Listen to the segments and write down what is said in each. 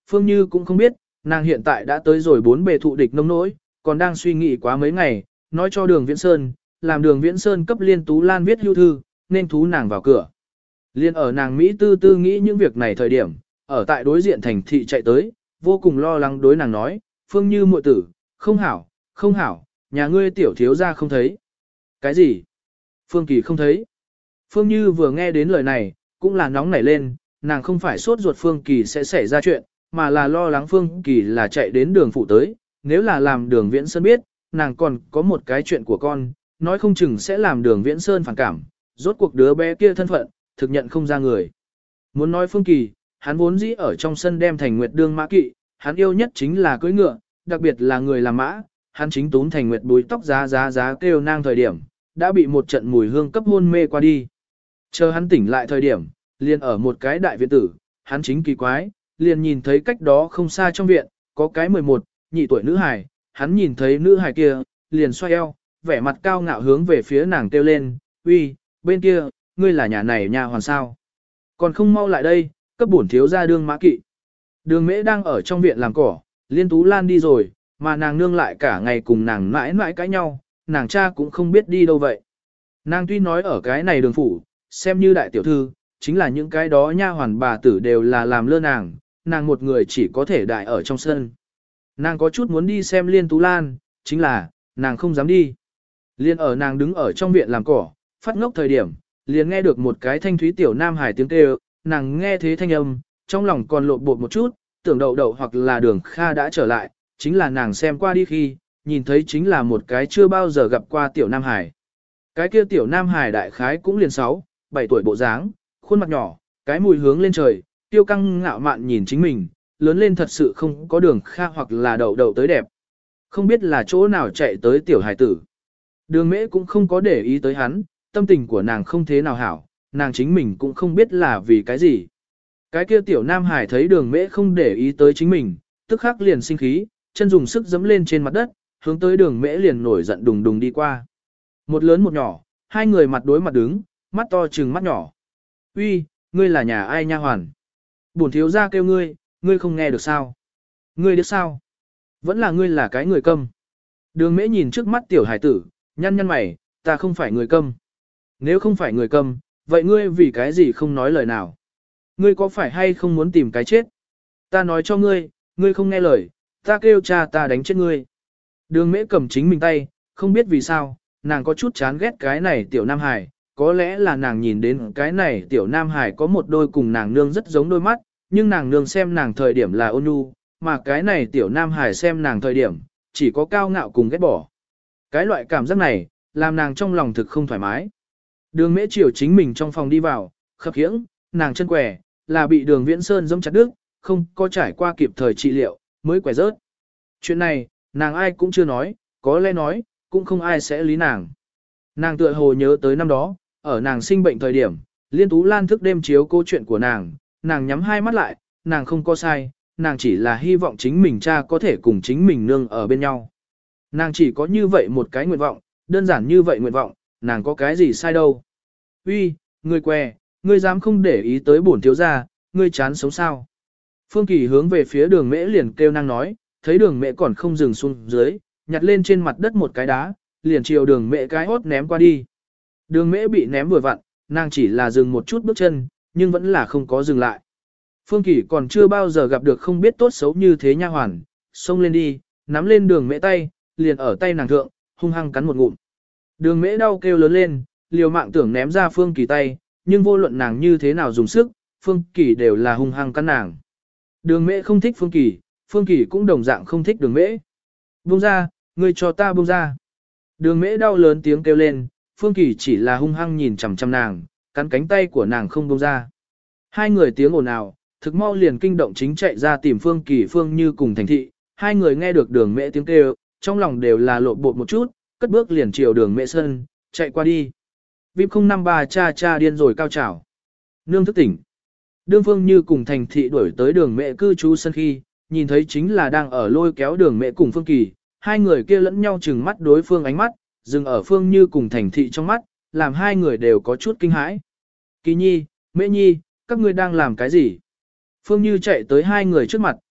Phương Như cũng không biết, nàng hiện tại đã tới rồi 4 bề thụ địch nông nỗi, còn đang suy nghĩ quá mấy ngày, nói cho Đường Viễn Sơn, làm Đường Viễn Sơn cấp Liên Tú Lan viết hưu thư, nên thú nàng vào cửa. Liên ở nàng Mỹ tư tư nghĩ những việc này thời điểm, ở tại đối diện thành thị chạy tới, vô cùng lo lắng đối nàng nói, Phương Như muội tử, không hảo, không hảo, nhà ngươi tiểu thiếu gia không thấy. Cái gì? Phương Kỳ không thấy. Phương Như vừa nghe đến lời này, cũng là nóng nảy lên, nàng không phải sốt ruột Phương Kỳ sẽ xảy ra chuyện, mà là lo lắng Phương Kỳ là chạy đến đường phụ tới, nếu là làm Đường Viễn Sơn biết, nàng còn có một cái chuyện của con, nói không chừng sẽ làm Đường Viễn Sơn phản cảm, rốt cuộc đứa bé kia thân phận, thực nhận không ra người. Muốn nói Phương Kỳ, hắn vốn dĩ ở trong sân đem Thành Nguyệt đương mã kỵ, hắn yêu nhất chính là cưỡi ngựa, đặc biệt là người làm mã, hắn chính túm Thành Nguyệt búi tóc giá kêu nang thời điểm, đã bị một trận mùi hương cấp hôn mê qua đi. Chờ hắn tỉnh lại thời điểm, liền ở một cái đại viện tử, hắn chính kỳ quái, liền nhìn thấy cách đó không xa trong viện, có cái 11, nhị tuổi nữ hài, hắn nhìn thấy nữ hài kia, liền xoay eo, vẻ mặt cao ngạo hướng về phía nàng kêu lên, uy, bên kia, ngươi là nhà này nhà hoàn sao. Còn không mau lại đây, cấp bổn thiếu gia đương mã kỵ. Đường Mễ đang ở trong viện làm cỏ, Liên Tú Lan đi rồi, mà nàng nương lại cả ngày cùng nàng mãi mãi cãi nhau, nàng cha cũng không biết đi đâu vậy. Nàng tuy nói ở cái này đường phủ, xem như đại tiểu thư, chính là những cái đó nha hoàn bà tử đều là làm lơ nàng một người chỉ có thể đại ở trong sân. Nàng có chút muốn đi xem Liên Tú Lan, chính là, nàng không dám đi. Liên ở nàng đứng ở trong viện làm cỏ, phát ngốc thời điểm, liền nghe được một cái thanh thúy tiểu nam hải tiếng kêu, nàng nghe thế thanh âm, trong lòng còn lộn bột một chút, tưởng đậu đậu hoặc là Đường Kha đã trở lại, chính là nàng xem qua đi khi, nhìn thấy chính là một cái chưa bao giờ gặp qua tiểu nam hải. Cái kia tiểu nam hải đại khái cũng liền 6, 7 tuổi bộ dáng, khuôn mặt nhỏ, cái mùi hướng lên trời, tiêu căng ngạo mạn nhìn chính mình, lớn lên thật sự không có Đường Kha hoặc là đậu đậu tới đẹp. Không biết là chỗ nào chạy tới tiểu hải tử. Đường Mễ cũng không có để ý tới hắn, tâm tình của nàng không thế nào hảo, nàng chính mình cũng không biết là vì cái gì. Cái kia tiểu nam hải thấy Đường Mễ không để ý tới chính mình, tức khắc liền sinh khí, chân dùng sức giẫm lên trên mặt đất, hướng tới Đường Mễ liền nổi giận đùng đùng đi qua. Một lớn một nhỏ, hai người mặt đối mặt đứng, mắt to trừng mắt nhỏ. Uy, ngươi là nhà ai nha hoàn? Bổn thiếu gia kêu ngươi, ngươi không nghe được sao? Ngươi biết sao? Vẫn là ngươi là cái người câm. Đường Mễ nhìn trước mắt tiểu hải tử, nhăn nhăn mày, ta không phải người câm. Nếu không phải người câm, vậy ngươi vì cái gì không nói lời nào? Ngươi có phải hay không muốn tìm cái chết? Ta nói cho ngươi, ngươi không nghe lời, ta kêu cha ta đánh chết ngươi. Đường Mễ cầm chính mình tay, không biết vì sao, nàng có chút chán ghét cái này tiểu nam hải, có lẽ là nàng nhìn đến cái này tiểu nam hải có một đôi cùng nàng nương rất giống đôi mắt, nhưng nàng nương xem nàng thời điểm là ôn nhu, mà cái này tiểu nam hải xem nàng thời điểm, chỉ có cao ngạo cùng ghét bỏ. Cái loại cảm giác này, làm nàng trong lòng thực không thoải mái. Đường Mễ chiều chính mình trong phòng đi vào, khập khiễng, nàng chân quẻ, là bị Đường Viễn Sơn giẫm chặt đứt, không có trải qua kịp thời trị liệu, mới quẻ rớt. Chuyện này, nàng ai cũng chưa nói, có lẽ nói, cũng không ai sẽ lý nàng. Nàng tựa hồ nhớ tới năm đó, ở nàng sinh bệnh thời điểm, Liên Tú Lan thức đêm chiếu câu chuyện của nàng nhắm hai mắt lại, nàng không có sai, nàng chỉ là hy vọng chính mình cha có thể cùng chính mình nương ở bên nhau. Nàng chỉ có như vậy một cái nguyện vọng, đơn giản như vậy nguyện vọng, nàng có cái gì sai đâu. Uy, ngươi què, ngươi dám không để ý tới bổn thiếu gia, ngươi chán sống sao. Phương Kỳ hướng về phía Đường Mễ liền kêu nàng nói, thấy Đường Mễ còn không dừng xuống dưới, nhặt lên trên mặt đất một cái đá, liền chiều Đường Mễ cái hốt ném qua đi. Đường Mễ bị ném vừa vặn, nàng chỉ là dừng một chút bước chân, nhưng vẫn là không có dừng lại. Phương Kỳ còn chưa bao giờ gặp được không biết tốt xấu như thế nha hoàn, xông lên đi, nắm lên Đường Mễ tay, liền ở tay nàng thượng, hung hăng cắn một ngụm. Đường Mễ đau kêu lớn lên, liều mạng tưởng ném ra Phương Kỳ tay, nhưng vô luận nàng như thế nào dùng sức, Phương Kỳ đều là hung hăng cắn nàng. Đường Mễ không thích Phương Kỳ cũng đồng dạng không thích Đường Mễ. Buông ra, ngươi cho ta buông ra. Đường Mễ đau lớn tiếng kêu lên, Phương Kỳ chỉ là hung hăng nhìn chằm chằm nàng, cắn cánh tay của nàng không buông ra. Hai người tiếng ồn ào, thực mau liền kinh động chính chạy ra tìm Phương Kỳ Phương Như cùng Thành Thị, hai người nghe được Đường Mễ tiếng kêu, trong lòng đều là lộn bột một chút, cất bước liền chiều Đường Mễ sân, chạy qua đi. VIP 053 cha điên rồi cao trào. Nương thức tỉnh. Đương Phương Như cùng Thành Thị đuổi tới Đường Mễ cư trú sân khi, nhìn thấy chính là đang ở lôi kéo Đường Mễ cùng Phương Kỳ, hai người kia lẫn nhau chừng mắt đối phương ánh mắt, dừng ở Phương Như cùng Thành Thị trong mắt, làm hai người đều có chút kinh hãi. Kỳ Nhi, Mễ Nhi, các ngươi đang làm cái gì? Phương Như chạy tới hai người trước mặt,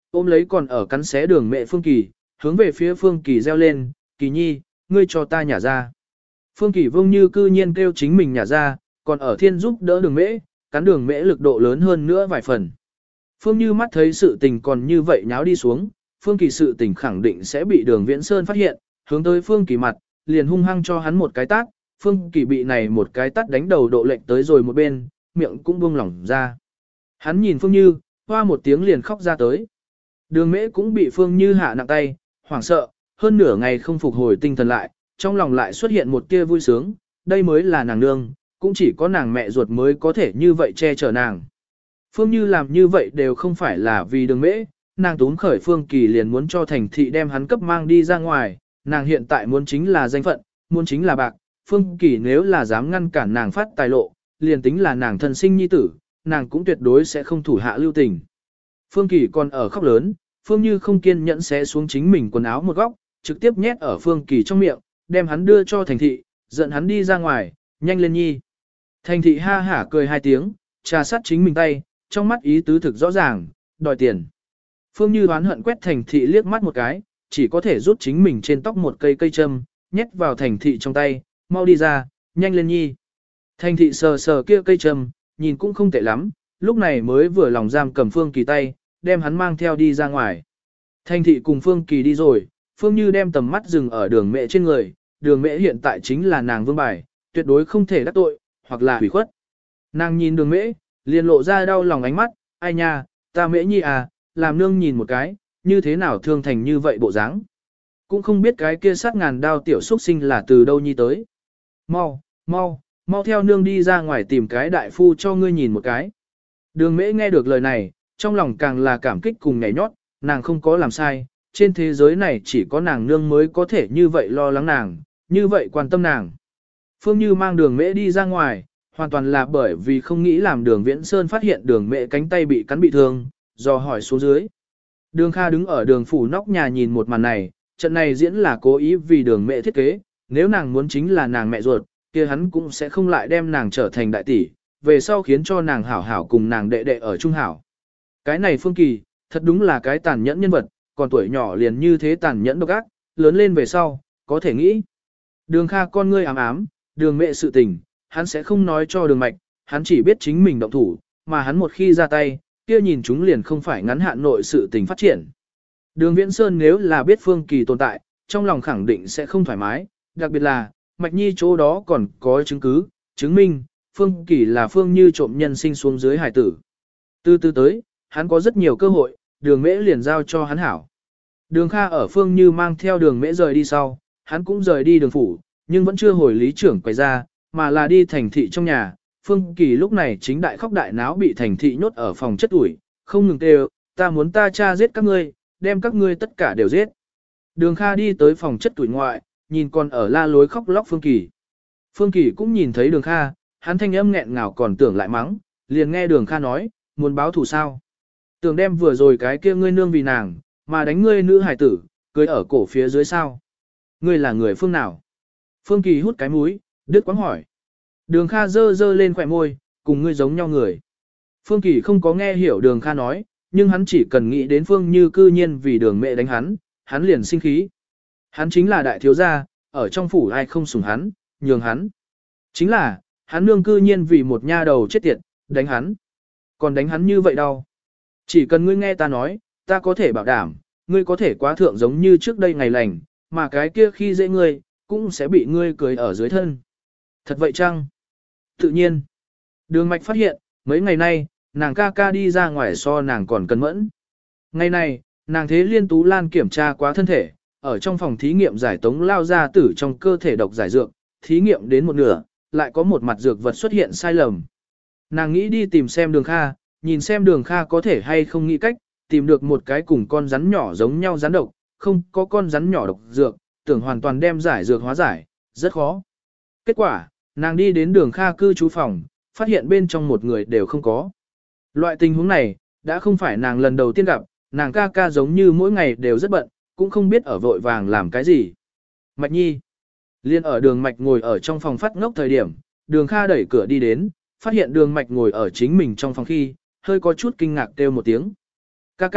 ôm lấy còn ở cắn xé đường mẹ Phương Kỳ, hướng về phía Phương Kỳ reo lên, Kỳ nhi, ngươi cho ta nhả ra. Phương Kỳ Vương như cư nhiên kêu chính mình nhả ra, còn ở thiên giúp đỡ đường mễ, cắn đường mễ lực độ lớn hơn nữa vài phần. Phương Như mắt thấy sự tình còn như vậy nháo đi xuống, Phương Kỳ sự tình khẳng định sẽ bị đường Viễn Sơn phát hiện, hướng tới Phương Kỳ mặt, liền hung hăng cho hắn một cái tát, Phương Kỳ bị này một cái tát đánh đầu độ lệnh tới rồi một bên, miệng cũng buông lỏng ra. Hắn nhìn Phương Như, hoa một tiếng liền khóc ra tới. Đường mễ cũng bị Phương Như hạ nặng tay, hoảng sợ, hơn nửa ngày không phục hồi tinh thần lại, trong lòng lại xuất hiện một tia vui sướng, đây mới là nàng nương, cũng chỉ có nàng mẹ ruột mới có thể như vậy che chở nàng. Phương Như làm như vậy đều không phải là vì đường mễ, nàng túm khởi Phương Kỳ liền muốn cho thành thị đem hắn cấp mang đi ra ngoài, nàng hiện tại muốn chính là danh phận, muốn chính là bạc, Phương Kỳ nếu là dám ngăn cản nàng phát tài lộ, liền tính là nàng thân sinh nhi tử, nàng cũng tuyệt đối sẽ không thủ hạ lưu tình. Phương Kỳ còn ở khóc lớn, Phương Như không kiên nhẫn xé xuống chính mình quần áo một góc, trực tiếp nhét ở Phương Kỳ trong miệng, đem hắn đưa cho thành thị, giận hắn đi ra ngoài, nhanh lên nhi. Thành thị ha hả cười hai tiếng, trà sát chính mình tay, trong mắt ý tứ thực rõ ràng, đòi tiền. Phương Như đoán hận quét thành thị liếc mắt một cái, chỉ có thể rút chính mình trên tóc một cây cây châm, nhét vào thành thị trong tay, mau đi ra, nhanh lên nhi. Thành thị sờ sờ kia cây châm, nhìn cũng không tệ lắm, lúc này mới vừa lòng giam cầm Phương Kỳ tay, đem hắn mang theo đi ra ngoài. Thành thị cùng Phương Kỳ đi rồi, Phương Như đem tầm mắt dừng ở đường mẹ trên người, đường mẹ hiện tại chính là nàng vương bài, tuyệt đối không thể đắc tội, hoặc là hủy khuất. Nàng nhìn đường mễ, liền lộ ra đau lòng ánh mắt, ai nha, ta mễ nhi à, làm nương nhìn một cái, như thế nào thương thành như vậy bộ dáng. Cũng không biết cái kia sát ngàn đao tiểu xuất sinh là từ đâu nhi tới. Mau, mau, mau theo nương đi ra ngoài tìm cái đại phu cho ngươi nhìn một cái. Đường mễ nghe được lời này, trong lòng càng là cảm kích cùng nhảy nhót, nàng không có làm sai, trên thế giới này chỉ có nàng nương mới có thể như vậy lo lắng nàng, như vậy quan tâm nàng. Phương Như mang đường mễ đi ra ngoài, hoàn toàn là bởi vì không nghĩ làm đường Viễn Sơn phát hiện đường mễ cánh tay bị cắn bị thương, do hỏi xuống dưới. Đường Kha đứng ở đường phủ nóc nhà nhìn một màn này, trận này diễn là cố ý vì đường mẹ thiết kế, nếu nàng muốn chính là nàng mẹ ruột, kia hắn cũng sẽ không lại đem nàng trở thành đại tỷ, về sau khiến cho nàng hảo hảo cùng nàng đệ đệ ở trung hảo. Cái này Phương Kỳ, thật đúng là cái tàn nhẫn nhân vật, còn tuổi nhỏ liền như thế tàn nhẫn độc ác, lớn lên về sau, có thể nghĩ. Đường Kha con ngươi ám ám, đường mẹ sự tình, hắn sẽ không nói cho đường mạch, hắn chỉ biết chính mình động thủ, mà hắn một khi ra tay, kia nhìn chúng liền không phải ngắn hạn nội sự tình phát triển. Đường Viễn Sơn nếu là biết Phương Kỳ tồn tại, trong lòng khẳng định sẽ không thoải mái, đặc biệt là, Mạch Nhi chỗ đó còn có chứng cứ, chứng minh, Phương Kỳ là Phương Như trộm nhân sinh xuống dưới hải tử. Từ từ tới, hắn có rất nhiều cơ hội, đường mễ liền giao cho hắn hảo. Đường Kha ở Phương Như mang theo đường mễ rời đi sau, hắn cũng rời đi đường phủ, nhưng vẫn chưa hồi lý trưởng quay ra, mà là đi thành thị trong nhà. Phương Kỳ lúc này chính đại khóc đại náo bị thành thị nhốt ở phòng chất ủi, không ngừng kêu, ta muốn ta cha giết các ngươi, đem các ngươi tất cả đều giết. Đường Kha đi tới phòng chất ủi ngoại, nhìn còn ở la lối khóc lóc Phương Kỳ. Phương Kỳ cũng nhìn thấy Đường Kha, hắn thanh âm nghẹn ngào còn tưởng lại mắng, liền nghe Đường Kha nói, muốn báo thù sao? Tưởng đem vừa rồi cái kia ngươi nương vì nàng, mà đánh ngươi nữ hải tử, cưới ở cổ phía dưới sao? Ngươi là người phương nào? Phương Kỳ hút cái mũi, đứt quãng hỏi. Đường Kha dơ dơ lên khỏe môi, cùng ngươi giống nhau người. Phương Kỳ không có nghe hiểu Đường Kha nói, nhưng hắn chỉ cần nghĩ đến Phương Như cư nhiên vì đường mẹ đánh hắn liền sinh khí. Hắn chính là đại thiếu gia, ở trong phủ ai không sủng hắn, nhường hắn. Chính là, hắn nương cư nhiên vì một nha đầu chết tiệt, đánh hắn. Còn đánh hắn như vậy đâu. Chỉ cần ngươi nghe ta nói, ta có thể bảo đảm, ngươi có thể quá thượng giống như trước đây ngày lành, mà cái kia khi dễ ngươi, cũng sẽ bị ngươi cười ở dưới thân. Thật vậy chăng? Tự nhiên. Đường Mạch phát hiện, mấy ngày nay, nàng ca ca đi ra ngoài so nàng còn cẩn mẫn. Ngày này, nàng thế Liên Tú Lan kiểm tra quá thân thể, ở trong phòng thí nghiệm giải tống lao ra tử trong cơ thể độc giải dược, thí nghiệm đến một nửa, lại có một mặt dược vật xuất hiện sai lầm. Nàng nghĩ đi tìm xem Đường Kha, nhìn xem Đường Kha có thể hay không nghĩ cách, tìm được một cái cùng con rắn nhỏ giống nhau rắn độc, không có con rắn nhỏ độc dược, tưởng hoàn toàn đem giải dược hóa giải, rất khó. Kết quả, nàng đi đến Đường Kha cư trú phòng, phát hiện bên trong một người đều không có. Loại tình huống này, đã không phải nàng lần đầu tiên gặp, nàng ca ca giống như mỗi ngày đều rất bận, cũng không biết ở vội vàng làm cái gì. Mạch Nhi. Liên ở Đường Mạch ngồi ở trong phòng phát ngốc thời điểm, Đường Kha đẩy cửa đi đến, phát hiện Đường Mạch ngồi ở chính mình trong phòng khi, hơi có chút kinh ngạc kêu một tiếng. Ca ca,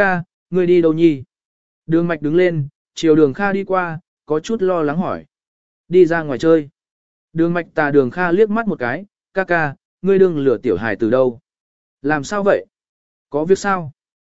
ngươi đi đâu nhi? Đường Mạch đứng lên, chiều Đường Kha đi qua, có chút lo lắng hỏi. Đi ra ngoài chơi. Đường Mạch tà Đường Kha liếc mắt một cái, ca ca, ngươi đừng lừa tiểu hài từ đâu. Làm sao vậy? Có việc sao?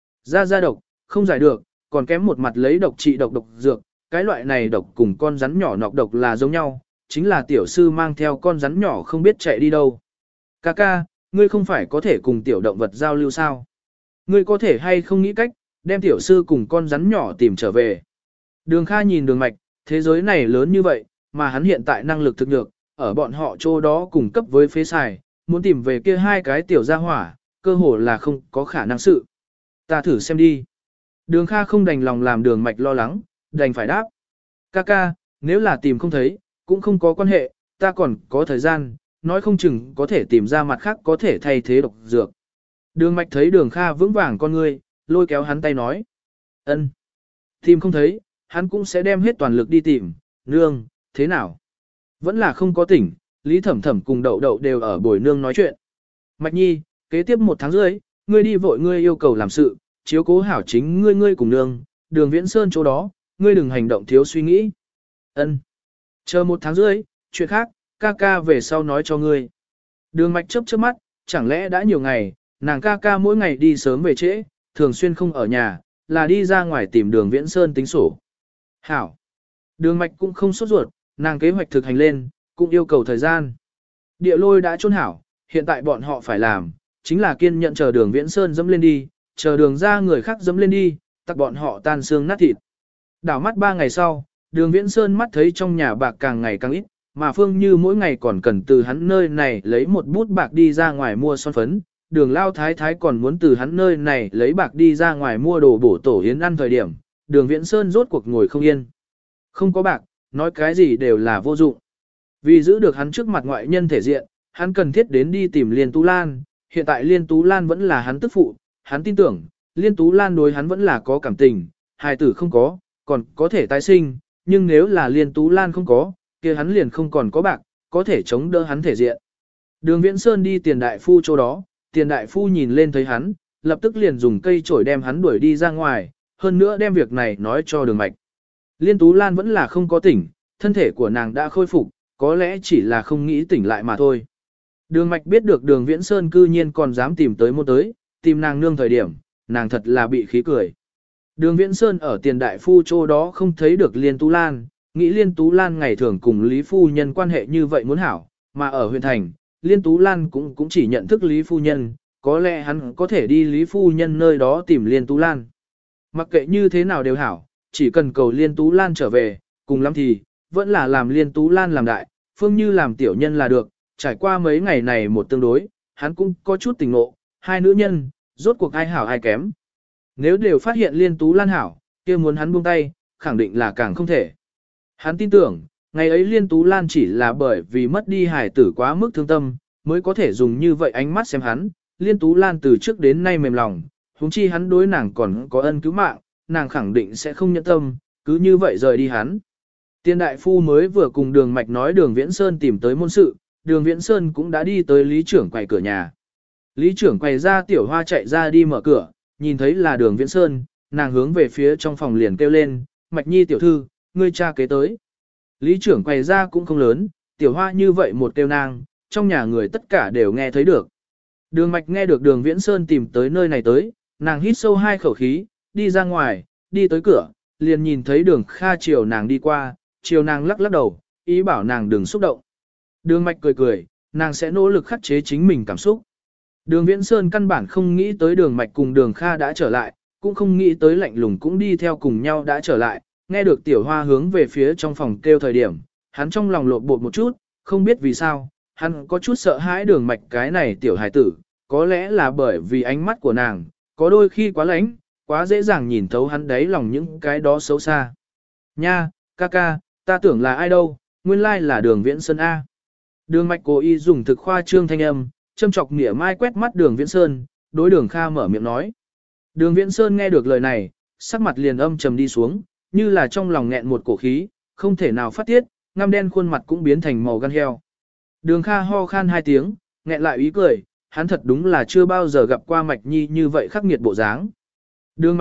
Ra độc, không giải được, còn kém một mặt lấy độc trị độc dược, cái loại này độc cùng con rắn nhỏ nọc độc là giống nhau, chính là tiểu sư mang theo con rắn nhỏ không biết chạy đi đâu. Ca ca, ngươi không phải có thể cùng tiểu động vật giao lưu sao? Ngươi có thể hay không nghĩ cách, đem tiểu sư cùng con rắn nhỏ tìm trở về. Đường Kha nhìn Đường Mạch, thế giới này lớn như vậy, mà hắn hiện tại năng lực thực nhược, ở bọn họ chỗ đó cùng cấp với phế xài, muốn tìm về kia hai cái tiểu gia hỏa, cơ hồ là không có khả năng sự. Ta thử xem đi. Đường Kha không đành lòng làm Đường Mạch lo lắng, đành phải đáp. Ca ca, nếu là tìm không thấy, cũng không có quan hệ, ta còn có thời gian, nói không chừng có thể tìm ra mặt khác có thể thay thế độc dược. Đường Mạch thấy Đường Kha vững vàng con ngươi, lôi kéo hắn tay nói. Ân, tìm không thấy, hắn cũng sẽ đem hết toàn lực đi tìm, nương, thế nào? Vẫn là không có tỉnh, Lý Thẩm Thẩm cùng Đậu Đậu đều ở bồi nương nói chuyện. Mạch Nhi, kế tiếp 1 tháng rưỡi, ngươi đi vội ngươi yêu cầu làm sự, chiếu cố hảo chính ngươi cùng nương, Đường Viễn Sơn chỗ đó, ngươi đừng hành động thiếu suy nghĩ. Ân, chờ 1 tháng rưỡi, chuyện khác, ca ca về sau nói cho ngươi. Đường Mạch chớp chớp mắt, chẳng lẽ đã nhiều ngày, nàng ca ca mỗi ngày đi sớm về trễ, thường xuyên không ở nhà, là đi ra ngoài tìm Đường Viễn Sơn tính sổ. Hảo. Đường Mạch cũng không sốt ruột, nàng kế hoạch thực hành lên, cũng yêu cầu thời gian. Địa lôi đã chôn hảo, hiện tại bọn họ phải làm, chính là kiên nhẫn chờ Đường Viễn Sơn dẫm lên đi, chờ đường ra người khác dẫm lên đi, tắc bọn họ tan xương nát thịt. Đảo mắt 3 ngày sau, Đường Viễn Sơn mắt thấy trong nhà bạc càng ngày càng ít, mà Phương Như mỗi ngày còn cần từ hắn nơi này lấy một bút bạc đi ra ngoài mua son phấn, Đường Lao Thái Thái còn muốn từ hắn nơi này lấy bạc đi ra ngoài mua đồ bổ tổ yến ăn thời điểm, Đường Viễn Sơn rốt cuộc ngồi không yên. Không có bạc, nói cái gì đều là vô dụng. Vì giữ được hắn trước mặt ngoại nhân thể diện, hắn cần thiết đến đi tìm Liên Tú Lan, hiện tại Liên Tú Lan vẫn là hắn tức phụ, hắn tin tưởng, Liên Tú Lan đối hắn vẫn là có cảm tình, hài tử không có, còn có thể tái sinh, nhưng nếu là Liên Tú Lan không có, kia hắn liền không còn có bạc, có thể chống đỡ hắn thể diện. Đường Viễn Sơn đi Tiền đại phu chỗ đó, Tiền đại phu nhìn lên thấy hắn, lập tức liền dùng cây chổi đem hắn đuổi đi ra ngoài, hơn nữa đem việc này nói cho Đường Mạch. Liên Tú Lan vẫn là không có tỉnh, thân thể của nàng đã khôi phục, có lẽ chỉ là không nghĩ tỉnh lại mà thôi. Đường Mạch biết được Đường Viễn Sơn cư nhiên còn dám tìm tới môn tới, tìm nàng nương thời điểm, nàng thật là bị khí cười. Đường Viễn Sơn ở Tiền đại phu chỗ đó không thấy được Liên Tú Lan, nghĩ Liên Tú Lan ngày thường cùng Lý Phu Nhân quan hệ như vậy muốn hảo, mà ở huyện thành, Liên Tú Lan cũng chỉ nhận thức Lý Phu Nhân, có lẽ hắn có thể đi Lý Phu Nhân nơi đó tìm Liên Tú Lan. Mặc kệ như thế nào đều hảo, chỉ cần cầu Liên Tú Lan trở về, cùng lắm thì, vẫn là làm Liên Tú Lan làm đại, Phương Như làm tiểu nhân là được, trải qua mấy ngày này một tương đối, hắn cũng có chút tình ngộ, hai nữ nhân, rốt cuộc ai hảo ai kém. Nếu đều phát hiện Liên Tú Lan hảo, kia muốn hắn buông tay, khẳng định là càng không thể. Hắn tin tưởng, ngày ấy Liên Tú Lan chỉ là bởi vì mất đi hài tử quá mức thương tâm, mới có thể dùng như vậy ánh mắt xem hắn. Liên Tú Lan từ trước đến nay mềm lòng, huống chi hắn đối nàng còn có ân cứu mạng, nàng khẳng định sẽ không nhẫn tâm, cứ như vậy rời đi hắn. Tiên đại phu mới vừa cùng Đường Mạch nói Đường Viễn Sơn tìm tới môn sự, Đường Viễn Sơn cũng đã đi tới Lý trưởng quầy cửa nhà. Lý trưởng quầy ra Tiểu Hoa chạy ra đi mở cửa, nhìn thấy là Đường Viễn Sơn, nàng hướng về phía trong phòng liền kêu lên, Mạch Nhi tiểu thư, ngươi cha kế tới. Lý trưởng quầy ra cũng không lớn, Tiểu Hoa như vậy một kêu nàng, trong nhà người tất cả đều nghe thấy được. Đường Mạch nghe được Đường Viễn Sơn tìm tới nơi này tới, nàng hít sâu 2 khẩu khí, đi ra ngoài, đi tới cửa, liền nhìn thấy Đường Kha chiều nàng đi qua, chiều nàng lắc lắc đầu, ý bảo nàng đừng xúc động. Đường Mạch cười cười, nàng sẽ nỗ lực khắc chế chính mình cảm xúc. Đường Viễn Sơn căn bản không nghĩ tới Đường Mạch cùng Đường Kha đã trở lại, cũng không nghĩ tới Lạnh Lùng cũng đi theo cùng nhau đã trở lại, nghe được Tiểu Hoa hướng về phía trong phòng kêu thời điểm, hắn trong lòng lộn bột một chút, không biết vì sao, hắn có chút sợ hãi Đường Mạch cái này tiểu hài tử, có lẽ là bởi vì ánh mắt của nàng, có đôi khi quá lánh, quá dễ dàng nhìn thấu hắn đáy lòng những cái đó xấu xa. Nha, ca ca, ta tưởng là ai đâu, nguyên lai là Đường Viễn Sơn A. Đường Mạch cố ý dùng thực khoa trương thanh âm, châm chọc mỉa mai quét mắt Đường Viễn Sơn, đối Đường Kha mở miệng nói. Đường Viễn Sơn nghe được lời này, sắc mặt liền âm trầm đi xuống, như là trong lòng nghẹn một cổ khí, không thể nào phát tiết, ngăm đen khuôn mặt cũng biến thành màu gan heo. Đường Kha ho khan 2 tiếng, nghẹn lại ý cười, hắn thật đúng là chưa bao giờ gặp qua Mạch Nhi như vậy khắc nghiệt bộ dáng. Đường Mạch,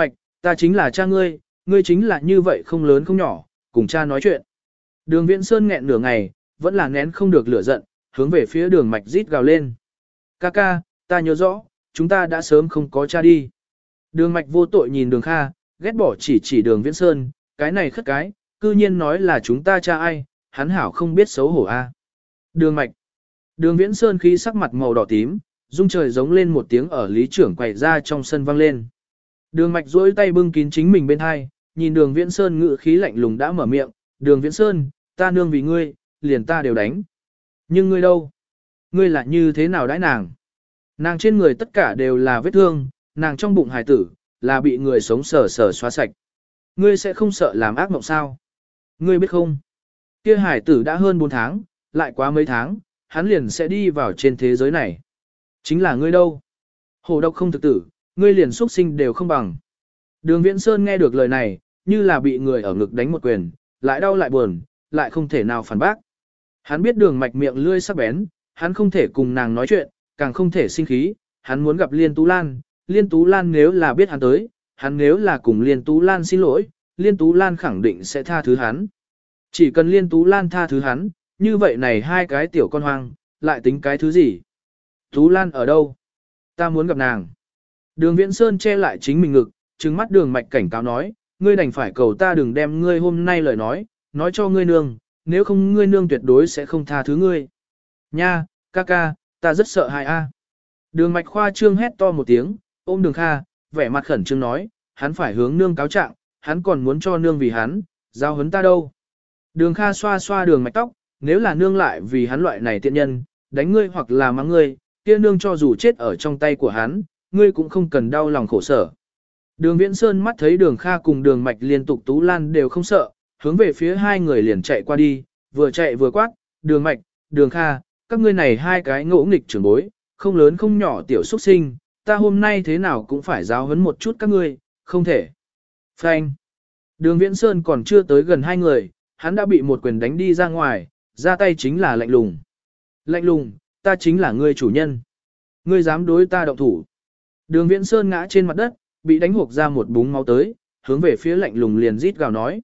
Ta chính là cha ngươi, ngươi chính là như vậy không lớn không nhỏ, cùng cha nói chuyện. Đường Viễn Sơn nghẹn nửa ngày, vẫn là nén không được lửa giận, hướng về phía đường mạch rít gào lên. Ca ca, ta nhớ rõ, chúng ta đã sớm không có cha đi. Đường mạch vô tội nhìn đường Kha, ghét bỏ chỉ đường Viễn Sơn, cái này khất cái, cư nhiên nói là chúng ta cha ai, hắn hảo không biết xấu hổ a. Đường mạch. Đường Viễn Sơn khí sắc mặt màu đỏ tím, rung trời giống lên một tiếng ở lý trưởng quậy ra trong sân vang lên. Đường mạch duỗi tay bưng kín chính mình bên hai, nhìn đường Viễn Sơn ngự khí lạnh lùng đã mở miệng, đường Viễn Sơn, ta nương vì ngươi, liền ta đều đánh. Nhưng ngươi đâu? Ngươi là như thế nào đãi nàng? Nàng trên người tất cả đều là vết thương, nàng trong bụng hài tử, là bị người sống sờ sờ xóa sạch. Ngươi sẽ không sợ làm ác mộng sao? Ngươi biết không? Kia hài tử đã hơn 4 tháng, lại quá mấy tháng, hắn liền sẽ đi vào trên thế giới này. Chính là ngươi đâu? Hồ độc không thực tử, ngươi liền xuất sinh đều không bằng. Đường Viễn Sơn nghe được lời này, như là bị người ở ngực đánh một quyền, lại đau lại buồn, lại không thể nào phản bác. Hắn biết đường mạch miệng lươi sắc bén, hắn không thể cùng nàng nói chuyện, càng không thể sinh khí, hắn muốn gặp Liên Tú Lan. Liên Tú Lan nếu là biết hắn tới, hắn nếu là cùng Liên Tú Lan xin lỗi, Liên Tú Lan khẳng định sẽ tha thứ hắn. Chỉ cần Liên Tú Lan tha thứ hắn, như vậy này hai cái tiểu con hoang, lại tính cái thứ gì? Tú Lan ở đâu? Ta muốn gặp nàng. Đường Viễn Sơn che lại chính mình ngực, trừng mắt đường mạch cảnh cáo nói, ngươi đành phải cầu ta đừng đem ngươi hôm nay lời nói cho ngươi nương, nếu không ngươi nương tuyệt đối sẽ không tha thứ ngươi. Nha, ca ca, ta rất sợ hại a. Đường mạch khoa trương hét to một tiếng, ôm đường Kha, vẻ mặt khẩn trương nói, hắn phải hướng nương cáo trạng, hắn còn muốn cho nương vì hắn, giao hấn ta đâu. Đường Kha xoa xoa đường mạch tóc, nếu là nương lại vì hắn loại này tiện nhân, đánh ngươi hoặc là mắng ngươi, kia nương cho dù chết ở trong tay của hắn, ngươi cũng không cần đau lòng khổ sở. Đường Viễn Sơn mắt thấy đường Kha cùng đường mạch liên tục Tú Lan đều không sợ, hướng về phía hai người liền chạy qua đi, vừa chạy vừa quát, đường mạch, đường Kha, các ngươi này hai cái ngỗ nghịch trưởng bối, không lớn không nhỏ tiểu xuất sinh, ta hôm nay thế nào cũng phải giáo huấn một chút các ngươi, không thể. Phanh. Đường Viễn Sơn còn chưa tới gần hai người, hắn đã bị một quyền đánh đi ra ngoài, ra tay chính là lạnh lùng. Lạnh lùng, ta chính là ngươi chủ nhân. Ngươi dám đối ta động thủ. Đường Viễn Sơn ngã trên mặt đất, bị đánh hộc ra một búng máu tới, hướng về phía lạnh lùng liền rít gào nói.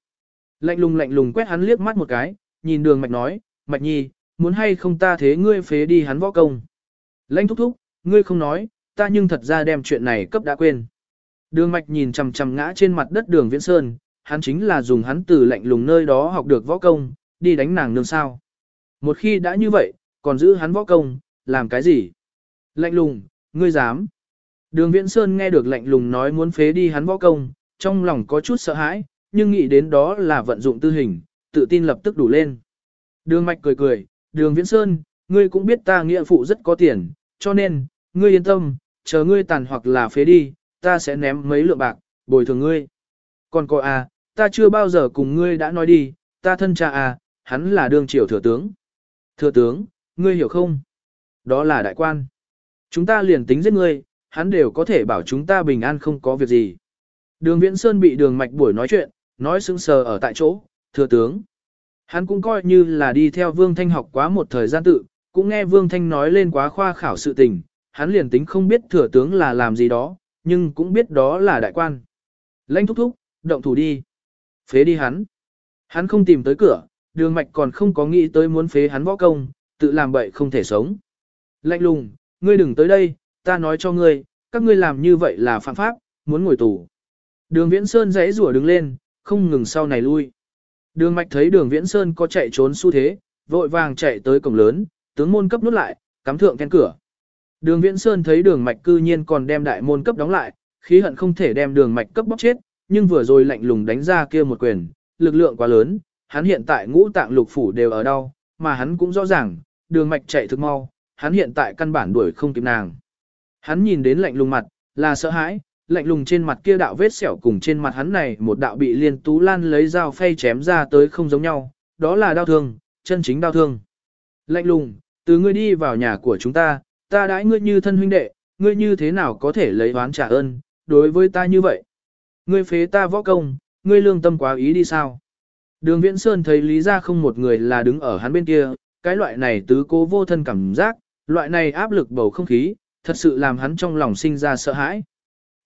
Lạnh lùng quét hắn liếc mắt một cái, nhìn đường mạch nói, mạch nhi, muốn hay không ta thế ngươi phế đi hắn võ công. Lãnh thúc thúc, ngươi không nói, ta nhưng thật ra đem chuyện này cấp đã quên. Đường mạch nhìn chằm chằm ngã trên mặt đất đường Viễn Sơn, hắn chính là dùng hắn từ lạnh lùng nơi đó học được võ công, đi đánh nàng nương sao. Một khi đã như vậy, còn giữ hắn võ công, làm cái gì? Lạnh lùng, ngươi dám. Đường Viễn Sơn nghe được lạnh lùng nói muốn phế đi hắn võ công, trong lòng có chút sợ hãi, nhưng nghĩ đến đó là vận dụng tư hình, tự tin lập tức đủ lên. Đường Mạch cười cười, Đường Viễn Sơn, ngươi cũng biết ta nghĩa phụ rất có tiền, cho nên, ngươi yên tâm, chờ ngươi tàn hoặc là phế đi, ta sẽ ném mấy lượng bạc, bồi thường ngươi. Còn cô à, ta chưa bao giờ cùng ngươi đã nói đi, ta thân cha à, hắn là đương triều thừa tướng. Thừa tướng, ngươi hiểu không? Đó là đại quan. Chúng ta liền tính giết ngươi, hắn đều có thể bảo chúng ta bình an không có việc gì. Đường Viễn Sơn bị đường mạch buổi nói chuyện, nói sững sờ ở tại chỗ, thừa tướng. Hắn cũng coi như là đi theo Vương Thanh học quá một thời gian tự, cũng nghe Vương Thanh nói lên quá khoa khảo sự tình, hắn liền tính không biết thừa tướng là làm gì đó, nhưng cũng biết đó là đại quan. Lãnh thúc thúc, động thủ đi. Phế đi hắn. Hắn không tìm tới cửa, đường mạch còn không có nghĩ tới muốn phế hắn võ công, tự làm bậy không thể sống. Lạnh lùng, ngươi đừng tới đây, ta nói cho ngươi, các ngươi làm như vậy là phạm pháp, muốn ngồi tù. Đường Viễn Sơn giãy rủa đứng lên, không ngừng sau này lui. Đường mạch thấy đường Viễn Sơn có chạy trốn xu thế, vội vàng chạy tới cổng lớn, tướng môn cấp nút lại, cắm thượng then cửa. Đường Viễn Sơn thấy đường mạch cư nhiên còn đem đại môn cấp đóng lại, khí hận không thể đem đường mạch cấp bóc chết, nhưng vừa rồi lạnh lùng đánh ra kia một quyền, lực lượng quá lớn, hắn hiện tại ngũ tạng lục phủ đều ở đau, mà hắn cũng rõ ràng, đường mạch chạy thực mau, hắn hiện tại căn bản đuổi không kịp nàng. Hắn nhìn đến lạnh lùng mặt, là sợ hãi, lạnh lùng trên mặt kia đạo vết sẹo cùng trên mặt hắn này một đạo bị Liên Tú Lan lấy dao phay chém ra tới không giống nhau, đó là đau thương, chân chính đau thương. Lạnh lùng, từ ngươi đi vào nhà của chúng ta, ta đãi ngươi như thân huynh đệ, ngươi như thế nào có thể lấy oán trả ơn, đối với ta như vậy. Ngươi phế ta võ công, ngươi lương tâm quá ý đi sao. Đường Viễn Sơn thấy lý ra không một người là đứng ở hắn bên kia, cái loại này tứ cố vô thân cảm giác, loại này áp lực bầu không khí, thật sự làm hắn trong lòng sinh ra sợ hãi.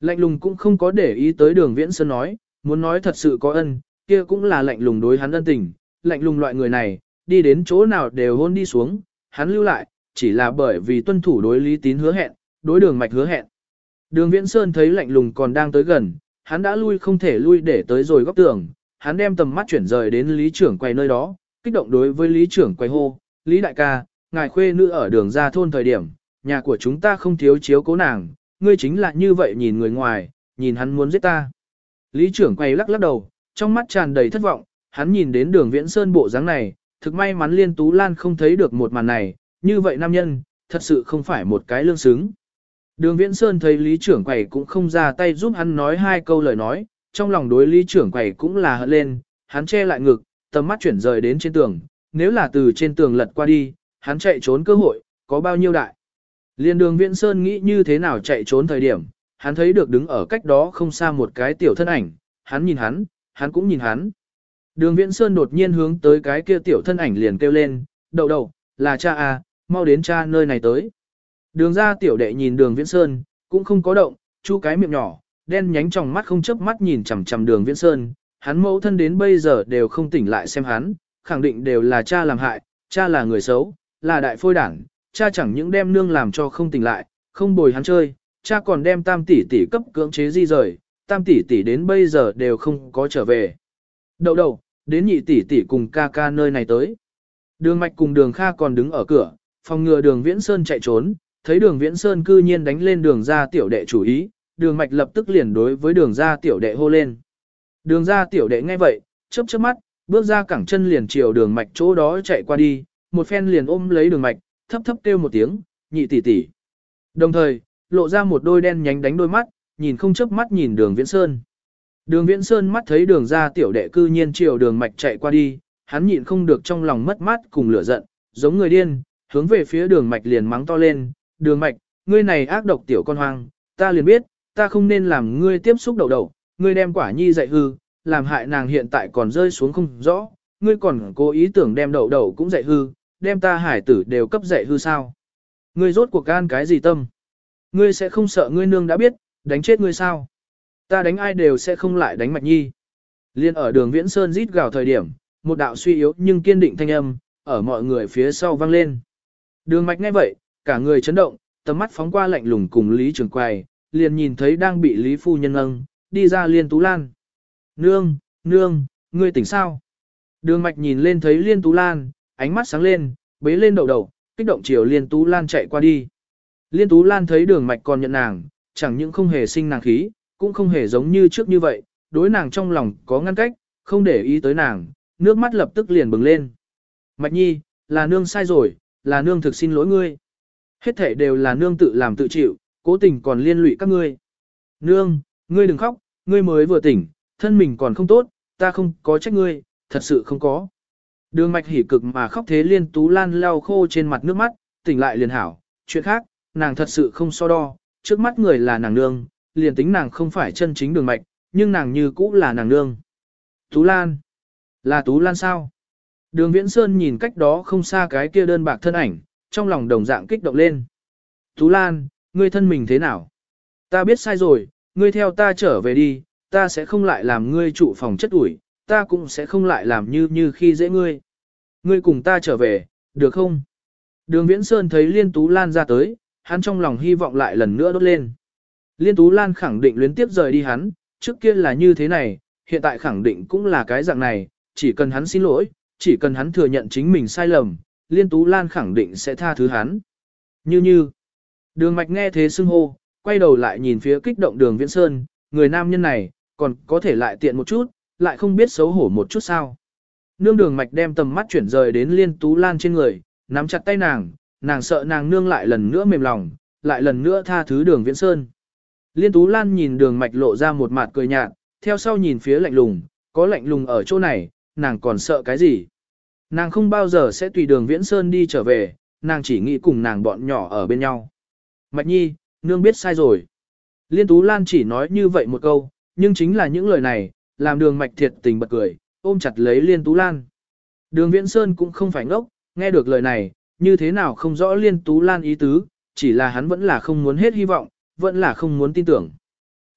Lạnh lùng cũng không có để ý tới đường Viễn Sơn nói, muốn nói thật sự có ân, kia cũng là lạnh lùng đối hắn ân tình, lạnh lùng loại người này, đi đến chỗ nào đều hôn đi xuống, hắn lưu lại, chỉ là bởi vì tuân thủ đối Lý Tín hứa hẹn, đối đường mạch hứa hẹn. Đường Viễn Sơn thấy lạnh lùng còn đang tới gần, hắn đã lui không thể lui để tới rồi góc tường, hắn đem tầm mắt chuyển rời đến Lý trưởng quầy nơi đó, kích động đối với Lý trưởng quầy hô, Lý đại ca, ngài khuê nữ ở đường ra thôn thời điểm, nhà của chúng ta không thiếu chiếu cố nàng, ngươi chính là như vậy nhìn người ngoài, nhìn hắn muốn giết ta. Lý trưởng quầy lắc lắc đầu, trong mắt tràn đầy thất vọng, hắn nhìn đến đường Viễn Sơn bộ dáng này, thực may mắn Liên Tú Lan không thấy được một màn này, như vậy nam nhân, thật sự không phải một cái lương xứng. Đường Viễn Sơn thấy Lý trưởng quầy cũng không ra tay giúp hắn nói hai câu lời nói, trong lòng đối Lý trưởng quầy cũng là hận lên, hắn che lại ngực, tầm mắt chuyển rời đến trên tường, nếu là từ trên tường lật qua đi, hắn chạy trốn cơ hội, có bao nhiêu đại. Liên đường Viễn Sơn nghĩ như thế nào chạy trốn thời điểm, hắn thấy được đứng ở cách đó không xa một cái tiểu thân ảnh, hắn nhìn hắn cũng nhìn hắn. Đường Viễn Sơn đột nhiên hướng tới cái kia tiểu thân ảnh liền kêu lên, đậu đậu, là cha à, mau đến cha nơi này tới. Đường ra tiểu đệ nhìn đường Viễn Sơn, cũng không có động, chu cái miệng nhỏ, đen nhánh trong mắt không chớp mắt nhìn chằm chằm đường Viễn Sơn, hắn mẫu thân đến bây giờ đều không tỉnh lại xem hắn, khẳng định đều là cha làm hại, cha là người xấu, là đại phôi đảng, cha chẳng những đem nương làm cho không tỉnh lại, không bồi hắn chơi, cha còn đem tam tỷ tỷ cấp cưỡng chế di rời, tam tỷ tỷ đến bây giờ đều không có trở về. Đậu đậu, đến nhị tỷ tỷ cùng ca ca nơi này tới. Đường Mạch cùng đường Kha còn đứng ở cửa, phòng ngừa đường Viễn Sơn chạy trốn, thấy đường Viễn Sơn cư nhiên đánh lên đường ra tiểu đệ chủ ý, đường Mạch lập tức liền đối với đường ra tiểu đệ hô lên. Đường ra tiểu đệ nghe vậy, chớp chớp mắt, bước ra cẳng chân liền chiều đường Mạch chỗ đó chạy qua đi, một phen liền ôm lấy đường Mạch, thấp thấp kêu một tiếng, nhị tỷ tỷ. Đồng thời, lộ ra một đôi đen nhánh đánh đôi mắt, nhìn không chớp mắt nhìn đường Viễn Sơn. Đường Viễn Sơn mắt thấy đường ra tiểu đệ cư nhiên chiều đường Mạch chạy qua đi, hắn nhịn không được trong lòng mất mát cùng lửa giận, giống người điên, hướng về phía đường Mạch liền mắng to lên, đường Mạch, ngươi này ác độc tiểu con hoang, ta liền biết, ta không nên làm ngươi tiếp xúc đậu đậu, ngươi đem quả nhi dạy hư, làm hại nàng hiện tại còn rơi xuống không rõ, ngươi còn cố ý tưởng đem đậu đậu cũng dạy hư, đem ta hải tử đều cấp dạy hư sao. Ngươi rốt cuộc gan cái gì tâm? Ngươi sẽ không sợ ngươi nương đã biết, đánh chết ngươi sao? Ta đánh ai đều sẽ không lại đánh Mạch Nhi. Liên ở đường Viễn Sơn rít gào thời điểm, một đạo suy yếu nhưng kiên định thanh âm, ở mọi người phía sau vang lên. Đường Mạch nghe vậy, cả người chấn động, tầm mắt phóng qua lạnh lùng cùng Lý Trường Quầy, liền nhìn thấy đang bị Lý Phu Nhân nâng, đi ra Liên Tú Lan. Nương, nương, ngươi tỉnh sao? Đường Mạch nhìn lên thấy Liên Tú Lan, ánh mắt sáng lên, bế lên đậu đậu, kích động chiều Liên Tú Lan chạy qua đi. Liên Tú Lan thấy đường Mạch còn nhận nàng, chẳng những không hề sinh nàng khí, cũng không hề giống như trước như vậy, đối nàng trong lòng có ngăn cách, không để ý tới nàng, nước mắt lập tức liền bừng lên. Mạch Nhi, là nương sai rồi, là nương thực xin lỗi ngươi. Hết thảy đều là nương tự làm tự chịu, cố tình còn liên lụy các ngươi. Nương, ngươi đừng khóc, ngươi mới vừa tỉnh, thân mình còn không tốt, ta không có trách ngươi, thật sự không có. Đường Mạch hỉ cực mà khóc thế Liên Tú Lan lau khô trên mặt nước mắt, tỉnh lại liền hảo, chuyện khác, nàng thật sự không so đo, trước mắt người là nàng nương, liền tính nàng không phải chân chính Đường Mạch, nhưng nàng như cũ là nàng nương. Tú Lan, là Tú Lan sao? Đường Viễn Sơn nhìn cách đó không xa cái kia đơn bạc thân ảnh, trong lòng đồng dạng kích động lên. Tú Lan, ngươi thân mình thế nào? Ta biết sai rồi, ngươi theo ta trở về đi, ta sẽ không lại làm ngươi trụ phòng chất ủi, ta cũng sẽ không lại làm như khi dễ ngươi. Ngươi cùng ta trở về, được không? Đường Viễn Sơn thấy Liên Tú Lan ra tới, hắn trong lòng hy vọng lại lần nữa đốt lên. Liên Tú Lan khẳng định luyến tiếp rời đi hắn, trước kia là như thế này, hiện tại khẳng định cũng là cái dạng này, chỉ cần hắn xin lỗi, chỉ cần hắn thừa nhận chính mình sai lầm, Liên Tú Lan khẳng định sẽ tha thứ hắn. Như. Đường Mạch nghe thế xưng hô, quay đầu lại nhìn phía kích động đường Viễn Sơn, người nam nhân này, còn có thể lại tiện một chút, lại không biết xấu hổ một chút sao. Nương Đường Mạch đem tầm mắt chuyển rời đến Liên Tú Lan trên người, nắm chặt tay nàng sợ nàng nương lại lần nữa mềm lòng, lại lần nữa tha thứ đường Viễn Sơn. Liên Tú Lan nhìn Đường Mạch lộ ra một mặt cười nhạt, theo sau nhìn phía lạnh lùng, có lạnh lùng ở chỗ này, nàng còn sợ cái gì? Nàng không bao giờ sẽ tùy đường Viễn Sơn đi trở về, nàng chỉ nghĩ cùng nàng bọn nhỏ ở bên nhau. Mạch Nhi, nương biết sai rồi. Liên Tú Lan chỉ nói như vậy một câu, nhưng chính là những lời này, làm đường Mạch thiệt tình bật cười, ôm chặt lấy Liên Tú Lan. Đường Viễn Sơn cũng không phải ngốc, nghe được lời này, như thế nào không rõ Liên Tú Lan ý tứ, chỉ là hắn vẫn là không muốn hết hy vọng, vẫn là không muốn tin tưởng.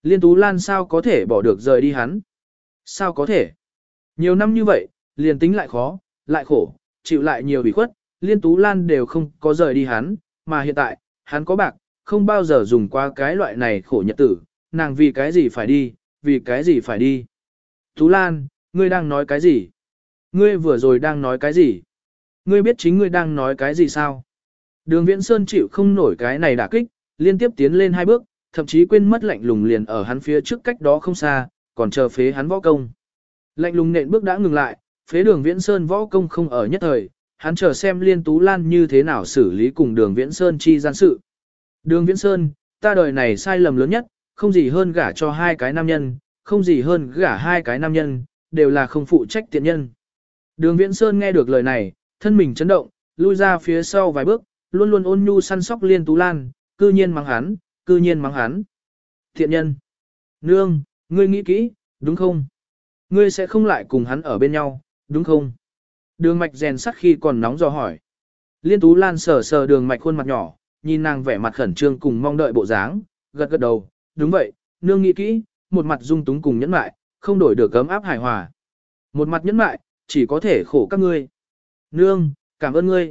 Liên Tú Lan sao có thể bỏ được rời đi hắn? Sao có thể? Nhiều năm như vậy, liền tính lại khó, lại khổ, chịu lại nhiều ủy khuất, Liên Tú Lan đều không có rời đi hắn, mà hiện tại, hắn có bạc, không bao giờ dùng qua cái loại này khổ nhật tử, nàng vì cái gì phải đi, vì cái gì phải đi. Tú Lan, ngươi đang nói cái gì? Ngươi vừa rồi đang nói cái gì? Ngươi biết chính ngươi đang nói cái gì sao? Đường Viễn Sơn chịu không nổi cái này đả kích, liên tiếp tiến lên 2 bước, thậm chí quên mất lạnh lùng liền ở hắn phía trước cách đó không xa, còn chờ phế hắn võ công. Lạnh lùng nện bước đã ngừng lại, phế Đường Viễn Sơn võ công không ở nhất thời, hắn chờ xem Liên Tú Lan như thế nào xử lý cùng Đường Viễn Sơn chi gian sự. Đường Viễn Sơn, ta đời này sai lầm lớn nhất, không gì hơn gả cho 2 cái nam nhân, không gì hơn gả 2 cái nam nhân, đều là không phụ trách tiện nhân. Đường Viễn Sơn nghe được lời này, thân mình chấn động, lui ra phía sau vài bước, luôn luôn ôn nhu săn sóc Liên Tú Lan, cư nhiên mắng hắn, cư nhiên mắng hắn. Thiện nhân! Nương, ngươi nghĩ kỹ, đúng không? Ngươi sẽ không lại cùng hắn ở bên nhau, đúng không? Đường mạch rèn sắt khi còn nóng dò hỏi. Liên Tú Lan sờ sờ đường mạch khuôn mặt nhỏ, nhìn nàng vẻ mặt khẩn trương cùng mong đợi bộ dáng, gật gật đầu, đúng vậy, nương nghĩ kỹ, một mặt dung túng cùng nhẫn mại, không đổi được cấm áp hài hòa. Một mặt nhẫn mại, chỉ có thể khổ các ngươi. Nương, cảm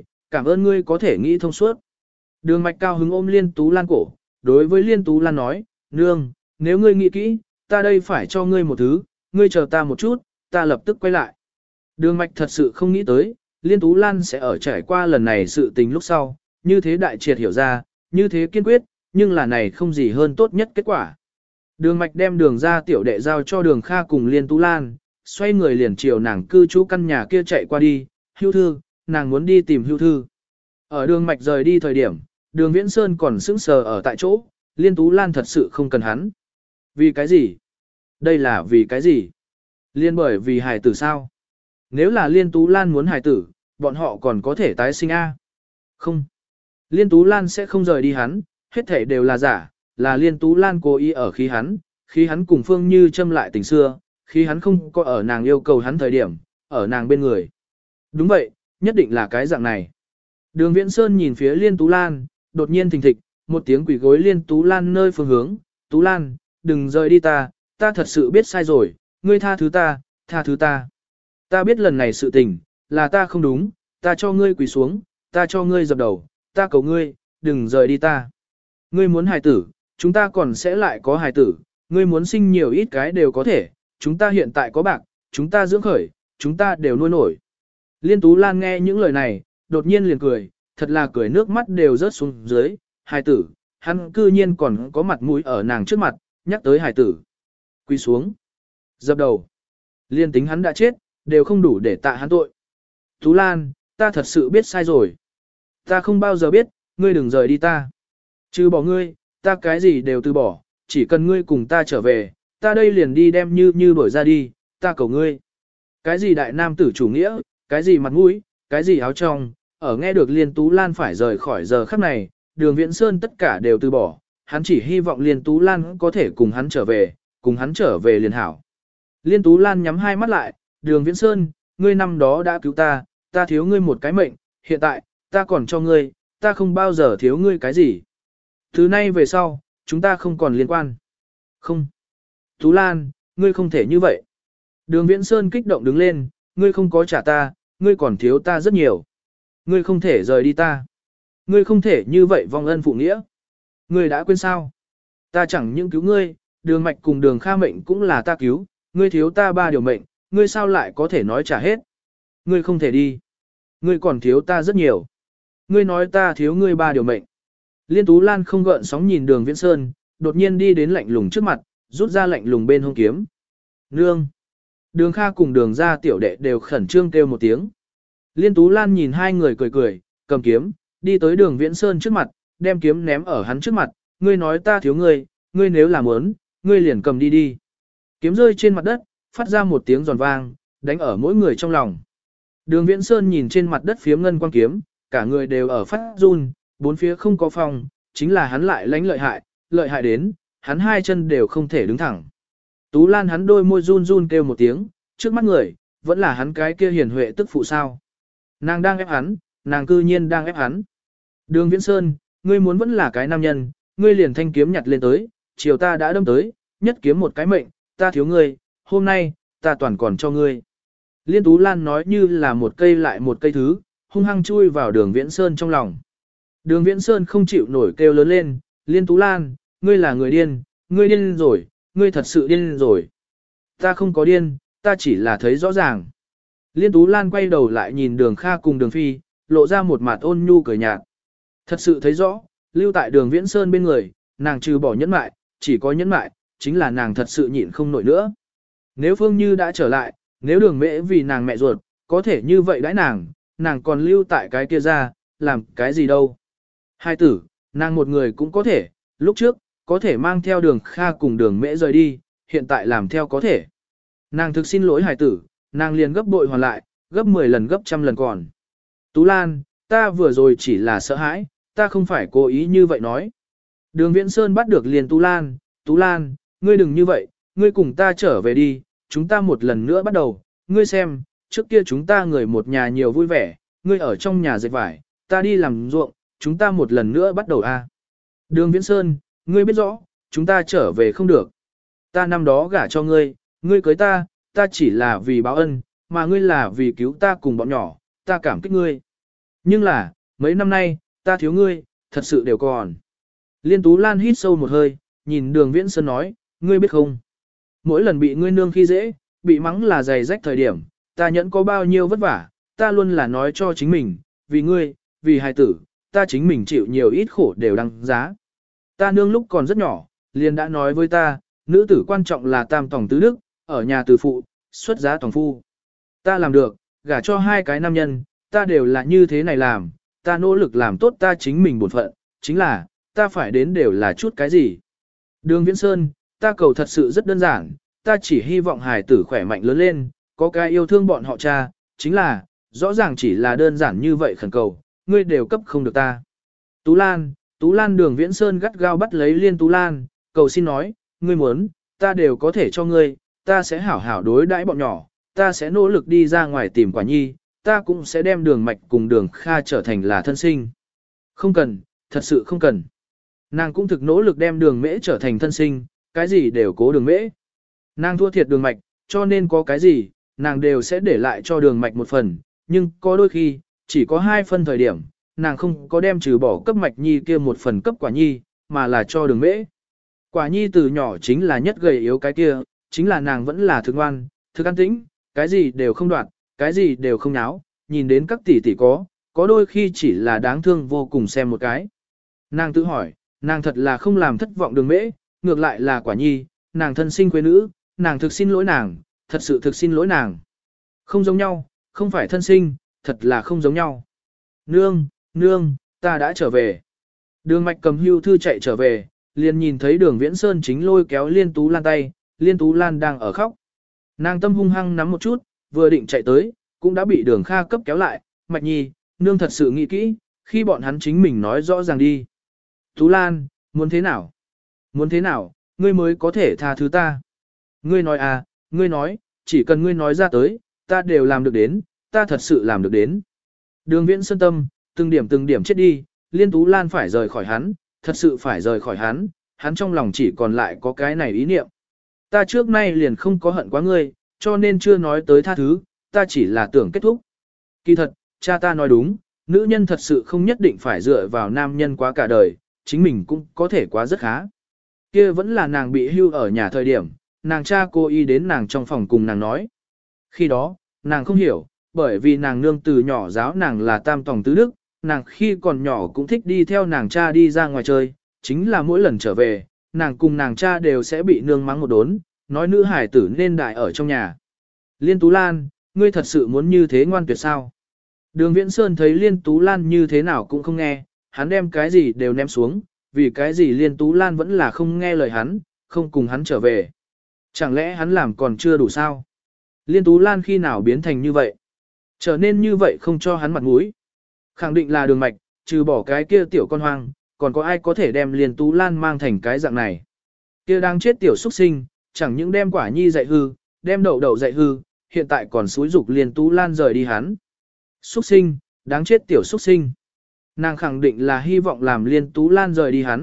ơn ngươi có thể nghĩ thông suốt. Đường mạch cao hứng ôm Liên Tú Lan cổ, đối với Liên Tú Lan nói, nương, nếu ngươi nghĩ kỹ, ta đây phải cho ngươi một thứ, ngươi chờ ta một chút, ta lập tức quay lại. Đường mạch thật sự không nghĩ tới, Liên Tú Lan sẽ ở trải qua lần này sự tình lúc sau, như thế đại triệt hiểu ra, như thế kiên quyết, nhưng là này không gì hơn tốt nhất kết quả. Đường mạch đem đường ra tiểu đệ giao cho đường Kha cùng Liên Tú Lan, xoay người liền chiều nàng cư trú căn nhà kia chạy qua đi, Hưu Thư, nàng muốn đi tìm Hưu Thư. Ở đường mạch rời đi thời điểm, đường Viễn Sơn còn sững sờ ở tại chỗ, Liên Tú Lan thật sự không cần hắn. Vì cái gì? Đây là vì cái gì? Liên bởi vì hài tử sao? Nếu là Liên Tú Lan muốn hài tử, bọn họ còn có thể tái sinh A. Không. Liên Tú Lan sẽ không rời đi hắn, hết thể đều là giả, là Liên Tú Lan cố ý ở khi hắn cùng Phương Như châm lại tình xưa, khi hắn không có ở nàng yêu cầu hắn thời điểm, ở nàng bên người. Đúng vậy, nhất định là cái dạng này. Đường Viễn Sơn nhìn phía Liên Tú Lan, đột nhiên thình thịch, một tiếng quỷ gối Liên Tú Lan nơi phương hướng, Tú Lan, đừng rời đi ta thật sự biết sai rồi, ngươi tha thứ ta, tha thứ ta. Ta biết lần này sự tình, là ta không đúng, ta cho ngươi quỳ xuống, ta cho ngươi dập đầu, ta cầu ngươi, đừng rời đi ta. Ngươi muốn hài tử, chúng ta còn sẽ lại có hài tử, ngươi muốn sinh nhiều ít cái đều có thể, chúng ta hiện tại có bạc, chúng ta dưỡng khởi, chúng ta đều nuôi nổi. Liên Tú Lan nghe những lời này, đột nhiên liền cười, thật là cười nước mắt đều rớt xuống dưới, hài tử, hắn cư nhiên còn có mặt mũi ở nàng trước mặt, nhắc tới hài tử. Quỳ xuống, dập đầu, liên tính hắn đã chết, đều không đủ để tạ hắn tội. Tú Lan, ta thật sự biết sai rồi. Ta không bao giờ biết, ngươi đừng rời đi ta. Trừ bỏ ngươi, ta cái gì đều từ bỏ, chỉ cần ngươi cùng ta trở về, ta đây liền đi đem như đuổi ra đi, ta cầu ngươi. Cái gì đại nam tử chủ nghĩa, cái gì mặt mũi, cái gì áo trong, ở nghe được Liên Tú Lan phải rời khỏi giờ khắc này, đường Viễn Sơn tất cả đều từ bỏ, hắn chỉ hy vọng Liên Tú Lan có thể cùng hắn trở về liền hảo. Liên Tú Lan nhắm hai mắt lại, đường Viễn Sơn, ngươi năm đó đã cứu ta thiếu ngươi một cái mệnh, hiện tại, ta còn cho ngươi, ta không bao giờ thiếu ngươi cái gì. Từ nay về sau, chúng ta không còn liên quan. Không. Tú Lan, ngươi không thể như vậy. Đường Viễn Sơn kích động đứng lên, ngươi không có trả ta, ngươi còn thiếu ta rất nhiều. Ngươi không thể rời đi ta. Ngươi không thể như vậy vong ân phụ nghĩa. Ngươi đã quên sao? Ta chẳng những cứu ngươi, đường mạch cùng đường Kha mệnh cũng là ta cứu, ngươi thiếu ta 3 điều mệnh, ngươi sao lại có thể nói trả hết? Ngươi không thể đi. Ngươi còn thiếu ta rất nhiều. Ngươi nói ta thiếu ngươi 3 điều mệnh. Liên Tú Lan không gợn sóng nhìn đường Viễn Sơn, đột nhiên đi đến lạnh lùng trước mặt, rút ra lạnh lùng bên hông kiếm. Nương. Đường Kha cùng đường ra tiểu đệ đều khẩn trương kêu một tiếng. Liên Tú Lan nhìn hai người cười cười, cầm kiếm, đi tới đường Viễn Sơn trước mặt, đem kiếm ném ở hắn trước mặt, ngươi nói ta thiếu ngươi, ngươi nếu làm muốn, ngươi liền cầm đi đi. Kiếm rơi trên mặt đất, phát ra một tiếng giòn vang, đánh ở mỗi người trong lòng. Đường Viễn Sơn nhìn trên mặt đất phiếm ngân quang kiếm, cả người đều ở phát run, bốn phía không có phòng, chính là hắn lại lánh lợi hại đến, hắn hai chân đều không thể đứng thẳng. Tú Lan hắn đôi môi run run kêu một tiếng, trước mắt người, vẫn là hắn cái kia hiền huệ tức phụ sao. Nàng đang ép hắn, nàng cư nhiên đang ép hắn. Đường Viễn Sơn, ngươi muốn vẫn là cái nam nhân, ngươi liền thanh kiếm nhặt lên tới, chiều ta đã đâm tới, nhất kiếm một cái mệnh, ta thiếu ngươi, hôm nay, ta toàn còn cho ngươi. Liên Tú Lan nói như là một cây lại một cây thứ, hung hăng chui vào đường Viễn Sơn trong lòng. Đường Viễn Sơn không chịu nổi kêu lớn lên, Liên Tú Lan, ngươi là người điên, ngươi điên rồi, ngươi thật sự điên rồi. Ta không có điên, ta chỉ là thấy rõ ràng. Liên Tú Lan quay đầu lại nhìn đường Kha cùng đường Phi, lộ ra một mặt ôn nhu cười nhạt. Thật sự thấy rõ, lưu tại đường Viễn Sơn bên người, nàng trừ bỏ nhẫn mại, chỉ có nhẫn mại, chính là nàng thật sự nhịn không nổi nữa. Nếu Phương Như đã trở lại, nếu đường mễ vì nàng mẹ ruột, có thể như vậy đãi nàng còn lưu tại cái kia ra, làm cái gì đâu. Hai tử, nàng một người cũng có thể, lúc trước, có thể mang theo đường Kha cùng đường mễ rời đi, hiện tại làm theo có thể. Nàng thực xin lỗi hài tử, nàng liền gấp bội hoàn lại, gấp 10 lần gấp trăm lần còn. Tú Lan, ta vừa rồi chỉ là sợ hãi, ta không phải cố ý như vậy nói. Đường Viễn Sơn bắt được liền Tú Lan, ngươi đừng như vậy, ngươi cùng ta trở về đi, chúng ta một lần nữa bắt đầu, ngươi xem, trước kia chúng ta người một nhà nhiều vui vẻ, ngươi ở trong nhà dệt vải, ta đi làm ruộng, chúng ta một lần nữa bắt đầu a. Đường Viễn Sơn, ngươi biết rõ, chúng ta trở về không được. Ta năm đó gả cho ngươi, ngươi cưới ta, ta chỉ là vì báo ân, mà ngươi là vì cứu ta cùng bọn nhỏ, ta cảm kích ngươi. Nhưng là, mấy năm nay, ta thiếu ngươi, thật sự đều còn. Liên Tú Lan hít sâu một hơi, nhìn đường Viễn Sơn nói, ngươi biết không? Mỗi lần bị ngươi nương khi dễ, bị mắng là giày rách thời điểm, ta nhẫn có bao nhiêu vất vả, ta luôn là nói cho chính mình, vì ngươi, vì hài tử, ta chính mình chịu nhiều ít khổ đều đăng giá. Ta nương lúc còn rất nhỏ, liền đã nói với ta, nữ tử quan trọng là tam tòng tứ đức, ở nhà từ phụ, xuất giá tòng phu. Ta làm được, gả cho hai cái nam nhân, ta đều là như thế này làm, ta nỗ lực làm tốt ta chính mình bổn phận, chính là, ta phải đến đều là chút cái gì. Đường Viễn Sơn, ta cầu thật sự rất đơn giản, ta chỉ hy vọng hài tử khỏe mạnh lớn lên, có cái yêu thương bọn họ cha, chính là, rõ ràng chỉ là đơn giản như vậy khẩn cầu, ngươi đều cấp không được ta. Tú Lan đường Viễn Sơn gắt gao bắt lấy Liên Tú Lan, cầu xin nói, ngươi muốn, ta đều có thể cho ngươi, ta sẽ hảo hảo đối đãi bọn nhỏ, ta sẽ nỗ lực đi ra ngoài tìm quả nhi, ta cũng sẽ đem đường mạch cùng đường Kha trở thành là thân sinh. Không cần, thật sự không cần. Nàng cũng thực nỗ lực đem đường mễ trở thành thân sinh, cái gì đều cố đường mễ. Nàng thua thiệt đường mạch, cho nên có cái gì, nàng đều sẽ để lại cho đường mạch một phần, nhưng có đôi khi, chỉ có 2 phân thời điểm, nàng không có đem trừ bỏ cấp mạch nhi kia một phần cấp quả nhi, mà là cho đường mễ. Quả nhi từ nhỏ chính là nhất gầy yếu cái kia, chính là nàng vẫn là thực ngoan, thực an tĩnh, cái gì đều không đoạt, cái gì đều không náo, nhìn đến các tỷ tỷ có đôi khi chỉ là đáng thương vô cùng xem một cái. Nàng tự hỏi, nàng thật là không làm thất vọng đường mễ, ngược lại là quả nhi, nàng thân sinh quê nữ, nàng thực xin lỗi nàng, thật sự thực xin lỗi nàng. Không giống nhau, không phải thân sinh, thật là không giống nhau. Nương, ta đã trở về. Đường mạch cầm hưu thư chạy trở về, liền nhìn thấy đường Viễn Sơn chính lôi kéo Liên Tú Lan tay, Liên Tú Lan đang ở khóc. Nàng tâm hung hăng nắm một chút, vừa định chạy tới, cũng đã bị đường Kha cấp kéo lại, mạch nhi, nương thật sự nghĩ kỹ, khi bọn hắn chính mình nói rõ ràng đi. Tú Lan, muốn thế nào? Muốn thế nào, ngươi mới có thể tha thứ ta? Ngươi nói à, ngươi nói, chỉ cần ngươi nói ra tới, ta đều làm được đến, ta thật sự làm được đến. Đường Viễn Sơn tâm, từng điểm chết đi, Liên Tú Lan phải rời khỏi hắn, thật sự phải rời khỏi hắn trong lòng chỉ còn lại có cái này ý niệm. Ta trước nay liền không có hận quá ngươi, cho nên chưa nói tới tha thứ, ta chỉ là tưởng kết thúc. Kỳ thật, cha ta nói đúng, nữ nhân thật sự không nhất định phải dựa vào nam nhân quá cả đời, chính mình cũng có thể quá rất khá. Kia vẫn là nàng bị hưu ở nhà thời điểm, nàng cha cô y đến nàng trong phòng cùng nàng nói. Khi đó, nàng không hiểu, bởi vì nàng nương từ nhỏ giáo nàng là tam tòng tứ đức, nàng khi còn nhỏ cũng thích đi theo nàng cha đi ra ngoài chơi, chính là mỗi lần trở về, nàng cùng nàng cha đều sẽ bị nương mắng một đốn, nói nữ hải tử nên đại ở trong nhà. Liên Tú Lan, ngươi thật sự muốn như thế ngoan tuyệt sao? Đường Viễn Sơn thấy Liên Tú Lan như thế nào cũng không nghe, hắn đem cái gì đều ném xuống, vì cái gì Liên Tú Lan vẫn là không nghe lời hắn, không cùng hắn trở về. Chẳng lẽ hắn làm còn chưa đủ sao? Liên Tú Lan khi nào biến thành như vậy? Trở nên như vậy không cho hắn mặt mũi. Khẳng định là đường mạch, trừ bỏ cái kia tiểu con hoang, còn có ai có thể đem Liên Tú Lan mang thành cái dạng này. Kia đang chết tiểu xuất sinh, chẳng những đem quả nhi dạy hư, đem đậu đậu dạy hư, hiện tại còn xúi dục Liên Tú Lan rời đi hắn. Xuất sinh, đáng chết tiểu xuất sinh. Nàng khẳng định là hy vọng làm Liên Tú Lan rời đi hắn,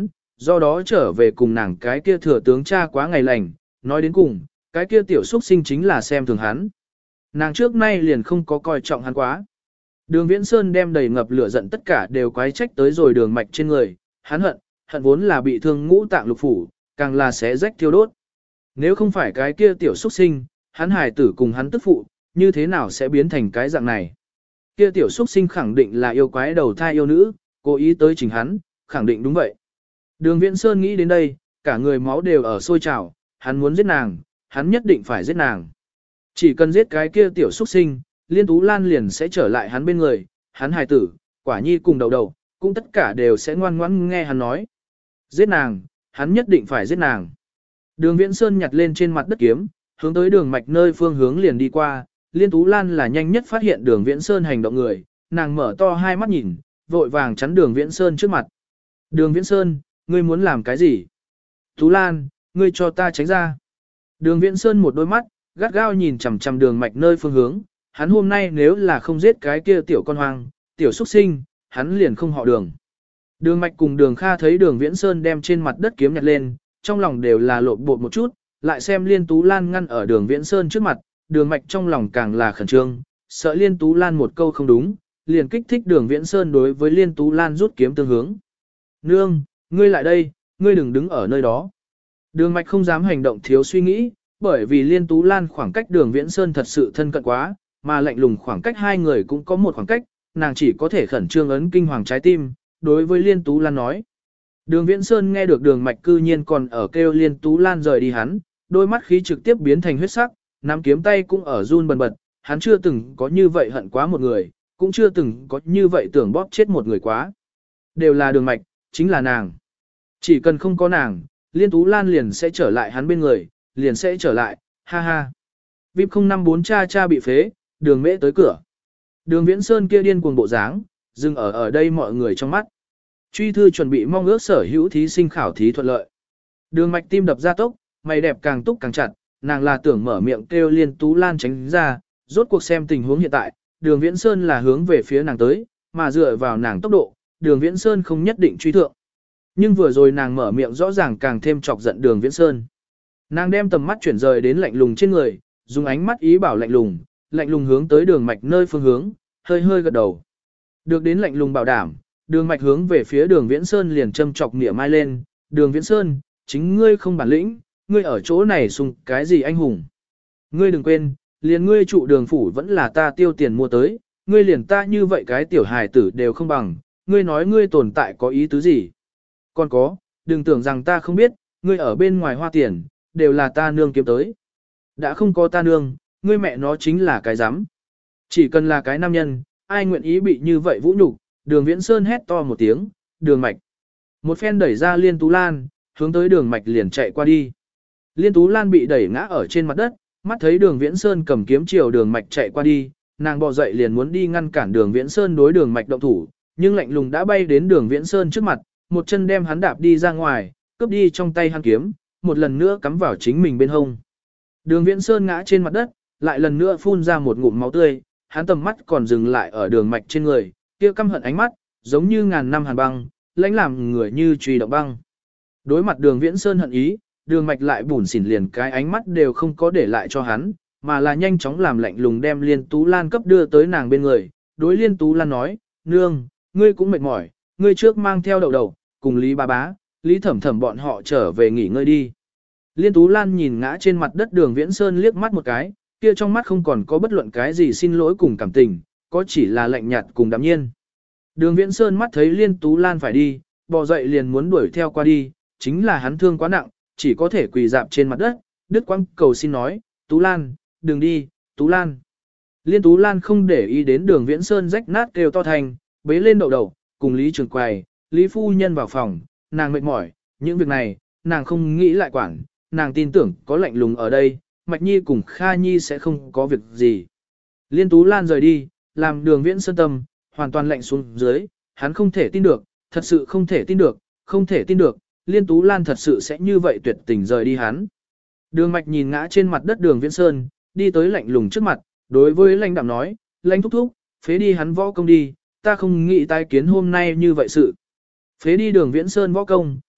do đó trở về cùng nàng cái kia thừa tướng cha quá ngày lành, nói đến cùng, cái kia tiểu xuất sinh chính là xem thường hắn. Nàng trước nay liền không có coi trọng hắn quá. Đường Viễn Sơn đem đầy ngập lửa giận tất cả đều quái trách tới rồi đường mạch trên người, hắn hận vốn là bị thương ngũ tạng lục phủ, càng là xé rách thiêu đốt. Nếu không phải cái kia tiểu xuất sinh, hắn hài tử cùng hắn tức phụ, như thế nào sẽ biến thành cái dạng này? Kia tiểu xuất sinh khẳng định là yêu quái đầu thai yêu nữ, cố ý tới chỉnh hắn, khẳng định đúng vậy. Đường Viễn Sơn nghĩ đến đây, cả người máu đều ở sôi trào, hắn muốn giết nàng, hắn nhất định phải giết nàng. Chỉ cần giết cái kia tiểu xuất sinh, Liên Tú Lan liền sẽ trở lại hắn bên người, hắn hài tử, Quả Nhi cùng đầu đầu, cũng tất cả đều sẽ ngoan ngoãn nghe hắn nói. Giết nàng, hắn nhất định phải giết nàng. Đường Viễn Sơn nhặt lên trên mặt đất kiếm, hướng tới đường mạch nơi phương hướng liền đi qua, Liên Tú Lan là nhanh nhất phát hiện đường Viễn Sơn hành động người, nàng mở to hai mắt nhìn, vội vàng chắn đường Viễn Sơn trước mặt. Đường Viễn Sơn, ngươi muốn làm cái gì? Tú Lan, ngươi cho ta tránh ra. Đường Viễn Sơn một đôi mắt, gắt gao nhìn chằm chằm đường mạch nơi phương hướng, hắn hôm nay nếu là không giết cái kia tiểu con hoang, tiểu xuất sinh, hắn liền không họ đường. Đường mạch cùng đường Kha thấy đường Viễn Sơn đem trên mặt đất kiếm nhặt lên, trong lòng đều là lộn bột một chút, lại xem Liên Tú Lan ngăn ở đường Viễn Sơn trước mặt, đường mạch trong lòng càng là khẩn trương, sợ Liên Tú Lan một câu không đúng, liền kích thích đường Viễn Sơn đối với Liên Tú Lan rút kiếm tương hướng. Nương, ngươi lại đây, ngươi đừng đứng ở nơi đó. Đường mạch không dám hành động thiếu suy nghĩ, bởi vì Liên Tú Lan khoảng cách đường Viễn Sơn thật sự thân cận quá, mà lạnh lùng khoảng cách hai người cũng có một khoảng cách, nàng chỉ có thể khẩn trương ấn kinh hoàng trái tim, đối với Liên Tú Lan nói. Đường Viễn Sơn nghe được đường mạch cư nhiên còn ở kêu Liên Tú Lan rời đi hắn, đôi mắt khí trực tiếp biến thành huyết sắc, nắm kiếm tay cũng ở run bần bật, hắn chưa từng có như vậy hận quá một người, cũng chưa từng có như vậy tưởng bóp chết một người quá. Đều là đường mạch, chính là nàng. Chỉ cần không có nàng, Liên Tú Lan liền sẽ trở lại hắn bên người, liền sẽ trở lại, ha ha. VIP 054 cha bị phế, đường mễ tới cửa. Đường Viễn Sơn kia điên cuồng bộ dáng, dừng ở đây mọi người trong mắt. Truy thư chuẩn bị mong ước sở hữu thí sinh khảo thí thuận lợi. Đường mạch tim đập ra tốc, mày đẹp càng túc càng chặt, nàng là tưởng mở miệng kêu Liên Tú Lan tránh ra, rốt cuộc xem tình huống hiện tại, đường Viễn Sơn là hướng về phía nàng tới, mà dựa vào nàng tốc độ, đường Viễn Sơn không nhất định truy thượng. Nhưng vừa rồi nàng mở miệng rõ ràng càng thêm chọc giận đường Viễn Sơn. Nàng đem tầm mắt chuyển rời đến lạnh lùng trên người, dùng ánh mắt ý bảo lạnh lùng hướng tới đường mạch nơi phương hướng, hơi hơi gật đầu. Được đến lạnh lùng bảo đảm, đường mạch hướng về phía đường Viễn Sơn liền châm chọc nỉa mai lên, đường Viễn Sơn, chính ngươi không bản lĩnh, ngươi ở chỗ này sung cái gì anh hùng. Ngươi đừng quên, liền ngươi trụ đường phủ vẫn là ta tiêu tiền mua tới, ngươi liền ta như vậy cái tiểu hài tử đều không bằng, ngươi nói ngươi tồn tại có ý tứ gì. Còn có, đừng tưởng rằng ta không biết, ngươi ở bên ngoài hoa tiền, đều là ta nương kiếm tới. Đã không có ta nương, ngươi mẹ nó chính là cái rắm. Chỉ cần là cái nam nhân, ai nguyện ý bị như vậy vũ nhục. Đường Viễn Sơn hét to một tiếng, đường mạch. Một phen đẩy ra Liên Tú Lan, hướng tới đường mạch liền chạy qua đi. Liên Tú Lan bị đẩy ngã ở trên mặt đất, mắt thấy đường Viễn Sơn cầm kiếm chiều đường mạch chạy qua đi, nàng bò dậy liền muốn đi ngăn cản đường Viễn Sơn đối đường mạch động thủ, nhưng lạnh lùng đã bay đến đường Viễn Sơn trước mặt, một chân đem hắn đạp đi ra ngoài, cướp đi trong tay hắn kiếm, một lần nữa cắm vào chính mình bên hông. Đường Viễn Sơn ngã trên mặt đất, lại lần nữa phun ra một ngụm máu tươi, hắn tầm mắt còn dừng lại ở đường mạch trên người, kia căm hận ánh mắt, giống như ngàn năm hàn băng, lãnh làm người như truy động băng. Đối mặt đường Viễn Sơn hận ý, đường mạch lại bủn xỉn liền cái ánh mắt đều không có để lại cho hắn, mà là nhanh chóng làm lạnh lùng đem Liên Tú Lan cấp đưa tới nàng bên người, đối Liên Tú Lan nói, nương, ngươi cũng mệt mỏi, ngươi trước mang theo đầu, cùng Lý Bá Bá, Lý Thẩm Thẩm bọn họ trở về nghỉ ngơi đi. Liên Tú Lan nhìn ngã trên mặt đất đường Viễn Sơn liếc mắt một cái, kia trong mắt không còn có bất luận cái gì xin lỗi cùng cảm tình, có chỉ là lạnh nhạt cùng đạm nhiên. Đường Viễn Sơn mắt thấy Liên Tú Lan phải đi, bò dậy liền muốn đuổi theo qua đi, chính là hắn thương quá nặng, chỉ có thể quỳ dạp trên mặt đất, đứt quãng cầu xin nói, Tú Lan, đừng đi, Tú Lan. Liên Tú Lan không để ý đến đường Viễn Sơn rách nát kêu to thành, bế lên đầu, cùng Lý Trường Quầy, Lý Phu Nhân vào phòng, nàng mệt mỏi, những việc này, nàng không nghĩ lại quản, nàng tin tưởng có lạnh lùng ở đây, Mạch Nhi cùng Kha Nhi sẽ không có việc gì. Liên Tú Lan rời đi, làm đường Viễn Sơn tâm, hoàn toàn lạnh xuống dưới, hắn không thể tin được, thật sự không thể tin được, không thể tin được, Liên Tú Lan thật sự sẽ như vậy tuyệt tình rời đi hắn. Đường Mạch nhìn ngã trên mặt đất đường Viễn Sơn, đi tới lạnh lùng trước mặt, đối với lãnh đạm nói, lãnh thúc thúc, phế đi hắn võ công đi, ta không nghĩ tái kiến hôm nay như vậy sự. Phế đi đường Viễn Sơn võ công,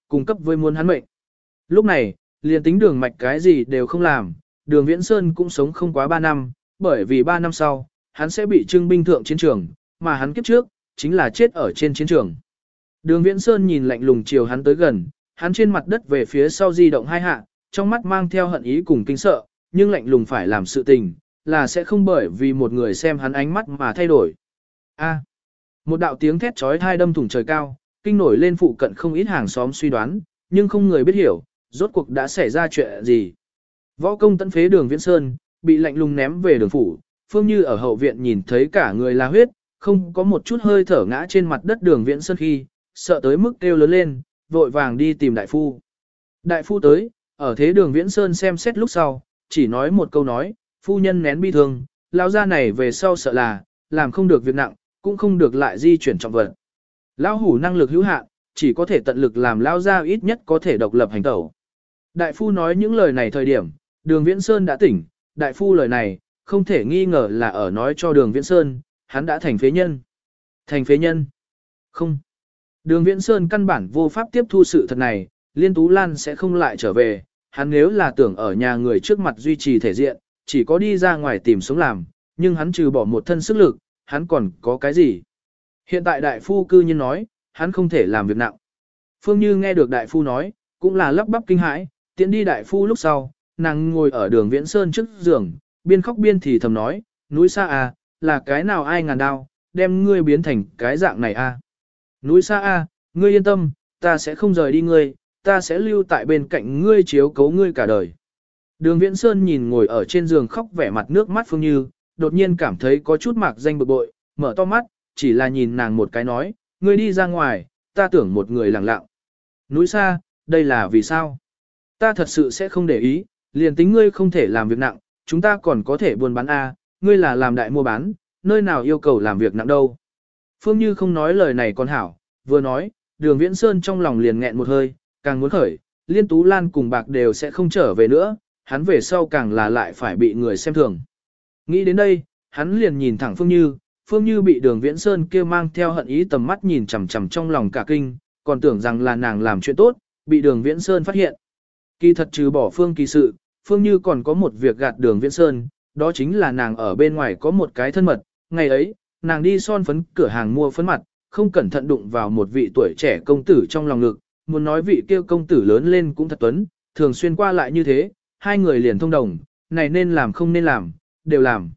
cung cấp với muốn hắn mệnh. Lúc này, liền tính đường mạch cái gì đều không làm, đường Viễn Sơn cũng sống không quá 3 năm, bởi vì 3 năm sau, hắn sẽ bị trưng binh thượng chiến trường, mà hắn kiếp trước, chính là chết ở trên chiến trường. Đường Viễn Sơn nhìn lạnh lùng chiều hắn tới gần, hắn trên mặt đất về phía sau di động hai hạ, trong mắt mang theo hận ý cùng kinh sợ, nhưng lạnh lùng phải làm sự tình, là sẽ không bởi vì một người xem hắn ánh mắt mà thay đổi. A. Một đạo tiếng thét chói tai đâm thủng trời cao, kinh nổi lên phụ cận không ít hàng xóm suy đoán, nhưng không người biết hiểu, rốt cuộc đã xảy ra chuyện gì. Võ công tận phế đường Viễn Sơn, bị lạnh lùng ném về đường phủ, Phương Như ở hậu viện nhìn thấy cả người là huyết, không có một chút hơi thở ngã trên mặt đất đường Viễn Sơn khi, sợ tới mức kêu lớn lên, vội vàng đi tìm đại phu. Đại phu tới, ở thế đường Viễn Sơn xem xét lúc sau, chỉ nói một câu nói, phu nhân nén bi thương, lão gia này về sau sợ là, làm không được việc nặng, cũng không được lại di chuyển trọng vật. Lão hủ năng lực hữu hạn, chỉ có thể tận lực làm lão gia ít nhất có thể độc lập hành tẩu. Đại phu nói những lời này thời điểm, đường Viễn Sơn đã tỉnh, đại phu lời này, không thể nghi ngờ là ở nói cho đường Viễn Sơn, hắn đã thành phế nhân. Thành phế nhân? Không. Đường Viễn Sơn căn bản vô pháp tiếp thu sự thật này, Liên Tú Lan sẽ không lại trở về, hắn nếu là tưởng ở nhà người trước mặt duy trì thể diện, chỉ có đi ra ngoài tìm sống làm, nhưng hắn trừ bỏ một thân sức lực, hắn còn có cái gì? Hiện tại đại phu cư nhiên nói, hắn không thể làm việc nặng. Phương Như nghe được đại phu nói, cũng là lắp bắp kinh hãi, tiện đi đại phu lúc sau, nàng ngồi ở đường Viễn Sơn trước giường, biên khóc biên thì thầm nói, núi xa à, là cái nào ai ngàn đao, đem ngươi biến thành cái dạng này à. Núi xa à, ngươi yên tâm, ta sẽ không rời đi ngươi, ta sẽ lưu tại bên cạnh ngươi chiếu cố ngươi cả đời. Đường Viễn Sơn nhìn ngồi ở trên giường khóc vẻ mặt nước mắt Phương Như, đột nhiên cảm thấy có chút mạc danh bực bội, mở to mắt, chỉ là nhìn nàng một cái nói, ngươi đi ra ngoài, ta tưởng một người lặng lặng. Núi xa, đây là vì sao? Ta thật sự sẽ không để ý, liền tính ngươi không thể làm việc nặng, chúng ta còn có thể buôn bán A, ngươi là làm đại mua bán, nơi nào yêu cầu làm việc nặng đâu. Phương Như không nói lời này còn hảo, vừa nói, đường Viễn Sơn trong lòng liền nghẹn một hơi, càng muốn khởi, Liên Tú Lan cùng bạc đều sẽ không trở về nữa, hắn về sau càng là lại phải bị người xem thường. Nghĩ đến đây, hắn liền nhìn thẳng Phương Như, Phương Như bị đường Viễn Sơn kia mang theo hận ý tầm mắt nhìn chằm chằm trong lòng cả kinh, còn tưởng rằng là nàng làm chuyện tốt, bị đường Viễn Sơn phát hiện. Kỳ thật trừ bỏ Phương Kỳ sự, Phương Như còn có một việc gạt đường Viễn Sơn, đó chính là nàng ở bên ngoài có một cái thân mật, ngày ấy, nàng đi son phấn cửa hàng mua phấn mặt, không cẩn thận đụng vào một vị tuổi trẻ công tử trong lòng ngực, muốn nói vị kia công tử lớn lên cũng thật tuấn, thường xuyên qua lại như thế, hai người liền thông đồng, này nên làm không nên làm, đều làm.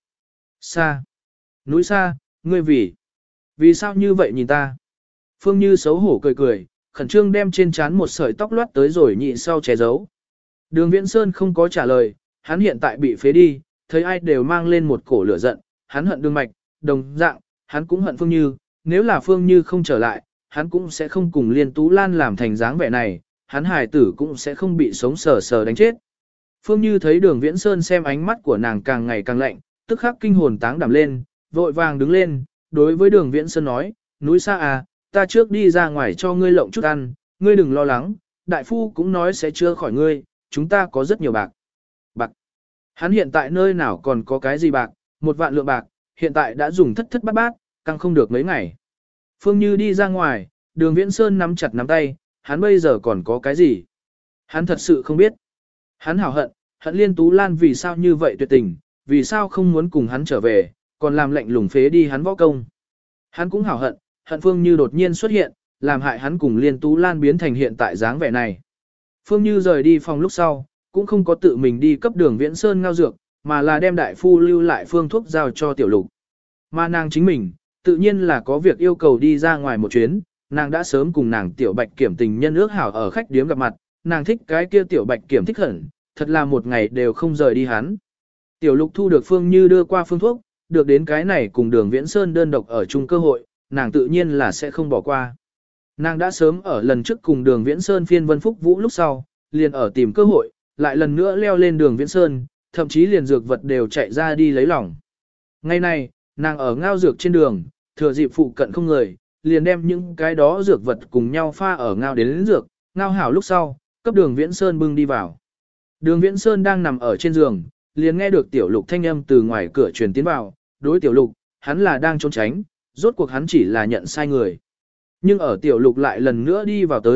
Xa, núi xa, ngươi vì sao như vậy nhìn ta? Phương Như xấu hổ cười cười, khẩn trương đem trên trán một sợi tóc loát tới rồi nhị sau che giấu. Đường Viễn Sơn không có trả lời, hắn hiện tại bị phế đi, thấy ai đều mang lên một cổ lửa giận, hắn hận Đường Mạch, đồng dạng, hắn cũng hận Phương Như, nếu là Phương Như không trở lại, hắn cũng sẽ không cùng Liên Tú Lan làm thành dáng vẻ này, hắn hài tử cũng sẽ không bị sống sờ sờ đánh chết. Phương Như thấy Đường Viễn Sơn xem ánh mắt của nàng càng ngày càng lạnh, tức khắc kinh hồn táng đảm lên, vội vàng đứng lên, đối với Đường Viễn Sơn nói, núi xa à, ta trước đi ra ngoài cho ngươi lộng chút ăn, ngươi đừng lo lắng, đại phu cũng nói sẽ chữa khỏi ngươi, chúng ta có rất nhiều bạc. Bạc. Hắn hiện tại nơi nào còn có cái gì bạc, 1 vạn lượng bạc, hiện tại đã dùng thất thất bát bát, căng không được mấy ngày. Phương Như đi ra ngoài, Đường Viễn Sơn nắm chặt nắm tay, hắn bây giờ còn có cái gì? Hắn thật sự không biết. Hắn hảo hận, hận Liên Tú Lan vì sao như vậy tuyệt tình, vì sao không muốn cùng hắn trở về, còn làm lệnh lùng phế đi hắn võ công. Hắn cũng hảo hận, hận Phương Như đột nhiên xuất hiện, làm hại hắn cùng Liên Tú Lan biến thành hiện tại dáng vẻ này. Phương Như rời đi phòng lúc sau, cũng không có tự mình đi cấp Đường Viễn Sơn ngao dược, mà là đem đại phu lưu lại phương thuốc giao cho Tiểu Lục. Mà nàng chính mình, tự nhiên là có việc yêu cầu đi ra ngoài một chuyến, nàng đã sớm cùng nàng Tiểu Bạch Kiểm tình nhân ước hảo ở khách điếm gặp mặt, nàng thích cái kia Tiểu Bạch Kiểm thích hẳn, thật là một ngày đều không rời đi hắn. Tiểu Lục thu được Phương Như đưa qua phương thuốc, được đến cái này cùng Đường Viễn Sơn đơn độc ở chung cơ hội, nàng tự nhiên là sẽ không bỏ qua. Nàng đã sớm ở lần trước cùng Đường Viễn Sơn phiên Vân Phúc Vũ lúc sau, liền ở tìm cơ hội, lại lần nữa leo lên Đường Viễn Sơn, thậm chí liền dược vật đều chạy ra đi lấy lòng. Ngày này, nàng ở ngao dược trên đường, thừa dịp phụ cận không người, liền đem những cái đó dược vật cùng nhau pha ở ngao đến dược, ngao hảo lúc sau, cấp Đường Viễn Sơn bưng đi vào. Đường Viễn Sơn đang nằm ở trên giường, liền nghe được Tiểu Lục thanh âm từ ngoài cửa truyền tiến vào, đối Tiểu Lục, hắn là đang trốn tránh, rốt cuộc hắn chỉ là nhận sai người. Nhưng ở Tiểu Lục lại lần nữa đi vào tới,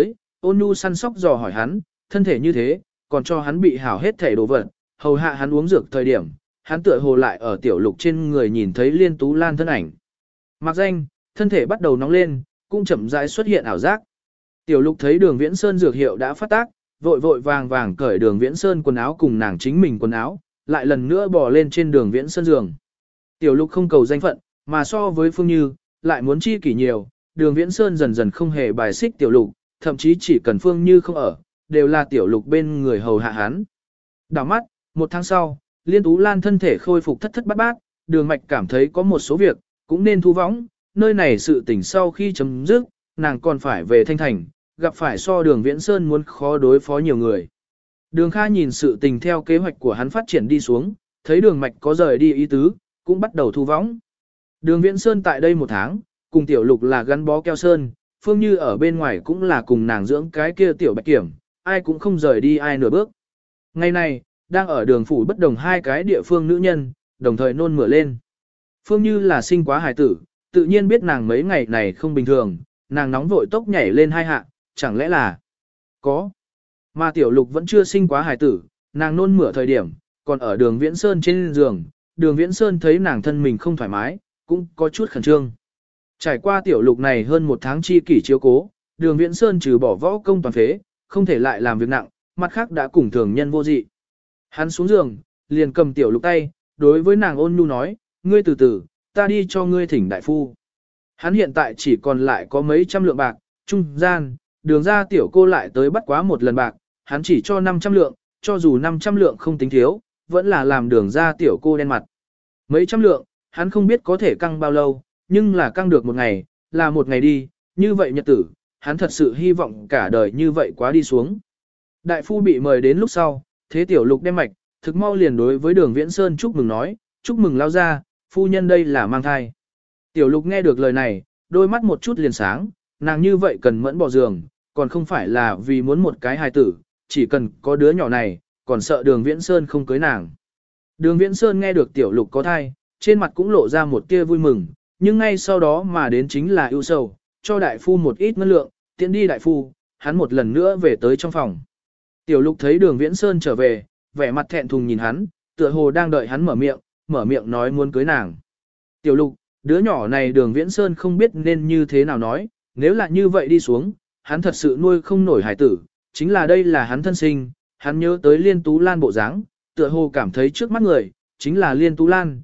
Ôn nhu săn sóc dò hỏi hắn, thân thể như thế, còn cho hắn bị hảo hết thể đồ vật, hầu hạ hắn uống dược thời điểm, hắn tựa hồ lại ở tiểu lục trên người nhìn thấy Liên Tú Lan thân ảnh. Mặc danh, thân thể bắt đầu nóng lên, cũng chậm rãi xuất hiện ảo giác. Tiểu lục thấy Đường Viễn Sơn dược hiệu đã phát tác, vội vội vàng vàng cởi Đường Viễn Sơn quần áo cùng nàng chính mình quần áo, lại lần nữa bò lên trên Đường Viễn Sơn giường. Tiểu lục không cầu danh phận, mà so với Phương Như, lại muốn chi kỷ nhiều, Đường Viễn Sơn dần dần không hề bài xích tiểu lục, thậm chí chỉ cần Phương Như không ở, đều là tiểu lục bên người hầu hạ hắn. Đảo mắt, một tháng sau, Liên Tú Lan thân thể khôi phục thất thất bát bát, Đường Mạch cảm thấy có một số việc, cũng nên thu võng, nơi này sự tình sau khi chấm dứt, nàng còn phải về Thanh Thành, gặp phải so Đường Viễn Sơn muốn khó đối phó nhiều người. Đường Kha nhìn sự tình theo kế hoạch của hắn phát triển đi xuống, thấy Đường Mạch có rời đi ý tứ, cũng bắt đầu thu võng. Đường Viễn Sơn tại đây một tháng, cùng tiểu lục là gắn bó keo sơn, Phương Như ở bên ngoài cũng là cùng nàng dưỡng cái kia tiểu bạch kiểm, ai cũng không rời đi ai nửa bước. Ngày này, đang ở đường phủ bất đồng hai cái địa phương nữ nhân, đồng thời nôn mửa lên. Phương Như là sinh quá hài tử, tự nhiên biết nàng mấy ngày này không bình thường, nàng nóng vội tốc nhảy lên hai hạ, chẳng lẽ là có. Mà tiểu lục vẫn chưa sinh quá hài tử, nàng nôn mửa thời điểm, còn ở đường Viễn Sơn trên giường, đường Viễn Sơn thấy nàng thân mình không thoải mái, cũng có chút khẩn trương. Trải qua tiểu lục này hơn một tháng chi kỷ chiếu cố, đường Viễn Sơn trừ bỏ võ công toàn phế, không thể lại làm việc nặng, mặt khác đã cùng thường nhân vô dị. Hắn xuống giường, liền cầm tiểu lục tay, đối với nàng ôn nhu nói, ngươi từ từ, ta đi cho ngươi thỉnh đại phu. Hắn hiện tại chỉ còn lại có mấy trăm lượng bạc, trung gian, đường ra tiểu cô lại tới bắt quá một lần bạc, hắn chỉ cho 500 lượng, cho dù 500 lượng không tính thiếu, vẫn là làm đường ra tiểu cô đen mặt. Mấy trăm lượng, hắn không biết có thể căng bao lâu, nhưng là căng được một ngày, là một ngày đi, như vậy nhật tử, hắn thật sự hy vọng cả đời như vậy quá đi xuống. Đại phu bị mời đến lúc sau, thế tiểu lục đem mạch, thực mau liền đối với đường Viễn Sơn chúc mừng nói, chúc mừng lao ra, phu nhân đây là mang thai. Tiểu lục nghe được lời này, đôi mắt một chút liền sáng, nàng như vậy cần mẫn bỏ giường, còn không phải là vì muốn một cái hài tử, chỉ cần có đứa nhỏ này, còn sợ đường Viễn Sơn không cưới nàng. Đường Viễn Sơn nghe được tiểu lục có thai, trên mặt cũng lộ ra một tia vui mừng, nhưng ngay sau đó mà đến chính là ưu sầu, cho đại phu một ít ngân lượng, tiện đi đại phu, hắn một lần nữa về tới trong phòng. Tiểu lục thấy đường Viễn Sơn trở về, vẻ mặt thẹn thùng nhìn hắn, tựa hồ đang đợi hắn mở miệng nói muốn cưới nàng. Tiểu lục, đứa nhỏ này đường Viễn Sơn không biết nên như thế nào nói, nếu là như vậy đi xuống, hắn thật sự nuôi không nổi hải tử, chính là đây là hắn thân sinh, hắn nhớ tới Liên Tú Lan bộ dáng, tựa hồ cảm thấy trước mắt người, chính là Liên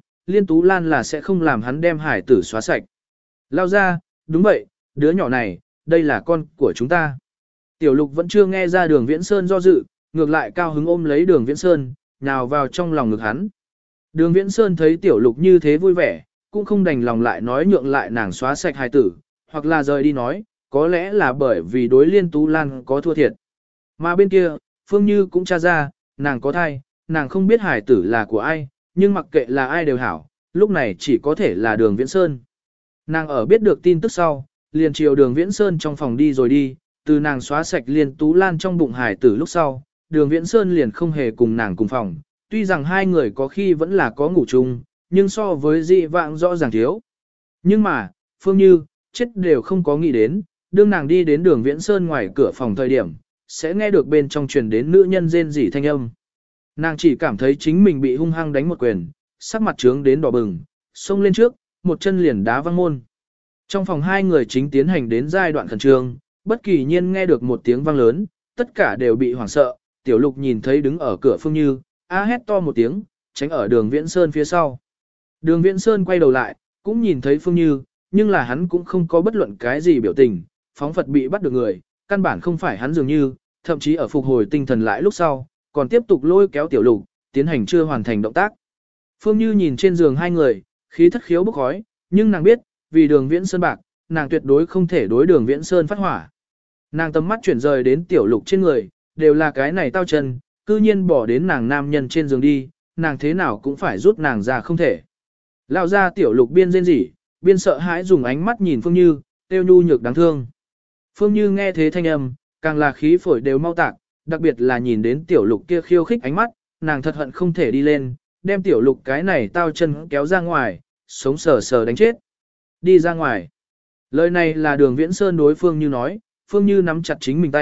Tú Lan là sẽ không làm hắn đem hải tử xóa sạch. Lao ra, đúng vậy, đứa nhỏ này, đây là con của chúng ta. Tiểu lục vẫn chưa nghe ra đường Viễn Sơn do dự, ngược lại cao hứng ôm lấy đường Viễn Sơn, nhào vào trong lòng ngực hắn. Đường Viễn Sơn thấy tiểu lục như thế vui vẻ, cũng không đành lòng lại nói nhượng lại nàng xóa sạch hài tử, hoặc là rời đi nói, có lẽ là bởi vì đối Liên Tú Lan có thua thiệt. Mà bên kia, Phương Như cũng tra ra, nàng có thai, nàng không biết hài tử là của ai, nhưng mặc kệ là ai đều hảo, lúc này chỉ có thể là đường Viễn Sơn. Nàng ở biết được tin tức sau, liền chiều đường Viễn Sơn trong phòng đi rồi đi, từ nàng xóa sạch Liên Tú Lan trong bụng hài tử lúc sau, đường Viễn Sơn liền không hề cùng nàng cùng phòng, tuy rằng hai người có khi vẫn là có ngủ chung, nhưng so với dị vãng rõ ràng thiếu. Nhưng mà, Phương Như, chết đều không có nghĩ đến, đương nàng đi đến đường Viễn Sơn ngoài cửa phòng thời điểm, sẽ nghe được bên trong truyền đến nữ nhân rên rỉ thanh âm. Nàng chỉ cảm thấy chính mình bị hung hăng đánh một quyền, sắc mặt trướng đến đỏ bừng, xông lên trước, một chân liền đá văng môn. Trong phòng hai người chính tiến hành đến giai đoạn khẩn trương, bất kỳ nhiên nghe được một tiếng vang lớn, tất cả đều bị hoảng sợ, tiểu lục nhìn thấy đứng ở cửa Phương Như, hét to một tiếng, tránh ở đường Viễn Sơn phía sau. Đường Viễn Sơn quay đầu lại, cũng nhìn thấy Phương Như, nhưng là hắn cũng không có bất luận cái gì biểu tình, phóng Phật bị bắt được người, căn bản không phải hắn dường như, thậm chí ở phục hồi tinh thần lại lúc sau, còn tiếp tục lôi kéo tiểu lục, tiến hành chưa hoàn thành động tác. Phương Như nhìn trên giường hai người, khí thất khiếu bốc khói, nhưng nàng biết, vì đường Viễn Sơn bạc, nàng tuyệt đối không thể đối đường Viễn Sơn phát hỏa. Nàng tầm mắt chuyển rời đến tiểu lục trên người, đều là cái này tao chân, cư nhiên bỏ đến nàng nam nhân trên giường đi, nàng thế nào cũng phải rút nàng ra không thể. Lao ra tiểu lục biên rên rỉ, biên sợ hãi dùng ánh mắt nhìn Phương Như, tiêu nhu nhược đáng thương. Phương Như nghe thế thanh âm, càng là khí phổi đều mau tạc, đặc biệt là nhìn đến tiểu lục kia khiêu khích ánh mắt, nàng thật hận không thể đi lên, đem tiểu lục cái này tao chân kéo ra ngoài, sống sờ sờ đánh chết. Đi ra ngoài. Lời này là đường Viễn Sơn đối Phương Như nói, Phương Như nắm chặt chính mình tay,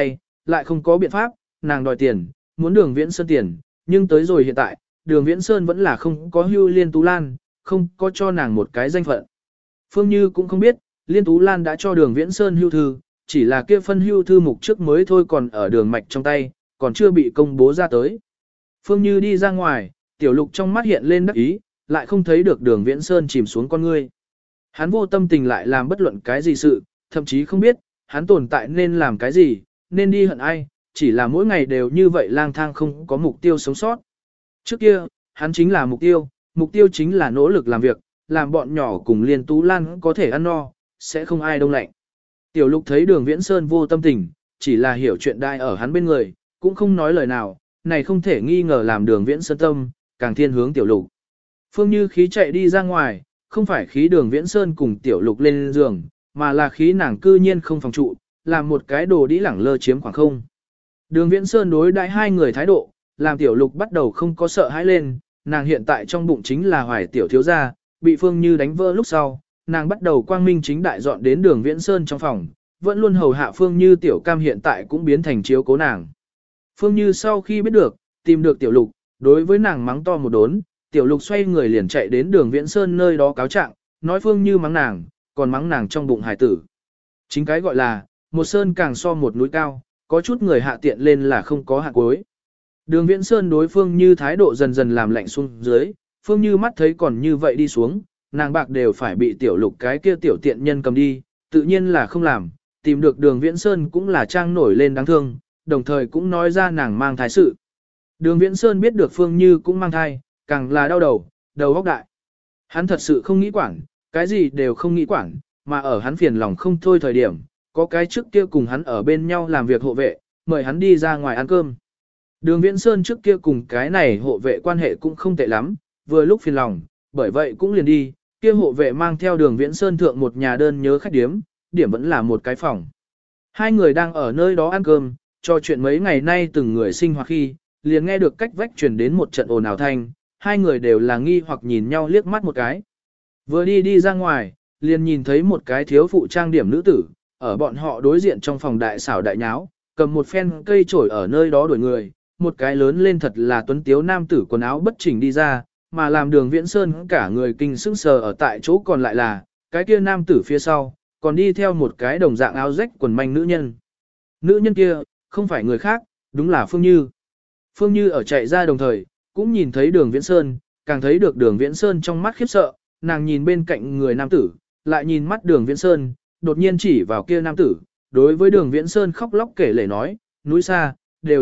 lại không có biện pháp, nàng đòi tiền, muốn đường Viễn Sơn tiền, nhưng tới rồi hiện tại, đường Viễn Sơn vẫn là không có hưu Liên Tú Lan, không có cho nàng một cái danh phận. Phương Như cũng không biết, Liên Tú Lan đã cho đường Viễn Sơn hưu thư, chỉ là kia phân hưu thư mục trước mới thôi còn ở đường mạch trong tay, còn chưa bị công bố ra tới. Phương Như đi ra ngoài, Tiểu Lục trong mắt hiện lên đắc ý, lại không thấy được đường Viễn Sơn chìm xuống con ngươi. Hắn vô tâm tình lại làm bất luận cái gì sự, thậm chí không biết, hắn tồn tại nên làm cái gì, nên đi hận ai, chỉ là mỗi ngày đều như vậy lang thang không có mục tiêu sống sót. Trước kia, hắn chính là mục tiêu chính là nỗ lực làm việc, làm bọn nhỏ cùng Liên Tú Lan có thể ăn no, sẽ không ai đông lạnh. Tiểu Lục thấy đường Viễn Sơn vô tâm tình, chỉ là hiểu chuyện đai ở hắn bên người, cũng không nói lời nào, này không thể nghi ngờ làm đường Viễn Sơn tâm, càng thiên hướng Tiểu Lục. Phương Như khí chạy đi ra ngoài, không phải khí đường Viễn Sơn cùng Tiểu Lục lên giường, mà là khí nàng cư nhiên không phòng trụ, làm một cái đồ đĩ lẳng lơ chiếm khoảng không. Đường Viễn Sơn đối đãi hai người thái độ, làm Tiểu Lục bắt đầu không có sợ hãi lên, nàng hiện tại trong bụng chính là hoài tiểu thiếu gia, bị Phương Như đánh vỡ lúc sau, nàng bắt đầu quang minh chính đại dọn đến đường Viễn Sơn trong phòng, vẫn luôn hầu hạ Phương Như tiểu cam hiện tại cũng biến thành chiếu cố nàng. Phương Như sau khi biết được, tìm được Tiểu Lục, đối với nàng mắng to một đốn, Tiểu Lục xoay người liền chạy đến đường Viễn Sơn nơi đó cáo trạng, nói Phương Như mắng nàng, còn mắng nàng trong bụng hài tử. Chính cái gọi là, một sơn càng so một núi cao, có chút người hạ tiện lên là không có hạ cuối. Đường Viễn Sơn đối Phương Như thái độ dần dần làm lạnh xuống dưới, Phương Như mắt thấy còn như vậy đi xuống, nàng bạc đều phải bị Tiểu Lục cái kia tiểu tiện nhân cầm đi, tự nhiên là không làm, tìm được đường Viễn Sơn cũng là trang nổi lên đáng thương, đồng thời cũng nói ra nàng mang thai sự. Đường Viễn Sơn biết được Phương Như cũng mang thai, càng là đau đầu, đầu óc đại. Hắn thật sự không nghĩ quản, cái gì đều không nghĩ quản, mà ở hắn phiền lòng không thôi thời điểm, có cái trước kia cùng hắn ở bên nhau làm việc hộ vệ, mời hắn đi ra ngoài ăn cơm. Đường Viễn Sơn trước kia cùng cái này hộ vệ quan hệ cũng không tệ lắm, vừa lúc phiền lòng, bởi vậy cũng liền đi, kia hộ vệ mang theo đường Viễn Sơn thượng một nhà đơn nhớ khách điếm, điểm vẫn là một cái phòng. Hai người đang ở nơi đó ăn cơm, trò chuyện mấy ngày nay từng người sinh hoạt khi, liền nghe được cách vách truyền đến một trận ồn ào thanh, hai người đều là nghi hoặc nhìn nhau liếc mắt một cái. Vừa đi ra ngoài, liền nhìn thấy một cái thiếu phụ trang điểm nữ tử, ở bọn họ đối diện trong phòng đại xảo đại nháo, cầm một phen cây chổi ở nơi đó đuổi người, một cái lớn lên thật là tuấn tiếu nam tử quần áo bất chỉnh đi ra, mà làm đường Viễn Sơn cả người kinh sững sờ ở tại chỗ còn lại là, cái kia nam tử phía sau, còn đi theo một cái đồng dạng áo rách quần manh nữ nhân. Nữ nhân kia, không phải người khác, đúng là Phương Như. Phương Như ở chạy ra đồng thời, cũng nhìn thấy đường Viễn Sơn, càng thấy được đường Viễn Sơn trong mắt khiếp sợ, nàng nhìn bên cạnh người nam tử, lại nhìn mắt đường Viễn Sơn, đột nhiên chỉ vào kia nam tử, đối với đường Viễn Sơn khóc lóc kể lể nói, núi xa, đều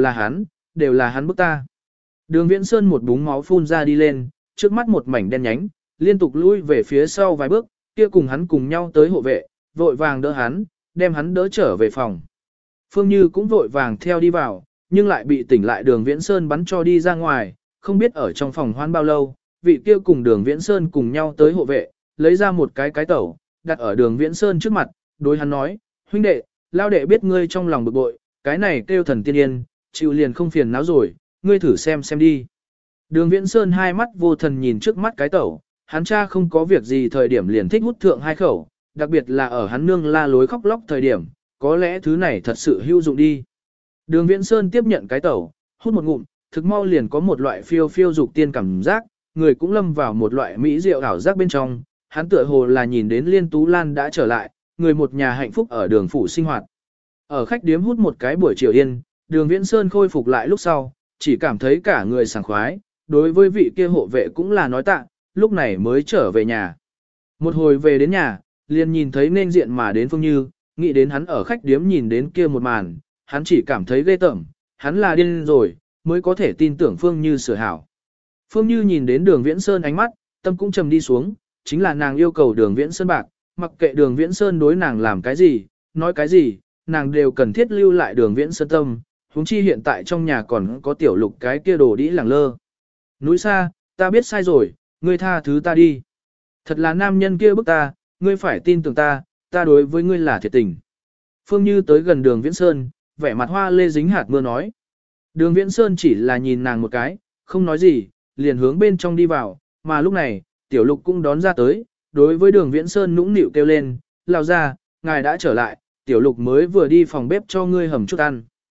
là hắn bức ta. Đường Viễn Sơn một búng máu phun ra đi lên, trước mắt một mảnh đen nhánh, liên tục lui về phía sau vài bước, kia cùng hắn cùng nhau tới hộ vệ, vội vàng đỡ hắn, đem hắn đỡ trở về phòng. Phương Như cũng vội vàng theo đi vào, nhưng lại bị tỉnh lại đường Viễn Sơn bắn cho đi ra ngoài, không biết ở trong phòng hoan bao lâu, vị kia cùng đường Viễn Sơn cùng nhau tới hộ vệ, lấy ra một cái tẩu, đặt ở đường Viễn Sơn trước mặt, đối hắn nói, huynh đệ, lao đệ biết ngươi trong lòng bực bội, cái này kêu thần tiên yên, chịu liền không phiền não rồi, ngươi thử xem đi. Đường Viễn Sơn hai mắt vô thần nhìn trước mắt cái tẩu, hắn cha không có việc gì thời điểm liền thích hút thượng hai khẩu, đặc biệt là ở hắn nương la lối khóc lóc thời điểm, có lẽ thứ này thật sự hữu dụng đi. Đường Viễn Sơn tiếp nhận cái tẩu, hút một ngụm, thực mau liền có một loại phiêu phiêu dục tiên cảm giác, người cũng lâm vào một loại mỹ diệu ảo giác bên trong, hắn tựa hồ là nhìn đến Liên Tú Lan đã trở lại, người một nhà hạnh phúc ở đường phủ sinh hoạt. Ở khách điếm hút một cái buổi chiều yên, đường Viễn Sơn khôi phục lại lúc sau, chỉ cảm thấy cả người sảng khoái, đối với vị kia hộ vệ cũng là nói tạ, lúc này mới trở về nhà. Một hồi về đến nhà, liền nhìn thấy nên diện mà đến Phương Như, nghĩ đến hắn ở khách điếm nhìn đến kia một màn, hắn chỉ cảm thấy ghê tởm, hắn là điên rồi, mới có thể tin tưởng Phương Như sửa hảo. Phương Như nhìn đến đường Viễn Sơn ánh mắt, tâm cũng trầm đi xuống, chính là nàng yêu cầu đường Viễn Sơn bạc, mặc kệ đường Viễn Sơn đối nàng làm cái gì, nói cái gì, nàng đều cần thiết lưu lại đường Viễn Sơn tâm, huống chi hiện tại trong nhà còn có Tiểu Lục cái kia đồ đĩ lẳng lơ. Núi xa, ta biết sai rồi, ngươi tha thứ ta đi. Thật là nam nhân kia bức ta, ngươi phải tin tưởng ta, ta đối với ngươi là thiệt tình. Phương Như tới gần đường Viễn Sơn, vẻ mặt hoa lê dính hạt mưa nói. Đường Viễn Sơn chỉ là nhìn nàng một cái, không nói gì, liền hướng bên trong đi vào, mà lúc này, Tiểu Lục cũng đón ra tới, đối với đường Viễn Sơn nũng nịu kêu lên, lao ra, ngài đã trở lại, Tiểu Lục mới vừa đi phòng bếp cho ngươi hầm chút ăn.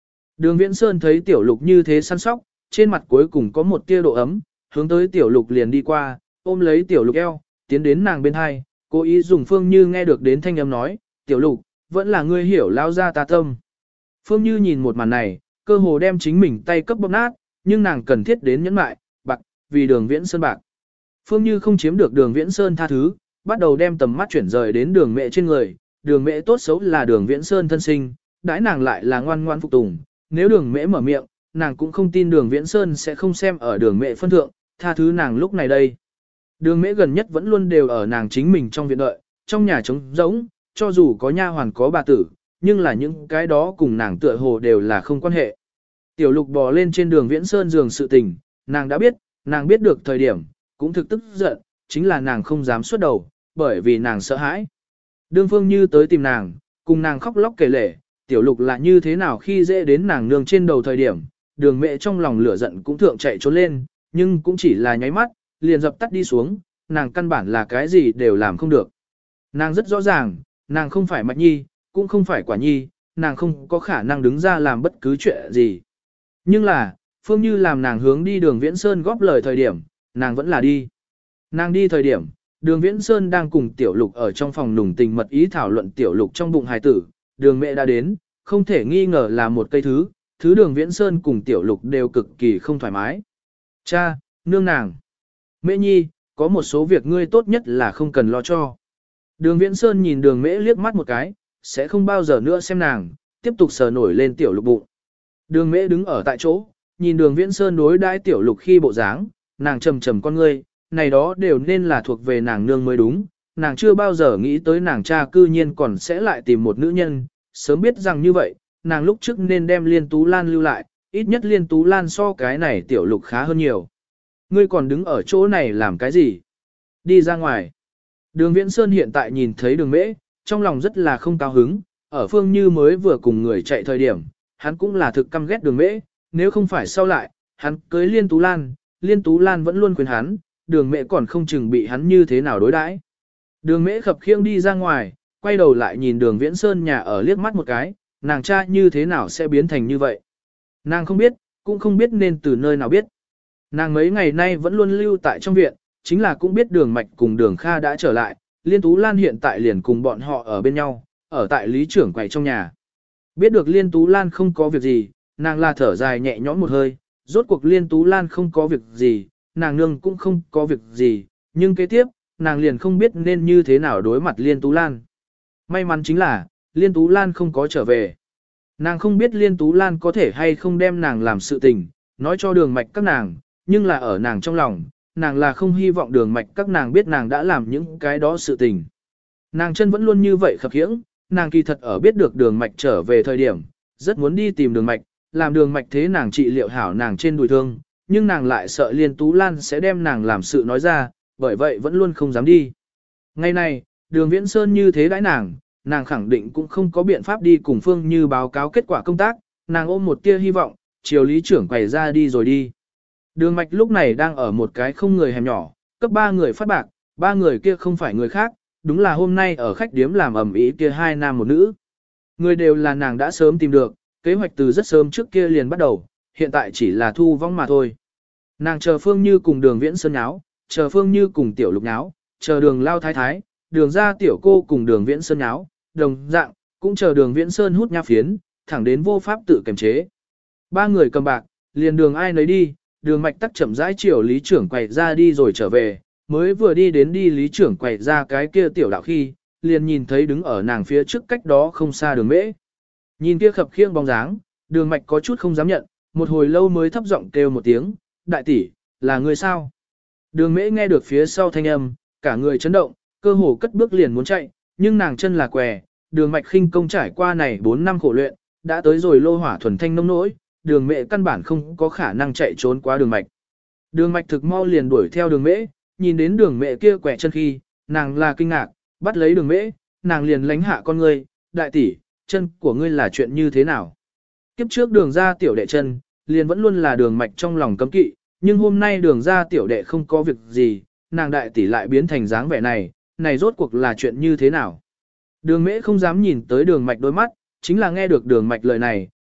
Đường Viễn Sơn thấy tiểu lục như thế săn sóc, trên mặt cuối cùng có một tia độ ấm, hướng tới tiểu lục liền đi qua, ôm lấy tiểu lục eo, tiến đến nàng bên hai, cố ý dùng Phương Như nghe được đến thanh âm nói, tiểu lục, vẫn là ngươi hiểu lao ra ta tâm. Phương Như nhìn một màn này, cơ hồ đem chính mình tay cấp bóp nát, nhưng nàng cần thiết đến nhẫn mại, bạc, vì đường Viễn Sơn bạc. Phương Như không chiếm được đường Viễn Sơn tha thứ, bắt đầu đem tầm mắt chuyển rời đến đường mẹ trên người, đường mẹ tốt xấu là đường Viễn Sơn thân sinh, đãi nàng lại là ngoan ngoan phục tùng, nếu đường mẹ mở miệng, nàng cũng không tin đường Viễn Sơn sẽ không xem ở đường mẹ phân thượng, tha thứ nàng lúc này đây. Đường mẹ gần nhất vẫn luôn đều ở nàng chính mình trong viện đợi, trong nhà trống rỗng, cho dù có nha hoàn có bà tử, nhưng là những cái đó cùng nàng tựa hồ đều là không quan hệ. Tiểu lục bò lên trên đường Viễn Sơn giường sự tình, nàng biết được thời điểm, cũng thực tức giận, chính là nàng không dám xuất đầu, bởi vì nàng sợ hãi. Đương Phương Như tới tìm nàng, cùng nàng khóc lóc kể lể, tiểu lục là như thế nào khi dễ đến nàng nương trên đầu thời điểm, đường mẹ trong lòng lửa giận cũng thượng chạy trốn lên, nhưng cũng chỉ là nháy mắt, liền dập tắt đi xuống, nàng căn bản là cái gì đều làm không được. Nàng rất rõ ràng, nàng không phải Mạch Nhi, cũng không phải Quả Nhi, nàng không có khả năng đứng ra làm bất cứ chuyện gì. Nhưng là, Phương Như làm nàng hướng đi đường Viễn Sơn góp lời thời điểm, nàng vẫn là đi. Nàng đi thời điểm, đường Viễn Sơn đang cùng tiểu lục ở trong phòng nùng tình mật ý thảo luận tiểu lục trong bụng hài tử, đường mẹ đã đến, không thể nghi ngờ là một cây thứ đường Viễn Sơn cùng tiểu lục đều cực kỳ không thoải mái. Cha, nương nàng. Mễ Nhi, có một số việc ngươi tốt nhất là không cần lo cho. Đường Viễn Sơn nhìn đường mễ liếc mắt một cái, sẽ không bao giờ nữa xem nàng, tiếp tục sờ nổi lên tiểu lục bụng. Đường mễ đứng ở tại chỗ, nhìn đường Viễn Sơn đối đãi tiểu lục khi bộ dáng, nàng trầm trầm con ngươi, này đó đều nên là thuộc về nàng nương mới đúng, nàng chưa bao giờ nghĩ tới nàng cha cư nhiên còn sẽ lại tìm một nữ nhân, sớm biết rằng như vậy, nàng lúc trước nên đem Liên Tú Lan lưu lại, ít nhất Liên Tú Lan so cái này tiểu lục khá hơn nhiều. Ngươi còn đứng ở chỗ này làm cái gì? Đi ra ngoài. Đường Viễn Sơn hiện tại nhìn thấy đường mễ, trong lòng rất là không cao hứng, ở Phương Như mới vừa cùng người chạy thời điểm, hắn cũng là thực căm ghét đường mễ, nếu không phải sau lại, hắn cưới Liên Tú Lan vẫn luôn khuyên hắn, đường mễ còn không chừng bị hắn như thế nào đối đãi. Đường mễ khập khiêng đi ra ngoài, quay đầu lại nhìn đường Viễn Sơn nhà ở liếc mắt một cái, nàng cha như thế nào sẽ biến thành như vậy. Nàng không biết, cũng không biết nên từ nơi nào biết. Nàng mấy ngày nay vẫn luôn lưu tại trong viện, chính là cũng biết đường Mạch cùng đường Kha đã trở lại, Liên Tú Lan hiện tại liền cùng bọn họ ở bên nhau, ở tại lý trưởng quầy trong nhà. Biết được Liên Tú Lan không có việc gì, nàng là thở dài nhẹ nhõm một hơi, rốt cuộc Liên Tú Lan không có việc gì, nàng nương cũng không có việc gì, nhưng kế tiếp, nàng liền không biết nên như thế nào đối mặt Liên Tú Lan. May mắn chính là, Liên Tú Lan không có trở về. Nàng không biết Liên Tú Lan có thể hay không đem nàng làm sự tình, nói cho đường Mạch các nàng, nhưng là ở nàng trong lòng, nàng là không hy vọng đường Mạch các nàng biết nàng đã làm những cái đó sự tình. Nàng chân vẫn luôn như vậy khập khiễng, nàng kỳ thật ở biết được đường Mạch trở về thời điểm, rất muốn đi tìm đường Mạch, làm đường Mạch thế nàng trị liệu hảo nàng trên đùi thương, nhưng nàng lại sợ Liên Tú Lan sẽ đem nàng làm sự nói ra, bởi vậy vẫn luôn không dám đi. Ngày này, đường Viễn Sơn như thế đãi nàng khẳng định cũng không có biện pháp đi cùng Phương Như báo cáo kết quả công tác, nàng ôm một tia hy vọng, chiều lý trưởng quầy ra đi rồi đi. Đường Mạch lúc này đang ở một cái không người hẻm nhỏ, cấp 3 người phát bạc, 3 người kia không phải người khác, đúng là hôm nay ở khách điếm làm ẩm ý kia 2 nam một nữ. Người đều là nàng đã sớm tìm được, kế hoạch từ rất sớm trước kia liền bắt đầu, hiện tại chỉ là thu vong mà thôi. Nàng chờ Phương Như cùng đường Viễn Sơn nháo, chờ Phương Như cùng tiểu lục nháo, chờ đường lao thái thái, đường ra tiểu cô cùng đường Viễn Sơn nháo, đồng dạng, cũng chờ đường Viễn Sơn hút nha phiến, thẳng đến vô pháp tự kiềm chế. 3 người cầm bạc, liền đường ai nấy đi, đường Mạch tắc chậm rãi chiều lý trưởng quầy ra đi rồi trở về, mới vừa đi đến đi lý trưởng quầy ra cái kia tiểu đạo khi, liền nhìn thấy đứng ở nàng phía trước cách đó không xa đường mễ. Nhìn kia khập khiêng bóng dáng, đường Mạch có chút không dám nhận, một hồi lâu mới thấp giọng kêu một tiếng, đại tỷ, là người sao? Đường mễ nghe được phía sau thanh âm, cả người chấn động, cơ hồ cất bước liền muốn chạy, nhưng nàng chân là què, đường Mạch khinh công trải qua này 4 năm khổ luyện, đã tới rồi lô hỏa thuần thanh nông nỗi, đường mẹ căn bản không có khả năng chạy trốn qua đường Mạch. Đường Mạch thực mau liền đuổi theo đường mễ, nhìn đến đường mẹ kia quẹ chân khi, nàng là kinh ngạc, bắt lấy đường mễ, nàng liền lánh hạ con ngươi, đại tỷ, chân của ngươi là chuyện như thế nào? Kiếp trước đường ra tiểu đệ chân, liền vẫn luôn là đường Mạch trong lòng cấm kỵ, nhưng hôm nay đường ra tiểu đệ không có việc gì, nàng đại tỷ lại biến thành dáng vẻ này rốt cuộc là chuyện như thế nào? Đường mễ không dám nhìn tới đường Mạch đôi mắt, chính là nghe được đường Mạch lời này,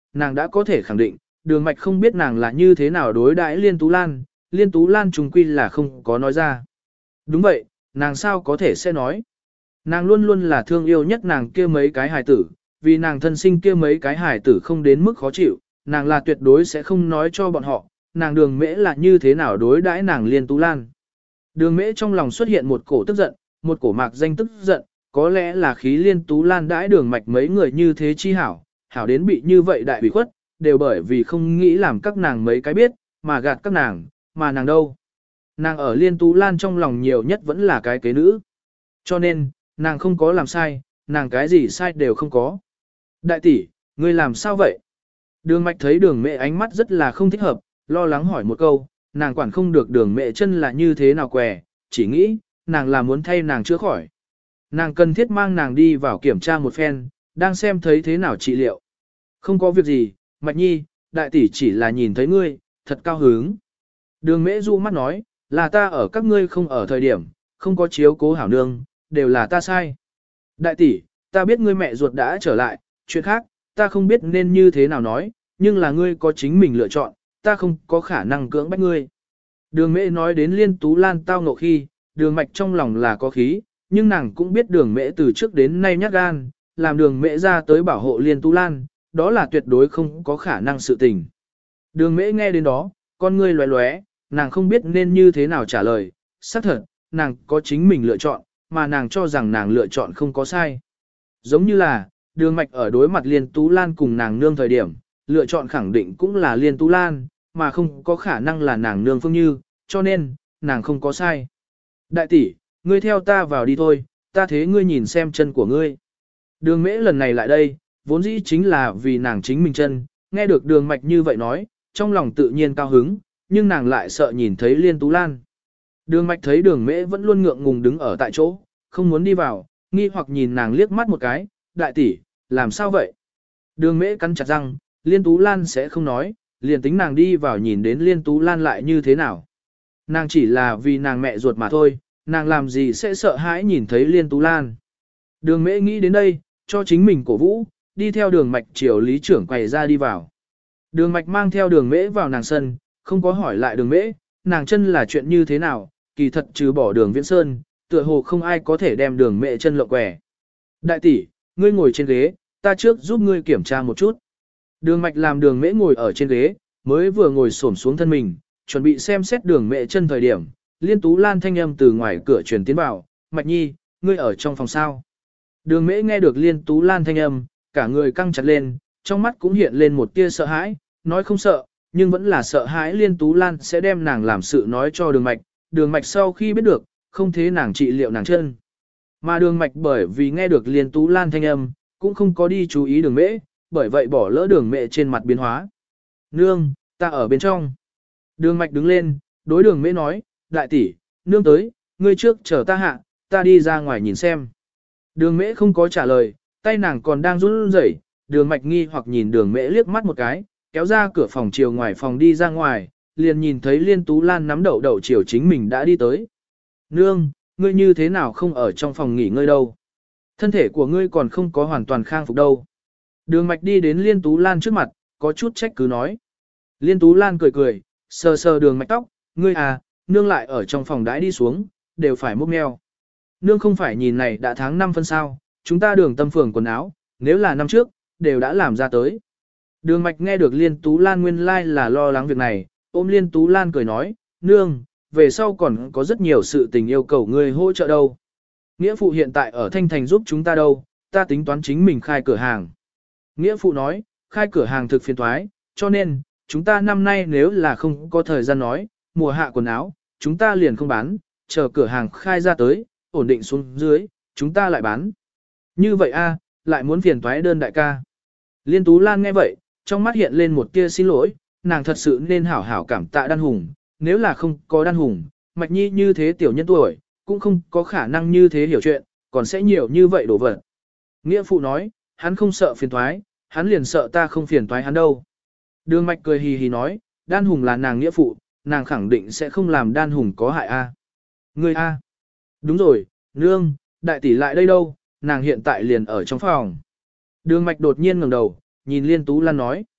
nàng đã có thể khẳng định, đường mạch không biết nàng là như thế nào đối đãi Liên Tú Lan, Liên Tú Lan trùng quy là không có nói ra. Đúng vậy, nàng sao có thể sẽ nói. Nàng luôn luôn là thương yêu nhất nàng kia mấy cái hài tử, vì nàng thân sinh kia mấy cái hài tử không đến mức khó chịu, nàng là tuyệt đối sẽ không nói cho bọn họ, nàng đường mễ là như thế nào đối đãi nàng Liên Tú Lan. Đường mễ trong lòng xuất hiện một cổ tức giận, một cổ mạc danh tức giận, có lẽ là khí Liên Tú Lan đãi đường mạch mấy người như thế chi hảo, hảo đến bị như vậy đại bị khuất, đều bởi vì không nghĩ làm các nàng mấy cái biết, mà gạt các nàng, mà nàng đâu. Nàng ở Liên Tú Lan trong lòng nhiều nhất vẫn là cái kế nữ. Cho nên, nàng không có làm sai, nàng cái gì sai đều không có. Đại tỷ, ngươi làm sao vậy? Đường mạch thấy đường mẹ ánh mắt rất là không thích hợp, lo lắng hỏi một câu, nàng quản không được đường mẹ chân là như thế nào què, chỉ nghĩ, nàng là muốn thay nàng chữa khỏi. Nàng cần thiết mang nàng đi vào kiểm tra một phen, đang xem thấy thế nào trị liệu. Không có việc gì, Mạch Nhi, đại tỷ chỉ là nhìn thấy ngươi, thật cao hứng. Đường mễ du mắt nói, là ta ở các ngươi không ở thời điểm, không có chiếu cố hảo nương, đều là ta sai. Đại tỷ, ta biết ngươi mẹ ruột đã trở lại, chuyện khác, ta không biết nên như thế nào nói, nhưng là ngươi có chính mình lựa chọn, ta không có khả năng cưỡng bách ngươi. Đường mễ nói đến Liên Tú Lan tao ngộ khi, đường mạch trong lòng là có khí, nhưng nàng cũng biết đường mễ từ trước đến nay nhát gan, làm đường mễ ra tới bảo hộ Liên Tú Lan, đó là tuyệt đối không có khả năng sự tình. Đường mễ nghe đến đó, con ngươi lóe lóe, nàng không biết nên như thế nào trả lời, xác thật, nàng có chính mình lựa chọn, mà nàng cho rằng nàng lựa chọn không có sai. Giống như là, đường mạch ở đối mặt Liên Tú Lan cùng nàng nương thời điểm, lựa chọn khẳng định cũng là Liên Tú Lan, mà không có khả năng là nàng nương Phương Như, cho nên, nàng không có sai. Đại tỷ, ngươi theo ta vào đi thôi, ta thế ngươi nhìn xem chân của ngươi. Đường mễ lần này lại đây, vốn dĩ chính là vì nàng chính mình chân, nghe được đường mạch như vậy nói, trong lòng tự nhiên cao hứng, nhưng nàng lại sợ nhìn thấy Liên Tú Lan. Đường mạch thấy đường mễ vẫn luôn ngượng ngùng đứng ở tại chỗ, không muốn đi vào, nghi hoặc nhìn nàng liếc mắt một cái, đại tỷ, làm sao vậy? Đường mễ cắn chặt răng, Liên Tú Lan sẽ không nói, liền tính nàng đi vào nhìn đến Liên Tú Lan lại như thế nào. Nàng chỉ là vì nàng mẹ ruột mà thôi, nàng làm gì sẽ sợ hãi nhìn thấy Liên Tú Lan. Đường mễ nghĩ đến đây, cho chính mình cổ vũ, đi theo đường mạch chiều lý trưởng quầy ra đi vào. Đường mạch mang theo đường mễ vào nàng sân, không có hỏi lại đường mễ, nàng chân là chuyện như thế nào, kỳ thật trừ bỏ đường Viễn Sơn, tựa hồ không ai có thể đem đường mễ chân lộng quẻ. Đại tỷ, ngươi ngồi trên ghế, ta trước giúp ngươi kiểm tra một chút. Đường mạch làm đường mễ ngồi ở trên ghế, mới vừa ngồi xổm xuống thân mình, chuẩn bị xem xét đường mễ chân thời điểm, Liên Tú Lan thanh âm từ ngoài cửa truyền tiến vào, Mạch Nhi, ngươi ở trong phòng sao? Đường mễ nghe được Liên Tú Lan thanh âm, cả người căng chặt lên, trong mắt cũng hiện lên một tia sợ hãi, nói không sợ, nhưng vẫn là sợ hãi Liên Tú Lan sẽ đem nàng làm sự nói cho đường mạch sau khi biết được, không thế nàng trị liệu nàng chân. Mà đường mạch bởi vì nghe được Liên Tú Lan thanh âm, cũng không có đi chú ý đường mễ, bởi vậy bỏ lỡ đường mẹ trên mặt biến hóa. Nương, ta ở bên trong. Đường mạch đứng lên, đối đường mễ nói, đại tỷ, nương tới, ngươi trước chờ ta hạ, ta đi ra ngoài nhìn xem. Đường mễ không có trả lời, tay nàng còn đang run rẩy, đường mạch nghi hoặc nhìn đường mễ liếc mắt một cái, kéo ra cửa phòng chiều ngoài phòng đi ra ngoài, liền nhìn thấy Liên Tú Lan nắm đậu đậu chiều chính mình đã đi tới. Nương, ngươi như thế nào không ở trong phòng nghỉ ngơi đâu? Thân thể của ngươi còn không có hoàn toàn khang phục đâu. Đường mạch đi đến Liên Tú Lan trước mặt, có chút trách cứ nói. Liên Tú Lan cười cười, sờ sờ đường mạch tóc, ngươi à, nương lại ở trong phòng đãi đi xuống, đều phải múc meo. Nương không phải nhìn này đã tháng 5 phân sao, chúng ta đường tâm phường quần áo, nếu là năm trước, đều đã làm ra tới. Đường mạch nghe được Liên Tú Lan nguyên lai là lo lắng việc này, ôm Liên Tú Lan cười nói, nương, về sau còn có rất nhiều sự tình yêu cầu ngươi hỗ trợ đâu. Nghĩa phụ hiện tại ở Thanh Thành giúp chúng ta đâu, ta tính toán chính mình khai cửa hàng. Nghĩa phụ nói, khai cửa hàng thực phiền toái, cho nên, chúng ta năm nay nếu là không có thời gian nói, mùa hạ quần áo, chúng ta liền không bán, chờ cửa hàng khai ra tới, ổn định xuống dưới, chúng ta lại bán. Như vậy a, lại muốn phiền toái đơn đại ca. Liên Tú Lan nghe vậy, trong mắt hiện lên một tia xin lỗi, nàng thật sự nên hảo hảo cảm tạ Đan Hùng, nếu là không có Đan Hùng, Mạch Nhi như thế tiểu nhân tuổi, cũng không có khả năng như thế hiểu chuyện, còn sẽ nhiều như vậy đổ vật. Nghĩa phụ nói, hắn không sợ phiền toái, hắn liền sợ ta không phiền toái hắn đâu. Đường Mạch cười hì hì nói, Đan Hùng là nàng nghĩa phụ, nàng khẳng định sẽ không làm Đan Hùng có hại a. Ngươi a. Đúng rồi, nương, đại tỷ lại đây đâu, nàng hiện tại liền ở trong phòng. Đường Mạch đột nhiên ngẩng đầu, nhìn Liên Tú Lan nói,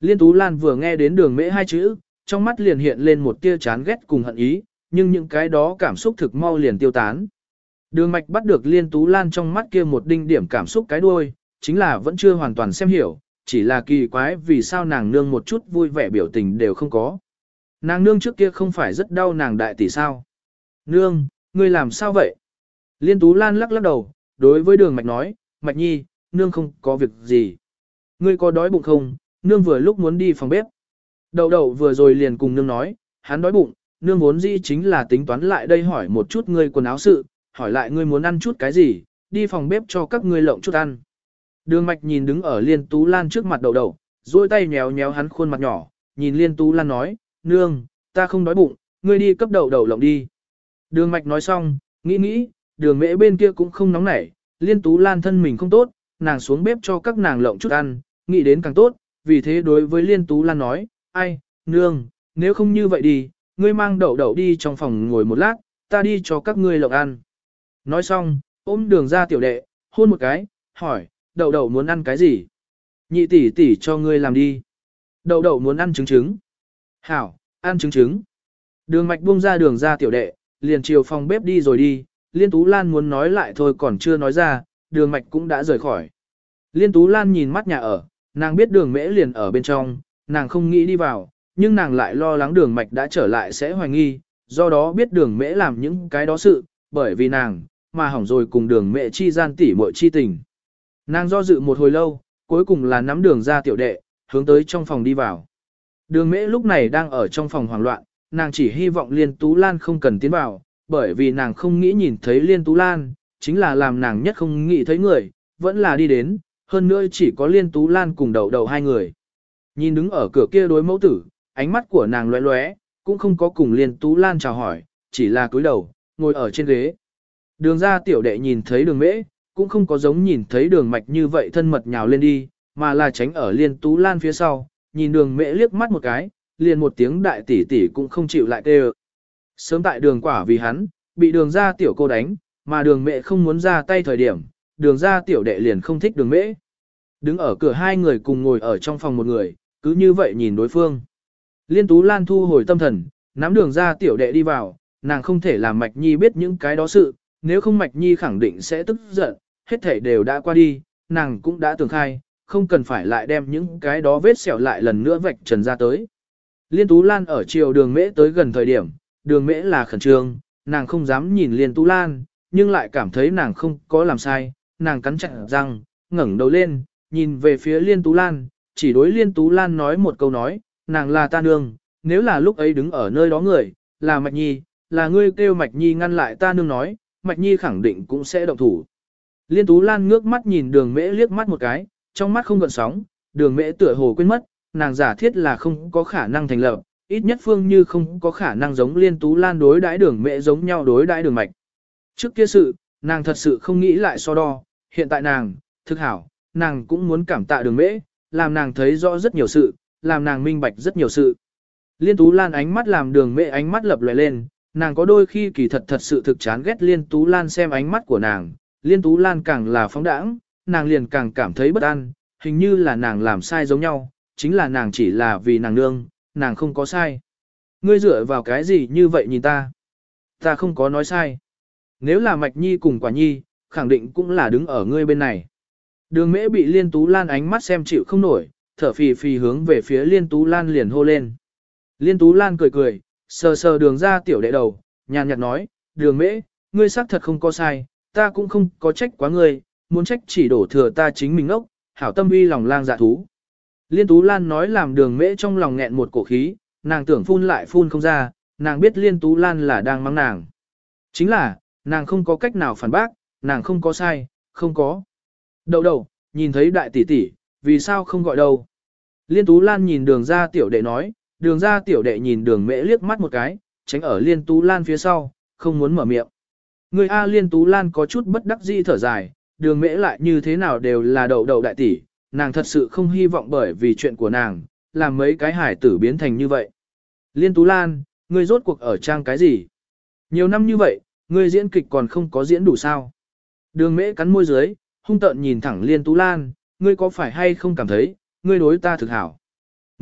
Liên Tú Lan vừa nghe đến đường mễ hai chữ, trong mắt liền hiện lên một tia chán ghét cùng hận ý, nhưng những cái đó cảm xúc thực mau liền tiêu tán. Đường mạch bắt được Liên Tú Lan trong mắt kia một đinh điểm cảm xúc cái đuôi, chính là vẫn chưa hoàn toàn xem hiểu, chỉ là kỳ quái vì sao nàng nương một chút vui vẻ biểu tình đều không có. Nàng nương trước kia không phải rất đau nàng đại tỷ sao? Nương, ngươi làm sao vậy? Liên Tú Lan lắc lắc đầu, đối với đường mạch nói, Mạch Nhi, nương không có việc gì. Ngươi có đói bụng không? Nương vừa lúc muốn đi phòng bếp. Đậu đậu vừa rồi liền cùng nương nói, hắn đói bụng, nương vốn dĩ chính là tính toán lại đây hỏi một chút ngươi quần áo sự, hỏi lại ngươi muốn ăn chút cái gì, đi phòng bếp cho các ngươi lộng chút ăn. Đường mạch nhìn đứng ở Liên Tú Lan trước mặt đậu đậu, duỗi tay nhéo nhéo hắn khuôn mặt nhỏ, nhìn Liên Tú Lan nói, nương, ta không đói bụng, ngươi đi cấp đậu đậu lộng đi. Đường mạch nói xong, nghĩ, đường mễ bên kia cũng không nóng nảy, Liên Tú Lan thân mình không tốt, nàng xuống bếp cho các nàng lộng chút ăn, nghĩ đến càng tốt, vì thế đối với Liên Tú Lan nói, ai, nương, nếu không như vậy đi, ngươi mang đậu đậu đi trong phòng ngồi một lát, ta đi cho các ngươi lộng ăn. Nói xong, ôm đường ra tiểu đệ, hôn một cái, hỏi, đậu đậu muốn ăn cái gì? Nhị tỷ tỷ cho ngươi làm đi. Đậu đậu muốn ăn trứng trứng. Hảo, ăn trứng trứng. Đường mạch buông ra đường ra tiểu đệ, liền chiều phòng bếp đi rồi đi, Liên Tú Lan muốn nói lại thôi còn chưa nói ra, đường mạch cũng đã rời khỏi. Liên Tú Lan nhìn mắt nhà ở, nàng biết đường mễ liền ở bên trong, nàng không nghĩ đi vào, nhưng nàng lại lo lắng đường mạch đã trở lại sẽ hoài nghi, do đó biết đường mễ làm những cái đó sự, bởi vì nàng, mà hỏng rồi cùng đường mễ chi gian tỉ muội chi tình. Nàng do dự một hồi lâu, cuối cùng là nắm đường ra tiểu đệ, hướng tới trong phòng đi vào. Đường mễ lúc này đang ở trong phòng hoảng loạn, nàng chỉ hy vọng Liên Tú Lan không cần tiến vào, bởi vì nàng không nghĩ nhìn thấy Liên Tú Lan, chính là làm nàng nhất không nghĩ thấy người, vẫn là đi đến, hơn nữa chỉ có Liên Tú Lan cùng đậu đậu hai người. Nhìn đứng ở cửa kia đối mẫu tử, ánh mắt của nàng lóe lóe, cũng không có cùng Liên Tú Lan chào hỏi, chỉ là cúi đầu, ngồi ở trên ghế. Đường ra tiểu đệ nhìn thấy đường mễ, cũng không có giống nhìn thấy đường mạch như vậy thân mật nhào lên đi, mà là tránh ở Liên Tú Lan phía sau, nhìn đường mễ liếc mắt một cái, liền một tiếng đại tỷ tỷ cũng không chịu lại kêu. Sớm tại đường quả vì hắn, bị đường ra tiểu cô đánh, mà đường mễ không muốn ra tay thời điểm, đường ra tiểu đệ liền không thích đường mễ. Đứng ở cửa hai người cùng ngồi ở trong phòng một người, cứ như vậy nhìn đối phương. Liên Tú Lan thu hồi tâm thần, nắm đường ra tiểu đệ đi vào, nàng không thể làm Mạch Nhi biết những cái đó sự, nếu không Mạch Nhi khẳng định sẽ tức giận, hết thảy đều đã qua đi, nàng cũng đã tường khai, không cần phải lại đem những cái đó vết sẹo lại lần nữa vạch trần ra tới. Liên Tú Lan ở chiều đường mễ tới gần thời điểm, đường mễ là khẩn trương, nàng không dám nhìn Liên Tú Lan, nhưng lại cảm thấy nàng không có làm sai, nàng cắn chặt răng, ngẩng đầu lên, nhìn về phía Liên Tú Lan, chỉ đối Liên Tú Lan nói một câu nói, nàng là ta nương, nếu là lúc ấy đứng ở nơi đó người, là Mạch Nhi, là ngươi kêu Mạch Nhi ngăn lại ta nương nói, Mạch Nhi khẳng định cũng sẽ động thủ. Liên Tú Lan ngước mắt nhìn đường mễ liếc mắt một cái, trong mắt không gợn sóng, đường mễ tựa hồ quên mất, nàng giả thiết là không có khả năng thành lập, ít nhất Phương Như không có khả năng giống Liên Tú Lan đối đãi đường mễ giống nhau đối đãi đường mạch. Trước kia sự, nàng thật sự không nghĩ lại so đo, hiện tại nàng, thực hảo, nàng cũng muốn cảm tạ đường mễ, làm nàng thấy rõ rất nhiều sự, làm nàng minh bạch rất nhiều sự. Liên Tú Lan ánh mắt làm đường mễ ánh mắt lập lòe lên, nàng có đôi khi kỳ thật sự thực chán ghét Liên Tú Lan xem ánh mắt của nàng, Liên Tú Lan càng là phóng đãng, nàng liền càng cảm thấy bất an, hình như là nàng làm sai giống nhau, chính là nàng chỉ là vì nàng nương, nàng không có sai. Ngươi dựa vào cái gì như vậy nhìn ta? Ta không có nói sai. Nếu là Mạch Nhi cùng Quả Nhi, khẳng định cũng là đứng ở ngươi bên này. Đường mễ bị Liên Tú Lan ánh mắt xem chịu không nổi, thở phì phì hướng về phía Liên Tú Lan liền hô lên. Liên Tú Lan cười cười, sờ sờ đường ra tiểu đệ đầu, nhàn nhạt nói, đường mễ, ngươi xác thật không có sai, ta cũng không có trách quá ngươi, muốn trách chỉ đổ thừa ta chính mình ốc, hảo tâm uy lòng lang dạ thú. Liên Tú Lan nói làm đường mễ trong lòng nghẹn một cổ khí, nàng tưởng phun lại phun không ra, nàng biết Liên Tú Lan là đang mắng nàng. Chính là, nàng không có cách nào phản bác, nàng không có sai, không có. Đậu đậu, nhìn thấy đại tỷ tỷ, vì sao không gọi đâu. Liên Tú Lan nhìn đường ra tiểu đệ nói, đường ra tiểu đệ nhìn đường mễ liếc mắt một cái, tránh ở Liên Tú Lan phía sau, không muốn mở miệng. Người A Liên Tú Lan có chút bất đắc dĩ thở dài, đường mễ lại như thế nào đều là đậu đậu đại tỷ, nàng thật sự không hy vọng bởi vì chuyện của nàng, làm mấy cái hải tử biến thành như vậy. Liên Tú Lan, ngươi rốt cuộc ở trang cái gì? Nhiều năm như vậy, ngươi diễn kịch còn không có diễn đủ sao? Đường mễ cắn môi dưới, hung tợn nhìn thẳng Liên Tú Lan, ngươi có phải hay không cảm thấy, ngươi đối ta thực hảo?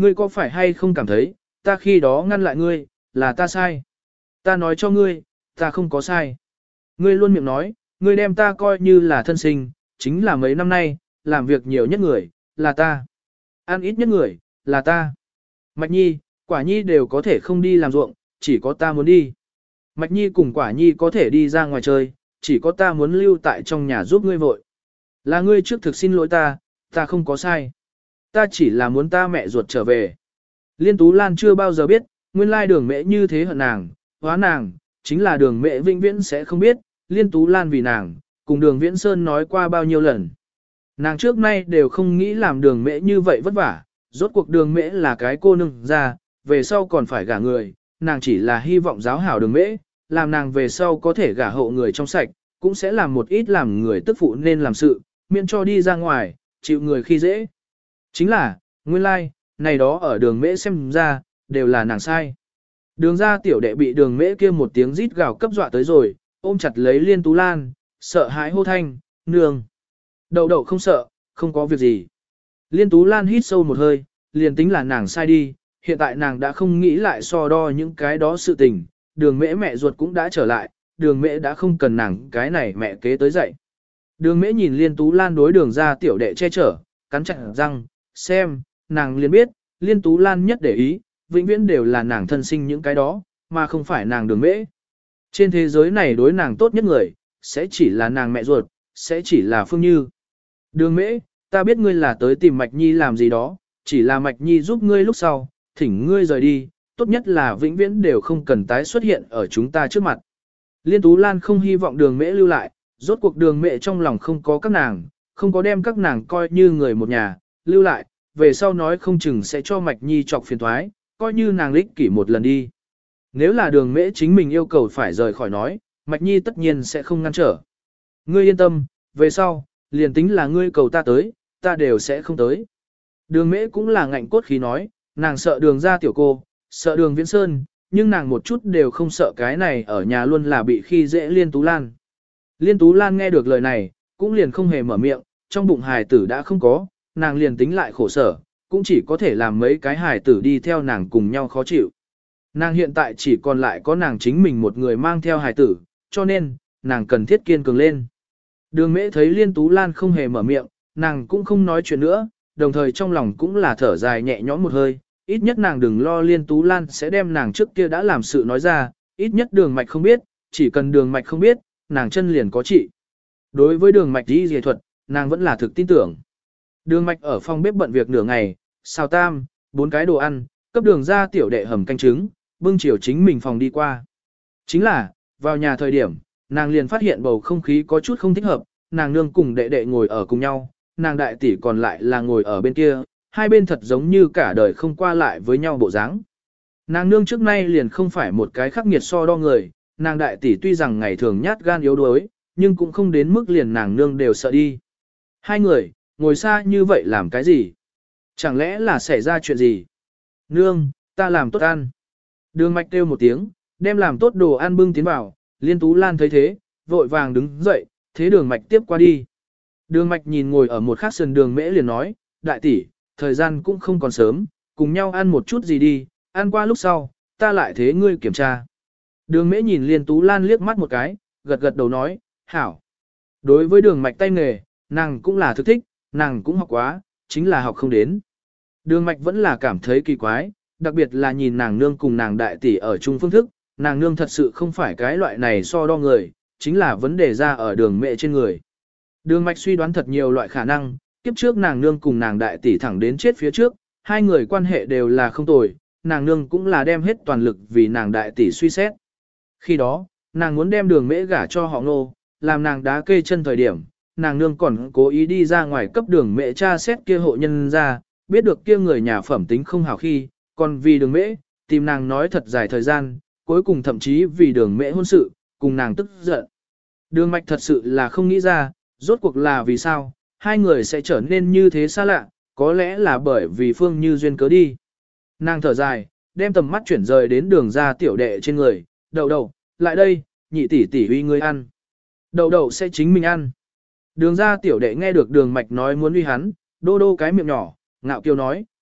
Ngươi có phải hay không cảm thấy, ta khi đó ngăn lại ngươi, là ta sai. Ta nói cho ngươi, ta không có sai. Ngươi luôn miệng nói, ngươi đem ta coi như là thân sinh, chính là mấy năm nay, làm việc nhiều nhất người, là ta. Ăn ít nhất người, là ta. Mạch Nhi, Quả Nhi đều có thể không đi làm ruộng, chỉ có ta muốn đi. Mạch Nhi cùng Quả Nhi có thể đi ra ngoài chơi, chỉ có ta muốn lưu tại trong nhà giúp ngươi vội. Là ngươi trước thực xin lỗi ta không có sai. Ta chỉ là muốn ta mẹ ruột trở về. Liên Tú Lan chưa bao giờ biết, nguyên lai đường mẹ như thế hận nàng, hóa nàng, chính là đường mẹ vĩnh viễn sẽ không biết, Liên Tú Lan vì nàng, cùng đường Viễn Sơn nói qua bao nhiêu lần. Nàng trước nay đều không nghĩ làm đường mẹ như vậy vất vả, rốt cuộc đường mẹ là cái cô nương ra, về sau còn phải gả người, nàng chỉ là hy vọng giáo hảo đường mẹ, làm nàng về sau có thể gả hộ người trong sạch, cũng sẽ làm một ít làm người tức phụ nên làm sự, miễn cho đi ra ngoài, chịu người khi dễ. Chính là, nguyên lai, like, này đó ở đường mễ xem ra, đều là nàng sai. Đường ra tiểu đệ bị đường mễ kia một tiếng rít gào cấp dọa tới rồi, ôm chặt lấy Liên Tú Lan, sợ hãi hô thanh, nương. Đậu đậu không sợ, không có việc gì. Liên Tú Lan hít sâu một hơi, liền tính là nàng sai đi, hiện tại nàng đã không nghĩ lại so đo những cái đó sự tình, đường mễ mẹ ruột cũng đã trở lại, đường mễ đã không cần nàng cái này mẹ kế tới dậy. Đường mễ nhìn Liên Tú Lan đối đường ra tiểu đệ che chở, cắn chặt răng, xem, nàng liền biết, Liên Tú Lan nhất để ý, vĩnh viễn đều là nàng thân sinh những cái đó, mà không phải nàng đường mễ. Trên thế giới này đối nàng tốt nhất người, sẽ chỉ là nàng mẹ ruột, sẽ chỉ là Phương Như. Đường mễ, ta biết ngươi là tới tìm Mạch Nhi làm gì đó, chỉ là Mạch Nhi giúp ngươi lúc sau, thỉnh ngươi rời đi, tốt nhất là vĩnh viễn đều không cần tái xuất hiện ở chúng ta trước mặt. Liên Tú Lan không hy vọng đường mễ lưu lại, rốt cuộc đường mẹ trong lòng không có các nàng, không có đem các nàng coi như người một nhà, lưu lại, về sau nói không chừng sẽ cho Mạch Nhi chọc phiền thoái, coi như nàng lích kỷ một lần đi. Nếu là đường mễ chính mình yêu cầu phải rời khỏi nói, Mạch Nhi tất nhiên sẽ không ngăn trở. Ngươi yên tâm, về sau, liền tính là ngươi cầu ta tới, ta đều sẽ không tới. Đường mễ cũng là ngạnh cốt khí nói, nàng sợ đường ra tiểu cô, sợ đường Viễn Sơn, nhưng nàng một chút đều không sợ cái này ở nhà luôn là bị khi dễ Liên Tú Lan. Liên Tú Lan nghe được lời này, cũng liền không hề mở miệng, trong bụng hài tử đã không có, nàng liền tính lại khổ sở, cũng chỉ có thể làm mấy cái hài tử đi theo nàng cùng nhau khó chịu. Nàng hiện tại chỉ còn lại có nàng chính mình một người mang theo hài tử, cho nên, nàng cần thiết kiên cường lên. Đường mễ thấy Liên Tú Lan không hề mở miệng, nàng cũng không nói chuyện nữa, đồng thời trong lòng cũng là thở dài nhẹ nhõm một hơi, ít nhất nàng đừng lo Liên Tú Lan sẽ đem nàng trước kia đã làm sự nói ra, ít nhất đường mạch không biết, chỉ cần đường mạch không biết, nàng chân liền có trị. Đối với đường mạch y dề thuật, nàng vẫn là thực tin tưởng. Đường mạch ở phòng bếp bận việc nửa ngày, xào tam, 4 cái đồ ăn, cấp đường ra tiểu đệ hầm canh trứng, bưng chiều chính mình phòng đi qua. Chính là, vào nhà thời điểm, nàng liền phát hiện bầu không khí có chút không thích hợp, nàng nương cùng đệ đệ ngồi ở cùng nhau, nàng đại tỷ còn lại là ngồi ở bên kia, hai bên thật giống như cả đời không qua lại với nhau bộ dáng. Nàng nương trước nay liền không phải một cái khắc nghiệt so đo người, nàng đại tỷ tuy rằng ngày thường nhát gan yếu đuối, nhưng cũng không đến mức liền nàng nương đều sợ đi. Hai người, ngồi xa như vậy làm cái gì? Chẳng lẽ là xảy ra chuyện gì? Nương, ta làm tốt ăn. Đường mạch kêu một tiếng, đem làm tốt đồ ăn bưng tiến vào, Liên Tú Lan thấy thế, vội vàng đứng dậy, thế đường mạch tiếp qua đi. Đường mạch nhìn ngồi ở một khắc sườn đường mễ liền nói, đại tỷ, thời gian cũng không còn sớm, cùng nhau ăn một chút gì đi, ăn qua lúc sau, ta lại thế ngươi kiểm tra. Đường mễ nhìn Liên Tú Lan liếc mắt một cái, gật gật đầu nói, hảo. Đối với đường mạch tay nghề, nàng cũng là thực thích, nàng cũng học quá, chính là học không đến. Đường mạch vẫn là cảm thấy kỳ quái, đặc biệt là nhìn nàng nương cùng nàng đại tỷ ở chung phương thức, nàng nương thật sự không phải cái loại này so đo người, chính là vấn đề ra ở đường mẹ trên người. Đường mạch suy đoán thật nhiều loại khả năng, kiếp trước nàng nương cùng nàng đại tỷ thẳng đến chết phía trước, hai người quan hệ đều là không tồi, nàng nương cũng là đem hết toàn lực vì nàng đại tỷ suy xét. Khi đó, nàng muốn đem đường mễ gả cho họ Ngô, làm nàng đá kê chân thời điểm, nàng nương còn cố ý đi ra ngoài cấp đường mẹ tra xét kia hộ nhân ra, biết được kia người nhà phẩm tính không hảo khi, còn vì đường mễ, tìm nàng nói thật dài thời gian, cuối cùng thậm chí vì đường mễ hôn sự, cùng nàng tức giận. Đường mạch thật sự là không nghĩ ra, rốt cuộc là vì sao, hai người sẽ trở nên như thế xa lạ, có lẽ là bởi vì Phương Như duyên cớ đi. Nàng thở dài, đem tầm mắt chuyển rời đến đường ra tiểu đệ trên người, đậu đậu, lại đây, nhị tỷ tỷ uy ngươi ăn. Đậu đậu sẽ chính mình ăn. Đường ra tiểu đệ nghe được đường mạch nói muốn uy hắn, đô đô cái miệng nhỏ, ngạo kiều nói,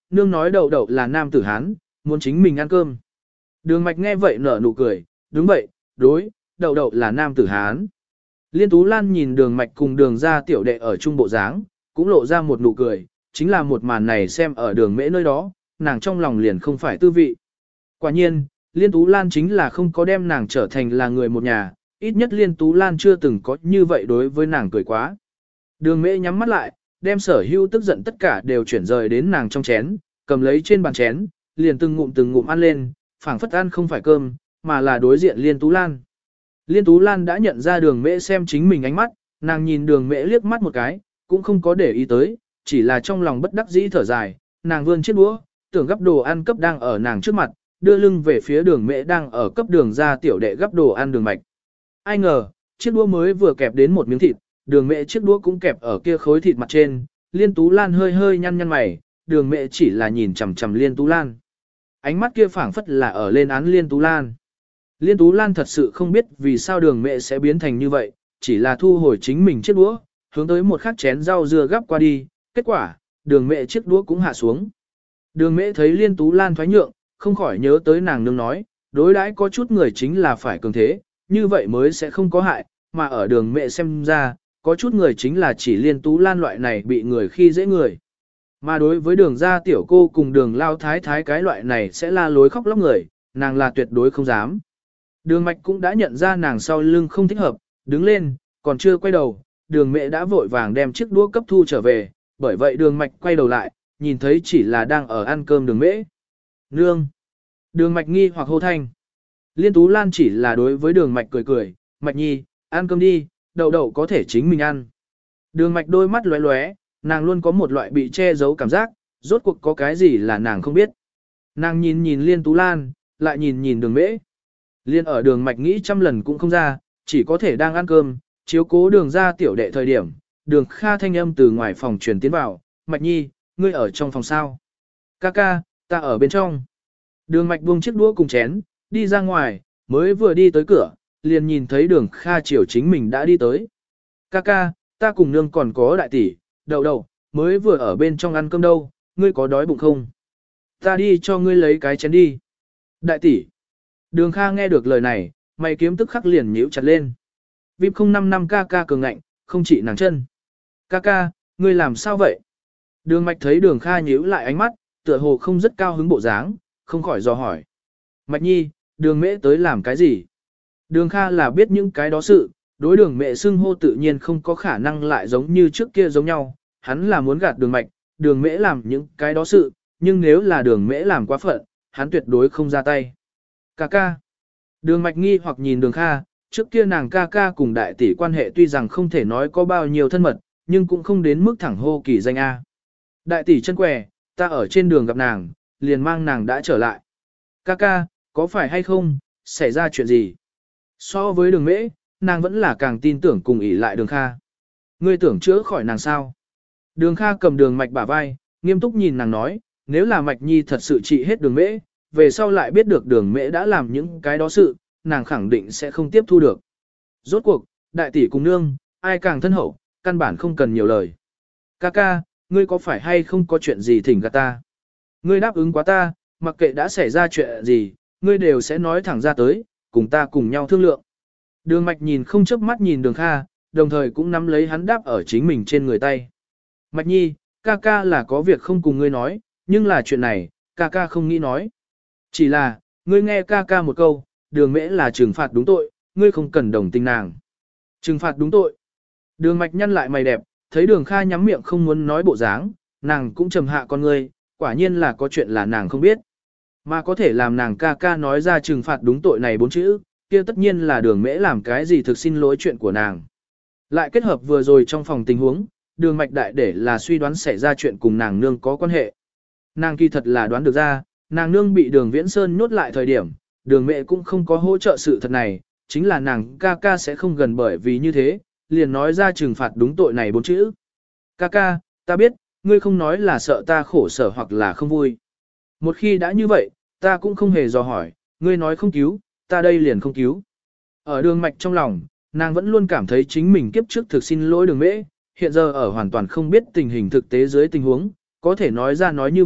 nương nói đậu đậu là nam tử Hán, muốn chính mình ăn cơm. Đường mạch nghe vậy nở nụ cười, đúng vậy, đối, đậu đậu là nam tử Hán. Liên Tú Lan nhìn đường mạch cùng đường ra tiểu đệ ở trung bộ dáng, cũng lộ ra một nụ cười, chính là một màn này xem ở đường mễ nơi đó, nàng trong lòng liền không phải tư vị. Quả nhiên, Liên Tú Lan chính là không có đem nàng trở thành là người một nhà, ít nhất Liên Tú Lan chưa từng có như vậy đối với nàng cười quá. Đường mễ nhắm mắt lại, đem sở hữu tức giận tất cả đều chuyển rời đến nàng trong chén, cầm lấy trên bàn chén, liền từng ngụm ăn lên, phảng phất ăn không phải cơm, mà là đối diện Liên Tú Lan. Liên Tú Lan đã nhận ra đường mễ xem chính mình ánh mắt, nàng nhìn đường mễ liếc mắt một cái, cũng không có để ý tới, chỉ là trong lòng bất đắc dĩ thở dài, nàng vươn chiếc đũa, tưởng gấp đồ ăn cấp đang ở nàng trước mặt, đưa lưng về phía đường mễ đang ở cấp đường ra tiểu đệ gấp đồ ăn đường mạch. Ai ngờ, chiếc đũa mới vừa kẹp đến một miếng thịt, đường mễ chiếc đũa cũng kẹp ở kia khối thịt mặt trên, Liên Tú Lan hơi hơi nhăn nhăn mày, đường mễ chỉ là nhìn chằm chằm Liên Tú Lan. Ánh mắt kia phảng phất là ở lên án Liên Tú Lan. Liên Tú Lan thật sự không biết vì sao đường mẹ sẽ biến thành như vậy, chỉ là thu hồi chính mình chiếc đũa, hướng tới một khắc chén rau dưa gắp qua đi, kết quả, đường mẹ chiếc đũa cũng hạ xuống. Đường mẹ thấy Liên Tú Lan thoái nhượng, không khỏi nhớ tới nàng nương nói, đối đãi có chút người chính là phải cường thế, như vậy mới sẽ không có hại, mà ở đường mẹ xem ra, có chút người chính là chỉ Liên Tú Lan loại này bị người khi dễ người. Mà đối với đường ra tiểu cô cùng đường lao thái thái cái loại này sẽ la lối khóc lóc người, nàng là tuyệt đối không dám. Đường mạch cũng đã nhận ra nàng sau lưng không thích hợp, đứng lên, còn chưa quay đầu, đường mẹ đã vội vàng đem chiếc đũa cấp thu trở về, bởi vậy đường mạch quay đầu lại, nhìn thấy chỉ là đang ở ăn cơm đường mễ. Nương! Đường mạch nghi hoặc hô thanh. Liên Tú Lan chỉ là đối với đường mạch cười cười, mạch nhi, ăn cơm đi, đậu đậu có thể chính mình ăn. Đường mạch đôi mắt lóe lóe, nàng luôn có một loại bị che giấu cảm giác, rốt cuộc có cái gì là nàng không biết. Nàng nhìn nhìn Liên Tú Lan, lại nhìn nhìn đường mễ. Liên ở đường mạch nghĩ trăm lần cũng không ra, chỉ có thể đang ăn cơm, chiếu cố đường ra tiểu đệ thời điểm, đường Kha thanh âm từ ngoài phòng truyền tiến vào, mạch nhi, ngươi ở trong phòng sao? Ca, ta ở bên trong. Đường mạch buông chiếc đũa cùng chén, đi ra ngoài, mới vừa đi tới cửa, liền nhìn thấy đường Kha chiều chính mình đã đi tới. Ca, ta cùng nương còn có đại tỷ, đậu, mới vừa ở bên trong ăn cơm đâu, ngươi có đói bụng không? Ta đi cho ngươi lấy cái chén đi. Đại tỷ. Đường Kha nghe được lời này, mày kiếm tức khắc liền nhíu chặt lên. Vip 055 ca cường ngạnh, không chỉ nàng chân. Ca, ngươi làm sao vậy? Đường Mạch thấy đường Kha nhíu lại ánh mắt, tựa hồ không rất cao hứng bộ dáng, không khỏi dò hỏi. Mạch nhi, đường mễ tới làm cái gì? Đường Kha là biết những cái đó sự, đối đường mẹ xưng hô tự nhiên không có khả năng lại giống như trước kia giống nhau, hắn là muốn gạt đường Mạch, đường mễ làm những cái đó sự, nhưng nếu là đường mễ làm quá phận, hắn tuyệt đối không ra tay. Ca. Đường Mạch nghi hoặc nhìn đường Kha, trước kia nàng ca cùng đại tỷ quan hệ tuy rằng không thể nói có bao nhiêu thân mật, nhưng cũng không đến mức thẳng hô kỳ danh A. Đại tỷ chân què, ta ở trên đường gặp nàng, liền mang nàng đã trở lại. Ca, có phải hay không, xảy ra chuyện gì? So với đường mễ, nàng vẫn là càng tin tưởng cùng ỷ lại đường Kha. Ngươi tưởng chữa khỏi nàng sao? Đường Kha cầm đường Mạch bả vai, nghiêm túc nhìn nàng nói, nếu là Mạch nhi thật sự trị hết đường mễ, về sau lại biết được đường mễ đã làm những cái đó sự, nàng khẳng định sẽ không tiếp thu được. Rốt cuộc, đại tỷ cùng nương, ai càng thân hậu, căn bản không cần nhiều lời. Ca, ngươi có phải hay không có chuyện gì thỉnh gạt ta? Ngươi đáp ứng quá ta, mặc kệ đã xảy ra chuyện gì, ngươi đều sẽ nói thẳng ra tới, cùng ta cùng nhau thương lượng. Đường Mạch nhìn không chớp mắt nhìn đường Kha, đồng thời cũng nắm lấy hắn đáp ở chính mình trên người tay. Mạch nhi, ca là có việc không cùng ngươi nói, nhưng là chuyện này, ca không nghĩ nói. Chỉ là, ngươi nghe ca một câu, đường mễ là trừng phạt đúng tội, ngươi không cần đồng tình nàng. Trừng phạt đúng tội. Đường Mạch nhăn lại mày đẹp, thấy đường Kha nhắm miệng không muốn nói bộ dáng, nàng cũng trầm hạ con ngươi, quả nhiên là có chuyện là nàng không biết. Mà có thể làm nàng ca nói ra trừng phạt đúng tội này 4 chữ, kia tất nhiên là đường mễ làm cái gì thực xin lỗi chuyện của nàng. Lại kết hợp vừa rồi trong phòng tình huống, đường Mạch đại để là suy đoán xảy ra chuyện cùng nàng nương có quan hệ. Nàng kỳ thật là đoán được ra, nàng nương bị đường Viễn Sơn nhốt lại thời điểm, đường mẹ cũng không có hỗ trợ sự thật này, chính là nàng ca sẽ không gần bởi vì như thế, liền nói ra trừng phạt đúng tội này 4 chữ. Ca, ta biết, ngươi không nói là sợ ta khổ sở hoặc là không vui. Một khi đã như vậy, ta cũng không hề dò hỏi, ngươi nói không cứu, ta đây liền không cứu. Ở đường Mạch trong lòng, nàng vẫn luôn cảm thấy chính mình kiếp trước thực xin lỗi đường mễ, hiện giờ ở hoàn toàn không biết tình hình thực tế dưới tình huống, có thể nói ra nói như vậy,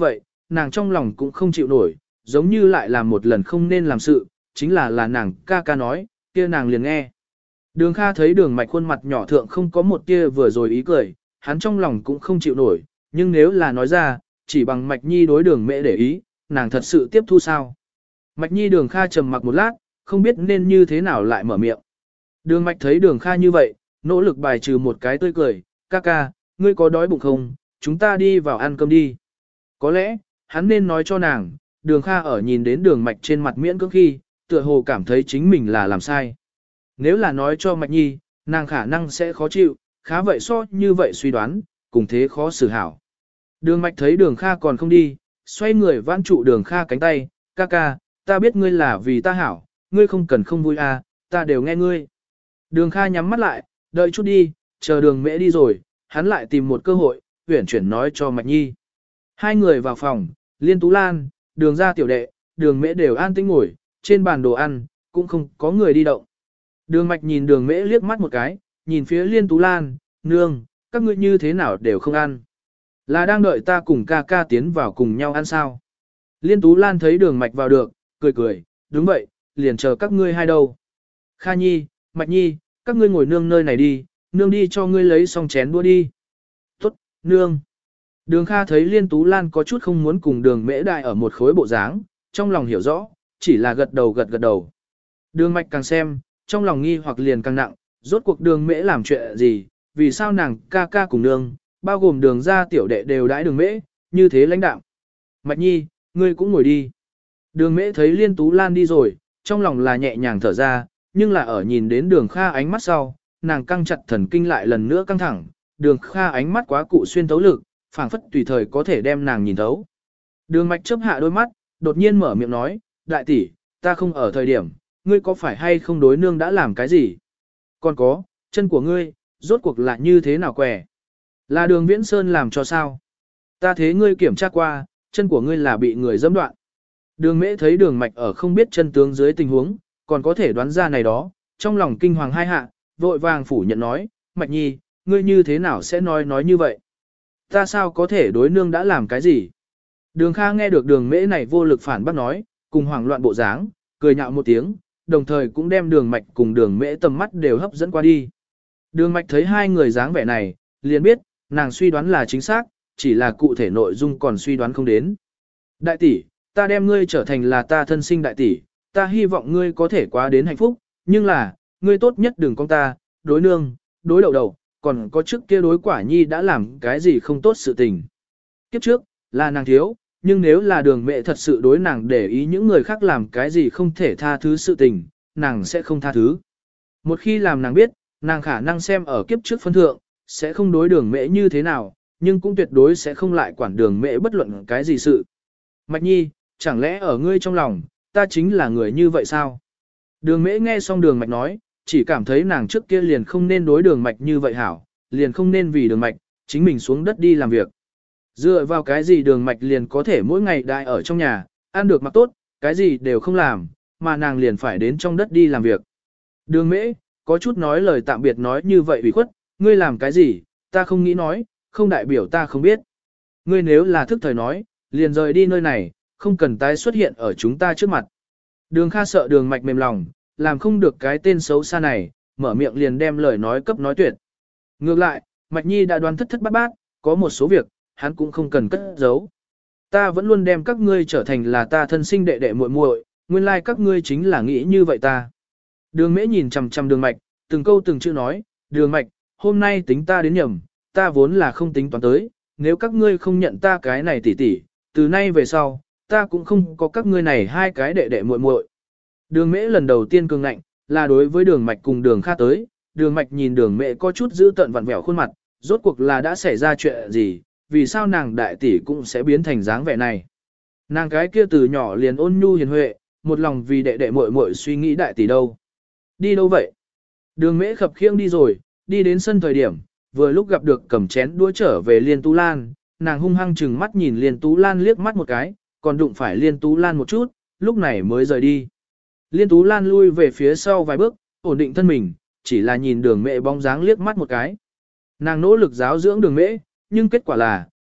nàng trong lòng cũng không chịu nổi, giống như lại làm một lần không nên làm sự, chính là nàng ca ca nói, kia nàng liền nghe. Đường Kha thấy Đường Mạch khuôn mặt nhỏ thượng không có một tia vừa rồi ý cười, hắn trong lòng cũng không chịu nổi, nhưng nếu là nói ra, chỉ bằng Mạch Nhi đối Đường Mễ để ý, nàng thật sự tiếp thu sao. Mạch Nhi Đường Kha trầm mặc một lát, không biết nên như thế nào lại mở miệng. Đường Mạch thấy Đường Kha như vậy, nỗ lực bài trừ một cái tươi cười, ca ca, ngươi có đói bụng không, chúng ta đi vào ăn cơm đi. Có lẽ, hắn nên nói cho nàng, Đường Kha ở nhìn đến Đường Mạch trên mặt miễn cưỡng khi, tựa hồ cảm thấy chính mình là làm sai. Nếu là nói cho Mạch Nhi, nàng khả năng sẽ khó chịu, khá vậy so như vậy suy đoán, cùng thế khó xử hảo. Đường Mạch thấy Đường Kha còn không đi, xoay người vãn trụ Đường Kha cánh tay, ca ca, ta biết ngươi là vì ta hảo, ngươi không cần không vui à, ta đều nghe ngươi. Đường Kha nhắm mắt lại, đợi chút đi, chờ Đường Mễ đi rồi, hắn lại tìm một cơ hội, huyển chuyển nói cho Mạch Nhi. Hai người vào phòng, Liên Tú Lan, Đường gia tiểu đệ, Đường Mễ đều an tĩnh ngồi, trên bàn đồ ăn, cũng không có người đi động. Đường Mạch nhìn Đường Mễ liếc mắt một cái, nhìn phía Liên Tú Lan, nương, các ngươi như thế nào đều không ăn. Là đang đợi ta cùng ca ca tiến vào cùng nhau ăn sao. Liên Tú Lan thấy Đường Mạch vào được, cười cười, đúng vậy, liền chờ các ngươi hai đâu. Kha Nhi, Mạch Nhi, các ngươi ngồi nương nơi này đi, nương đi cho ngươi lấy xong chén đũa đi. Tốt, nương. Đường Kha thấy Liên Tú Lan có chút không muốn cùng Đường Mễ đại ở một khối bộ dáng, trong lòng hiểu rõ, chỉ là gật gật đầu. Đường Mạch càng xem, trong lòng nghi hoặc liền càng nặng, rốt cuộc Đường Mễ làm chuyện gì, vì sao nàng ca ca cùng nương, bao gồm Đường gia tiểu đệ đều đãi Đường Mễ, như thế lãnh đạo. Mạch Nhi, ngươi cũng ngồi đi. Đường Mễ thấy Liên Tú Lan đi rồi, trong lòng là nhẹ nhàng thở ra, nhưng là ở nhìn đến Đường Kha ánh mắt sau, nàng căng chặt thần kinh lại lần nữa căng thẳng, Đường Kha ánh mắt quá cụ xuyên thấu lực, phảng phất tùy thời có thể đem nàng nhìn thấu. Đường Mạch chớp hạ đôi mắt, đột nhiên mở miệng nói, đại tỷ, ta không ở thời điểm, ngươi có phải hay không đối nương đã làm cái gì? Còn có, chân của ngươi, rốt cuộc là như thế nào què? Là Đường Viễn Sơn làm cho sao? Ta thế ngươi kiểm tra qua, chân của ngươi là bị người dẫm đoạn. Đường Mễ thấy Đường Mạch ở không biết chân tướng dưới tình huống, còn có thể đoán ra này đó, trong lòng kinh hoàng hai hạ, vội vàng phủ nhận nói, Mạch Nhi, ngươi như thế nào sẽ nói như vậy? Ta sao có thể đối nương đã làm cái gì? Đường Kha nghe được Đường Mễ này vô lực phản bác nói, cùng hoảng loạn bộ dáng, cười nhạo một tiếng, đồng thời cũng đem Đường Mạch cùng Đường Mễ tầm mắt đều hấp dẫn qua đi. Đường Mạch thấy hai người dáng vẻ này, liền biết, nàng suy đoán là chính xác, chỉ là cụ thể nội dung còn suy đoán không đến. Đại tỷ, ta đem ngươi trở thành là ta thân sinh đại tỷ, ta hy vọng ngươi có thể qua đến hạnh phúc, nhưng là, ngươi tốt nhất đừng con ta, đối nương, đối đầu, còn có trước kia đối Quả Nhi đã làm cái gì không tốt sự tình. Kiếp trước, là nàng thiếu, nhưng nếu là Đường Mẹ thật sự đối nàng để ý những người khác làm cái gì không thể tha thứ sự tình, nàng sẽ không tha thứ. Một khi làm nàng biết, nàng khả năng xem ở kiếp trước phân thượng, sẽ không đối Đường Mẹ như thế nào, nhưng cũng tuyệt đối sẽ không lại quản Đường Mẹ bất luận cái gì sự. Mạch Nhi, chẳng lẽ ở ngươi trong lòng, ta chính là người như vậy sao? Đường Mễ nghe xong Đường Mạch nói, chỉ cảm thấy nàng trước kia liền không nên đối Đường Mạch như vậy hảo, liền không nên vì Đường Mạch, chính mình xuống đất đi làm việc. Dựa vào cái gì Đường Mạch liền có thể mỗi ngày đại ở trong nhà, ăn được mặc tốt, cái gì đều không làm, mà nàng liền phải đến trong đất đi làm việc. Đường Mễ, có chút nói lời tạm biệt nói như vậy ủy khuất, ngươi làm cái gì, ta không nghĩ nói, không đại biểu ta không biết. Ngươi nếu là thức thời nói, liền rời đi nơi này, không cần tái xuất hiện ở chúng ta trước mặt. Đường Kha sợ Đường Mạch mềm lòng, làm không được cái tên xấu xa này, mở miệng liền đem lời nói cấp nói tuyệt. Ngược lại, Mạch Nhi đã đoán thất thất bát bát, có một số việc, hắn cũng không cần cất giấu. Ta vẫn luôn đem các ngươi trở thành là ta thân sinh đệ đệ muội muội, nguyên lai các ngươi chính là nghĩ như vậy ta. Đường Mễ nhìn chằm chằm Đường Mạch, từng câu từng chữ nói, Đường Mạch, hôm nay tính ta đến nhầm, ta vốn là không tính toán tới, nếu các ngươi không nhận ta cái này tỷ tỷ, từ nay về sau, ta cũng không có các ngươi này hai cái đệ đệ muội muội. Đường Mễ lần đầu tiên cường ngạnh, là đối với Đường Mạch cùng Đường Kha tới, Đường Mạch nhìn Đường Mễ có chút giữ tận vặn vẹo khuôn mặt, rốt cuộc là đã xảy ra chuyện gì, vì sao nàng đại tỷ cũng sẽ biến thành dáng vẻ này. Nàng cái kia từ nhỏ liền ôn nhu hiền huệ, một lòng vì đệ đệ muội muội suy nghĩ đại tỷ đâu. Đi đâu vậy? Đường Mễ khập khiễng đi rồi, đi đến sân thời điểm, vừa lúc gặp được cầm chén đũa trở về Liên Tú Lan, nàng hung hăng chừng mắt nhìn Liên Tú Lan liếc mắt một cái, còn đụng phải Liên Tú Lan một chút, lúc này mới rời đi. Liên Tú Lan lui về phía sau vài bước, ổn định thân mình, chỉ là nhìn Đường Mễ bóng dáng liếc mắt một cái. Nàng nỗ lực giáo dưỡng Đường Mễ, nhưng kết quả là,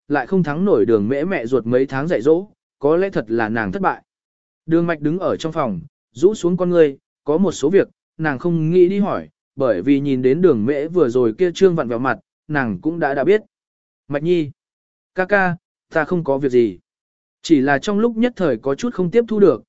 lại không thắng nổi đường mễ mẹ ruột mấy tháng dạy dỗ, có lẽ thật là nàng thất bại. Đường mạch đứng ở trong phòng, rũ xuống con ngươi, có một số việc, nàng không nghĩ đi hỏi, bởi vì nhìn đến đường mễ vừa rồi kia trương vặn vẹo mặt, nàng cũng đã biết. Mạch nhi, ca ca, ta không có việc gì. Chỉ là trong lúc nhất thời có chút không tiếp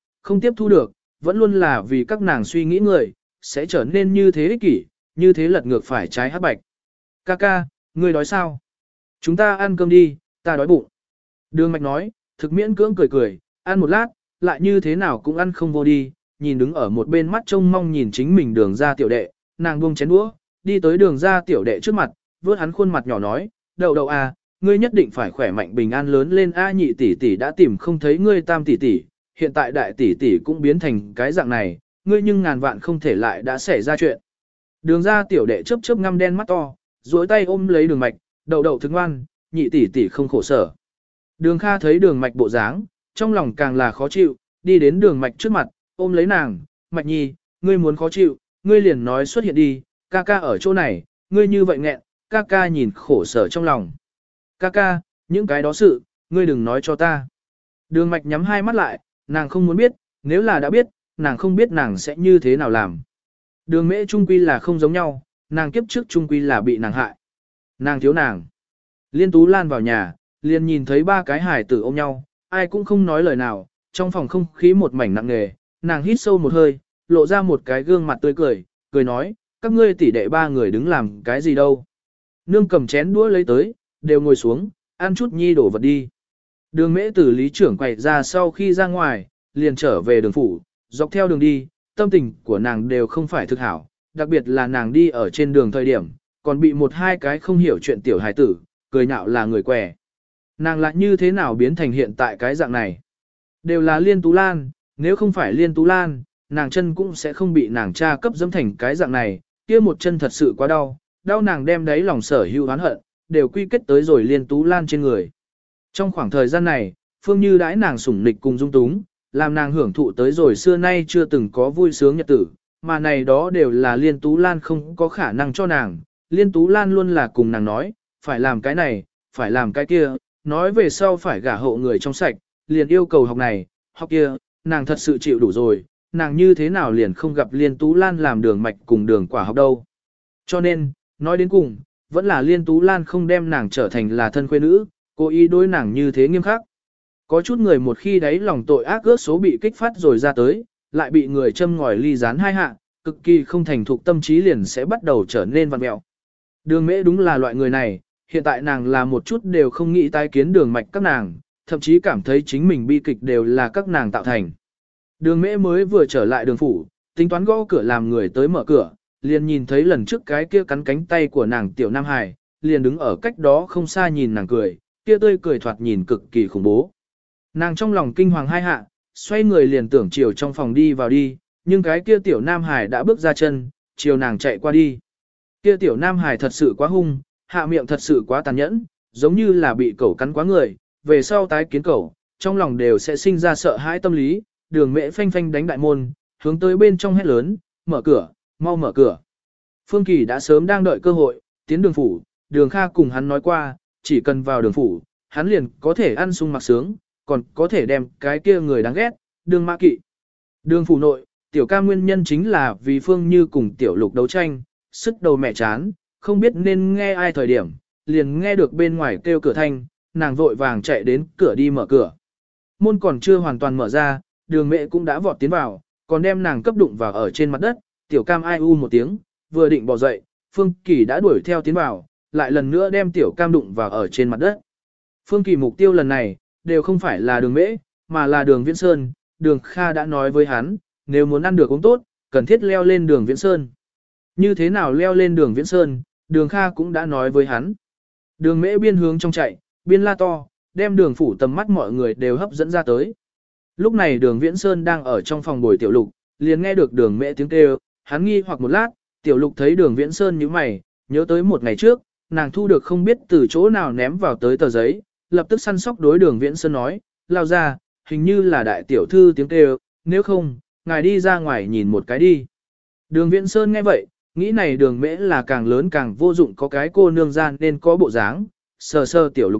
thu được, vẫn luôn là vì các nàng suy nghĩ người, sẽ trở nên như thế ích kỷ, như thế lật ngược phải trái hắc bạch. Ca ca, ngươi đói sao? Chúng ta ăn cơm đi, ta đói bụng. Đường mạch nói, thực miễn cưỡng cười, ăn một lát, lại như thế nào cũng ăn không vô đi, nhìn đứng ở một bên mắt trông mong nhìn chính mình đường ra tiểu đệ, nàng buông chén đũa, đi tới đường ra tiểu đệ trước mặt, vớt hắn khuôn mặt nhỏ nói, đậu đậu à, ngươi nhất định phải khỏe mạnh bình an lớn lên a nhị tỷ tỷ đã tìm không thấy ngươi tam tỷ tỷ, hiện tại đại tỷ tỷ cũng biến thành cái dạng này, ngươi nhưng ngàn vạn không thể lại đã xảy ra chuyện. Đường ra tiểu đệ chớp chớp ngăm đen mắt to, duỗi tay ôm lấy đường mạch, đậu đậu thức ngoan, nhị tỷ tỷ không khổ sở. Đường Kha thấy đường mạch bộ dáng, trong lòng càng là khó chịu, đi đến đường mạch trước mặt, ôm lấy nàng, mạch nhi, ngươi muốn khó chịu, ngươi liền nói xuất hiện đi, ca ca ở chỗ này, ngươi như vậy nghẹn, ca ca nhìn khổ sở trong lòng. Ca ca, những cái đó sự, ngươi đừng nói cho ta. Đường mạch nhắm hai mắt lại, nàng không muốn biết, nếu là đã biết, nàng không biết nàng sẽ như thế nào làm. Đường mễ trung quy là không giống nhau, nàng kiếp trước trung quy là bị nàng hại. Nàng thiếu nàng. Liên Tú Lan vào nhà, liền nhìn thấy ba cái hài tử ôm nhau, ai cũng không nói lời nào, trong phòng không khí một mảnh nặng nề, nàng hít sâu một hơi, lộ ra một cái gương mặt tươi cười nói, các ngươi tỷ đệ ba người đứng làm cái gì đâu. Nương cầm chén đũa lấy tới, đều ngồi xuống, ăn chút nhi đổ vật đi. Đường mễ tử lý trưởng quay ra sau khi ra ngoài, liền trở về đường phủ, dọc theo đường đi, tâm tình của nàng đều không phải thực hảo, đặc biệt là nàng đi ở trên đường thời điểm, còn bị một hai cái không hiểu chuyện tiểu hài tử, cười nhạo là người què. Nàng lại như thế nào biến thành hiện tại cái dạng này? Đều là Liên Tú Lan, nếu không phải Liên Tú Lan, nàng chân cũng sẽ không bị nàng cha cấp dẫm thành cái dạng này, kia một chân thật sự quá đau, đau nàng đem đấy lòng sở hữu oán hận, đều quy kết tới rồi Liên Tú Lan trên người. Trong khoảng thời gian này, Phương Như đãi nàng sủng nịch cùng dung túng, làm nàng hưởng thụ tới rồi xưa nay chưa từng có vui sướng nhật tử, mà này đó đều là Liên Tú Lan không có khả năng cho nàng. Liên Tú Lan luôn là cùng nàng nói, phải làm cái này, phải làm cái kia, nói về sau phải gả hộ người trong sạch, liền yêu cầu học này, học kia, nàng thật sự chịu đủ rồi, nàng như thế nào liền không gặp Liên Tú Lan làm đường mạch cùng đường quả học đâu. Cho nên, nói đến cùng, vẫn là Liên Tú Lan không đem nàng trở thành là thân khuê nữ, cố ý đối nàng như thế nghiêm khắc. Có chút người một khi đấy lòng tội ác ước số bị kích phát rồi ra tới, lại bị người châm ngòi ly gián hai hạ, cực kỳ không thành thục tâm trí liền sẽ bắt đầu trở nên vặn mẹo. Đường mễ đúng là loại người này, hiện tại nàng là một chút đều không nghĩ tái kiến đường mạch các nàng, thậm chí cảm thấy chính mình bi kịch đều là các nàng tạo thành. Đường mễ mới vừa trở lại đường phủ, tính toán gõ cửa làm người tới mở cửa, liền nhìn thấy lần trước cái kia cắn cánh tay của nàng tiểu Nam Hải, liền đứng ở cách đó không xa nhìn nàng cười, kia tươi cười thoạt nhìn cực kỳ khủng bố. Nàng trong lòng kinh hoàng hai hạ, xoay người liền tưởng chiều trong phòng đi vào đi, nhưng cái kia tiểu Nam Hải đã bước ra chân, chiều nàng chạy qua đi. Kia tiểu Nam Hải thật sự quá hung, hạ miệng thật sự quá tàn nhẫn, giống như là bị cẩu cắn quá người, về sau tái kiến cẩu, trong lòng đều sẽ sinh ra sợ hãi tâm lý, đường mễ phanh phanh đánh đại môn, hướng tới bên trong hét lớn, mở cửa, mau mở cửa. Phương Kỳ đã sớm đang đợi cơ hội, tiến đường phủ, đường Kha cùng hắn nói qua, chỉ cần vào đường phủ, hắn liền có thể ăn sung mặc sướng, còn có thể đem cái kia người đáng ghét, đường mã kỵ. Đường phủ nội, tiểu ca nguyên nhân chính là vì Phương Như cùng tiểu lục đấu tranh, sức đầu mẹ chán, không biết nên nghe ai thời điểm, liền nghe được bên ngoài kêu cửa thanh, nàng vội vàng chạy đến cửa đi mở cửa. Môn còn chưa hoàn toàn mở ra, đường mẹ cũng đã vọt tiến vào, còn đem nàng cấp đụng vào ở trên mặt đất, tiểu cam ai u một tiếng, vừa định bỏ dậy, Phương Kỳ đã đuổi theo tiến vào, lại lần nữa đem tiểu cam đụng vào ở trên mặt đất. Phương Kỳ mục tiêu lần này, đều không phải là đường mễ, mà là đường Viễn Sơn, đường Kha đã nói với hắn, nếu muốn ăn được uống tốt, cần thiết leo lên đường Viễn Sơn. Như thế nào leo lên đường Viễn Sơn, đường Kha cũng đã nói với hắn. Đường mễ biên hướng trong chạy, biên la to, đem đường phủ tầm mắt mọi người đều hấp dẫn ra tới. Lúc này đường Viễn Sơn đang ở trong phòng bồi tiểu lục, liền nghe được đường mễ tiếng kêu, hắn nghi hoặc một lát, tiểu lục thấy đường Viễn Sơn như mày, nhớ tới một ngày trước, nàng thu được không biết từ chỗ nào ném vào tới tờ giấy, lập tức săn sóc đối đường Viễn Sơn nói, lao ra, hình như là đại tiểu thư tiếng kêu, nếu không, ngài đi ra ngoài nhìn một cái đi. Đường Viễn Sơn nghe vậy, nghĩ này đường mễ là càng lớn càng vô dụng có cái cô nương gian nên có bộ dáng, sờ sờ tiểu lục mặt,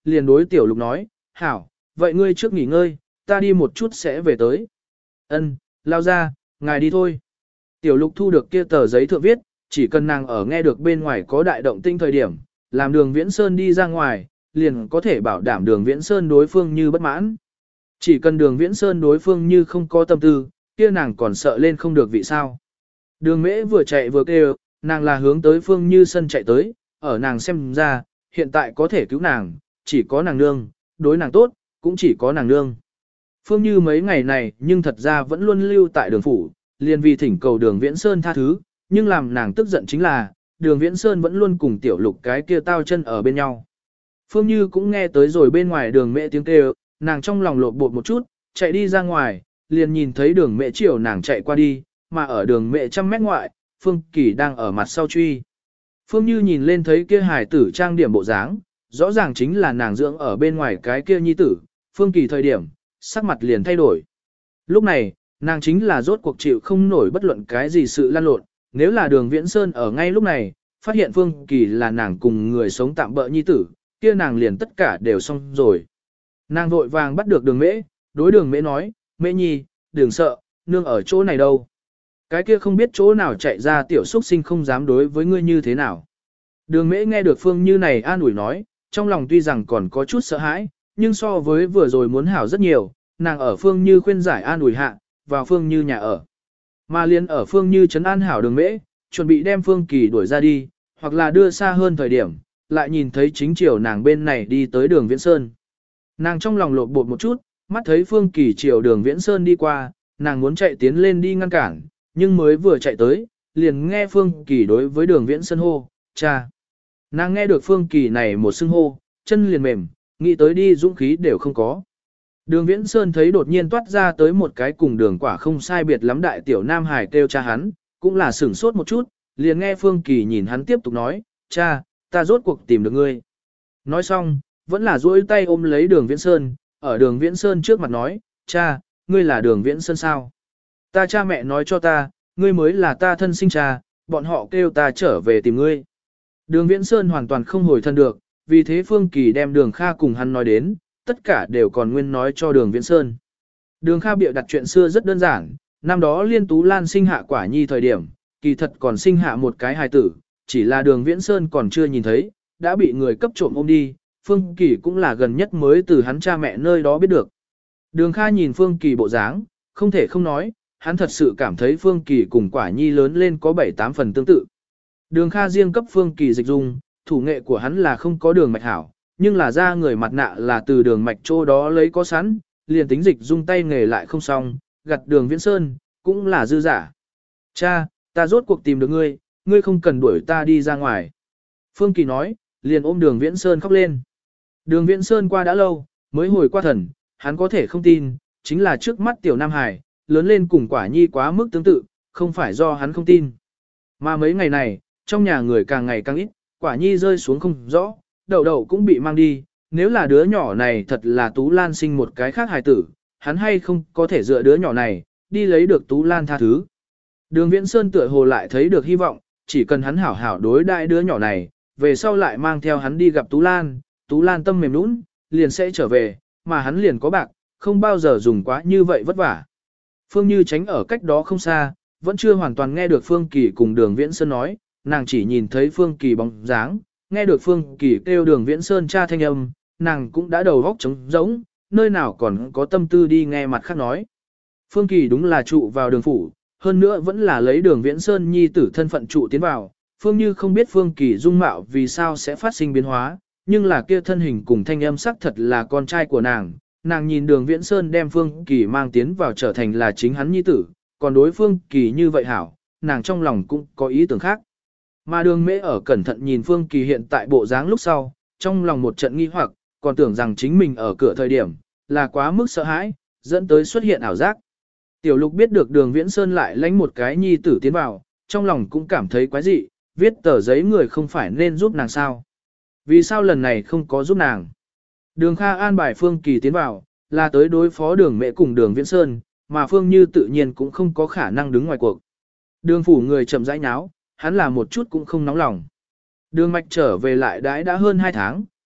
liền đối tiểu lục nói, hảo, vậy ngươi trước nghỉ ngơi, ta đi một chút sẽ về tới. Ân, lao ra, ngài đi thôi. Tiểu lục thu được kia tờ giấy thượng viết, chỉ cần nàng ở nghe được bên ngoài có đại động tinh thời điểm, làm đường Viễn Sơn đi ra ngoài, liền có thể bảo đảm đường Viễn Sơn đối phương như bất mãn. Chỉ cần đường Viễn Sơn đối phương như không có tâm tư, kia nàng còn sợ lên không được vị sao. Đường mễ vừa chạy vừa kêu, nàng là hướng tới phương như sân chạy tới, ở nàng xem ra, hiện tại có thể cứu nàng, chỉ có nàng nương, đối nàng tốt, cũng chỉ có nàng nương. Phương như mấy ngày này nhưng thật ra vẫn luôn lưu tại đường phủ, liền vì thỉnh cầu đường Viễn Sơn tha thứ, nhưng làm nàng tức giận chính là, đường Viễn Sơn vẫn luôn cùng tiểu lục cái kia tao chân ở bên nhau. Phương Như cũng nghe tới rồi bên ngoài đường mẹ tiếng kêu, nàng trong lòng lột bột một chút, chạy đi ra ngoài, liền nhìn thấy đường mẹ chiều nàng chạy qua đi, mà ở đường mẹ 100 mét ngoại, Phương Kỳ đang ở mặt sau truy. Phương Như nhìn lên thấy kia hài tử trang điểm bộ dáng, rõ ràng chính là nàng dưỡng ở bên ngoài cái kia nhi tử, Phương Kỳ thời điểm, sắc mặt liền thay đổi. Lúc này, nàng chính là rốt cuộc chịu không nổi bất luận cái gì sự lan lộn, nếu là đường Viễn Sơn ở ngay lúc này, phát hiện Phương Kỳ là nàng cùng người sống tạm bỡ nhi tử, kia nàng liền tất cả đều xong rồi. Nàng vội vàng bắt được đường mễ, đối đường mễ nói, mễ nhi, đừng sợ, nương ở chỗ này đâu. Cái kia không biết chỗ nào chạy ra tiểu xuất sinh không dám đối với ngươi như thế nào. Đường mễ nghe được Phương Như này an ủi nói, trong lòng tuy rằng còn có chút sợ hãi, nhưng so với vừa rồi muốn hảo rất nhiều, nàng ở Phương Như khuyên giải an ủi hạ, vào Phương Như nhà ở. Mà liền ở Phương Như trấn an hảo đường mễ, chuẩn bị đem Phương Kỳ đuổi ra đi, hoặc là đưa xa hơn thời điểm, lại nhìn thấy chính chiều nàng bên này đi tới đường Viễn Sơn. Nàng trong lòng lột bột một chút, mắt thấy Phương Kỳ chiều đường Viễn Sơn đi qua, nàng muốn chạy tiến lên đi ngăn cản, nhưng mới vừa chạy tới, liền nghe Phương Kỳ đối với đường Viễn Sơn hô, cha. Nàng nghe được Phương Kỳ này một xưng hô, chân liền mềm, nghĩ tới đi dũng khí đều không có. Đường Viễn Sơn thấy đột nhiên toát ra tới một cái cùng đường quả không sai biệt lắm đại tiểu Nam Hải kêu cha hắn, cũng là sửng sốt một chút, liền nghe Phương Kỳ nhìn hắn tiếp tục nói, cha, ta rốt cuộc tìm được ngươi. Nói xong, vẫn là duỗi tay ôm lấy đường Viễn Sơn, ở đường Viễn Sơn trước mặt nói, cha, ngươi là đường Viễn Sơn sao? Ta cha mẹ nói cho ta, ngươi mới là ta thân sinh cha, bọn họ kêu ta trở về tìm ngươi. Đường Viễn Sơn hoàn toàn không hồi thân được, vì thế Phương Kỳ đem đường Kha cùng hắn nói đến, tất cả đều còn nguyên nói cho đường Viễn Sơn. Đường Kha bịa đặt chuyện xưa rất đơn giản, năm đó Liên Tú Lan sinh hạ quả nhi thời điểm, kỳ thật còn sinh hạ một cái hài tử, chỉ là đường Viễn Sơn còn chưa nhìn thấy, đã bị người cấp trộm ôm đi, Phương Kỳ cũng là gần nhất mới từ hắn cha mẹ nơi đó biết được. Đường Kha nhìn Phương Kỳ bộ dáng, không thể không nói, hắn thật sự cảm thấy Phương Kỳ cùng quả nhi lớn lên có 7-8 phần tương tự. Đường Kha riêng cấp Phương Kỳ dịch dung, thủ nghệ của hắn là không có đường mạch hảo, nhưng là ra người mặt nạ là từ đường mạch chỗ đó lấy có sẵn, liền tính dịch dung tay nghề lại không xong, gặt đường Viễn Sơn, cũng là dư giả. Cha, ta rốt cuộc tìm được ngươi, ngươi không cần đuổi ta đi ra ngoài. Phương Kỳ nói, liền ôm đường Viễn Sơn khóc lên. Đường Viễn Sơn qua đã lâu, mới hồi qua thần, hắn có thể không tin, chính là trước mắt tiểu Nam Hải, lớn lên cùng quả nhi quá mức tương tự, không phải do hắn không tin. Mà mấy ngày này, trong nhà người càng ngày càng ít, quả nhi rơi xuống không rõ, đậu đậu cũng bị mang đi, nếu là đứa nhỏ này thật là Tú Lan sinh một cái khác hài tử, hắn hay không có thể dựa đứa nhỏ này, đi lấy được Tú Lan tha thứ. Đường Viễn Sơn tựa hồ lại thấy được hy vọng, chỉ cần hắn hảo hảo đối đại đứa nhỏ này, về sau lại mang theo hắn đi gặp Tú Lan tâm mềm nũng, liền sẽ trở về, mà hắn liền có bạc, không bao giờ dùng quá như vậy vất vả. Phương Như tránh ở cách đó không xa, vẫn chưa hoàn toàn nghe được Phương Kỳ cùng đường Viễn Sơn nói, nàng chỉ nhìn thấy Phương Kỳ bóng dáng, nghe được Phương Kỳ kêu đường Viễn Sơn cha thanh âm, nàng cũng đã đầu góc trống rỗng, nơi nào còn có tâm tư đi nghe mặt khác nói. Phương Kỳ đúng là trụ vào đường phủ, hơn nữa vẫn là lấy đường Viễn Sơn nhi tử thân phận trụ tiến vào, Phương Như không biết Phương Kỳ dung mạo vì sao sẽ phát sinh biến hóa, nhưng là kia thân hình cùng thanh âm sắc thật là con trai của nàng. Nàng nhìn đường Viễn Sơn đem Phương Kỳ mang tiến vào trở thành là chính hắn nhi tử, còn đối Phương Kỳ như vậy hảo, nàng trong lòng cũng có ý tưởng khác. Mà đường mễ ở cẩn thận nhìn Phương Kỳ hiện tại bộ dáng lúc sau, trong lòng một trận nghi hoặc, còn tưởng rằng chính mình ở cửa thời điểm, là quá mức sợ hãi, dẫn tới xuất hiện ảo giác. Tiểu Lục biết được đường Viễn Sơn lại lánh một cái nhi tử tiến vào, trong lòng cũng cảm thấy quái dị, viết tờ giấy người không phải nên giúp nàng sao. Vì sao lần này không có giúp nàng? Đường Kha an bài Phương Kỳ tiến vào, là tới đối phó đường mẹ cùng đường Viễn Sơn, mà Phương Như tự nhiên cũng không có khả năng đứng ngoài cuộc. Đường phủ người chậm rãi nháo, hắn là một chút cũng không nóng lòng. Đường mạch trở về lại đãi đã hơn 2 tháng,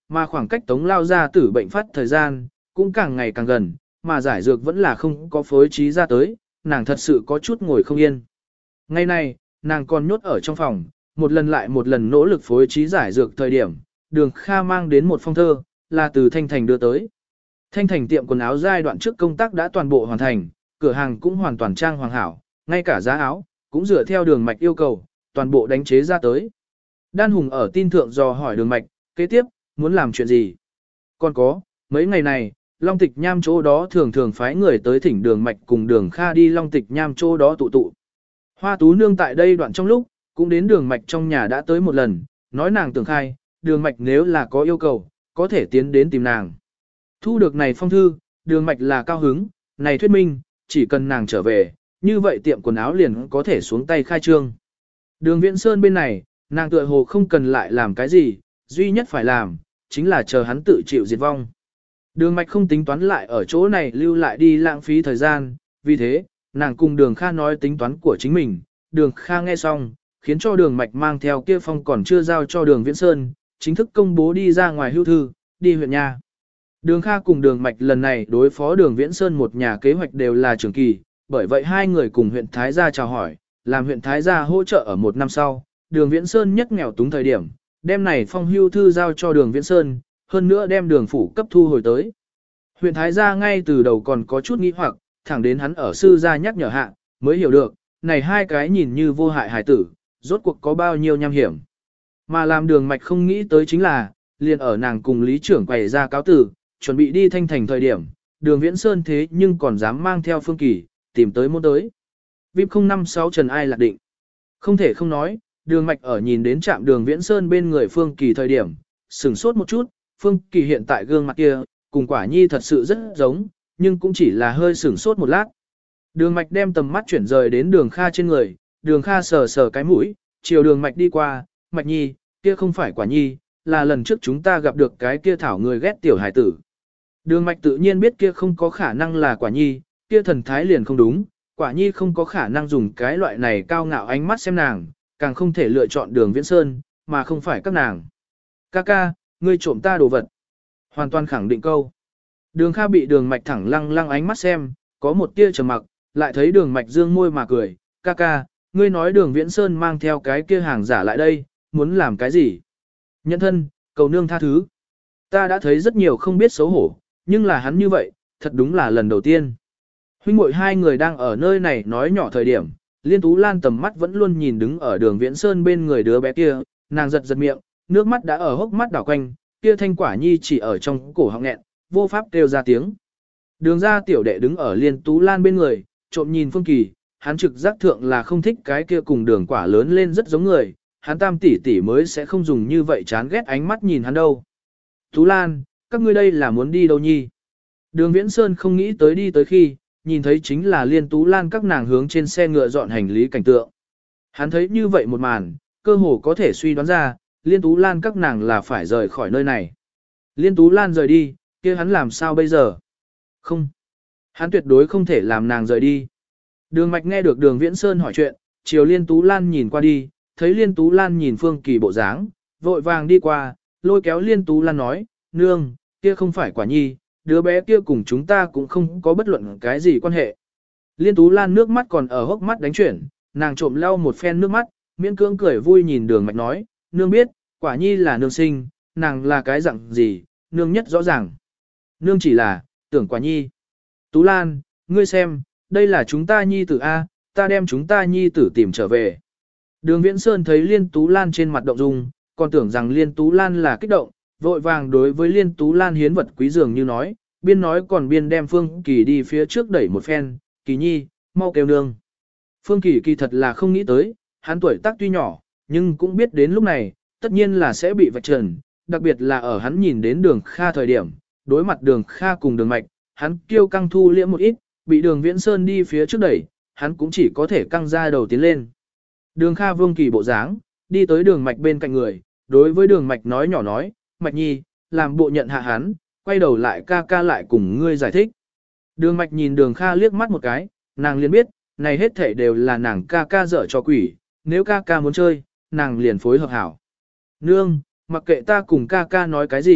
mà khoảng cách Tống lao ra tử bệnh phát thời gian, cũng càng ngày càng gần, mà giải dược vẫn là không có phối trí ra tới, nàng thật sự có chút ngồi không yên. Ngày này, nàng còn nhốt ở trong phòng, một lần lại một lần nỗ lực phối trí giải dược thời điểm, Đường Kha mang đến một phong thơ, là từ Thanh Thành đưa tới. Thanh Thành tiệm quần áo giai đoạn trước công tác đã toàn bộ hoàn thành, cửa hàng cũng hoàn toàn trang hoàng hảo, ngay cả giá áo, cũng dựa theo Đường Mạch yêu cầu, toàn bộ đánh chế ra tới. Đan Hùng ở tin thượng dò hỏi Đường Mạch, kế tiếp, muốn làm chuyện gì? Còn có, mấy ngày này, Long Tịch Nham chỗ đó thường thường phái người tới thỉnh Đường Mạch cùng Đường Kha đi Long Tịch Nham chỗ đó tụ tụ. Hoa Tú Nương tại đây đoạn trong lúc, cũng đến Đường Mạch trong nhà đã tới một lần, nói nàng tưởng khai, Đường Mạch nếu là có yêu cầu, có thể tiến đến tìm nàng. Thu được này phong thư, Đường Mạch là cao hứng, này thuyết minh, chỉ cần nàng trở về, như vậy tiệm quần áo liền có thể xuống tay khai trương. Đường Viễn Sơn bên này, nàng tựa hồ không cần lại làm cái gì, duy nhất phải làm, chính là chờ hắn tự chịu diệt vong. Đường Mạch không tính toán lại ở chỗ này lưu lại đi lãng phí thời gian, vì thế, nàng cùng Đường Kha nói tính toán của chính mình. Đường Kha nghe xong, khiến cho Đường Mạch mang theo kia phong còn chưa giao cho Đường Viễn Sơn, chính thức công bố đi ra ngoài hưu thư, đi huyện nhà. Đường Kha cùng Đường Mạch lần này đối phó Đường Viễn Sơn một nhà kế hoạch đều là trường kỳ, bởi vậy hai người cùng huyện Thái Gia chào hỏi, làm huyện Thái Gia hỗ trợ ở một năm sau. Đường Viễn Sơn nhất nghèo túng thời điểm, đem này phong hưu thư giao cho Đường Viễn Sơn, hơn nữa đem Đường phủ cấp thu hồi tới. Huyện Thái Gia ngay từ đầu còn có chút nghi hoặc, thẳng đến hắn ở sư gia nhắc nhở hạ, mới hiểu được, này hai cái nhìn như vô hại hài tử, rốt cuộc có bao nhiêu nham hiểm. Mà làm Đường Mạch không nghĩ tới chính là, liền ở nàng cùng lý trưởng quầy ra cáo tử, chuẩn bị đi Thanh Thành thời điểm, Đường Viễn Sơn thế nhưng còn dám mang theo Phương Kỳ, tìm tới môn tới. VIP 056 Trần Ai lạc định. Không thể không nói, Đường Mạch ở nhìn đến trạm Đường Viễn Sơn bên người Phương Kỳ thời điểm, sửng sốt một chút, Phương Kỳ hiện tại gương mặt kia, cùng Quả Nhi thật sự rất giống, nhưng cũng chỉ là hơi sửng sốt một lát. Đường Mạch đem tầm mắt chuyển rời đến Đường Kha trên người, Đường Kha sờ sờ cái mũi, chiều Đường Mạch đi qua, Mạch Nhi, kia không phải Quả Nhi, là lần trước chúng ta gặp được cái kia thảo người ghét tiểu hải tử. Đường Mạch tự nhiên biết kia không có khả năng là Quả Nhi, kia thần thái liền không đúng, Quả Nhi không có khả năng dùng cái loại này cao ngạo ánh mắt xem nàng, càng không thể lựa chọn Đường Viễn Sơn, mà không phải các nàng. Ca, ngươi trộm ta đồ vật. Hoàn toàn khẳng định câu. Đường Kha bị Đường Mạch thẳng lăng ánh mắt xem, có một tia trầm mặc, lại thấy Đường Mạch dương môi mà cười, ca, ngươi nói Đường Viễn Sơn mang theo cái kia hàng giả lại đây, muốn làm cái gì? Nhân thân, cầu nương tha thứ. Ta đã thấy rất nhiều không biết xấu hổ, nhưng là hắn như vậy, thật đúng là lần đầu tiên. Huynh muội hai người đang ở nơi này nói nhỏ thời điểm, Liên Tú Lan tầm mắt vẫn luôn nhìn đứng ở Đường Viễn Sơn bên người đứa bé kia, nàng giật miệng, nước mắt đã ở hốc mắt đảo quanh, kia thanh Quả Nhi chỉ ở trong cổ họng nghẹn, vô pháp kêu ra tiếng. Đường ra tiểu đệ đứng ở Liên Tú Lan bên người, trộm nhìn Phương Kỳ, hắn trực giác thượng là không thích cái kia cùng Đường Quả lớn lên rất giống người, hắn tam tỷ tỷ mới sẽ không dùng như vậy chán ghét ánh mắt nhìn hắn đâu. Tú Lan, các ngươi đây là muốn đi đâu nhi? Đường Viễn Sơn không nghĩ tới đi tới khi, nhìn thấy chính là Liên Tú Lan các nàng hướng trên xe ngựa dọn hành lý cảnh tượng. Hắn thấy như vậy một màn, cơ hồ có thể suy đoán ra, Liên Tú Lan các nàng là phải rời khỏi nơi này. Liên Tú Lan rời đi, kia hắn làm sao bây giờ? Không. Hắn tuyệt đối không thể làm nàng rời đi. Đường Mạch nghe được Đường Viễn Sơn hỏi chuyện, chiều Liên Tú Lan nhìn qua đi, thấy Liên Tú Lan nhìn Phương Kỳ bộ dáng, vội vàng đi qua, lôi kéo Liên Tú Lan nói, nương, kia không phải Quả Nhi, đứa bé kia cùng chúng ta cũng không có bất luận cái gì quan hệ. Liên Tú Lan nước mắt còn ở hốc mắt đánh chuyển, nàng trộm lau một phen nước mắt, miễn cưỡng cười vui nhìn Đường Mạch nói, nương biết, Quả Nhi là nương sinh, nàng là cái dạng gì, nương nhất rõ ràng. Nương chỉ là, tưởng Quả Nhi. Tú Lan, ngươi xem, đây là chúng ta Nhi tử A, ta đem chúng ta Nhi tử tìm trở về. Đường Viễn Sơn thấy Liên Tú Lan trên mặt động dung, còn tưởng rằng Liên Tú Lan là kích động, vội vàng đối với Liên Tú Lan hiến vật quý dường như nói còn biên đem Phương Kỳ đi phía trước đẩy một phen, Kỳ Nhi, mau kêu nương. Phương Kỳ kỳ thật là không nghĩ tới, hắn tuổi tác tuy nhỏ, nhưng cũng biết đến lúc này, tất nhiên là sẽ bị vạch trần, đặc biệt là ở hắn nhìn đến Đường Kha thời điểm, đối mặt Đường Kha cùng Đường Mạch, hắn kiêu căng thu liễm một ít, bị Đường Viễn Sơn đi phía trước đẩy, hắn cũng chỉ có thể căng ra đầu tiến lên. Đường Kha Vương Kỳ bộ dáng, đi tới Đường Mạch bên cạnh người, đối với Đường Mạch nói nhỏ nói, Mạch Nhi, làm bộ nhận hạ hắn, quay đầu lại ca lại cùng ngươi giải thích. Đường Mạch nhìn Đường Kha liếc mắt một cái, nàng liền biết, này hết thảy đều là nàng ca dở cho quỷ, nếu ca muốn chơi, nàng liền phối hợp hảo. Nương, mặc kệ ta cùng ca nói cái gì,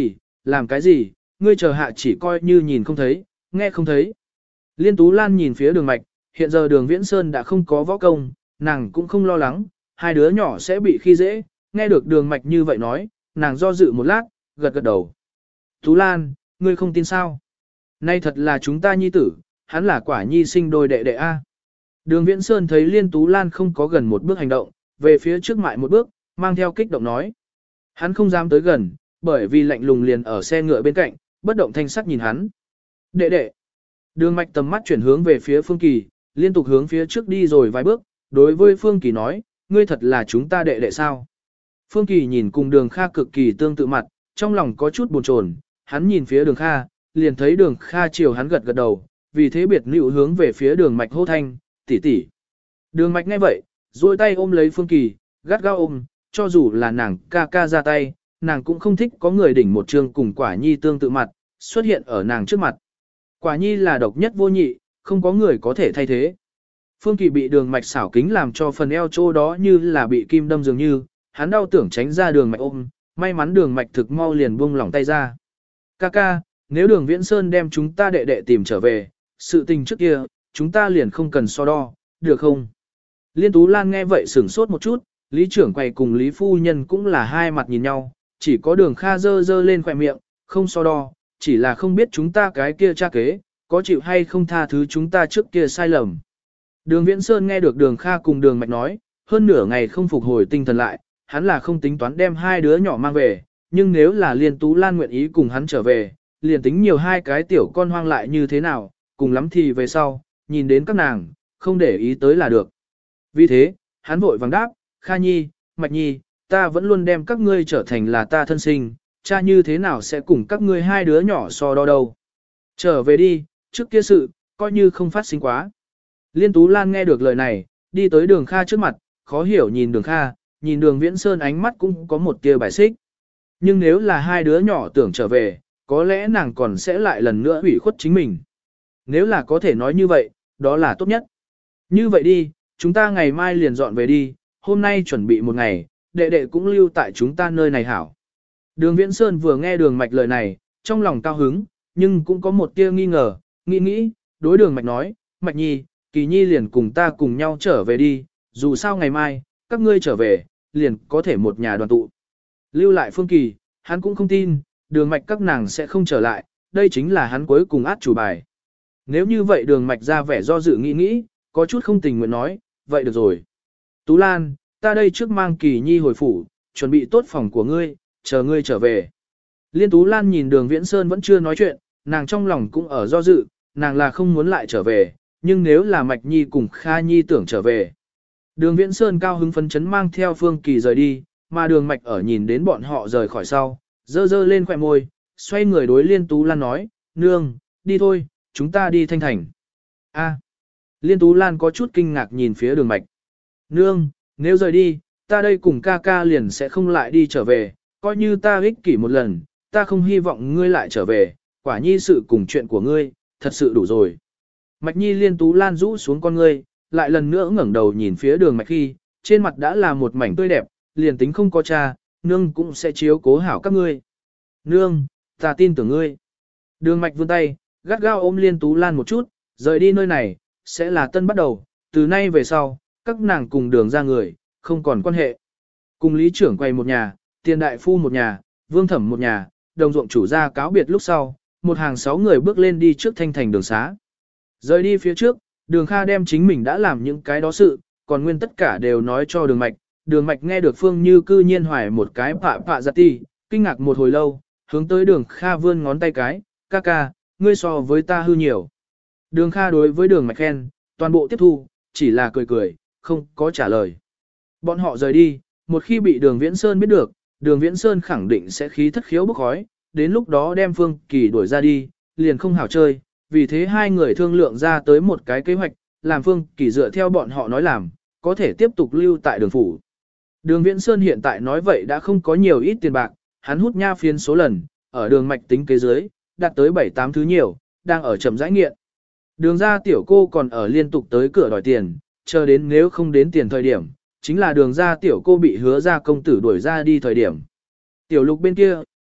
làm cái gì, ngươi chờ hạ chỉ coi như nhìn không thấy, nghe không thấy. Liên Tú Lan nhìn phía đường mạch, hiện giờ đường Viễn Sơn đã không có võ công, nàng cũng không lo lắng, hai đứa nhỏ sẽ bị khi dễ, nghe được đường mạch như vậy nói, nàng do dự một lát, gật gật đầu. Tú Lan, ngươi không tin sao? Nay thật là chúng ta nhi tử, hắn là quả nhi sinh đôi đệ đệ A. Đường Viễn Sơn thấy Liên Tú Lan không có gần một bước hành động, về phía trước mại một bước, mang theo kích động nói. Hắn không dám tới gần, bởi vì lạnh lùng liền ở xe ngựa bên cạnh, bất động thanh sắc nhìn hắn. Đệ đệ. Đường mạch tầm mắt chuyển hướng về phía Phương Kỳ, liên tục hướng phía trước đi rồi vài bước, đối với Phương Kỳ nói, ngươi thật là chúng ta đệ đệ sao? Phương Kỳ nhìn cùng đường Kha cực kỳ tương tự mặt, trong lòng có chút buồn chồn, hắn nhìn phía đường Kha, liền thấy đường Kha chiều hắn gật gật đầu, vì thế biệt nữ hướng về phía đường mạch hô thanh, tỷ tỷ. Đường mạch nghe vậy, duỗi tay ôm lấy Phương Kỳ, gắt gao ôm, cho dù là nàng ca ca ra tay, nàng cũng không thích có người đỉnh một trương cùng quả nhi tương tự mặt, xuất hiện ở nàng trước mặt. Quả nhi là độc nhất vô nhị, không có người có thể thay thế. Phương Kỳ bị đường mạch xảo kính làm cho phần eo chỗ đó như là bị kim đâm dường như, hắn đau tưởng tránh ra đường mạch ôm, may mắn đường mạch thực mau liền buông lỏng tay ra. Ca, nếu đường Viễn Sơn đem chúng ta đệ đệ tìm trở về, sự tình trước kia, chúng ta liền không cần so đo, được không? Liên Tú Lan nghe vậy sửng sốt một chút, Lý trưởng quầy cùng Lý phu nhân cũng là hai mặt nhìn nhau, chỉ có đường Kha dơ lên khỏe miệng, không so đo, chỉ là không biết chúng ta cái kia cha kế, có chịu hay không tha thứ chúng ta trước kia sai lầm. Đường Viễn Sơn nghe được đường Kha cùng đường Mạch nói, hơn nửa ngày không phục hồi tinh thần lại, hắn là không tính toán đem hai đứa nhỏ mang về, nhưng nếu là Liên Tú Lan nguyện ý cùng hắn trở về, liền tính nhiều hai cái tiểu con hoang lại như thế nào, cùng lắm thì về sau, nhìn đến các nàng, không để ý tới là được. Vì thế, hắn vội vàng đáp, Kha Nhi, Mạch Nhi, ta vẫn luôn đem các ngươi trở thành là ta thân sinh, cha như thế nào sẽ cùng các ngươi hai đứa nhỏ so đo đâu. Trở về đi, trước kia sự, coi như không phát sinh quá. Liên Tú Lan nghe được lời này, đi tới đường Kha trước mặt, khó hiểu nhìn đường Kha, nhìn đường Viễn Sơn ánh mắt cũng có một tia bài xích. Nhưng nếu là hai đứa nhỏ tưởng trở về, có lẽ nàng còn sẽ lại lần nữa ủy khuất chính mình. Nếu là có thể nói như vậy, đó là tốt nhất. Như vậy đi, chúng ta ngày mai liền dọn về đi, hôm nay chuẩn bị một ngày, đệ đệ cũng lưu tại chúng ta nơi này hảo. Đường Viễn Sơn vừa nghe đường Mạch lời này, trong lòng cao hứng, nhưng cũng có một tia nghi ngờ, nghĩ, đối đường Mạch nói, Mạch Nhi, Kỳ Nhi liền cùng ta cùng nhau trở về đi, dù sao ngày mai, các ngươi trở về, liền có thể một nhà đoàn tụ. Lưu lại Phương Kỳ, hắn cũng không tin, đường Mạch các nàng sẽ không trở lại, đây chính là hắn cuối cùng át chủ bài. Nếu như vậy đường Mạch ra vẻ do dự nghĩ, có chút không tình nguyện nói, vậy được rồi. Tú Lan, ta đây trước mang Kỳ Nhi hồi phủ, chuẩn bị tốt phòng của ngươi, chờ ngươi trở về. Liên Tú Lan nhìn đường Viễn Sơn vẫn chưa nói chuyện, nàng trong lòng cũng ở do dự, nàng là không muốn lại trở về, nhưng nếu là Mạch Nhi cùng Kha Nhi tưởng trở về. Đường Viễn Sơn cao hứng phấn chấn mang theo Phương Kỳ rời đi, mà đường Mạch ở nhìn đến bọn họ rời khỏi sau, dơ lên khỏe môi, xoay người đối Liên Tú Lan nói, nương, đi thôi, chúng ta đi Thanh Thành. A. Liên Tú Lan có chút kinh ngạc nhìn phía đường Mạch. Nương, nếu rời đi, ta đây cùng ca liền sẽ không lại đi trở về, coi như ta ích kỷ một lần, ta không hy vọng ngươi lại trở về, quả nhi sự cùng chuyện của ngươi, thật sự đủ rồi. Mạch Nhi Liên Tú Lan rũ xuống con ngươi, lại lần nữa ngẩng đầu nhìn phía đường Mạch khi, trên mặt đã là một mảnh tươi đẹp, liền tính không có cha, nương cũng sẽ chiếu cố hảo các ngươi. Nương, ta tin tưởng ngươi. Đường Mạch vươn tay, gắt gao ôm Liên Tú Lan một chút, rời đi nơi này, sẽ là tân bắt đầu, từ nay về sau, các nàng cùng đường ra người, không còn quan hệ. Cùng lý trưởng quay một nhà, tiền đại phu một nhà, vương thẩm một nhà, đồng ruộng chủ gia cáo biệt lúc sau, một hàng 6 người bước lên đi trước Thanh Thành đường xá. Rời đi phía trước, đường Kha đem chính mình đã làm những cái đó sự, còn nguyên tất cả đều nói cho đường Mạch. Đường Mạch nghe được Phương Như cư nhiên hoài một cái pạ giặt ti, kinh ngạc một hồi lâu, hướng tới đường Kha vươn ngón tay cái, ca, ngươi so với ta hư nhiều. Đường Kha đối với đường Mạch khen, toàn bộ tiếp thu, chỉ là cười, không có trả lời. Bọn họ rời đi, một khi bị đường Viễn Sơn biết được, đường Viễn Sơn khẳng định sẽ khí thất khiếu bốc khói, đến lúc đó đem Phương Kỳ đuổi ra đi, liền không hảo chơi, vì thế hai người thương lượng ra tới một cái kế hoạch, làm Phương Kỳ dựa theo bọn họ nói làm, có thể tiếp tục lưu tại đường phủ. Đường Viễn Sơn hiện tại nói vậy đã không có nhiều ít tiền bạc, hắn hút nha phiến số lần, ở đường mạch tính kế dưới, đạt tới 7-8 thứ nhiều, đang ở chậm rãi nghiện. Đường ra tiểu cô còn ở liên tục tới cửa đòi tiền, chờ đến nếu không đến tiền thời điểm, chính là đường ra tiểu cô bị hứa ra công tử đuổi ra đi thời điểm. Tiểu lục bên kia,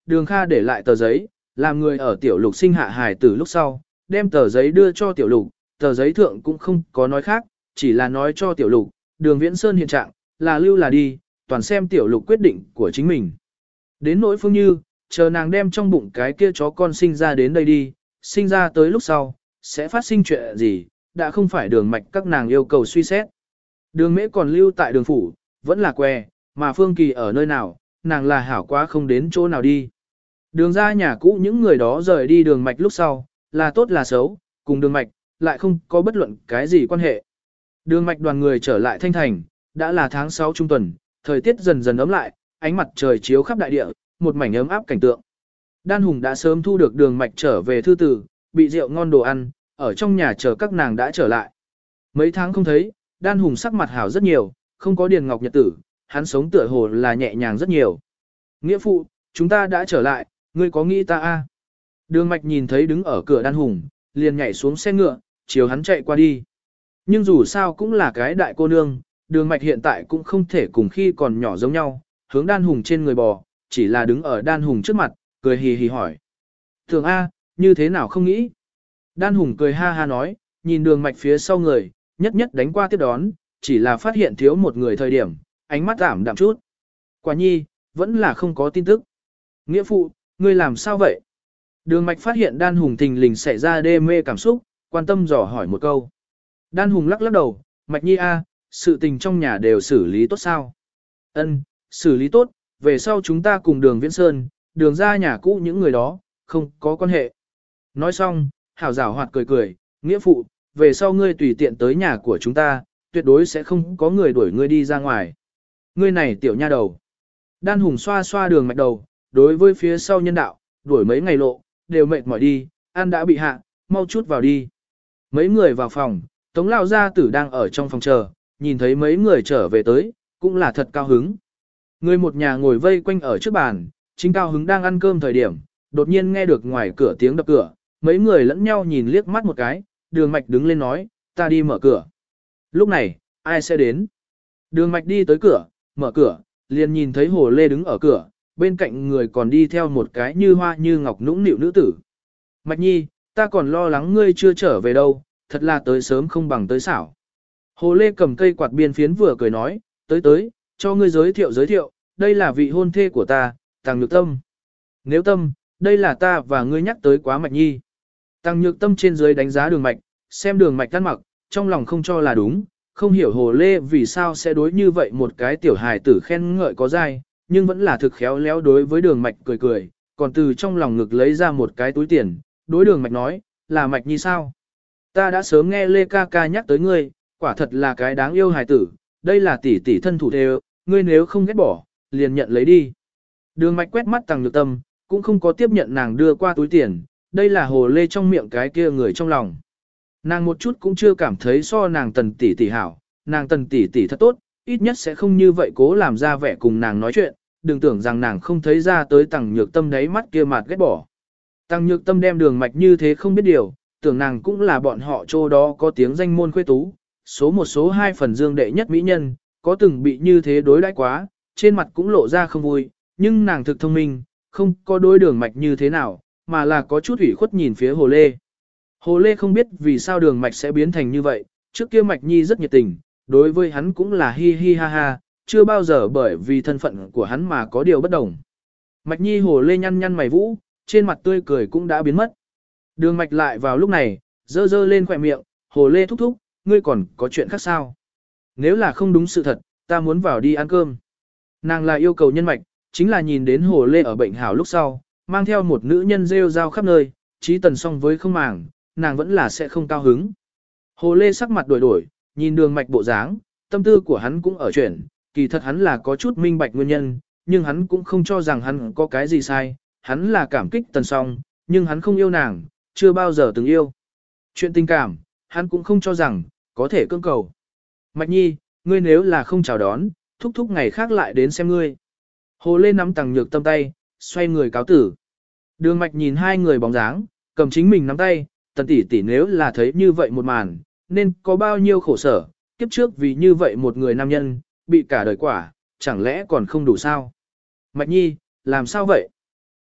Đường Kha để lại tờ giấy, làm người ở tiểu lục sinh hạ hài tử lúc sau, đem tờ giấy đưa cho tiểu lục, tờ giấy thượng cũng không có nói khác, chỉ là nói cho tiểu lục, đường Viễn Sơn hiện trạng, là lưu là đi, toàn xem tiểu lục quyết định của chính mình. Đến nỗi Phương Như, chờ nàng đem trong bụng cái kia chó con sinh ra đến đây đi, sinh ra tới lúc sau, sẽ phát sinh chuyện gì, đã không phải đường mạch các nàng yêu cầu suy xét. Đường Mễ còn lưu tại đường phủ, vẫn là què, mà Phương Kỳ ở nơi nào, nàng là hảo quá không đến chỗ nào đi. Đường ra nhà cũ những người đó rời đi đường mạch lúc sau, là tốt là xấu, cùng đường mạch, lại không có bất luận cái gì quan hệ. Đường mạch đoàn người trở lại Thanh Thành, đã là tháng 6 trung tuần, thời tiết dần dần ấm lại, ánh mặt trời chiếu khắp đại địa, một mảnh ấm áp cảnh tượng. Đan Hùng đã sớm thu được đường mạch trở về thư tử, bị rượu ngon đồ ăn, ở trong nhà chờ các nàng đã trở lại. Mấy tháng không thấy, Đan Hùng sắc mặt hảo rất nhiều, không có Điền Ngọc nhật tử, hắn sống tựa hồ là nhẹ nhàng rất nhiều. Nghĩa phụ, chúng ta đã trở lại, ngươi có nghĩ ta a? Đường mạch nhìn thấy đứng ở cửa Đan Hùng, liền nhảy xuống xe ngựa, chiều hắn chạy qua đi. Nhưng dù sao cũng là cái đại cô nương, đường mạch hiện tại cũng không thể cùng khi còn nhỏ giống nhau, hướng Đan Hùng trên người bò, chỉ là đứng ở Đan Hùng trước mặt, cười hì hì hỏi. Thường A, như thế nào không nghĩ? Đan Hùng cười ha ha nói, nhìn đường mạch phía sau người, nhất nhất đánh qua tiếp đón, chỉ là phát hiện thiếu một người thời điểm, ánh mắt ảm đạm chút. Quả nhi, vẫn là không có tin tức. Nghĩa phụ, ngươi làm sao vậy? Đường mạch phát hiện Đan Hùng thình lình xảy ra đê mê cảm xúc, quan tâm dò hỏi một câu. Đan Hùng lắc lắc đầu, mạch nhi a, sự tình trong nhà đều xử lý tốt sao? Ân, xử lý tốt, về sau chúng ta cùng đường Viễn Sơn, đường ra nhà cũ những người đó, không có quan hệ. Nói xong, hảo giảo hoạt cười cười, nghĩa phụ, về sau ngươi tùy tiện tới nhà của chúng ta, tuyệt đối sẽ không có người đuổi ngươi đi ra ngoài. Ngươi này tiểu nha đầu. Đan Hùng xoa xoa đường mạch đầu, đối với phía sau nhân đạo, đuổi mấy ngày lộ, đều mệt mỏi đi, ăn đã bị hạ, mau chút vào đi. Mấy người vào phòng, Tống Lão gia tử đang ở trong phòng chờ, nhìn thấy mấy người trở về tới, cũng là thật cao hứng. Người một nhà ngồi vây quanh ở trước bàn, chính cao hứng đang ăn cơm thời điểm, đột nhiên nghe được ngoài cửa tiếng đập cửa, mấy người lẫn nhau nhìn liếc mắt một cái, đường mạch đứng lên nói, ta đi mở cửa. Lúc này, ai sẽ đến? Đường mạch đi tới cửa, mở cửa, liền nhìn thấy Hồ Lê đứng ở cửa, bên cạnh người còn đi theo một cái như hoa như ngọc nũng nịu nữ tử. Mạch nhi, ta còn lo lắng ngươi chưa trở về đâu, thật là tới sớm không bằng tới xảo. Hồ Lê cầm cây quạt biên phiến vừa cười nói, tới, cho ngươi giới thiệu, đây là vị hôn thê của ta, Tằng Nhược Tâm. Nếu Tâm, đây là ta và ngươi nhắc tới quá Mạch nhi. Tằng Nhược Tâm trên dưới đánh giá đường mạch, xem đường mạch ăn mặc, trong lòng không cho là đúng, không hiểu Hồ Lê vì sao sẽ đối như vậy một cái tiểu hài tử khen ngợi có dai, nhưng vẫn là thực khéo léo đối với đường mạch cười, còn từ trong lòng ngực lấy ra một cái túi tiền, đối đường mạch nói, là Mạch nhi sao? Ta đã sớm nghe Lê ca ca nhắc tới ngươi, quả thật là cái đáng yêu hài tử, đây là tỷ tỷ thân thủ thề, ngươi nếu không ghét bỏ, liền nhận lấy đi. Đường mạch quét mắt Tằng Nhược Tâm, cũng không có tiếp nhận nàng đưa qua túi tiền, đây là Hồ Lê trong miệng cái kia người trong lòng. Nàng một chút cũng chưa cảm thấy so nàng Tần tỷ tỷ hảo, nàng Tần tỷ tỷ thật tốt, ít nhất sẽ không như vậy cố làm ra vẻ cùng nàng nói chuyện, đừng tưởng rằng nàng không thấy ra tới Tằng Nhược Tâm đáy mắt kia mặt ghét bỏ. Tằng Nhược Tâm đem đường mạch như thế không biết điều, tưởng nàng cũng là bọn họ chỗ đó có tiếng danh môn khuê tú, số một số hai phần dương đệ nhất mỹ nhân, có từng bị như thế đối đãi quá, trên mặt cũng lộ ra không vui, nhưng nàng thực thông minh, không có đối đường mạch như thế nào, mà là có chút ủy khuất nhìn phía Hồ Lê. Hồ Lê không biết vì sao đường mạch sẽ biến thành như vậy, trước kia Mạch Nhi rất nhiệt tình, đối với hắn cũng là hi hi ha ha, chưa bao giờ bởi vì thân phận của hắn mà có điều bất đồng. Mạch Nhi Hồ Lê nhăn nhăn mày vũ, trên mặt tươi cười cũng đã biến mất. Đường mạch lại vào lúc này, dơ lên khỏe miệng, Hồ Lê thúc thúc, ngươi còn có chuyện khác sao? Nếu là không đúng sự thật, ta muốn vào đi ăn cơm. Nàng là yêu cầu nhân mạch, chính là nhìn đến Hồ Lê ở bệnh hảo lúc sau, mang theo một nữ nhân rêu rao khắp nơi, trí tần song với không màng, nàng vẫn là sẽ không cao hứng. Hồ Lê sắc mặt đổi, nhìn đường mạch bộ dáng, tâm tư của hắn cũng ở chuyển, kỳ thật hắn là có chút minh bạch nguyên nhân, nhưng hắn cũng không cho rằng hắn có cái gì sai, hắn là cảm kích tần song, nhưng hắn không yêu nàng, chưa bao giờ từng yêu. Chuyện tình cảm, hắn cũng không cho rằng, có thể cưỡng cầu. Mạch Nhi, ngươi nếu là không chào đón, thúc thúc ngày khác lại đến xem ngươi. Hồ Lê nắm Tằng Nhược Tâm tay, xoay người cáo tử. Đường Mạch nhìn hai người bóng dáng, cầm chính mình nắm tay, Tần tỷ tỷ nếu là thấy như vậy một màn, nên có bao nhiêu khổ sở, kiếp trước vì như vậy một người nam nhân, bị cả đời quả, chẳng lẽ còn không đủ sao? Mạch Nhi, làm sao vậy?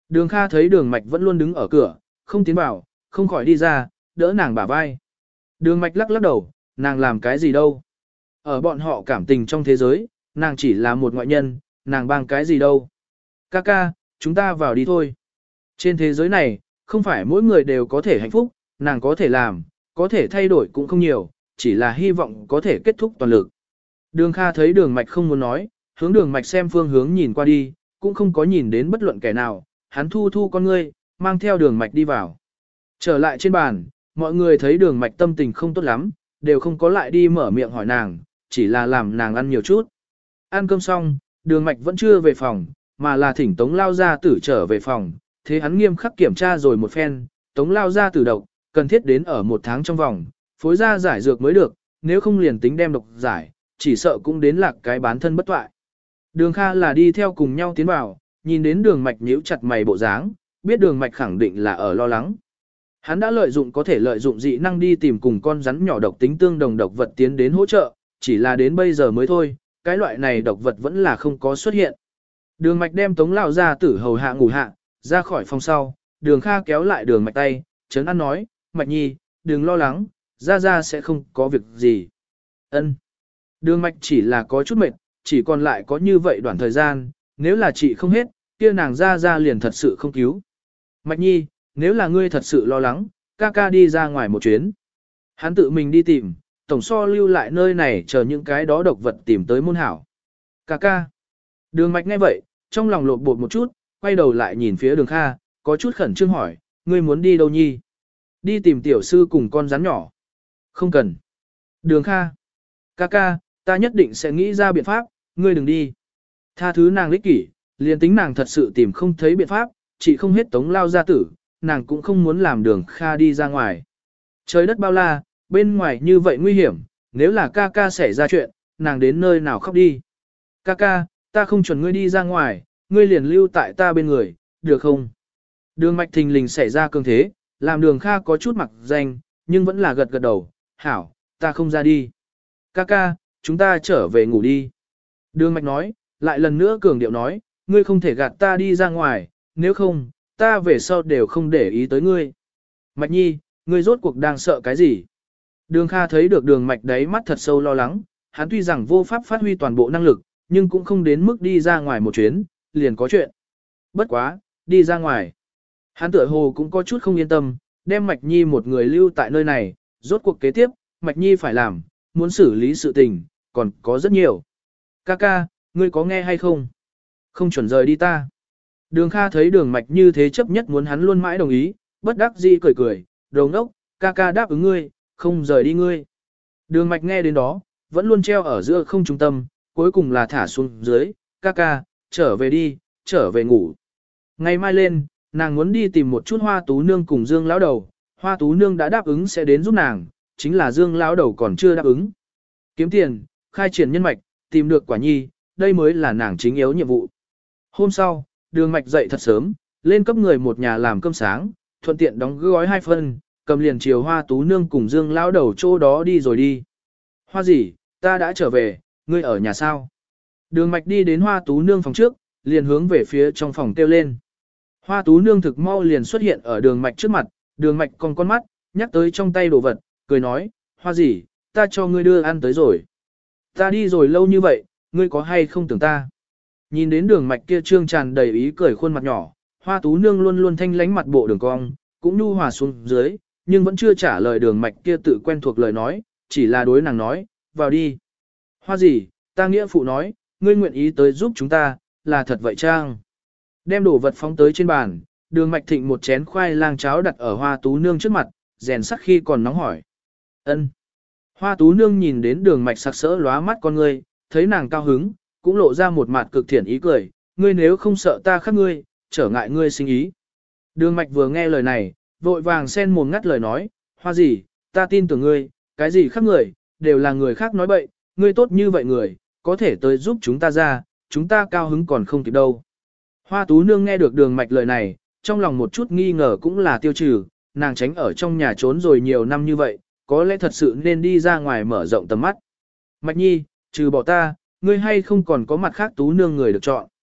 Đường Kha thấy đường mạch vẫn luôn đứng ở cửa, không tiến vào, không khỏi đi ra, đỡ nàng bả vai. Đường mạch lắc lắc đầu, nàng làm cái gì đâu. Ở bọn họ cảm tình trong thế giới, nàng chỉ là một ngoại nhân, nàng bang cái gì đâu. Ca ca, chúng ta vào đi thôi. Trên thế giới này, không phải mỗi người đều có thể hạnh phúc, nàng có thể làm, có thể thay đổi cũng không nhiều, chỉ là hy vọng có thể kết thúc toàn lực. Đường Kha thấy đường mạch không muốn nói, hướng đường mạch xem phương hướng nhìn qua đi, cũng không có nhìn đến bất luận kẻ nào, hắn thu thu con ngươi, mang theo đường mạch đi vào. Trở lại trên bàn, mọi người thấy đường mạch tâm tình không tốt lắm, đều không có lại đi mở miệng hỏi nàng, chỉ là làm nàng ăn nhiều chút. Ăn cơm xong, đường mạch vẫn chưa về phòng, mà là thỉnh Tống Lao Gia Tử trở về phòng, thế hắn nghiêm khắc kiểm tra rồi một phen, Tống Lao Gia Tử độc, cần thiết đến ở 1 tháng trong vòng, phối ra giải dược mới được, nếu không liền tính đem độc giải, chỉ sợ cũng đến lạc cái bán thân bất toại. Đường Kha là đi theo cùng nhau tiến vào, nhìn đến đường mạch nhíu chặt mày bộ dáng, biết đường mạch khẳng định là ở lo lắng. Hắn đã lợi dụng có thể lợi dụng dị năng đi tìm cùng con rắn nhỏ độc tính tương đồng độc vật tiến đến hỗ trợ, chỉ là đến bây giờ mới thôi, cái loại này độc vật vẫn là không có xuất hiện. Đường mạch đem Tống Lão Gia Tử hầu hạ ngủ hạ, ra khỏi phòng sau, đường Kha kéo lại đường mạch tay, trấn an nói, mạch nhi, đừng lo lắng, Gia sẽ không có việc gì. Ân. Đường mạch chỉ là có chút mệt, chỉ còn lại có như vậy đoạn thời gian, nếu là chị không hết, kia nàng Gia liền thật sự không cứu. Mạch nhi, nếu là ngươi thật sự lo lắng, ca ca đi ra ngoài một chuyến. Hắn tự mình đi tìm, tổng so lưu lại nơi này chờ những cái đó độc vật tìm tới môn hảo. Ca ca. Đường mạch nghe vậy, trong lòng lột bột một chút, quay đầu lại nhìn phía đường Kha, có chút khẩn trương hỏi, ngươi muốn đi đâu nhi? Đi tìm tiểu sư cùng con rắn nhỏ. Không cần. Đường Kha. Ca ca, ta nhất định sẽ nghĩ ra biện pháp, ngươi đừng đi. Tha thứ nàng lích kỷ, liền tính nàng thật sự tìm không thấy biện pháp, chỉ không hết Tống Lao Gia Tử, nàng cũng không muốn làm đường Kha đi ra ngoài. Trời đất bao la, bên ngoài như vậy nguy hiểm, nếu là ca ca xảy ra chuyện, nàng đến nơi nào khóc đi. Ca ca, ta không chuẩn ngươi đi ra ngoài, ngươi liền lưu tại ta bên người, được không? Đường mạch thình lình xảy ra cương thế, làm đường Kha có chút mặc danh, nhưng vẫn là gật gật đầu, hảo, ta không ra đi. Ca ca, chúng ta trở về ngủ đi. Đường mạch nói, lại lần nữa cường điệu nói, ngươi không thể gạt ta đi ra ngoài, nếu không, ta về sau đều không để ý tới ngươi. Mạch nhi, ngươi rốt cuộc đang sợ cái gì? Đường Kha thấy được đường mạch đấy mắt thật sâu lo lắng, hắn tuy rằng vô pháp phát huy toàn bộ năng lực, nhưng cũng không đến mức đi ra ngoài một chuyến, liền có chuyện. Bất quá, đi ra ngoài. Hắn tựa hồ cũng có chút không yên tâm, đem Mạch Nhi một người lưu tại nơi này, rốt cuộc kế tiếp, Mạch Nhi phải làm, muốn xử lý sự tình, còn có rất nhiều. Ca ca, ngươi có nghe hay không? Không chuẩn rời đi ta. Đường Kha thấy đường Mạch như thế chấp nhất muốn hắn luôn mãi đồng ý, bất đắc dĩ cười cười, đồ ngốc, ca ca đáp ứng ngươi, không rời đi ngươi. Đường Mạch nghe đến đó, vẫn luôn treo ở giữa không trung tâm, cuối cùng là thả xuống dưới, ca ca, trở về đi, trở về ngủ. Ngày mai lên, nàng muốn đi tìm một chút Hoa Tú Nương cùng Dương Lão Đầu, Hoa Tú Nương đã đáp ứng sẽ đến giúp nàng, chính là Dương Lão Đầu còn chưa đáp ứng. Kiếm tiền, khai triển nhân mạch, tìm được quả nhi, đây mới là nàng chính yếu nhiệm vụ. Hôm sau, đường Mạch dậy thật sớm, lên cấp người một nhà làm cơm sáng, thuận tiện đóng gói 2 phân, cầm liền chiều Hoa Tú Nương cùng Dương Lão Đầu chỗ đó đi rồi đi. Hoa gì, ta đã trở về, ngươi ở nhà sao? Đường Mạch đi đến Hoa Tú Nương phòng trước, liền hướng về phía trong phòng kêu lên. Hoa Tú Nương thực mau liền xuất hiện ở đường Mạch trước mặt, đường Mạch còn con mắt, nhắc tới trong tay đồ vật, cười nói, Hoa gì, ta cho ngươi đưa ăn tới rồi. Ta đi rồi lâu như vậy, ngươi có hay không tưởng ta? Nhìn đến đường Mạch kia trương tràn đầy ý cười khuôn mặt nhỏ, Hoa Tú Nương luôn luôn thanh lánh mặt bộ đường cong, cũng nhu hòa xuống dưới, nhưng vẫn chưa trả lời đường Mạch kia tự quen thuộc lời nói, chỉ là đối nàng nói, vào đi. Hoa gì, ta nghĩa phụ nói, ngươi nguyện ý tới giúp chúng ta, là thật vậy chăng? Đem đồ vật phóng tới trên bàn, đường Mạch thịnh một chén khoai lang cháo đặt ở Hoa Tú Nương trước mặt, rèn sắc khi còn nóng hỏi. Ân. Hoa Tú Nương nhìn đến đường Mạch sặc sỡ lóa mắt con ngươi, thấy nàng cao hứng, cũng lộ ra một mặt cực thiện ý cười, ngươi nếu không sợ ta khắc ngươi, trở ngại ngươi sinh ý. Đường Mạch vừa nghe lời này, vội vàng sen mồm ngắt lời nói, Hoa gì, ta tin tưởng ngươi, cái gì khắc người, đều là người khác nói bậy, ngươi tốt như vậy người, có thể tới giúp chúng ta ra, chúng ta cao hứng còn không kịp đâu. Hoa Tú Nương nghe được đường Mạch lời này, trong lòng một chút nghi ngờ cũng là tiêu trừ, nàng tránh ở trong nhà trốn rồi nhiều năm như vậy, có lẽ thật sự nên đi ra ngoài mở rộng tầm mắt. Mạch Nhi, trừ bỏ ta, ngươi hay không còn có mặt khác Tú Nương người được chọn.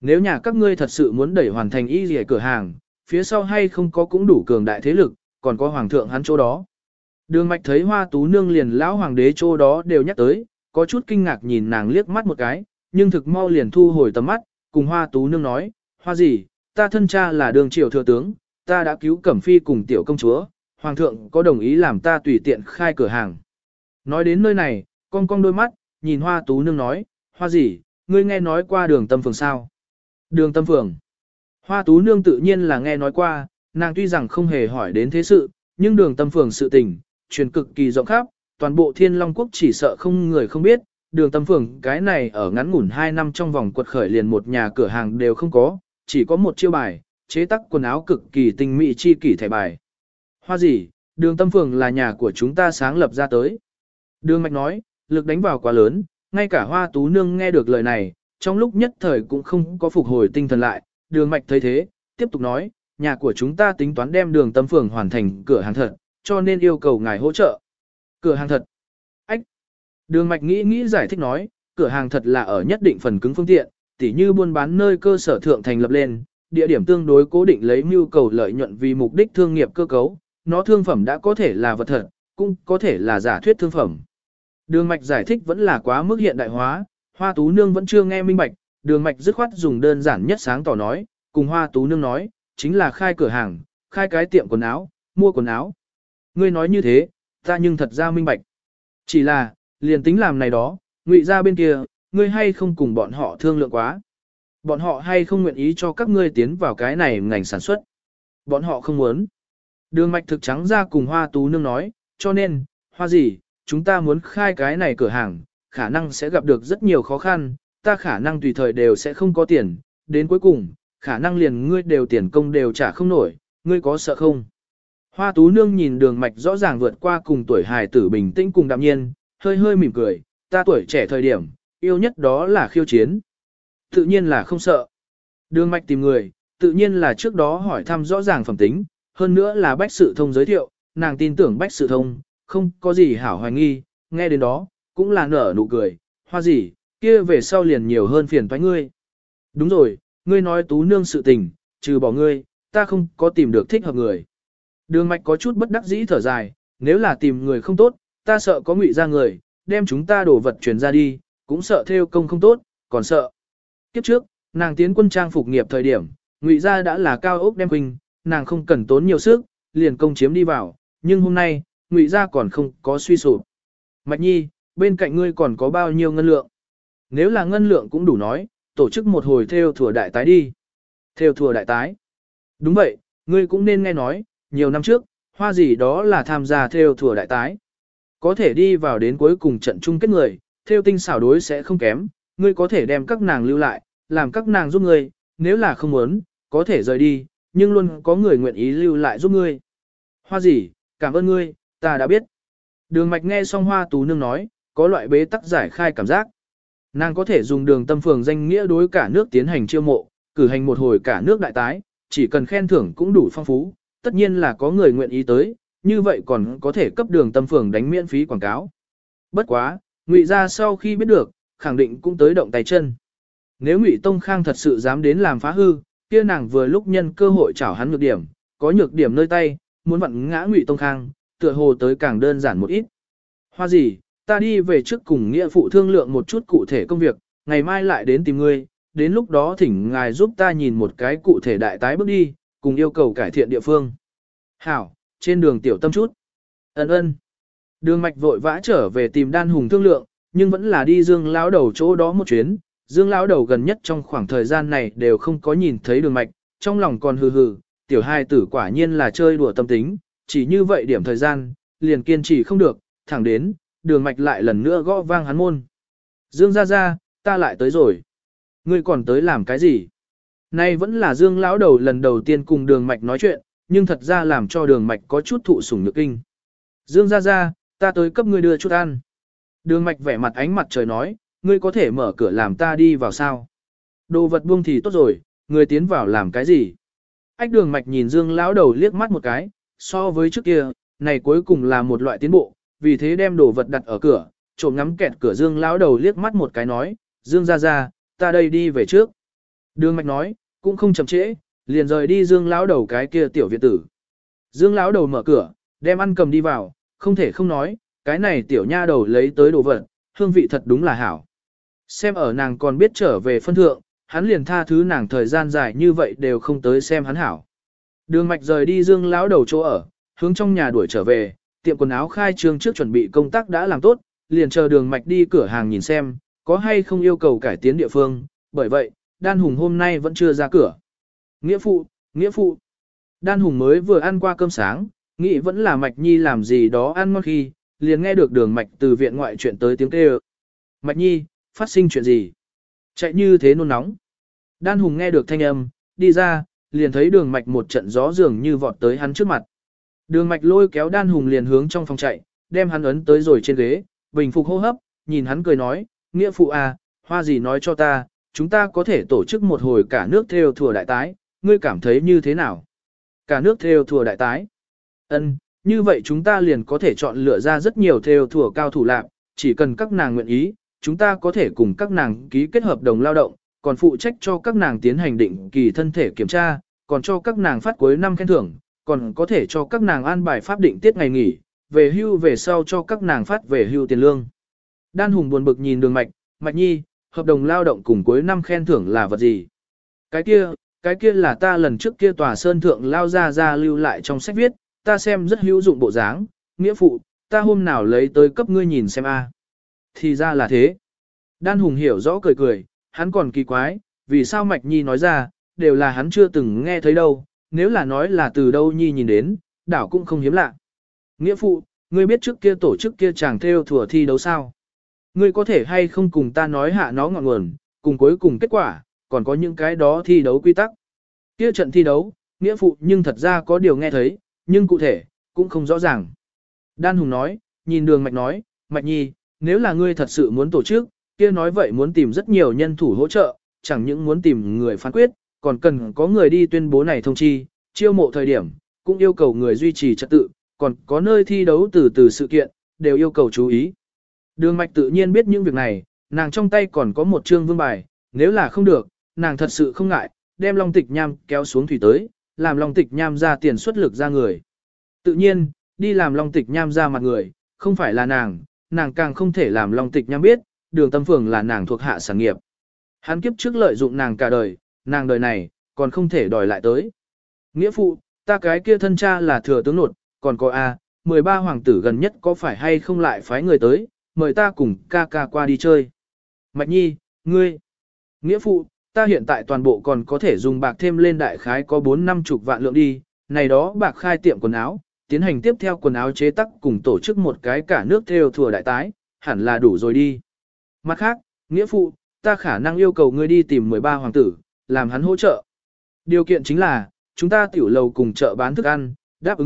nếu nhà các ngươi thật sự muốn đẩy hoàn thành y rìa cửa hàng, phía sau hay không có cũng đủ cường đại thế lực, còn có hoàng thượng hắn chỗ đó. Đường Mạch thấy Hoa Tú Nương liền lão hoàng đế chỗ đó đều nhắc tới, có chút kinh ngạc nhìn nàng liếc mắt một cái, nhưng thực mau liền thu hồi tầm mắt, cùng Hoa Tú Nương nói, Hoa gì, ta thân cha là đường triều thừa tướng, ta đã cứu Cẩm Phi cùng tiểu công chúa, hoàng thượng có đồng ý làm ta tùy tiện khai cửa hàng. Nói đến nơi này, cong cong đôi mắt, nhìn Hoa Tú Nương nói, Hoa gì, ngươi nghe nói qua đường Tâm Phường sao? Đường Tâm Phường. Hoa Tú Nương tự nhiên là nghe nói qua, nàng tuy rằng không hề hỏi đến thế sự, nhưng đường Tâm Phường sự tình, truyền cực kỳ rộng khắp, toàn bộ Thiên Long Quốc chỉ sợ không người không biết, đường Tâm Phường cái này ở ngắn ngủn 2 năm trong vòng quật khởi liền một nhà cửa hàng đều không có, chỉ có một chiêu bài, chế tác quần áo cực kỳ tinh mỹ chi kỷ thẻ bài. Hoa gì, đường Tâm Phường là nhà của chúng ta sáng lập ra tới. Đường Mạch nói, lực đánh vào quá lớn, ngay cả Hoa Tú Nương nghe được lời này, trong lúc nhất thời cũng không có phục hồi tinh thần lại, đường Mạch thấy thế, tiếp tục nói, nhà của chúng ta tính toán đem đường Tâm Phường hoàn thành cửa hàng thật, cho nên yêu cầu ngài hỗ trợ. Cửa hàng thật. Ách. Đường Mạch nghĩ giải thích nói, cửa hàng thật là ở nhất định phần cứng phương tiện, tỉ như buôn bán nơi cơ sở thượng thành lập lên, địa điểm tương đối cố định lấy mưu cầu lợi nhuận vì mục đích thương nghiệp cơ cấu, nó thương phẩm đã có thể là vật thật, cũng có thể là giả thuyết thương phẩm. Đường Mạch giải thích vẫn là quá mức hiện đại hóa, Hoa Tú Nương vẫn chưa nghe minh bạch, Đường Mạch dứt khoát dùng đơn giản nhất sáng tỏ nói, cùng Hoa Tú Nương nói, chính là khai cửa hàng, khai cái tiệm quần áo, mua quần áo. Ngươi nói như thế, ta nhưng thật ra minh bạch. Chỉ là, liền tính làm này đó, Ngụy gia bên kia, ngươi hay không cùng bọn họ thương lượng quá. Bọn họ hay không nguyện ý cho các ngươi tiến vào cái này ngành sản xuất. Bọn họ không muốn. Đường Mạch thực trắng ra cùng Hoa Tú Nương nói, cho nên, Hoa gì, chúng ta muốn khai cái này cửa hàng, khả năng sẽ gặp được rất nhiều khó khăn, ta khả năng tùy thời đều sẽ không có tiền, đến cuối cùng, khả năng liền ngươi đều tiền công đều trả không nổi, ngươi có sợ không? Hoa Tú Nương nhìn Đường Mạch rõ ràng vượt qua cùng tuổi hài tử bình tĩnh cùng đạm nhiên, hơi hơi mỉm cười, ta tuổi trẻ thời điểm, yêu nhất đó là khiêu chiến. Tự nhiên là không sợ. Đường Mạch tìm người, tự nhiên là trước đó hỏi thăm rõ ràng phẩm tính, hơn nữa là Bách Sự Thông giới thiệu, nàng tin tưởng Bách Sự Thông, không có gì hảo hoài nghi, nghe đến đó, cũng là nở nụ cười, Hoa gì, kia về sau liền nhiều hơn phiền toái ngươi. Đúng rồi, ngươi nói Tú Nương sự tình, trừ bỏ ngươi, ta không có tìm được thích hợp người. Đường Mạch có chút bất đắc dĩ thở dài, nếu là tìm người không tốt, ta sợ có Ngụy gia người, đem chúng ta đổ vật truyền ra đi, cũng sợ theo công không tốt, còn sợ. Kiếp trước, nàng tiến quân trang phục nghiệp thời điểm, Ngụy gia đã là cao ốc đem quỳnh, nàng không cần tốn nhiều sức, liền công chiếm đi vào, nhưng hôm nay, Ngụy gia còn không có suy sụp. Mạch Nhi, bên cạnh ngươi còn có bao nhiêu ngân lượng? Nếu là ngân lượng cũng đủ nói, tổ chức một hồi theo thùa đại tái đi. Theo thùa đại tái. Đúng vậy, ngươi cũng nên nghe nói, nhiều năm trước, Hoa gì đó là tham gia theo thùa đại tái. Có thể đi vào đến cuối cùng trận chung kết người, theo tinh xảo đối sẽ không kém, ngươi có thể đem các nàng lưu lại, làm các nàng giúp ngươi, nếu là không muốn, có thể rời đi, nhưng luôn có người nguyện ý lưu lại giúp ngươi. Hoa gì, cảm ơn ngươi, ta đã biết. Đường Mạch nghe xong Hoa Tú Nương nói, có loại bế tắc giải khai cảm giác. Nàng có thể dùng Đường Tâm Phường danh nghĩa đối cả nước tiến hành chiêu mộ, cử hành một hồi cả nước đại tái, chỉ cần khen thưởng cũng đủ phong phú, tất nhiên là có người nguyện ý tới, như vậy còn có thể cấp Đường Tâm Phường đánh miễn phí quảng cáo. Bất quá, Ngụy gia sau khi biết được, khẳng định cũng tới động tay chân. Nếu Ngụy Tông Khang thật sự dám đến làm phá hư, kia nàng vừa lúc nhân cơ hội chảo hắn nhược điểm, có nhược điểm nơi tay, muốn vặn ngã Ngụy Tông Khang, tựa hồ tới càng đơn giản một ít. Hoa gì, ta đi về trước cùng nghĩa phụ thương lượng một chút cụ thể công việc, ngày mai lại đến tìm ngươi, đến lúc đó thỉnh ngài giúp ta nhìn một cái cụ thể đại tái bước đi, cùng yêu cầu cải thiện địa phương. Hảo, trên đường tiểu tâm chút. Ân. Đường Mạch vội vã trở về tìm Đan Hùng thương lượng, nhưng vẫn là đi Dương lão đầu chỗ đó một chuyến. Dương lão đầu gần nhất trong khoảng thời gian này đều không có nhìn thấy Đường Mạch, trong lòng còn hừ hừ, tiểu hai tử quả nhiên là chơi đùa tâm tính, chỉ như vậy điểm thời gian, liền kiên trì không được, thẳng đến, Đường Mạch lại lần nữa gõ vang hắn môn. Dương gia gia, ta lại tới rồi. Ngươi còn tới làm cái gì? Nay vẫn là Dương lão đầu lần đầu tiên cùng Đường Mạch nói chuyện, nhưng thật ra làm cho Đường Mạch có chút thụ sủng nhược kinh. Dương gia gia, ta tới cấp ngươi đưa chút ăn. Đường Mạch vẻ mặt ánh mặt trời nói, ngươi có thể mở cửa làm ta đi vào sao? Đồ vật buông thì tốt rồi, ngươi tiến vào làm cái gì? Ách Đường Mạch nhìn Dương lão đầu liếc mắt một cái, so với trước kia, này cuối cùng là một loại tiến bộ, vì thế đem đồ vật đặt ở cửa, trộm ngắm kẹt cửa Dương lão đầu liếc mắt một cái nói, Dương gia gia, ta đây đi về trước. Đường Mạch nói, cũng không chậm trễ, liền rời đi Dương lão đầu cái kia tiểu viện tử. Dương lão đầu mở cửa, đem ăn cầm đi vào, không thể không nói, cái này tiểu nha đầu lấy tới đồ vật, hương vị thật đúng là hảo. Xem ở nàng còn biết trở về phân thượng, hắn liền tha thứ nàng thời gian dài như vậy đều không tới xem hắn hảo. Đường Mạch rời đi Dương lão đầu chỗ ở, hướng trong nhà đuổi trở về, tiệm quần áo khai trương trước chuẩn bị công tác đã làm tốt, liền chờ Đường Mạch đi cửa hàng nhìn xem, có hay không yêu cầu cải tiến địa phương, bởi vậy, Đan Hùng hôm nay vẫn chưa ra cửa. Nghĩa phụ. Đan Hùng mới vừa ăn qua cơm sáng, nghĩ vẫn là Mạch Nhi làm gì đó ăn ngon khi, liền nghe được Đường Mạch từ viện ngoại chuyện tới tiếng kêu. Mạch Nhi, phát sinh chuyện gì? Chạy như thế nôn nóng. Đan Hùng nghe được thanh âm, đi ra, liền thấy Đường Mạch một trận gió dường như vọt tới hắn trước mặt. Đường Mạch lôi kéo Đan Hùng liền hướng trong phòng chạy, đem hắn ấn tới rồi trên ghế, bình phục hô hấp, nhìn hắn cười nói, nghĩa phụ à, hoa gì nói cho ta, chúng ta có thể tổ chức một hồi cả nước theo thùa đại tái, ngươi cảm thấy như thế nào? Cả nước theo thùa đại tái. Ân, như vậy chúng ta liền có thể chọn lựa ra rất nhiều theo thùa cao thủ lạc, chỉ cần các nàng nguyện ý, chúng ta có thể cùng các nàng ký kết hợp đồng lao động, còn phụ trách cho các nàng tiến hành định kỳ thân thể kiểm tra, còn cho các nàng phát cuối năm khen thưởng, còn có thể cho các nàng an bài pháp định tiết ngày nghỉ, về hưu về sau cho các nàng phát về hưu tiền lương. Đan Hùng buồn bực nhìn Đường Mạch, Mạch Nhi, hợp đồng lao động cùng cuối năm khen thưởng là vật gì? Cái kia là ta lần trước kia tòa sơn thượng lao ra lưu lại trong sách viết, ta xem rất hữu dụng bộ dáng, nghĩa phụ, ta hôm nào lấy tới cấp ngươi nhìn xem a. Thì ra là thế. Đan Hùng hiểu rõ cười cười, hắn còn kỳ quái, vì sao Mạch Nhi nói ra, đều là hắn chưa từng nghe thấy đâu, nếu là nói là từ đâu Nhi nhìn đến, đảo cũng không hiếm lạ. Nghĩa phụ, ngươi biết trước kia tổ chức kia chàng theo thùa thi đấu sao? Ngươi có thể hay không cùng ta nói hạ nó ngọn nguồn, cùng cuối cùng kết quả, còn có những cái đó thi đấu quy tắc. Kia trận thi đấu, nghĩa phụ nhưng thật ra có điều nghe thấy, nhưng cụ thể, cũng không rõ ràng. Đan Hùng nói, nhìn Đường Mạch nói, Mạch Nhi, nếu là ngươi thật sự muốn tổ chức, kia nói vậy muốn tìm rất nhiều nhân thủ hỗ trợ, chẳng những muốn tìm người phán quyết, còn cần có người đi tuyên bố này thông chi, chiêu mộ thời điểm, cũng yêu cầu người duy trì trật tự, còn có nơi thi đấu từ sự kiện, đều yêu cầu chú ý. Đường Mạch tự nhiên biết những việc này, nàng trong tay còn có một chương vương bài, nếu là không được, nàng thật sự không ngại, đem Long Tịch Nham kéo xuống thủy tới, làm Long Tịch Nham ra tiền xuất lực ra người. Tự nhiên, đi làm Long Tịch Nham ra mặt người, không phải là nàng càng không thể làm Long Tịch Nham biết, Đường Tâm Phường là nàng thuộc hạ sản nghiệp. Hắn kiếp trước lợi dụng nàng cả đời, nàng đời này, còn không thể đòi lại tới. Nghĩa phụ, ta cái kia thân cha là thừa tướng nột, còn có 13 hoàng tử gần nhất có phải hay không lại phái người tới, mời ta cùng ca ca qua đi chơi. Mạch Nhi, ngươi, nghĩa phụ, ta hiện tại toàn bộ còn có thể dùng bạc thêm lên đại khái có 4-50 vạn lượng đi, này đó bạc khai tiệm quần áo, tiến hành tiếp theo quần áo chế tác cùng tổ chức một cái cả nước theo thùa đại tái, hẳn là đủ rồi đi. Mặt khác, nghĩa phụ, ta khả năng yêu cầu ngươi đi tìm 13 hoàng tử, làm hắn hỗ trợ. Điều kiện chính là, chúng ta tiểu lầu cùng chợ bán thức ăn, đáp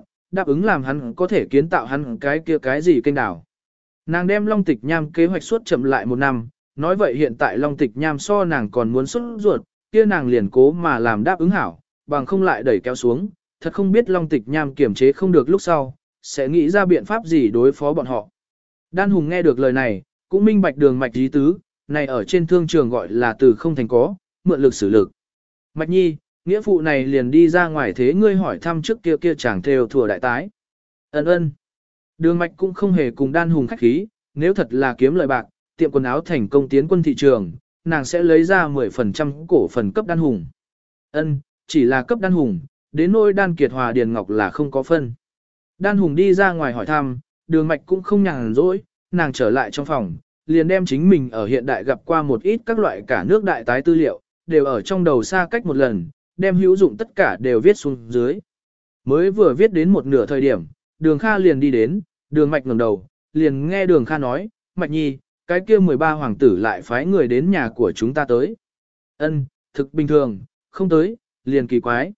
ứng làm hắn có thể kiến tạo hắn cái gì kênh đảo. Nàng đem Long Tịch Nham kế hoạch suốt chậm lại 1 năm, nói vậy hiện tại Long Tịch Nham so nàng còn muốn xuất ruột, kia nàng liền cố mà làm đáp ứng hảo, bằng không lại đẩy kéo xuống, thật không biết Long Tịch Nham kiểm chế không được lúc sau, sẽ nghĩ ra biện pháp gì đối phó bọn họ. Đan Hùng nghe được lời này, cũng minh bạch Đường Mạch ý tứ, này ở trên thương trường gọi là từ không thành có, mượn lực xử lực. Mạch Nhi, nghĩa phụ này liền đi ra ngoài thế ngươi hỏi thăm trước kia chàng theo thùa đại tái. Ân. Đường Mạch cũng không hề cùng Đan Hùng khách khí, nếu thật là kiếm lợi bạc, tiệm quần áo thành công tiến quân thị trường, nàng sẽ lấy ra 10% cổ phần cấp Đan Hùng. Ân, chỉ là cấp Đan Hùng, đến nỗi Đan Kiệt Hòa Điền Ngọc là không có phân. Đan Hùng đi ra ngoài hỏi thăm, Đường Mạch cũng không nhàn rỗi, nàng trở lại trong phòng, liền đem chính mình ở hiện đại gặp qua một ít các loại cả nước đại tái tư liệu, đều ở trong đầu xa cách một lần, đem hữu dụng tất cả đều viết xuống dưới. Mới vừa viết đến một nửa thời điểm, Đường Kha liền đi đến, Đường Mạch ngẩng đầu, liền nghe Đường Kha nói, Mạch Nhi, cái kia 13 hoàng tử lại phái người đến nhà của chúng ta tới. Ân, thực bình thường, không tới, liền kỳ quái.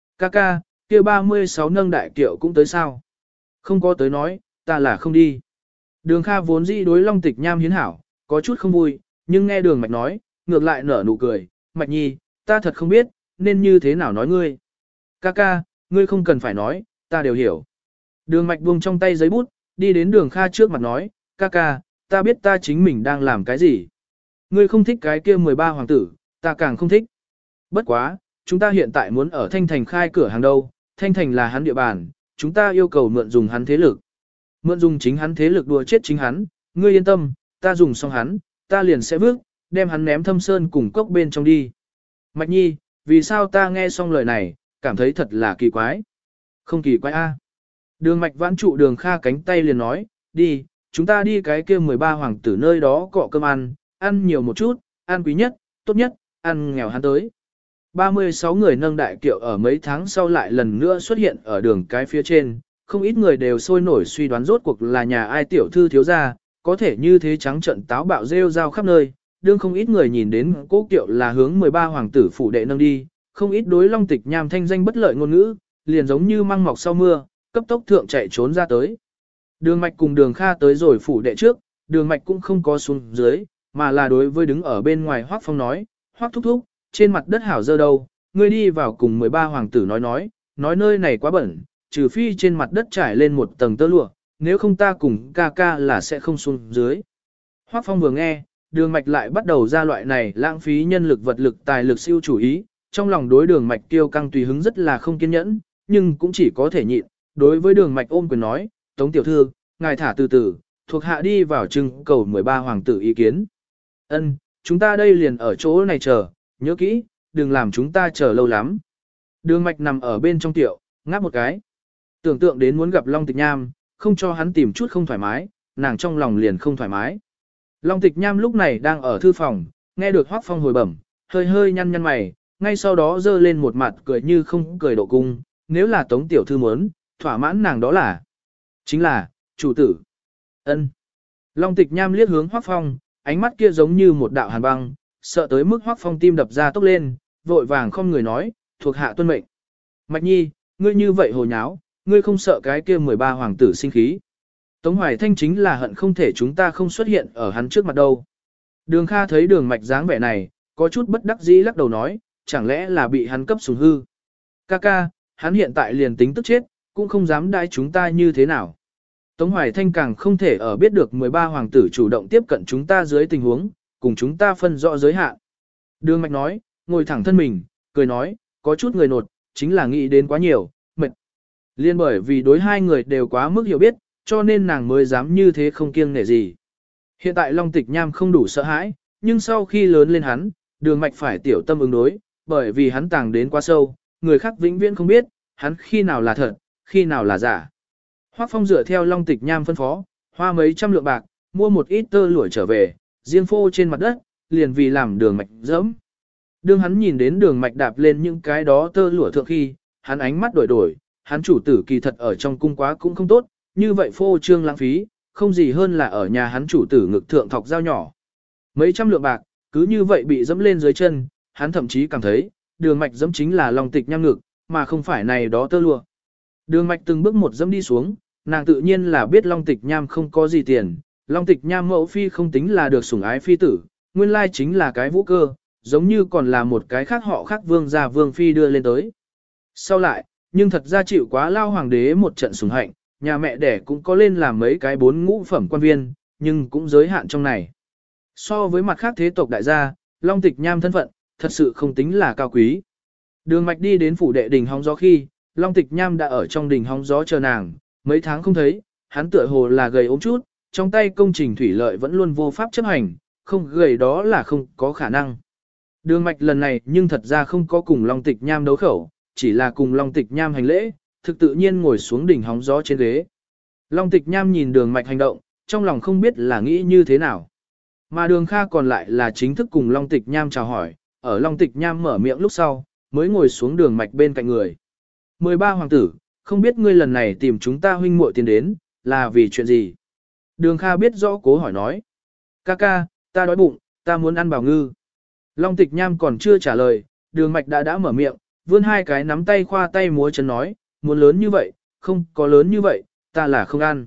Ca, kia 36 nâng đại kiệu cũng tới sao? Không có tới nói, ta là không đi. Đường Kha vốn dĩ đối Long Tịch Nham hiến hảo, có chút không vui, nhưng nghe Đường Mạch nói, ngược lại nở nụ cười, Mạch Nhi, ta thật không biết, nên như thế nào nói ngươi. Ca, ngươi không cần phải nói, ta đều hiểu. Đường Mạch buông trong tay giấy bút, đi đến Đường Kha trước mặt nói, ca, ta biết ta chính mình đang làm cái gì. Ngươi không thích cái kia 13 hoàng tử, ta càng không thích. Bất quá, chúng ta hiện tại muốn ở Thanh Thành khai cửa hàng đâu, Thanh Thành là hắn địa bàn, chúng ta yêu cầu mượn dùng hắn thế lực. Mượn dùng chính hắn thế lực đùa chết chính hắn, ngươi yên tâm, ta dùng xong hắn, ta liền sẽ vước, đem hắn ném thâm sơn cùng cốc bên trong đi. Mạch Nhi, vì sao ta nghe xong lời này, cảm thấy thật là kỳ quái. Không kỳ quái a. Đường Mạch Vãn trụ Đường Kha cánh tay liền nói, đi, chúng ta đi cái kia 13 hoàng tử nơi đó cọ cơm ăn nhiều một chút, ăn quý nhất, tốt nhất, ăn nghèo hắn tới. 36 người nâng đại kiệu ở mấy tháng sau lại lần nữa xuất hiện ở đường cái phía trên, không ít người đều sôi nổi suy đoán rốt cuộc là nhà ai tiểu thư thiếu gia, có thể như thế trắng trận táo bạo rêu rao khắp nơi, đương không ít người nhìn đến cố kiệu là hướng 13 hoàng tử phủ đệ nâng đi, không ít đối Long Tịch Nham thanh danh bất lợi ngôn ngữ, liền giống như măng mọc sau mưa, cấp tốc thượng chạy trốn ra tới. Đường Mạch cùng Đường Kha tới rồi phủ đệ trước, Đường Mạch cũng không có xuống dưới, mà là đối với đứng ở bên ngoài Hoắc Phong nói, Hoắc thúc thúc, trên mặt đất hảo dơ đâu, ngươi đi vào cùng 13 hoàng tử nói nơi này quá bẩn, trừ phi trên mặt đất trải lên một tầng tơ lụa, nếu không ta cùng ca ca là sẽ không xuống dưới. Hoắc Phong vừa nghe, Đường Mạch lại bắt đầu ra loại này lãng phí nhân lực vật lực tài lực siêu chủ ý, trong lòng đối Đường Mạch kiêu căng tùy hứng rất là không kiên nhẫn, nhưng cũng chỉ có thể nhịn, đối với Đường Mạch ôm quyền nói, Tống tiểu thư, ngài thả từ từ, thuộc hạ đi vào trưng cầu 13 hoàng tử ý kiến. Ân, chúng ta đây liền ở chỗ này chờ, nhớ kỹ, đừng làm chúng ta chờ lâu lắm. Đường Mạch nằm ở bên trong tiệu, ngáp một cái. Tưởng tượng đến muốn gặp Long Tịch Nham, không cho hắn tìm chút không thoải mái, nàng trong lòng liền không thoải mái. Long Tịch Nham lúc này đang ở thư phòng, nghe được Hoắc Phong hồi bẩm, hơi hơi nhăn nhăn mày, ngay sau đó giơ lên một mặt cười như không cười độ cung, nếu là Tống tiểu thư muốn, thỏa mãn nàng đó là, chính là, chủ tử. Ân. Long Tịch Nham liếc hướng Hoắc Phong, ánh mắt kia giống như một đạo hàn băng, sợ tới mức Hoắc Phong tim đập ra tốc lên, vội vàng không người nói, thuộc hạ tuân mệnh. Mạch Nhi, ngươi như vậy hồ nháo, ngươi không sợ cái kia 13 hoàng tử sinh khí. Tống Hoài Thanh chính là hận không thể chúng ta không xuất hiện ở hắn trước mặt đâu. Đường Kha thấy Đường Mạch dáng vẻ này, có chút bất đắc dĩ lắc đầu nói, chẳng lẽ là bị hắn cấp sủng hư. Ca, hắn hiện tại liền tính tức chết, cũng không dám đãi chúng ta như thế nào. Tống Hoài Thanh càng không thể ở biết được 13 hoàng tử chủ động tiếp cận chúng ta dưới tình huống, cùng chúng ta phân rõ giới hạn. Đường Mạch nói, ngồi thẳng thân mình, cười nói, có chút người nột, chính là nghĩ đến quá nhiều, mệt. Liên bởi vì đối hai người đều quá mức hiểu biết, cho nên nàng mới dám như thế không kiêng nể gì. Hiện tại Long Tịch Nham không đủ sợ hãi, nhưng sau khi lớn lên hắn, Đường Mạch phải tiểu tâm ứng đối, bởi vì hắn tàng đến quá sâu, người khác vĩnh viễn không biết, hắn khi nào là thật, khi nào là giả. Hoắc Phong dựa theo Long Tịch Nham phân phó, hoa mấy trăm lượng bạc, mua một ít tơ lụa trở về, riêng phô trên mặt đất, liền vì làm Đường Mạch dẫm. Đương hắn nhìn đến Đường Mạch đạp lên những cái đó tơ lụa thượng khi, hắn ánh mắt đổi, hắn chủ tử kỳ thật ở trong cung quá cũng không tốt, như vậy phô trương lãng phí, không gì hơn là ở nhà hắn chủ tử ngực thượng thọc dao nhỏ. Mấy trăm lượng bạc, cứ như vậy bị dẫm lên dưới chân, hắn thậm chí cảm thấy, Đường Mạch dẫm chính là Long Tịch Nham ngực, mà không phải này đó tơ lụa. Đường Mạch từng bước một dẫm đi xuống, nàng tự nhiên là biết Long Tịch Nham không có gì tiền, Long Tịch Nham mẫu phi không tính là được sủng ái phi tử, nguyên lai chính là cái vũ cơ, giống như còn là một cái khác họ khác vương gia vương phi đưa lên tới. Sau lại, nhưng thật ra chịu quá lao hoàng đế một trận sủng hạnh, nhà mẹ đẻ cũng có lên làm mấy cái 4 ngũ phẩm quan viên, nhưng cũng giới hạn trong này. So với mặt khác thế tộc đại gia, Long Tịch Nham thân phận, thật sự không tính là cao quý. Đường Mạch đi đến phủ đệ đình hóng gió khi, Long Tịch Nham đã ở trong đình hóng gió chờ nàng, mấy tháng không thấy, hắn tựa hồ là gầy ốm chút, trong tay công trình thủy lợi vẫn luôn vô pháp chấp hành, không gầy đó là không có khả năng. Đường Mạch lần này nhưng thật ra không có cùng Long Tịch Nham đấu khẩu, chỉ là cùng Long Tịch Nham hành lễ, thực tự nhiên ngồi xuống đỉnh hóng gió trên ghế. Long Tịch Nham nhìn Đường Mạch hành động, trong lòng không biết là nghĩ như thế nào. Mà Đường Kha còn lại là chính thức cùng Long Tịch Nham chào hỏi, ở Long Tịch Nham mở miệng lúc sau, mới ngồi xuống Đường Mạch bên cạnh người. 13 hoàng tử, không biết ngươi lần này tìm chúng ta huynh muội tiến đến, là vì chuyện gì? Đường Kha biết rõ cố hỏi nói. Ca, ta đói bụng, ta muốn ăn bào ngư. Long Tịch Nham còn chưa trả lời, Đường Mạch đã mở miệng, vươn hai cái nắm tay khoa tay múa chân nói, muốn lớn như vậy, không có lớn như vậy, ta là không ăn.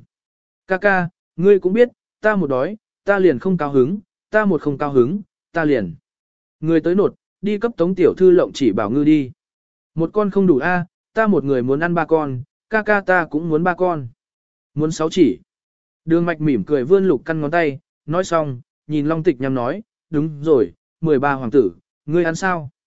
Ca, ngươi cũng biết, ta một đói, ta liền không cao hứng, ta một không cao hứng, ta liền. Người tới nột, đi cấp Tống tiểu thư lộng chỉ bảo ngư đi. Một con không đủ a, ta một người muốn ăn 3 con, ca ta cũng muốn 3 con. Muốn 6 chỉ. Đường Mạch mỉm cười vươn lục căn ngón tay, nói xong, nhìn Long Tịch Nham nói, đúng rồi, 13 hoàng tử, ngươi ăn sao?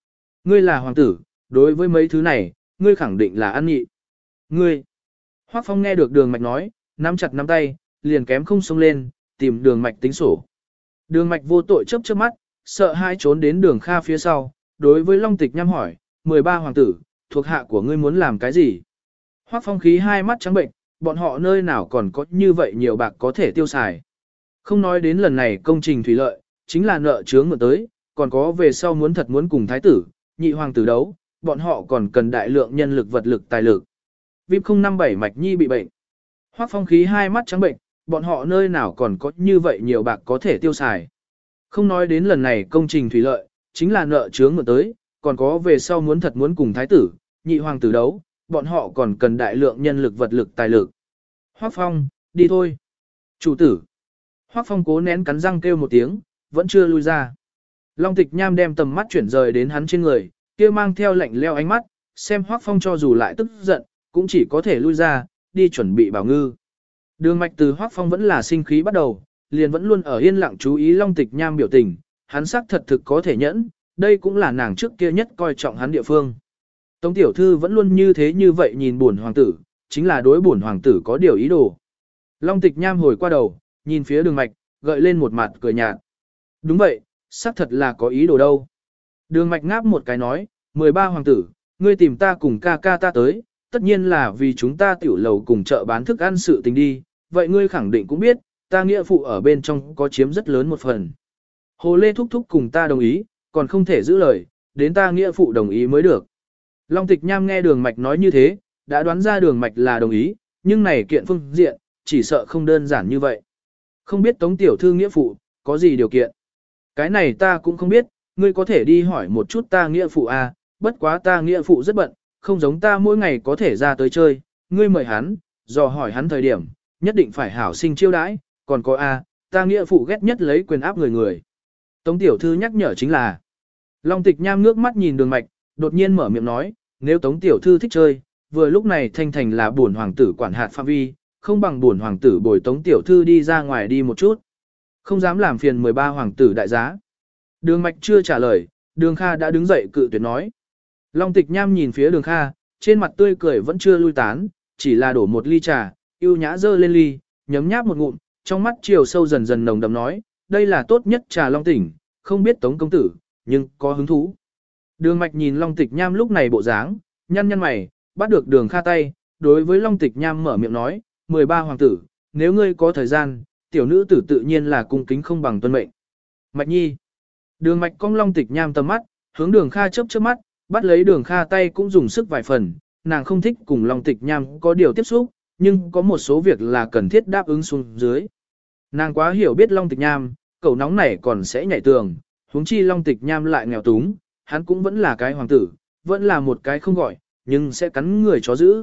Ngươi là hoàng tử, đối với mấy thứ này, ngươi khẳng định là ăn nhị. Ngươi. Hoắc Phong nghe được Đường Mạch nói, nắm chặt nắm tay, liền kém không xông lên, tìm Đường Mạch tính sổ. Đường Mạch vô tội chớp chớp mắt, sợ hãi trốn đến Đường Kha phía sau, đối với Long Tịch Nham hỏi, 13 hoàng tử, thuộc hạ của ngươi muốn làm cái gì? Hoắc Phong khí hai mắt trắng bệnh, bọn họ nơi nào còn có như vậy nhiều bạc có thể tiêu xài. Không nói đến lần này công trình thủy lợi, chính là nợ chướng mượn tới, còn có về sau muốn cùng thái tử, nhị hoàng tử đấu, bọn họ còn cần đại lượng nhân lực vật lực tài lực. VIP 057 Mạch Nhi bị bệnh. Hoắc Phong khí hai mắt trắng bệnh, bọn họ nơi nào còn có như vậy nhiều bạc có thể tiêu xài. Không nói đến lần này công trình thủy lợi, chính là nợ chướng mượn tới, còn có về sau muốn cùng thái tử, nhị hoàng tử đấu, bọn họ còn cần đại lượng nhân lực vật lực tài lực. Hoắc Phong, đi thôi. Chủ tử. Hoắc Phong cố nén cắn răng kêu một tiếng, vẫn chưa lui ra. Long Tịch Nham đem tầm mắt chuyển rời đến hắn trên người, kia mang theo lạnh leo ánh mắt, xem Hoắc Phong cho dù lại tức giận, cũng chỉ có thể lui ra, đi chuẩn bị bảo ngư. Đường Mạch từ Hoắc Phong vẫn là sinh khí bắt đầu, liền vẫn luôn ở yên lặng chú ý Long Tịch Nham biểu tình, hắn xác thật thực có thể nhẫn, đây cũng là nàng trước kia nhất coi trọng hắn địa phương. Tống tiểu thư vẫn luôn như vậy nhìn bổn hoàng tử, chính là đối bổn hoàng tử có điều ý đồ. Long Tịch Nham hồi qua đầu, nhìn phía Đường Mạch, gợi lên một mặt cười nhạt. Đúng vậy, xác thật là có ý đồ đâu. Đường Mạch ngáp một cái nói, 13 hoàng tử, ngươi tìm ta cùng ca ca ta tới, tất nhiên là vì chúng ta tiểu lầu cùng chợ bán thức ăn sự tình đi, vậy ngươi khẳng định cũng biết, ta nghĩa phụ ở bên trong có chiếm rất lớn một phần. Hồ Lê thúc thúc cùng ta đồng ý, còn không thể giữ lời, đến ta nghĩa phụ đồng ý mới được. Long Tịch Nham nghe Đường Mạch nói như thế, đã đoán ra Đường Mạch là đồng ý, nhưng này kiện phương diện, chỉ sợ không đơn giản như vậy. Không biết Tống tiểu thư nghĩa phụ, có gì điều kiện? Cái này ta cũng không biết, ngươi có thể đi hỏi một chút ta nghĩa phụ à, bất quá ta nghĩa phụ rất bận, không giống ta mỗi ngày có thể ra tới chơi, ngươi mời hắn, dò hỏi hắn thời điểm, nhất định phải hảo sinh chiêu đãi, còn có a, ta nghĩa phụ ghét nhất lấy quyền áp người. Tống tiểu thư nhắc nhở chính là, Long Tịch Nham ngước mắt nhìn Đường Mạch, đột nhiên mở miệng nói, nếu Tống tiểu thư thích chơi, vừa lúc này Thanh Thành là bổn hoàng tử quản hạt phạm vi, không bằng bổn hoàng tử bồi Tống tiểu thư đi ra ngoài đi một chút. Không dám làm phiền 13 hoàng tử đại giá. Đường Mạch chưa trả lời, Đường Kha đã đứng dậy cự tuyệt nói. Long Tịch Nham nhìn phía Đường Kha, trên mặt tươi cười vẫn chưa lui tán, chỉ là đổ một ly trà, yêu nhã dơ lên ly, nhấm nháp một ngụm, trong mắt chiều sâu dần dần nồng đậm nói, đây là tốt nhất trà Long Tỉnh, không biết Tống công tử, nhưng có hứng thú. Đường Mạch nhìn Long Tịch Nham lúc này bộ dáng, nhăn nhăn mày, bắt được Đường Kha tay, đối với Long Tịch Nham mở miệng nói, 13 hoàng tử, nếu ngươi có thời gian, tiểu nữ tử tự nhiên là cung kính không bằng tuân mệnh. Mạch Nhi. Đường Mạch cong Long Tịch Nham tầm mắt, hướng Đường Kha chớp chớp mắt, bắt lấy Đường Kha tay cũng dùng sức vài phần, nàng không thích cùng Long Tịch Nham có điều tiếp xúc, nhưng có một số việc là cần thiết đáp ứng xuống dưới. Nàng quá hiểu biết Long Tịch Nham, cậu nóng này còn sẽ nhảy tường, huống chi Long Tịch Nham lại nghèo túng, hắn cũng vẫn là cái hoàng tử, vẫn là một cái không gọi, nhưng sẽ cắn người chó giữ.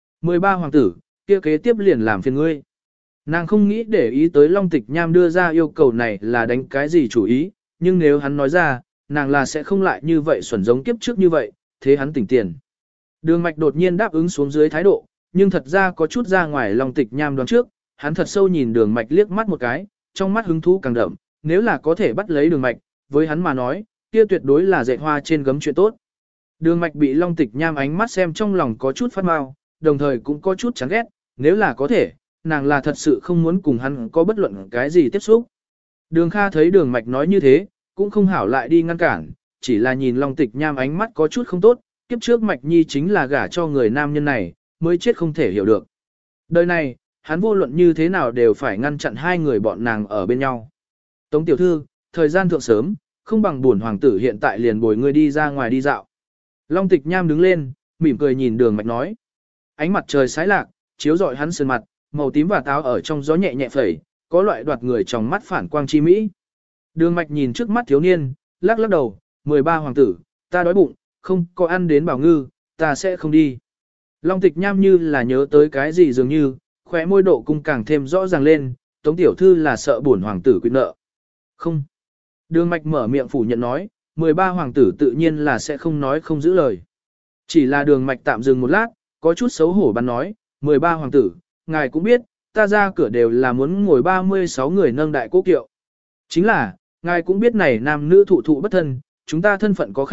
13 hoàng tử, kia kế tiếp liền làm phiền ngươi. Nàng không nghĩ để ý tới Long Tịch Nham đưa ra yêu cầu này là đánh cái gì chủ ý, nhưng nếu hắn nói ra, nàng là sẽ không lại như vậy xuẩn giống kiếp trước như vậy, thế hắn tỉnh tiền. Đường Mạch đột nhiên đáp ứng xuống dưới thái độ, nhưng thật ra có chút ra ngoài Long Tịch Nham đoán trước, hắn thật sâu nhìn Đường Mạch liếc mắt một cái, trong mắt hứng thú càng đậm, nếu là có thể bắt lấy Đường Mạch, với hắn mà nói, kia tuyệt đối là dạy hoa trên gấm chuyện tốt. Đường Mạch bị Long Tịch Nham ánh mắt xem trong lòng có chút phát mau, đồng thời cũng có chút chán ghét, nếu là có thể, nàng là thật sự không muốn cùng hắn có bất luận cái gì tiếp xúc. Đường Kha thấy Đường Mạch nói như thế, cũng không hảo lại đi ngăn cản, chỉ là nhìn Long Tịch Nham ánh mắt có chút không tốt, kiếp trước Mạch Nhi chính là gả cho người nam nhân này, mới chết không thể hiểu được. Đời này, hắn vô luận như thế nào đều phải ngăn chặn hai người bọn nàng ở bên nhau. Tống tiểu thư, thời gian thượng sớm, không bằng buồn hoàng tử hiện tại liền bồi ngươi đi ra ngoài đi dạo. Long Tịch Nham đứng lên, mỉm cười nhìn Đường Mạch nói. Ánh mặt trời sái lạc, chiếu rọi hắn sườn mặt, màu tím và táo ở trong gió nhẹ nhẹ phẩy, có loại đoạt người trong mắt phản quang chi mỹ. Đường Mạch nhìn trước mắt thiếu niên, lắc lắc đầu, 13 hoàng tử, ta đói bụng, không có ăn đến bảo ngư, ta sẽ không đi. Long Tịch Nham như là nhớ tới cái gì dường như, khóe môi độ cung càng thêm rõ ràng lên, Tống tiểu thư là sợ bổn hoàng tử quyết nợ. Không. Đường Mạch mở miệng phủ nhận nói, 13 hoàng tử tự nhiên là sẽ không nói không giữ lời. Chỉ là Đường Mạch tạm dừng một lát, có chút xấu hổ bắn nói, 13 hoàng tử, ngài cũng biết, ta ra cửa đều là muốn ngồi 36 người nâng đại cố kiệu. Chính là, ngài cũng biết này nam nữ thụ thụ bất thân, chúng ta thân phận có khác,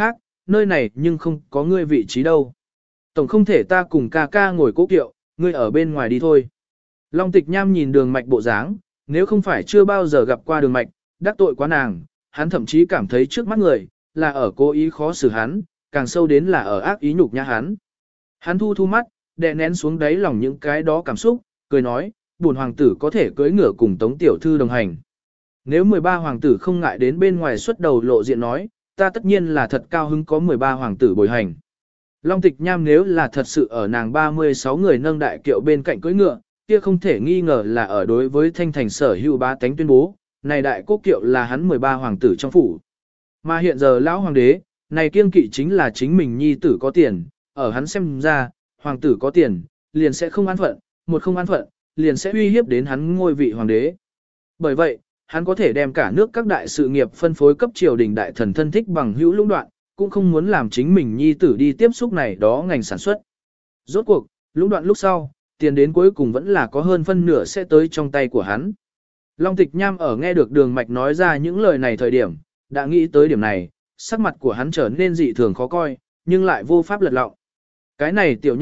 nơi này nhưng không có ngươi vị trí đâu. Tổng không thể ta cùng ca ca ngồi cố kiệu, ngươi ở bên ngoài đi thôi. Long Tịch Nham nhìn Đường Mạch bộ dáng, nếu không phải chưa bao giờ gặp qua Đường Mạch, đắc tội quá nàng, hắn thậm chí cảm thấy trước mắt người, là ở cố ý khó xử hắn, càng sâu đến là ở ác ý nhục nhã hắn. Hắn thu thu mắt, đè nén xuống đáy lòng những cái đó cảm xúc, cười nói, buồn hoàng tử có thể cưỡi ngựa cùng Tống tiểu thư đồng hành. Nếu 13 hoàng tử không ngại đến bên ngoài xuất đầu lộ diện nói, ta tất nhiên là thật cao hứng có 13 hoàng tử bồi hành. Long Tịch Nham nếu là thật sự ở nàng 36 người nâng đại kiệu bên cạnh cưỡi ngựa, kia không thể nghi ngờ là ở đối với thanh thành sở hữu bá tánh tuyên bố, này đại quốc kiệu là hắn 13 hoàng tử trong phủ. Mà hiện giờ lão hoàng đế, này kiêng kỵ chính là chính mình nhi tử có tiền, ở hắn xem ra, hoàng tử có tiền, liền sẽ không an phận, một không an phận, liền sẽ uy hiếp đến hắn ngôi vị hoàng đế. Bởi vậy, hắn có thể đem cả nước các đại sự nghiệp phân phối cấp triều đình đại thần thân thích bằng hữu lũng đoạn, cũng không muốn làm chính mình nhi tử đi tiếp xúc này đó ngành sản xuất. Rốt cuộc, lũng đoạn lúc sau, tiền đến cuối cùng vẫn là có hơn phân nửa sẽ tới trong tay của hắn. Long Tịch Nham ở nghe được Đường Mạch nói ra những lời này thời điểm, đã nghĩ tới điểm này, sắc mặt của hắn trở nên dị thường khó coi, nhưng lại vô pháp lật lọng. Cái này tiểu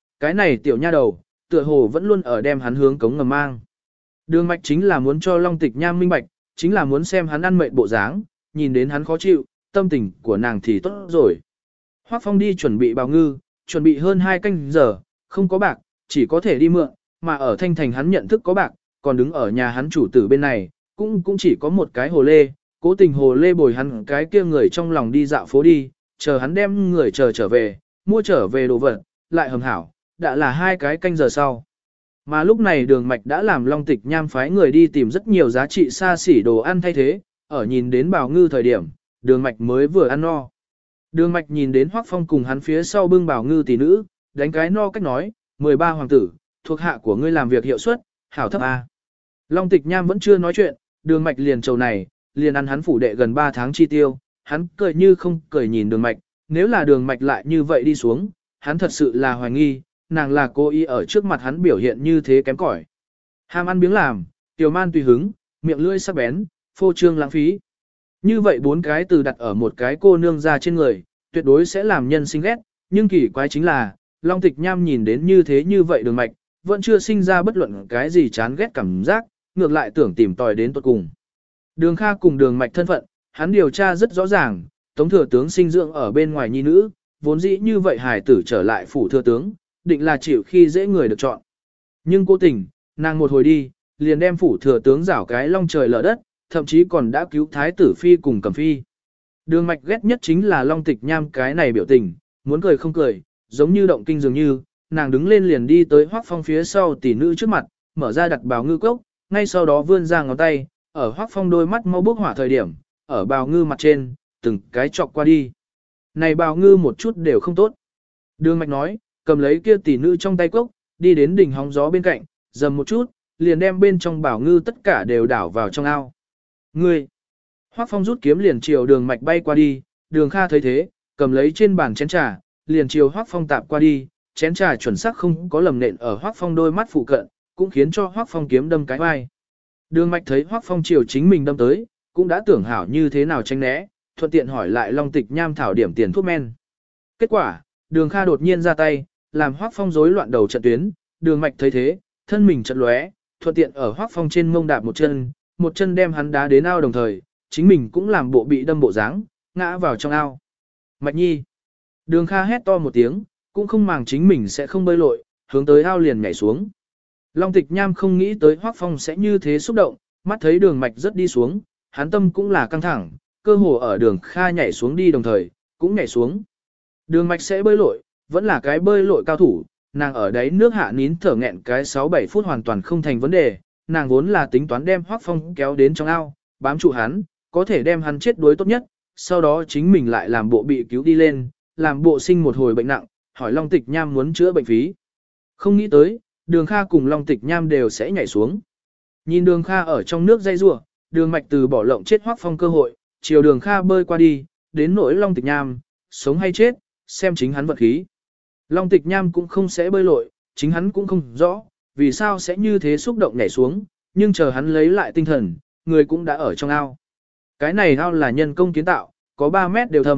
nha đầu, tựa hồ vẫn luôn ở đem hắn hướng cống ngầm mang. Đường Mạch chính là muốn cho Long Tịch Nham minh bạch, chính là muốn xem hắn ăn mệt bộ dáng, nhìn đến hắn khó chịu, tâm tình của nàng thì tốt rồi. Hoắc Phong đi chuẩn bị bào ngư, chuẩn bị hơn 2 canh giờ, không có bạc, chỉ có thể đi mượn, mà ở Thanh Thành hắn nhận thức có bạc, còn đứng ở nhà hắn chủ tử bên này, cũng chỉ có một cái hồ lê, cố tình hồ lê bồi hắn cái kia người trong lòng đi dạo phố đi, chờ hắn đem người chờ trở về, mua trở về đồ vật, lại hầm hảo, đã là 2 cái canh giờ sau. Mà lúc này Đường Mạch đã làm Long Tịch Nham phái người đi tìm rất nhiều giá trị xa xỉ đồ ăn thay thế, ở nhìn đến bào ngư thời điểm, Đường Mạch mới vừa ăn no. Đường Mạch nhìn đến Hoắc Phong cùng hắn phía sau bưng bào ngư tỷ nữ, đánh cái no cách nói, 13 hoàng tử, thuộc hạ của ngươi làm việc hiệu suất, hảo thấp a. Long Tịch Nham vẫn chưa nói chuyện, Đường Mạch liền trầu này, liền ăn hắn phủ đệ gần 3 tháng chi tiêu, hắn cười như không cười nhìn Đường Mạch, nếu là Đường Mạch lại như vậy đi xuống, hắn thật sự là hoài nghi, nàng là cố ý ở trước mặt hắn biểu hiện như thế kém cỏi. Ham ăn biếng làm, tiểu man tùy hứng, miệng lưỡi sắc bén, phô trương lãng phí. Như vậy 4 cái từ đặt ở một cái cô nương ra trên người, tuyệt đối sẽ làm nhân sinh ghét, nhưng kỳ quái chính là, Long Tịch Nham nhìn đến như thế như vậy Đường Mạch, vẫn chưa sinh ra bất luận cái gì chán ghét cảm giác, ngược lại tưởng tìm tòi đến tuột cùng. Đường Kha cùng Đường Mạch thân phận, hắn điều tra rất rõ ràng, Tống thừa tướng sinh dưỡng ở bên ngoài nhi nữ, vốn dĩ như vậy hài tử trở lại phủ thừa tướng, định là chịu khi dễ người được chọn. Nhưng cố tình, nàng một hồi đi, liền đem phủ thừa tướng rảo cái long trời lở đất, thậm chí còn đã cứu thái tử phi cùng Cẩm phi. Đường Mạch ghét nhất chính là Long Tịch Nham cái này biểu tình, muốn cười không cười, giống như động kinh dường như, nàng đứng lên liền đi tới Hoắc Phong phía sau tỷ nữ trước mặt, mở ra đặt bào ngư cốc, ngay sau đó vươn ra ngón tay, ở Hoắc Phong đôi mắt mau bốc hỏa thời điểm, ở bào ngư mặt trên, từng cái chọc qua đi. Này bào ngư một chút đều không tốt. Đường Mạch nói, cầm lấy kia tỷ nữ trong tay cốc, đi đến đỉnh hóng gió bên cạnh, dầm một chút, liền đem bên trong bào ngư tất cả đều đảo vào trong ao. Ngươi! Hoắc Phong rút kiếm liền chiều Đường Mạch bay qua đi, Đường Kha thấy thế, cầm lấy trên bàn chén trà, liền chiều Hoắc Phong tạp qua đi, chén trà chuẩn xác không có lầm nện ở Hoắc Phong đôi mắt phụ cận, cũng khiến cho Hoắc Phong kiếm đâm cái vai. Đường Mạch thấy Hoắc Phong chiều chính mình đâm tới, cũng đã tưởng hảo như thế nào tránh né, thuận tiện hỏi lại Long Tịch Nham thảo điểm tiền thuốc men. Kết quả, Đường Kha đột nhiên ra tay, làm Hoắc Phong rối loạn đầu trận tuyến, Đường Mạch thấy thế, thân mình chợt lóe, thuận tiện ở Hoắc Phong trên mông đạp một chân đem hắn đá đến ao đồng thời, chính mình cũng làm bộ bị đâm bộ dáng, ngã vào trong ao. Mạch Nhi! Đường Kha hét to một tiếng, cũng không màng chính mình sẽ không bơi lội, hướng tới ao liền nhảy xuống. Long Tịch Nham không nghĩ tới Hoắc Phong sẽ như thế xúc động, mắt thấy Đường Mạch rất đi xuống, hắn tâm cũng là căng thẳng, cơ hồ ở Đường Kha nhảy xuống đi đồng thời, cũng nhảy xuống. Đường Mạch sẽ bơi lội, vẫn là cái bơi lội cao thủ, nàng ở đấy nước hạ nín thở nghẹn cái 6-7 phút hoàn toàn không thành vấn đề, nàng vốn là tính toán đem Hoắc Phong kéo đến trong ao, bám trụ hắn, có thể đem hắn chết đuối tốt nhất, sau đó chính mình lại làm bộ bị cứu đi lên, làm bộ sinh một hồi bệnh nặng, hỏi Long Tịch Nham muốn chữa bệnh phí. Không nghĩ tới, Đường Kha cùng Long Tịch Nham đều sẽ nhảy xuống. Nhìn Đường Kha ở trong nước dây rủa, Đường Mạch từ bỏ lộng chết Hoắc Phong cơ hội, chiều Đường Kha bơi qua đi, đến nỗi Long Tịch Nham, sống hay chết, xem chính hắn vật khí. Long Tịch Nham cũng không sẽ bơi lội, chính hắn cũng không rõ, vì sao sẽ như thế xúc động nhảy xuống, nhưng chờ hắn lấy lại tinh thần, người cũng đã ở trong ao. Cái này ao là nhân công kiến tạo, có 3 mét đều thâm,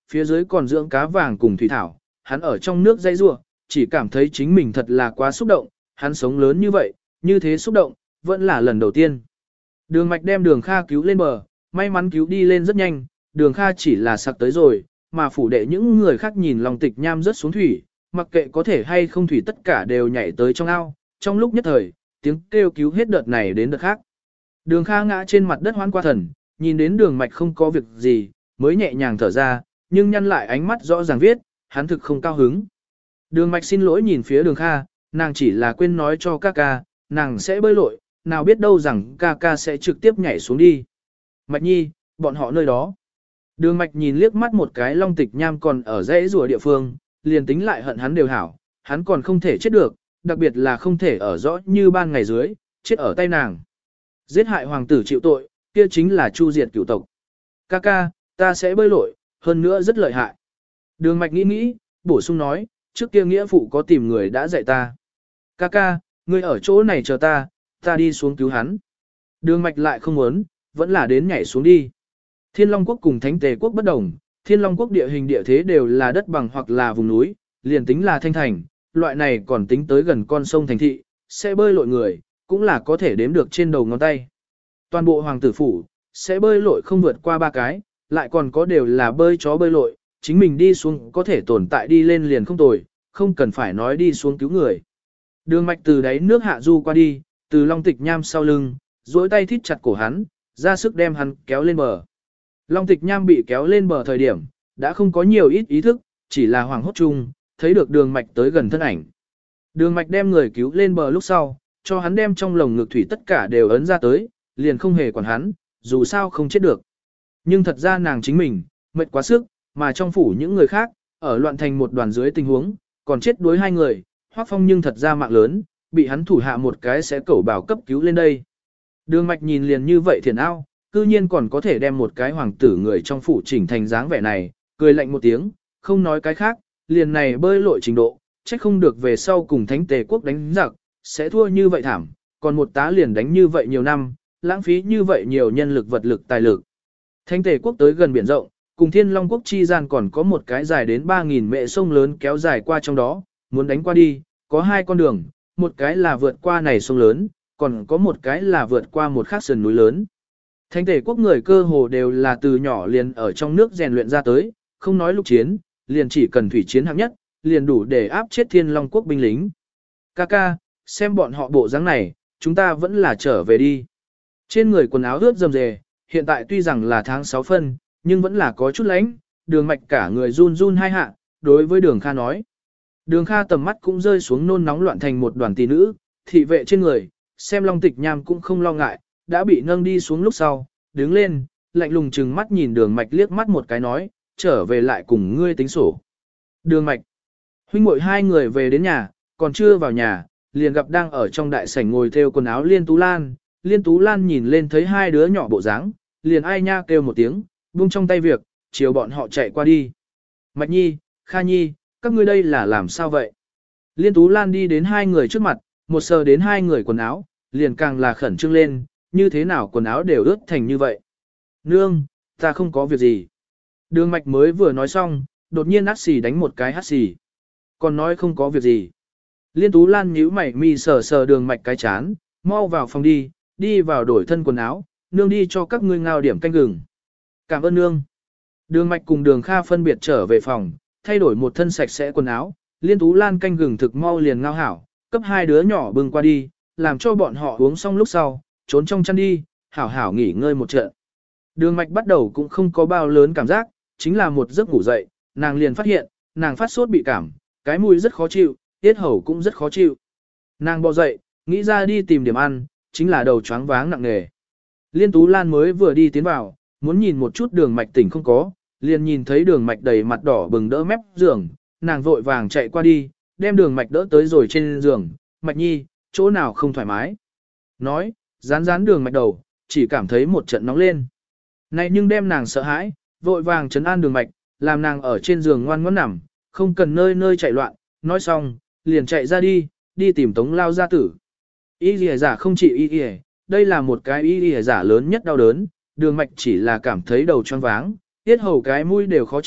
phía dưới còn dưỡng cá vàng cùng thủy thảo, hắn ở trong nước dây rua, chỉ cảm thấy chính mình thật là quá xúc động, hắn sống lớn như vậy, như thế xúc động, vẫn là lần đầu tiên. Đường Mạch đem Đường Kha cứu lên bờ, may mắn cứu đi lên rất nhanh, Đường Kha chỉ là sặc tới rồi, mà phủ đệ những người khác nhìn Long Tịch Nham rớt xuống thủy, mặc kệ có thể hay không thủy tất cả đều nhảy tới trong ao, trong lúc nhất thời, tiếng kêu cứu hết đợt này đến đợt khác. Đường Kha ngã trên mặt đất hoan qua thần, nhìn đến Đường Mạch không có việc gì, mới nhẹ nhàng thở ra, nhưng nhăn lại ánh mắt rõ ràng viết, hắn thực không cao hứng. Đường Mạch xin lỗi nhìn phía Đường Kha, nàng chỉ là quên nói cho ca ca, nàng sẽ bơi lội, nào biết đâu rằng ca ca sẽ trực tiếp nhảy xuống đi. Mạch Nhi, bọn họ nơi đó. Đường Mạch nhìn liếc mắt một cái Long Tịch Nham còn ở dãy rùa địa phương, liền tính lại hận hắn đều hảo, hắn còn không thể chết được, đặc biệt là không thể ở rõ như ban ngày dưới, chết ở tay nàng. Giết hại hoàng tử chịu tội, kia chính là chu diệt cửu tộc. Ca ca, ta sẽ bơi lội, hơn nữa rất lợi hại. Đường Mạch nghĩ nghĩ, bổ sung nói, trước kia nghĩa phụ có tìm người đã dạy ta. Ca ca, ngươi ở chỗ này chờ ta đi xuống cứu hắn. Đường Mạch lại không muốn, vẫn là đến nhảy xuống đi. Thiên Long Quốc cùng Thánh Tề Quốc bất đồng, Thiên Long Quốc địa hình địa thế đều là đất bằng hoặc là vùng núi, liền tính là thanh thành, loại này còn tính tới gần con sông thành thị, sẽ bơi lội người, cũng là có thể đếm được trên đầu ngón tay. Toàn bộ hoàng tử phủ, sẽ bơi lội không vượt qua 3 cái, lại còn có đều là bơi chó bơi lội, chính mình đi xuống có thể tồn tại đi lên liền không tồi, không cần phải nói đi xuống cứu người. Đường Mạch từ đáy nước hạ du qua đi, từ Long Tịch Nham sau lưng, duỗi tay thít chặt cổ hắn, ra sức đem hắn kéo lên bờ. Long Tịch Nham bị kéo lên bờ thời điểm, đã không có nhiều ít ý thức, chỉ là hoảng hốt chung, thấy được Đường Mạch tới gần thân ảnh. Đường Mạch đem người cứu lên bờ lúc sau, cho hắn đem trong lồng ngực thủy tất cả đều ấn ra tới, liền không hề quản hắn, dù sao không chết được. Nhưng thật ra nàng chính mình, mệt quá sức, mà trong phủ những người khác, ở loạn thành một đoàn dưới tình huống, còn chết đuối 2 người, Hoắc Phong nhưng thật ra mạng lớn, bị hắn thủ hạ một cái sẽ cẩu bảo cấp cứu lên đây. Đường Mạch nhìn liền như vậy thiền ao, cư nhiên còn có thể đem một cái hoàng tử người trong phủ chỉnh thành dáng vẻ này, cười lạnh một tiếng, không nói cái khác, liền này bơi lội trình độ, chắc không được về sau cùng Thánh Tề Quốc đánh giặc, sẽ thua như vậy thảm, còn một tá liền đánh như vậy nhiều năm, lãng phí như vậy nhiều nhân lực vật lực tài lực. Thánh Tề Quốc tới gần biển rộng, cùng Thiên Long Quốc chi gian còn có một cái dài đến 3.000 mệ sông lớn kéo dài qua trong đó, muốn đánh qua đi, có 2 con đường, một cái là vượt qua này sông lớn, còn có một cái là vượt qua một khác sườn núi lớn. Thánh Tề Quốc người cơ hồ đều là từ nhỏ liền ở trong nước rèn luyện ra tới, không nói lục chiến, liền chỉ cần thủy chiến hạng nhất, liền đủ để áp chết Thiên Long Quốc binh lính. Ca, xem bọn họ bộ dáng này, chúng ta vẫn là trở về đi. Trên người quần áo ướt rầm rề, hiện tại tuy rằng là tháng 6 phân, nhưng vẫn là có chút lạnh. Đường Mạch cả người run run 2 hạ, đối với Đường Kha nói. Đường Kha tầm mắt cũng rơi xuống nôn nóng loạn thành một đoàn tỷ nữ, thị vệ trên người, xem Long Tịch Nham cũng không lo ngại, đã bị nâng đi xuống lúc sau, đứng lên, lạnh lùng chừng mắt nhìn Đường Mạch liếc mắt một cái nói, trở về lại cùng ngươi tính sổ. Đường Mạch, huynh muội 2 người về đến nhà, còn chưa vào nhà, liền gặp đang ở trong đại sảnh ngồi thêu quần áo Liên Tú Lan. Liên Tú Lan nhìn lên thấy 2 đứa nhỏ bộ dáng, liền ai nha kêu một tiếng, buông trong tay việc, chiều bọn họ chạy qua đi. Mạch Nhi, Kha Nhi, các ngươi đây là làm sao vậy? Liên Tú Lan đi đến 2 người trước mặt, một sờ đến 2 người quần áo, liền càng là khẩn trương lên, như thế nào quần áo đều ướt thành như vậy. Nương, ta không có việc gì. Đường Mạch mới vừa nói xong, đột nhiên át xì đánh một cái hát xì. Còn nói không có việc gì. Liên Tú Lan nhíu mày mi sờ sờ Đường Mạch cái chán, mau vào phòng đi vào đổi thân quần áo, nương đi cho các ngươi ngao điểm canh gừng. Cảm ơn nương. Đường Mạch cùng Đường Kha phân biệt trở về phòng, thay đổi một thân sạch sẽ quần áo, Liên Tú Lan canh gừng thực mau liền ngao hảo, cấp 2 đứa nhỏ bưng qua đi, làm cho bọn họ uống xong lúc sau, trốn trong chăn đi, hảo hảo nghỉ ngơi một trận. Đường Mạch bắt đầu cũng không có bao lớn cảm giác, chính là một giấc ngủ dậy, nàng liền phát hiện, nàng phát sốt bị cảm, cái mũi rất khó chịu, tiết hầu cũng rất khó chịu. Nàng bò dậy, nghĩ ra đi tìm điểm ăn, chính là đầu choáng váng nặng nề. Liên Tú Lan mới vừa đi tiến vào, muốn nhìn một chút Đường Mạch tỉnh không có, liền nhìn thấy Đường Mạch đầy mặt đỏ bừng đỡ mép giường, nàng vội vàng chạy qua đi, đem Đường Mạch đỡ tới rồi trên giường, Mạch Nhi, chỗ nào không thoải mái. Nói, dán Đường Mạch đầu, chỉ cảm thấy một trận nóng lên. Này nhưng đem nàng sợ hãi, vội vàng trấn an Đường Mạch, làm nàng ở trên giường ngoan ngoãn nằm, không cần nơi nơi chạy loạn, nói xong, liền chạy ra đi tìm Tống Lao gia tử. Y lìa giả không chỉ y lìa, đây là một cái y lìa giả lớn nhất đau đớn, Đường Mạch chỉ là cảm thấy đầu choáng váng, tiết hầu cái mũi đều khó chịu,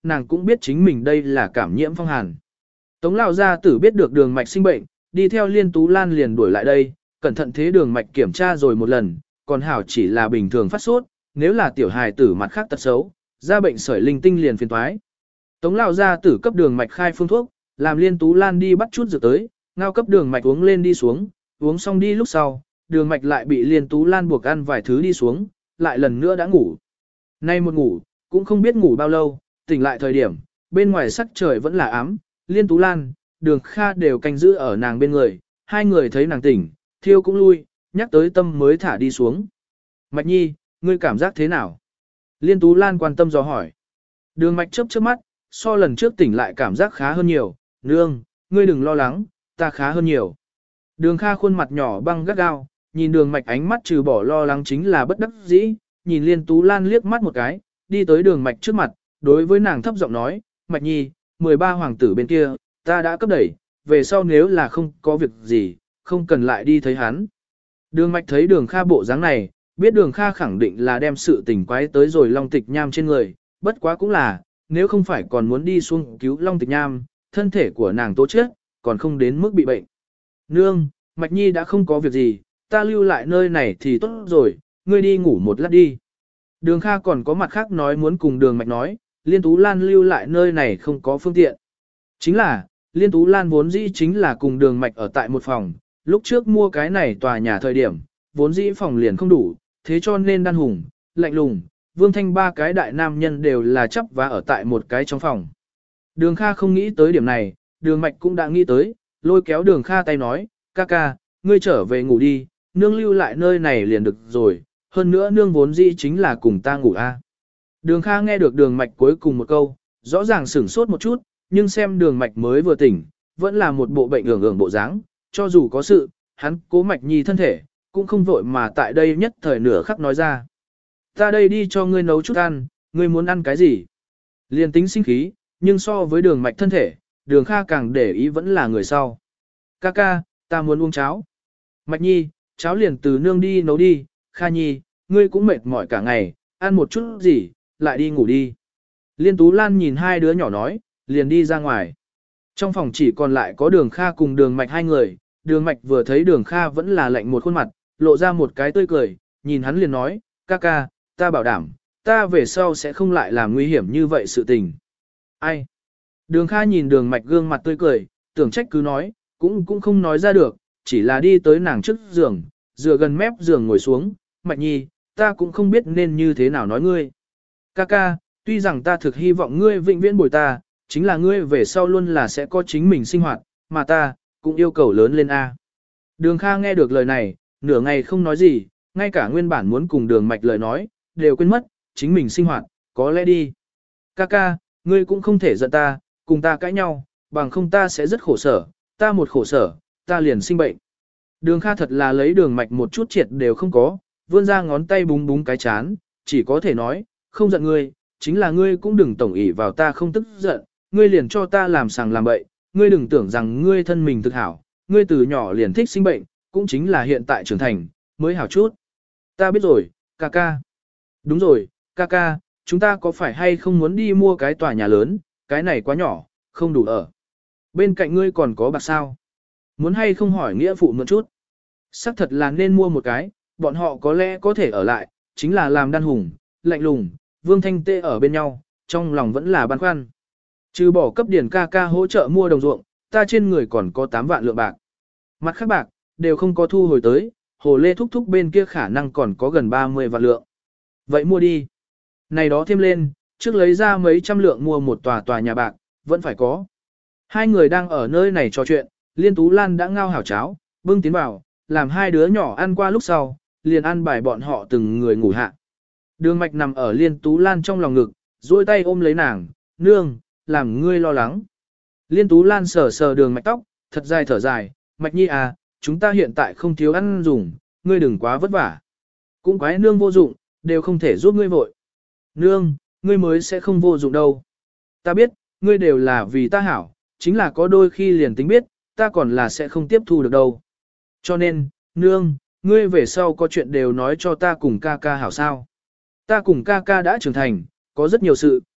nàng cũng biết chính mình đây là cảm nhiễm phong hàn. Tống lão gia tử biết được Đường Mạch sinh bệnh, đi theo Liên Tú Lan liền đuổi lại đây, cẩn thận thế Đường Mạch kiểm tra rồi một lần, còn hảo chỉ là bình thường phát sốt, nếu là tiểu hài tử mặt khác tật xấu, ra bệnh sởi linh tinh liền phiền toái. Tống lão gia tử cấp Đường Mạch khai phương thuốc, làm Liên Tú Lan đi bắt chút dược tới, ngao cấp Đường Mạch uống lên đi xuống, uống xong đi lúc sau, Đường Mạch lại bị Liên Tú Lan buộc ăn vài thứ đi xuống, lại lần nữa đã ngủ. Nay một ngủ, cũng không biết ngủ bao lâu, tỉnh lại thời điểm, bên ngoài sắc trời vẫn là ám, Liên Tú Lan, Đường Kha đều canh giữ ở nàng bên người, hai người thấy nàng tỉnh, thiêu cũng lui, nhắc tới tâm mới thả đi xuống. Mạch Nhi, ngươi cảm giác thế nào? Liên Tú Lan quan tâm dò hỏi. Đường Mạch chớp chớp mắt, so lần trước tỉnh lại cảm giác khá hơn nhiều, nương, ngươi đừng lo lắng, ta khá hơn nhiều. Đường Kha khuôn mặt nhỏ băng gắt gao, nhìn Đường Mạch ánh mắt trừ bỏ lo lắng chính là bất đắc dĩ, nhìn Liên Tú Lan liếc mắt một cái, đi tới Đường Mạch trước mặt, đối với nàng thấp giọng nói, Mạch Nhi, 13 hoàng tử bên kia, ta đã cấp đẩy, về sau nếu là không có việc gì, không cần lại đi thấy hắn. Đường Mạch thấy Đường Kha bộ dáng này, biết Đường Kha khẳng định là đem sự tình quái tới rồi Long Tịch Nham trên người, bất quá cũng là, nếu không phải còn muốn đi xuống cứu Long Tịch Nham, thân thể của nàng tố chết, còn không đến mức bị bệnh. Nương, Mạch Nhi đã không có việc gì, ta lưu lại nơi này thì tốt rồi, ngươi đi ngủ một lát đi. Đường Kha còn có mặt khác nói muốn cùng Đường Mạch nói, Liên Tú Lan lưu lại nơi này không có phương tiện. Chính là, Liên Tú Lan vốn dĩ chính là cùng Đường Mạch ở tại một phòng, lúc trước mua cái này tòa nhà thời điểm, vốn dĩ phòng liền không đủ, thế cho nên Đan Hùng, Lạnh Lùng, Vương Thanh ba cái đại nam nhân đều là chấp và ở tại một cái trong phòng. Đường Kha không nghĩ tới điểm này, Đường Mạch cũng đã nghĩ tới, lôi kéo Đường Kha tay nói, ca ca, ngươi trở về ngủ đi, nương lưu lại nơi này liền được rồi, hơn nữa nương vốn dĩ chính là cùng ta ngủ a. Đường Kha nghe được Đường Mạch cuối cùng một câu, rõ ràng sửng sốt một chút, nhưng xem Đường Mạch mới vừa tỉnh, vẫn là một bộ bệnh ưởng bộ dáng, cho dù có sự, hắn cố Mạch Nhi thân thể, cũng không vội mà tại đây nhất thời nửa khắc nói ra. Ta đây đi cho ngươi nấu chút ăn, ngươi muốn ăn cái gì? Liên tính sinh khí, nhưng so với Đường Mạch thân thể, Đường Kha càng để ý vẫn là người sau. Ca ca, ta muốn uống cháo. Mạch Nhi, cháo liền từ nương đi nấu đi, Kha Nhi, ngươi cũng mệt mỏi cả ngày, ăn một chút gì, lại đi ngủ đi. Liên Tú Lan nhìn hai đứa nhỏ nói, liền đi ra ngoài. Trong phòng chỉ còn lại có Đường Kha cùng Đường Mạch hai người, Đường Mạch vừa thấy Đường Kha vẫn là lạnh một khuôn mặt, lộ ra một cái tươi cười, nhìn hắn liền nói, ca ca, ta bảo đảm, ta về sau sẽ không lại làm nguy hiểm như vậy sự tình. Ai? Đường Kha nhìn Đường Mạch gương mặt tươi cười, tưởng trách cứ nói, cũng không nói ra được, chỉ là đi tới nàng trước giường, dựa gần mép giường ngồi xuống, Mạch Nhi, ta cũng không biết nên như thế nào nói ngươi. Ca ca, tuy rằng ta thực hy vọng ngươi vĩnh viễn bồi ta, chính là ngươi về sau luôn là sẽ có chính mình sinh hoạt, mà ta, cũng yêu cầu lớn lên A. Đường Kha nghe được lời này, nửa ngày không nói gì, ngay cả nguyên bản muốn cùng Đường Mạch lời nói, đều quên mất, chính mình sinh hoạt, có lẽ đi. Ca ca, ngươi cũng không thể giận ta, cùng ta cãi nhau, bằng không ta sẽ rất khổ sở, ta một khổ sở, ta liền sinh bệnh. Đường Kha thật là lấy Đường Mạch một chút triệt đều không có, vươn ra ngón tay búng búng cái chán, chỉ có thể nói, không giận ngươi, chính là ngươi cũng đừng tổng ỷ vào ta không tức giận, ngươi liền cho ta làm sàng làm bậy, ngươi đừng tưởng rằng ngươi thân mình thực hảo, ngươi từ nhỏ liền thích sinh bệnh, cũng chính là hiện tại trưởng thành, mới hảo chút. Ta biết rồi, ca ca. Đúng rồi, ca ca, chúng ta có phải hay không muốn đi mua cái tòa nhà lớn, cái này quá nhỏ, không đủ ở. Bên cạnh ngươi còn có bạc sao? Muốn hay không hỏi nghĩa phụ mượn chút? Sắc thật là nên mua một cái, bọn họ có lẽ có thể ở lại, chính là làm Đan Hùng, Lạnh Lùng, Vương Thanh Tê ở bên nhau, trong lòng vẫn là băn khoăn. Trừ bỏ cấp điển ca ca hỗ trợ mua đồng ruộng, ta trên người còn có 8 vạn lượng bạc. Mặt khác bạc, đều không có thu hồi tới, Hồ Lê thúc thúc bên kia khả năng còn có gần 30 vạn lượng. Vậy mua đi. Này đó thêm lên, trước lấy ra mấy trăm lượng mua một tòa nhà bạc, vẫn phải có. Hai người đang ở nơi này trò chuyện, Liên Tú Lan đã ngao hảo cháo, bưng tiến vào, làm hai đứa nhỏ ăn qua lúc sau, liền ăn bài bọn họ từng người ngủ hạ. Đường Mạch nằm ở Liên Tú Lan trong lòng ngực, duỗi tay ôm lấy nàng, nương, làm ngươi lo lắng. Liên Tú Lan sờ sờ Đường Mạch tóc, thật dài thở dài, Mạch Nhi à, chúng ta hiện tại không thiếu ăn dùng, ngươi đừng quá vất vả. Cũng quái nương vô dụng, đều không thể giúp ngươi vội. Nương, ngươi mới sẽ không vô dụng đâu. Ta biết, ngươi đều là vì ta hảo, chính là có đôi khi liền tính biết, ta còn là sẽ không tiếp thu được đâu. Cho nên, nương, ngươi về sau có chuyện đều nói cho ta cùng ca ca hảo sao. Ta cùng ca ca đã trưởng thành, có rất nhiều sự,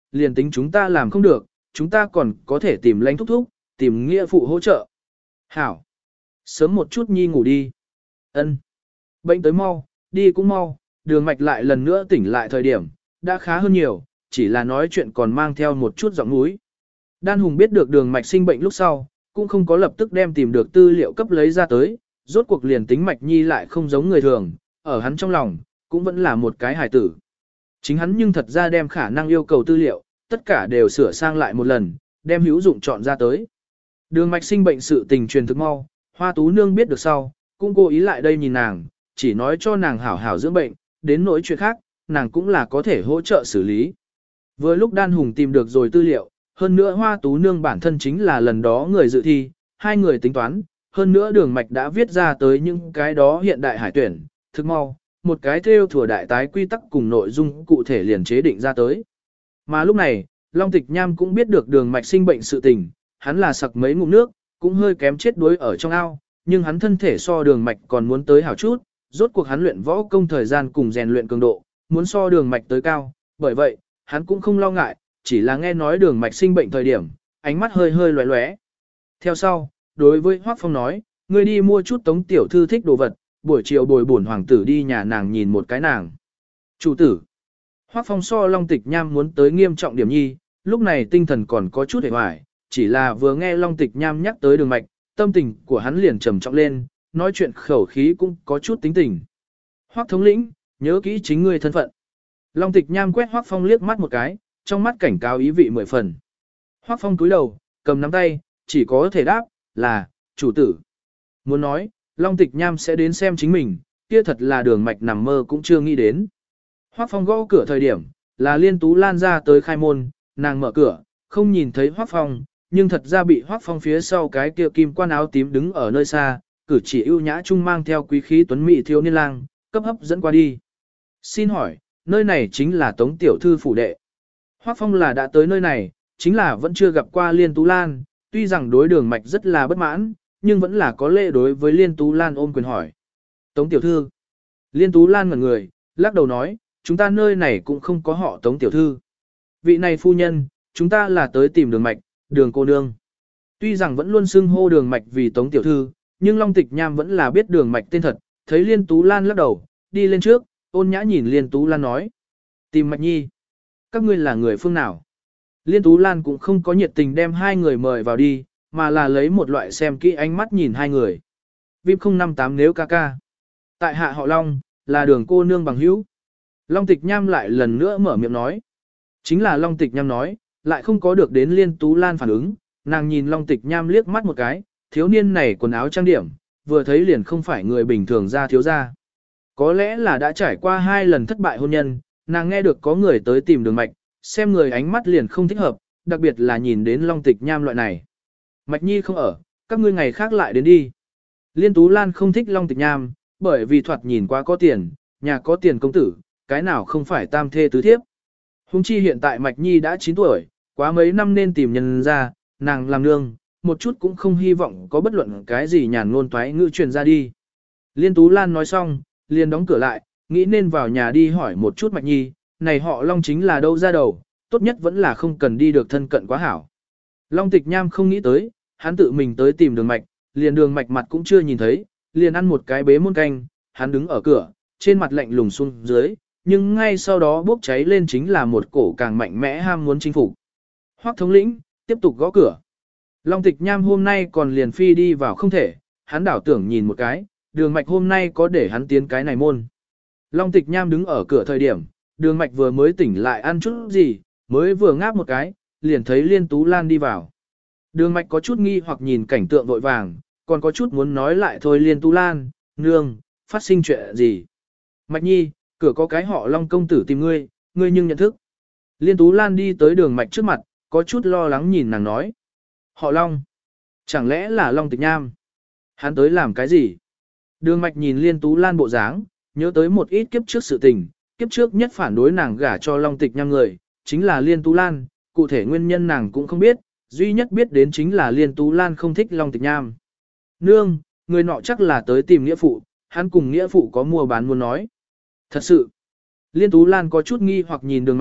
liền tính chúng ta làm không được, chúng ta còn có thể tìm lãnh thúc thúc, tìm nghĩa phụ hỗ trợ. Hảo. Sớm một chút nhi ngủ đi. Ân. Bệnh tới mau, đi cũng mau, đường mạch lại lần nữa tỉnh lại thời điểm, đã khá hơn nhiều, chỉ là nói chuyện còn mang theo một chút giọng núi. Đan Hùng biết được đường mạch sinh bệnh lúc sau, cũng không có lập tức đem tìm được tư liệu cấp lấy ra tới, rốt cuộc liền tính mạch nhi lại không giống người thường, ở hắn trong lòng, cũng vẫn là một cái hài tử. Chính hắn nhưng thật ra đem khả năng yêu cầu tư liệu, tất cả đều sửa sang lại một lần, đem hữu dụng chọn ra tới. Đường mạch sinh bệnh sự tình truyền thực mau, Hoa Tú Nương biết được sau, cũng cố ý lại đây nhìn nàng, chỉ nói cho nàng hảo hảo dưỡng bệnh, đến nỗi chuyện khác, nàng cũng là có thể hỗ trợ xử lý. Vừa lúc Đan Hùng tìm được rồi tư liệu, hơn nữa Hoa Tú Nương bản thân chính là lần đó người dự thi, hai người tính toán, hơn nữa đường mạch đã viết ra tới những cái đó hiện đại hải tuyển, thực mau, một cái theo thừa đại tái quy tắc cùng nội dung cụ thể liền chế định ra tới. Mà lúc này, Long Tịch Nham cũng biết được đường mạch sinh bệnh sự tình, hắn là sặc mấy ngụm nước, cũng hơi kém chết đuối ở trong ao, nhưng hắn thân thể so đường mạch còn muốn tới hảo chút, rốt cuộc hắn luyện võ công thời gian cùng rèn luyện cường độ, muốn so đường mạch tới cao, bởi vậy, hắn cũng không lo ngại, chỉ là nghe nói đường mạch sinh bệnh thời điểm, ánh mắt hơi hơi lóe lóe. Theo sau, đối với Hoắc Phong nói, ngươi đi mua chút Tống tiểu thư thích đồ vật, buổi chiều bồi bổn hoàng tử đi nhà nàng nhìn một cái nàng. Chủ tử. Hoắc Phong so Long Tịch Nham muốn tới nghiêm trọng điểm nhi, lúc này tinh thần còn có chút hề hoài, chỉ là vừa nghe Long Tịch Nham nhắc tới đường mạch, tâm tình của hắn liền trầm trọng lên, nói chuyện khẩu khí cũng có chút tính tình. Hoắc thống lĩnh, nhớ kỹ chính ngươi thân phận. Long Tịch Nham quét Hoắc Phong liếc mắt một cái, trong mắt cảnh cáo ý vị 10 phần. Hoắc Phong cúi đầu, cầm nắm tay, chỉ có thể đáp, là, chủ tử. Muốn nói, Long Tịch Nham sẽ đến xem chính mình, kia thật là đường mạch nằm mơ cũng chưa nghĩ đến. Hoắc Phong gõ cửa thời điểm, là Liên Tú Lan ra tới khai môn, nàng mở cửa, không nhìn thấy Hoắc Phong, nhưng thật ra bị Hoắc Phong phía sau cái kia kim quan áo tím đứng ở nơi xa, cử chỉ ưu nhã trung mang theo quý khí tuấn mỹ thiếu niên lang, cấp hấp dẫn qua đi. Xin hỏi, nơi này chính là Tống tiểu thư phủ đệ. Hoắc Phong là đã tới nơi này, chính là vẫn chưa gặp qua Liên Tú Lan, tuy rằng đối đường mạch rất là bất mãn, nhưng vẫn là có lễ đối với Liên Tú Lan ôm quyền hỏi. Tống tiểu thư. Liên Tú Lan ngẩn người, lắc đầu nói, chúng ta nơi này cũng không có họ Tống tiểu thư. Vị này phu nhân, chúng ta là tới tìm đường mạch, đường cô nương. Tuy rằng vẫn luôn xưng hô đường mạch vì Tống tiểu thư, nhưng Long Tịch Nham vẫn là biết đường mạch tên thật, thấy Liên Tú Lan lắc đầu, đi lên trước, ôn nhã nhìn Liên Tú Lan nói. Tìm mạch nhi. Các ngươi là người phương nào? Liên Tú Lan cũng không có nhiệt tình đem hai người mời vào đi, mà là lấy một loại xem kỹ ánh mắt nhìn hai người. VIP 058 nếu ca ca. Tại hạ họ Long, là đường cô nương bằng hữu. Long Tịch Nham lại lần nữa mở miệng nói. Chính là Long Tịch Nham nói, lại không có được đến Liên Tú Lan phản ứng, nàng nhìn Long Tịch Nham liếc mắt một cái, thiếu niên này quần áo trang điểm, vừa thấy liền không phải người bình thường ra thiếu gia. Có lẽ là đã trải qua 2 lần thất bại hôn nhân, nàng nghe được có người tới tìm đường mạch, xem người ánh mắt liền không thích hợp, đặc biệt là nhìn đến Long Tịch Nham loại này. Mạch Nhi không ở, các ngươi ngày khác lại đến đi. Liên Tú Lan không thích Long Tịch Nham, bởi vì thoạt nhìn quá có tiền, nhà có tiền công tử, cái nào không phải tam thê tứ thiếp. Hùng chi hiện tại Mạch Nhi đã 9 tuổi, quá mấy năm nên tìm nhân ra, nàng làm nương, một chút cũng không hy vọng có bất luận cái gì nhàn ngôn toái ngữ truyền ra đi. Liên Tú Lan nói xong, liền đóng cửa lại, nghĩ nên vào nhà đi hỏi một chút Mạch Nhi, này họ Long chính là đâu ra đầu, tốt nhất vẫn là không cần đi được thân cận quá hảo. Long Tịch Nham không nghĩ tới, hắn tự mình tới tìm đường mạch, liền đường mạch mặt cũng chưa nhìn thấy, liền ăn một cái bế muôn canh, hắn đứng ở cửa, trên mặt lạnh lùng xuống dưới, nhưng ngay sau đó bốc cháy lên chính là một cổ càng mạnh mẽ ham muốn chinh phục. Hoắc thống lĩnh, tiếp tục gõ cửa. Long Tịch Nham hôm nay còn liền phi đi vào không thể, hắn đảo tưởng nhìn một cái, đường mạch hôm nay có để hắn tiến cái này môn. Long Tịch Nham đứng ở cửa thời điểm, đường mạch vừa mới tỉnh lại ăn chút gì, mới vừa ngáp một cái, liền thấy Liên Tú Lan đi vào. Đường mạch có chút nghi hoặc nhìn cảnh tượng vội vàng, còn có chút muốn nói lại thôi Liên Tú Lan, nương, phát sinh chuyện gì. Mạch Nhi, cửa có cái họ Long công tử tìm ngươi, ngươi nhưng nhận thức. Liên Tú Lan đi tới đường mạch trước mặt, có chút lo lắng nhìn nàng nói. Họ Long? Chẳng lẽ là Long Tịch Nham? Hắn tới làm cái gì? Đường mạch nhìn Liên Tú Lan bộ dáng, nhớ tới một ít kiếp trước sự tình, kiếp trước nhất phản đối nàng gả cho Long Tịch Nham người, chính là Liên Tú Lan, cụ thể nguyên nhân nàng cũng không biết, duy nhất biết đến chính là Liên Tú Lan không thích Long Tịch Nham. Nương, người nọ chắc là tới tìm nghĩa phụ, hắn cùng nghĩa phụ có mua bán muốn nói. Thật sự, Liên Tú Lan có chút nghi hoặc nhìn đường mạch,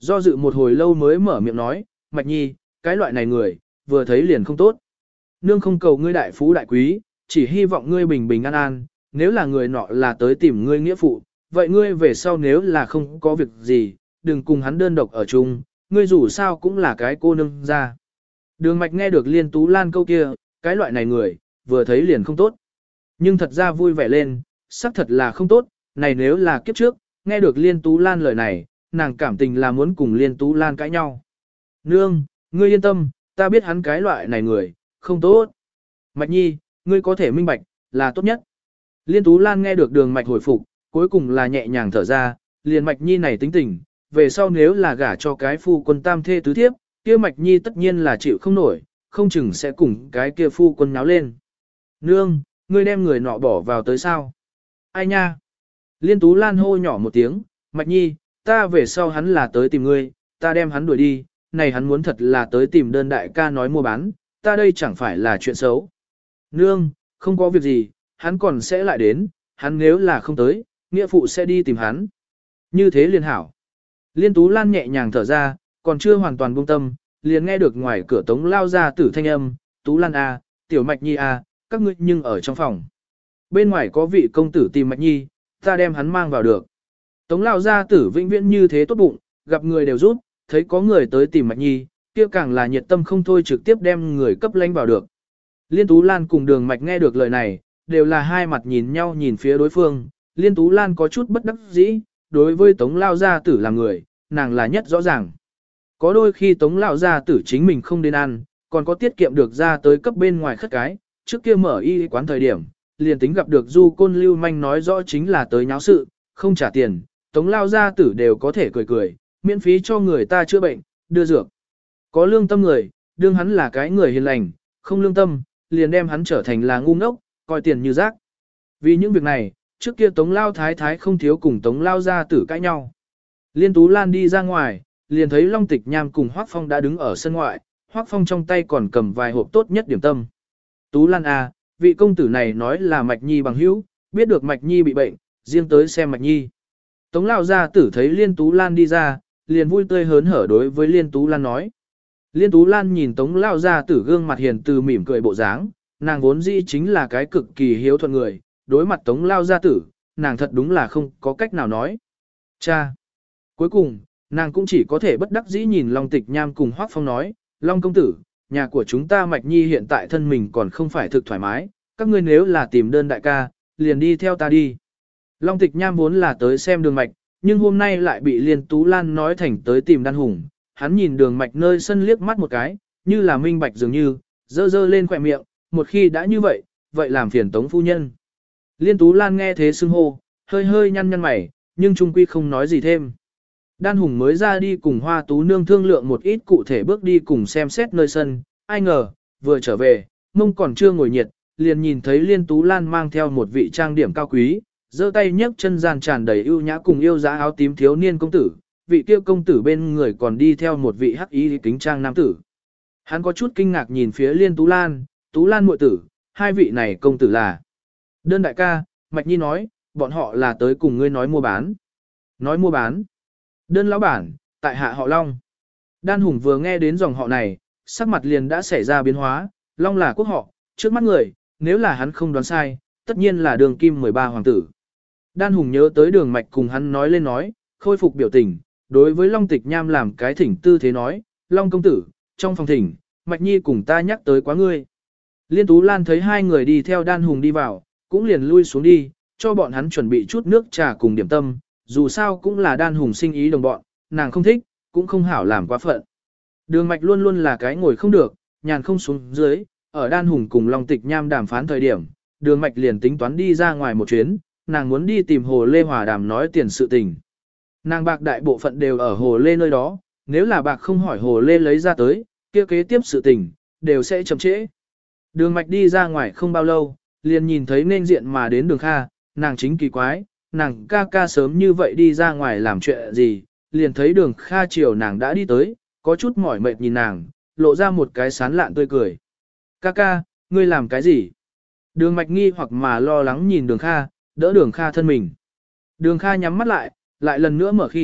Do dự một hồi lâu mới mở miệng nói, Mạch Nhi, cái loại này người, vừa thấy liền không tốt. Nương không cầu ngươi đại phú đại quý, chỉ hy vọng ngươi bình bình an an, nếu là người nọ là tới tìm ngươi nghĩa phụ, vậy ngươi về sau nếu là không có việc gì, đừng cùng hắn đơn độc ở chung, ngươi dù sao cũng là cái cô nương ra. Đường Mạch nghe được Liên Tú Lan câu kia, cái loại này người, vừa thấy liền không tốt. Nhưng thật ra vui vẻ lên, xác thật là không tốt, này nếu là kiếp trước, nghe được Liên Tú Lan lời này, nàng cảm tình là muốn cùng Liên Tú Lan cãi nhau. Nương, ngươi yên tâm, ta biết hắn cái loại này người, không tốt. Mạch Nhi, ngươi có thể minh bạch, là tốt nhất. Liên Tú Lan nghe được Đường Mạch hồi phục, cuối cùng là nhẹ nhàng thở ra, liền Mạch Nhi này tính tình, về sau nếu là gả cho cái phu quân tam thê tứ thiếp, kia Mạch Nhi tất nhiên là chịu không nổi, không chừng sẽ cùng cái kia phu quân nháo lên. Nương, ngươi đem người nọ bỏ vào tới sao? Ai nha? Liên Tú Lan hô nhỏ một tiếng, Mạch Nhi, ta về sau hắn là tới tìm ngươi, ta đem hắn đuổi đi, này hắn muốn thật là tới tìm đơn đại ca nói mua bán, ta đây chẳng phải là chuyện xấu. Nương, không có việc gì, hắn còn sẽ lại đến, hắn nếu là không tới, nghĩa phụ sẽ đi tìm hắn. Như thế liền hảo. Liên Tú Lan nhẹ nhàng thở ra, còn chưa hoàn toàn buông tâm, liền nghe được ngoài cửa Tống lao ra tử thanh âm, Tú Lan a, Tiểu Mạch Nhi a, các ngươi nhưng ở trong phòng. Bên ngoài có vị công tử tìm Mạch Nhi, ta đem hắn mang vào được. Tống lao gia tử vĩnh viễn như thế tốt bụng, gặp người đều giúp, thấy có người tới tìm Mạch Nhi, kia càng là nhiệt tâm không thôi trực tiếp đem người cấp lãnh vào được. Liên Tú Lan cùng Đường Mạch nghe được lời này, đều là hai mặt nhìn nhau nhìn phía đối phương, Liên Tú Lan có chút bất đắc dĩ, đối với Tống lao gia tử là người, nàng là nhất rõ ràng. Có đôi khi Tống lao gia tử chính mình không đến ăn, còn có tiết kiệm được ra tới cấp bên ngoài khất cái, trước kia mở y quán thời điểm, liền tính gặp được Du Côn Lưu Manh nói rõ chính là tới nháo sự, không trả tiền, Tống lao gia tử đều có thể cười cười, miễn phí cho người ta chữa bệnh, đưa dược. Có lương tâm người, đương hắn là cái người hiền lành, không lương tâm, liền đem hắn trở thành là ngu ngốc, coi tiền như rác. Vì những việc này, trước kia Tống lao thái thái không thiếu cùng Tống lao gia tử cãi nhau. Liên Tú Lan đi ra ngoài, liền thấy Long Tịch Nham cùng Hoắc Phong đã đứng ở sân ngoại, Hoắc Phong trong tay còn cầm vài hộp tốt nhất điểm tâm. Tú Lan à, vị công tử này nói là Mạch Nhi bằng hữu, biết được Mạch Nhi bị bệnh, riêng tới xem Mạch Nhi. Tống lão gia tử thấy Liên Tú Lan đi ra, liền vui tươi hớn hở đối với Liên Tú Lan nói. Liên Tú Lan nhìn Tống lão gia tử gương mặt hiền từ mỉm cười bộ dáng, nàng vốn dĩ chính là cái cực kỳ hiếu thuận người, đối mặt Tống lão gia tử, nàng thật đúng là không có cách nào nói. Cha! Cuối cùng, nàng cũng chỉ có thể bất đắc dĩ nhìn Long Tịch Nham cùng Hoắc Phong nói, Long công tử, nhà của chúng ta Mạch Nhi hiện tại thân mình còn không phải thực thoải mái, các ngươi nếu là tìm đơn đại ca, liền đi theo ta đi. Long Tịch Nham vốn là tới xem Đường Mạch, nhưng hôm nay lại bị Liên Tú Lan nói thành tới tìm Đan Hùng, hắn nhìn Đường Mạch nơi sân liếc mắt một cái, như là minh bạch dường như, dơ dơ lên khỏe miệng, một khi đã như vậy, vậy làm phiền Tống phu nhân. Liên Tú Lan nghe thế xưng hô, hơi hơi nhăn nhăn mày, nhưng trung quy không nói gì thêm. Đan Hùng mới ra đi cùng Hoa Tú Nương thương lượng một ít cụ thể bước đi cùng xem xét nơi sân, ai ngờ, vừa trở về, mông còn chưa ngồi nhiệt, liền nhìn thấy Liên Tú Lan mang theo một vị trang điểm cao quý, giơ tay nhấc chân gian tràn đầy ưu nhã cùng yêu giá áo tím thiếu niên công tử, vị kia công tử bên người còn đi theo một vị hắc y kính trang nam tử. Hắn có chút kinh ngạc nhìn phía Liên Tú Lan muội tử, hai vị này công tử là. Đơn đại ca, Mạch Nhi nói, bọn họ là tới cùng ngươi nói mua bán. Nói mua bán. Đơn lão bản, tại hạ họ Long. Đan Hùng vừa nghe đến dòng họ này, sắc mặt liền đã xảy ra biến hóa, Long là quốc họ, trước mắt người, nếu là hắn không đoán sai, tất nhiên là Đường Kim 13 hoàng tử. Đan Hùng nhớ tới Đường Mạch cùng hắn nói lên nói, khôi phục biểu tình, đối với Long Tịch Nham làm cái thỉnh tư thế nói, Long công tử, trong phòng thỉnh, Mạch Nhi cùng ta nhắc tới quá ngươi. Liên Tú Lan thấy hai người đi theo Đan Hùng đi vào, cũng liền lui xuống đi, cho bọn hắn chuẩn bị chút nước trà cùng điểm tâm, dù sao cũng là Đan Hùng sinh ý đồng bọn, nàng không thích, cũng không hảo làm quá phận. Đường Mạch luôn luôn là cái ngồi không được, nhàn không xuống dưới, ở Đan Hùng cùng Long Tịch Nham đàm phán thời điểm, Đường Mạch liền tính toán đi ra ngoài một chuyến, nàng muốn đi tìm Hồ Lê Hòa đàm nói tiền sự tình. Nàng bạc đại bộ phận đều ở Hồ Lê nơi đó, nếu là bạc không hỏi Hồ Lê lấy ra tới, kia kế tiếp sự tình, đều sẽ chậm trễ. Đường Mạch đi ra ngoài không bao lâu, liền nhìn thấy nên diện mà đến Đường Kha, nàng chính kỳ quái, nàng ca ca sớm như vậy đi ra ngoài làm chuyện gì, liền thấy Đường Kha chiều nàng đã đi tới, có chút mỏi mệt nhìn nàng, lộ ra một cái sán lạn tươi cười. Ca ca, ngươi làm cái gì? Đường Mạch nghi hoặc mà lo lắng nhìn Đường Kha, đỡ Đường Kha thân mình. Đường Kha nhắm mắt lại, lại lần nữa mở khi,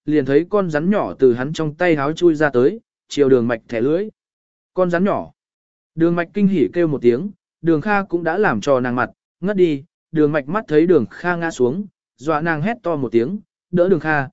liền thấy con rắn nhỏ từ hắn trong tay háo chui ra tới, chiều đường mạch thẻ lưỡi. Con rắn nhỏ. Đường mạch kinh hỉ kêu một tiếng, đường Kha cũng đã làm cho nàng mặt, ngất đi, đường mạch mắt thấy đường Kha ngã xuống, dọa nàng hét to một tiếng, đỡ đường Kha,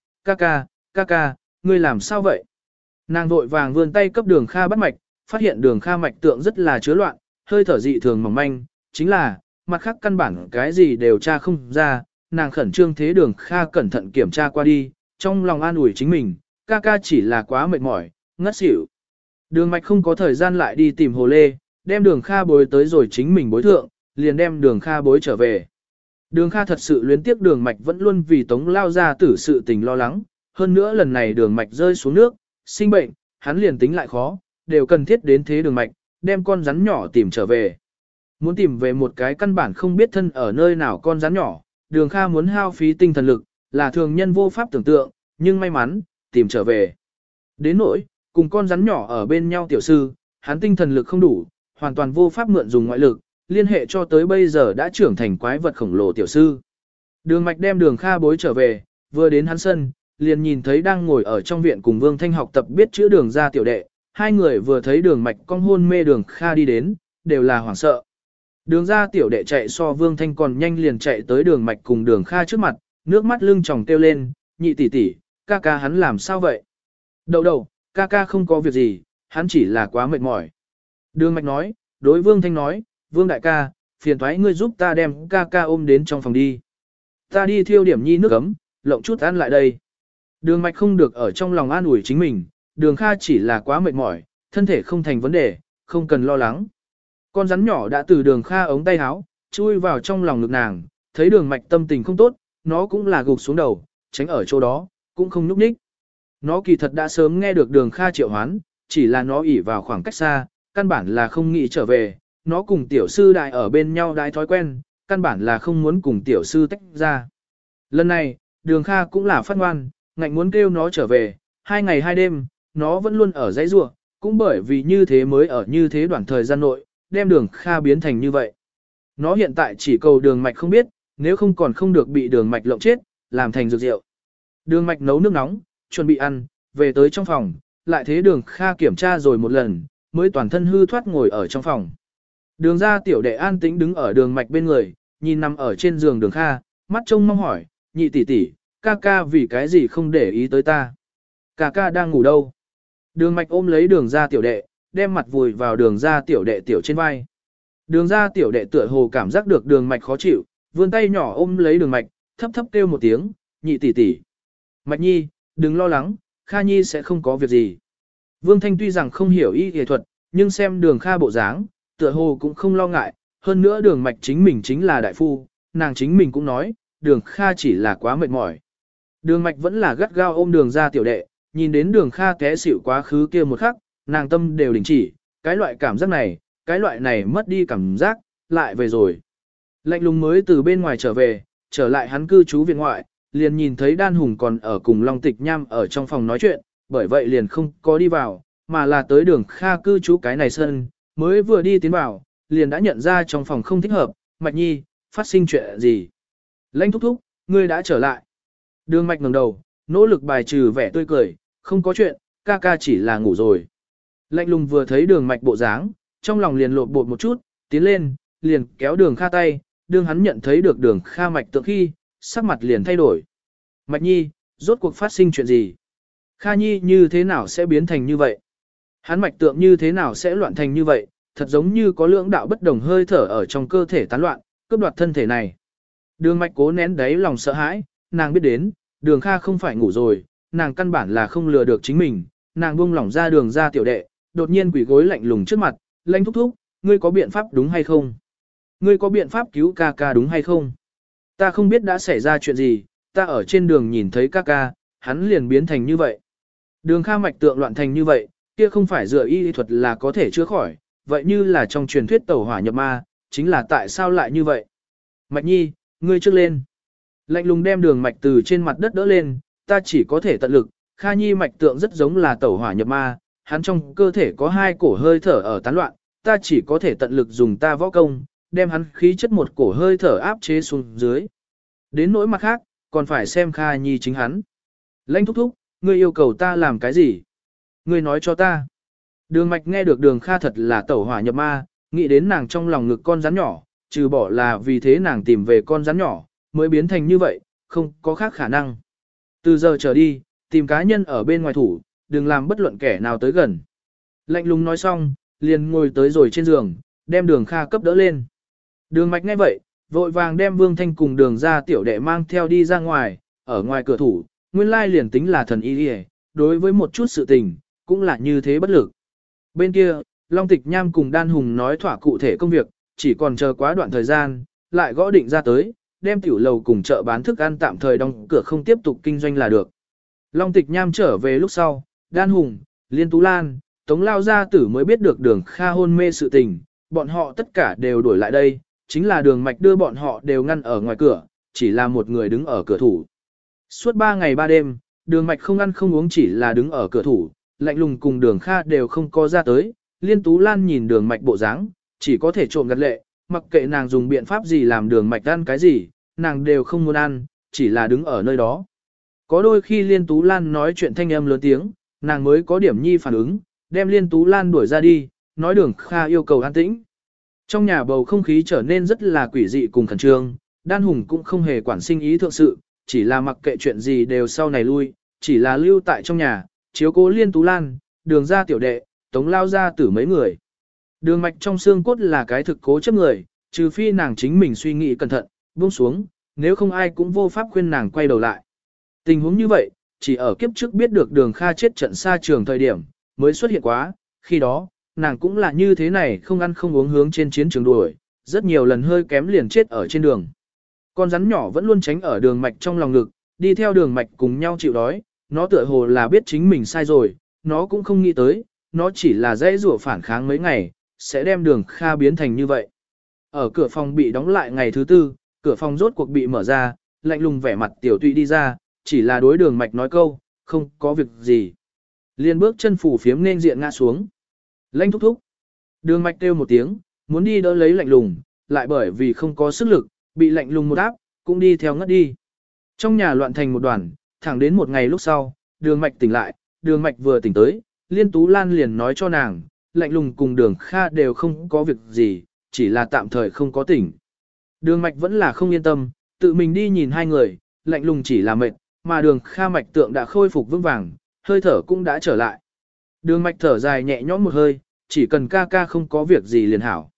ca ca, ngươi làm sao vậy? Nàng vội vàng vươn tay cấp đường Kha bắt mạch, phát hiện đường Kha mạch tượng rất là chứa loạn, hơi thở dị thường mỏng manh, chính là, mặt khác căn bản cái gì đều tra không ra, nàng khẩn trương thế đường Kha cẩn thận kiểm tra qua đi, trong lòng an ủi chính mình, ca ca chỉ là quá mệt mỏi, ngất xỉu. Đường mạch không có thời gian lại đi tìm hồ lê, đem đường Kha bối tới rồi chính mình bối thượng, liền đem đường Kha bối trở về. Đường Kha thật sự luyến tiếc đường mạch vẫn luôn vì tống lao ra tử sự tình lo lắng, hơn nữa lần này đường mạch rơi xuống nước, sinh bệnh, hắn liền tính lại khó, đều cần thiết đến thế đường mạch, đem con rắn nhỏ tìm trở về. Muốn tìm về một cái căn bản không biết thân ở nơi nào con rắn nhỏ, đường Kha muốn hao phí tinh thần lực, là thường nhân vô pháp tưởng tượng, nhưng may mắn, tìm trở về. Đến nỗi, cùng con rắn nhỏ ở bên nhau tiểu sư, hắn tinh thần lực không đủ, hoàn toàn vô pháp mượn dùng ngoại lực, liên hệ cho tới bây giờ đã trưởng thành quái vật khổng lồ tiểu sư. Đường mạch đem đường Kha bối trở về, vừa đến hắn sân, liền nhìn thấy đang ngồi ở trong viện cùng Vương Thanh học tập biết chữ đường ra tiểu đệ, hai người vừa thấy đường mạch cong hôn mê đường Kha đi đến, đều là hoảng sợ. Đường ra tiểu đệ chạy so Vương Thanh còn nhanh liền chạy tới đường mạch cùng đường Kha trước mặt, nước mắt lưng tròng kêu lên, nhị tỷ tỷ, ca ca hắn làm sao vậy? Đậu, ca ca không có việc gì, hắn chỉ là quá mệt mỏi. Đường mạch nói, đối Vương Thanh nói, Vương đại ca, phiền thoái ngươi giúp ta đem ca ca ôm đến trong phòng đi. Ta đi thiêu điểm nhi nước ấm, lộng chút ăn lại đây. Đường mạch không được ở trong lòng an ủi chính mình, đường Kha chỉ là quá mệt mỏi, thân thể không thành vấn đề, không cần lo lắng. Con rắn nhỏ đã từ đường Kha ống tay áo, chui vào trong lòng ngực nàng, thấy đường mạch tâm tình không tốt, nó cũng là gục xuống đầu, tránh ở chỗ đó, cũng không nhúc nhích. Nó kỳ thật đã sớm nghe được đường Kha triệu hoán, chỉ là nó ỉ vào khoảng cách xa, căn bản là không nghĩ trở về, nó cùng tiểu sư đại ở bên nhau đại thói quen, căn bản là không muốn cùng tiểu sư tách ra. Lần này, đường Kha cũng là phát ngoan, ngạnh muốn kêu nó trở về, 2 ngày 2 đêm, nó vẫn luôn ở dãy rua, cũng bởi vì như thế mới ở như thế đoạn thời gian nội, đem đường Kha biến thành như vậy. Nó hiện tại chỉ cầu đường mạch không biết, nếu không còn không được bị đường mạch lộng chết, làm thành dược rượu. Đường mạch nấu nước nóng, chuẩn bị ăn, về tới trong phòng, lại thế đường Kha kiểm tra rồi một lần, mới toàn thân hư thoát ngồi ở trong phòng. Đường ra tiểu đệ an tĩnh đứng ở đường mạch bên người, nhìn nằm ở trên giường đường Kha, mắt trông mong hỏi, nhị tỷ tỷ, ca ca vì cái gì không để ý tới ta? Ca ca đang ngủ đâu? Đường mạch ôm lấy đường ra tiểu đệ, đem mặt vùi vào đường ra tiểu đệ tiểu trên vai. Đường ra tiểu đệ tựa hồ cảm giác được đường mạch khó chịu, vươn tay nhỏ ôm lấy đường mạch, thấp thấp kêu một tiếng, nhị tỷ tỷ. Mạch nhi, đừng lo lắng, Kha nhi sẽ không có việc gì. Vương Thanh tuy rằng không hiểu y y thuật, nhưng xem đường Kha bộ dáng, tựa hồ cũng không lo ngại, hơn nữa đường mạch chính mình chính là đại phu, nàng chính mình cũng nói, đường Kha chỉ là quá mệt mỏi. Đường mạch vẫn là gắt gao ôm đường ra tiểu đệ, nhìn đến đường Kha té xỉu quá khứ kia một khắc, nàng tâm đều đình chỉ, cái loại cảm giác này, cái loại này mất đi cảm giác, lại về rồi. Lạnh lùng mới từ bên ngoài trở về, trở lại hắn cư trú viện ngoại, liền nhìn thấy Đan Hùng còn ở cùng Long Tịch Nham ở trong phòng nói chuyện, bởi vậy liền không có đi vào, mà là tới đường Kha cư trú cái này sân, mới vừa đi tiến vào, liền đã nhận ra trong phòng không thích hợp, Mạch Nhi, phát sinh chuyện gì? Lãnh thúc thúc, ngươi đã trở lại. Đường Mạch ngẩng đầu, nỗ lực bài trừ vẻ tươi cười, không có chuyện, ca ca chỉ là ngủ rồi. Lạnh lùng vừa thấy đường Mạch bộ dáng, trong lòng liền lộn bột một chút, tiến lên, liền kéo đường Kha tay, đường hắn nhận thấy được đường Kha mạch tượng khi, sắc mặt liền thay đổi. Mạch Nhi, rốt cuộc phát sinh chuyện gì? Kha Nhi như thế nào sẽ biến thành như vậy? Hắn mạch tượng như thế nào sẽ loạn thành như vậy? Thật giống như có lưỡng đạo bất đồng hơi thở ở trong cơ thể tán loạn, cướp đoạt thân thể này. Đường Mạch cố nén đáy lòng sợ hãi, nàng biết đến, đường Kha không phải ngủ rồi, nàng căn bản là không lừa được chính mình, nàng buông lỏng ra đường ra tiểu đệ, đột nhiên quỳ gối lạnh lùng trước mặt, Lãnh thúc thúc, ngươi có biện pháp đúng hay không? Ngươi có biện pháp cứu ca ca đúng hay không? Ta không biết đã xảy ra chuyện gì, ta ở trên đường nhìn thấy ca ca, hắn liền biến thành như vậy. Đường Kha mạch tượng loạn thành như vậy, kia không phải dựa y thuật là có thể chữa khỏi, vậy như là trong truyền thuyết tẩu hỏa nhập ma, chính là tại sao lại như vậy? Mạch Nhi, ngươi trước lên. Lạnh lùng đem đường mạch từ trên mặt đất đỡ lên, ta chỉ có thể tận lực, Kha Nhi mạch tượng rất giống là tẩu hỏa nhập ma, hắn trong cơ thể có 2 cổ hơi thở ở tán loạn, ta chỉ có thể tận lực dùng ta võ công, đem hắn khí chất một cổ hơi thở áp chế xuống dưới. Đến nỗi mặt khác, còn phải xem Kha Nhi chính hắn. Lãnh thúc thúc, ngươi yêu cầu ta làm cái gì? Ngươi nói cho ta. Đường mạch nghe được đường Kha thật là tẩu hỏa nhập ma, nghĩ đến nàng trong lòng ngực con rắn nhỏ, trừ bỏ là vì thế nàng tìm về con rắn nhỏ, mới biến thành như vậy, không có khác khả năng. Từ giờ trở đi, tìm cá nhân ở bên ngoài thủ, đừng làm bất luận kẻ nào tới gần. Lạnh lùng nói xong, liền ngồi tới rồi trên giường, đem đường Kha cấp đỡ lên. Đường mạch nghe vậy, vội vàng đem Vương Thanh cùng đường ra tiểu đệ mang theo đi ra ngoài, ở ngoài cửa thủ, nguyên lai liền tính là thần y đi, đối với một chút sự tình, cũng là như thế bất lực. Bên kia, Long Tịch Nham cùng Đan Hùng nói thỏa cụ thể công việc, chỉ còn chờ quá đoạn thời gian, lại gõ định ra tới, đem tiểu lầu cùng chợ bán thức ăn tạm thời đóng cửa không tiếp tục kinh doanh là được. Long Tịch Nham trở về lúc sau, Đan Hùng, Liên Tú Lan, Tống Lao Gia Tử mới biết được đường Kha hôn mê sự tình, bọn họ tất cả đều đuổi lại đây, chính là đường mạch đưa bọn họ đều ngăn ở ngoài cửa, chỉ là một người đứng ở cửa thủ. Suốt 3 ngày 3 đêm, đường mạch không ăn không uống chỉ là đứng ở cửa thủ, lạnh lùng cùng đường Kha đều không có ra tới, Liên Tú Lan nhìn đường mạch bộ dáng, chỉ có thể trộm gật lệ, mặc kệ nàng dùng biện pháp gì làm đường mạch ăn cái gì, nàng đều không muốn ăn, chỉ là đứng ở nơi đó. Có đôi khi Liên Tú Lan nói chuyện thanh âm lớn tiếng, nàng mới có điểm nhi phản ứng, đem Liên Tú Lan đuổi ra đi, nói đường Kha yêu cầu an tĩnh. Trong nhà bầu không khí trở nên rất là quỷ dị cùng khẩn trương, Đan Hùng cũng không hề quản sinh ý thượng sự, chỉ là mặc kệ chuyện gì đều sau này lui, chỉ là lưu tại trong nhà, chiếu cố Liên Tú Lan, đường ra tiểu đệ, Tống Lao Gia Tử mấy người. Đường mạch trong xương cốt là cái thực cố chấp người, trừ phi nàng chính mình suy nghĩ cẩn thận, buông xuống, nếu không ai cũng vô pháp khuyên nàng quay đầu lại. Tình huống như vậy, chỉ ở kiếp trước biết được đường Kha chết trận xa trường thời điểm, mới xuất hiện quá, khi đó, nàng cũng là như thế này không ăn không uống hướng trên chiến trường đuổi, rất nhiều lần hơi kém liền chết ở trên đường. Con rắn nhỏ vẫn luôn tránh ở đường mạch trong lòng ngực, đi theo đường mạch cùng nhau chịu đói, nó tựa hồ là biết chính mình sai rồi, nó cũng không nghĩ tới, nó chỉ là dễ rủa phản kháng mấy ngày, sẽ đem đường Kha biến thành như vậy. Ở cửa phòng bị đóng lại ngày thứ tư, cửa phòng rốt cuộc bị mở ra, lạnh lùng vẻ mặt tiểu tụy đi ra, chỉ là đối đường mạch nói câu, không có việc gì. Liên bước chân phủ phiếm nên diện ngã xuống. Lanh thúc thúc. Đường mạch kêu một tiếng, muốn đi đỡ lấy lạnh lùng, lại bởi vì không có sức lực, bị lạnh lùng một áp, cũng đi theo ngất đi. Trong nhà loạn thành một đoàn, thẳng đến một ngày lúc sau, đường mạch tỉnh lại, đường mạch vừa tỉnh tới, Liên Tú Lan liền nói cho nàng, lạnh lùng cùng đường Kha đều không có việc gì, chỉ là tạm thời không có tỉnh. Đường mạch vẫn là không yên tâm, tự mình đi nhìn hai người, lạnh lùng chỉ là mệt, mà đường Kha mạch tượng đã khôi phục vững vàng, hơi thở cũng đã trở lại. Đường mạch thở dài nhẹ nhõm một hơi, chỉ cần ca ca không có việc gì liền hảo.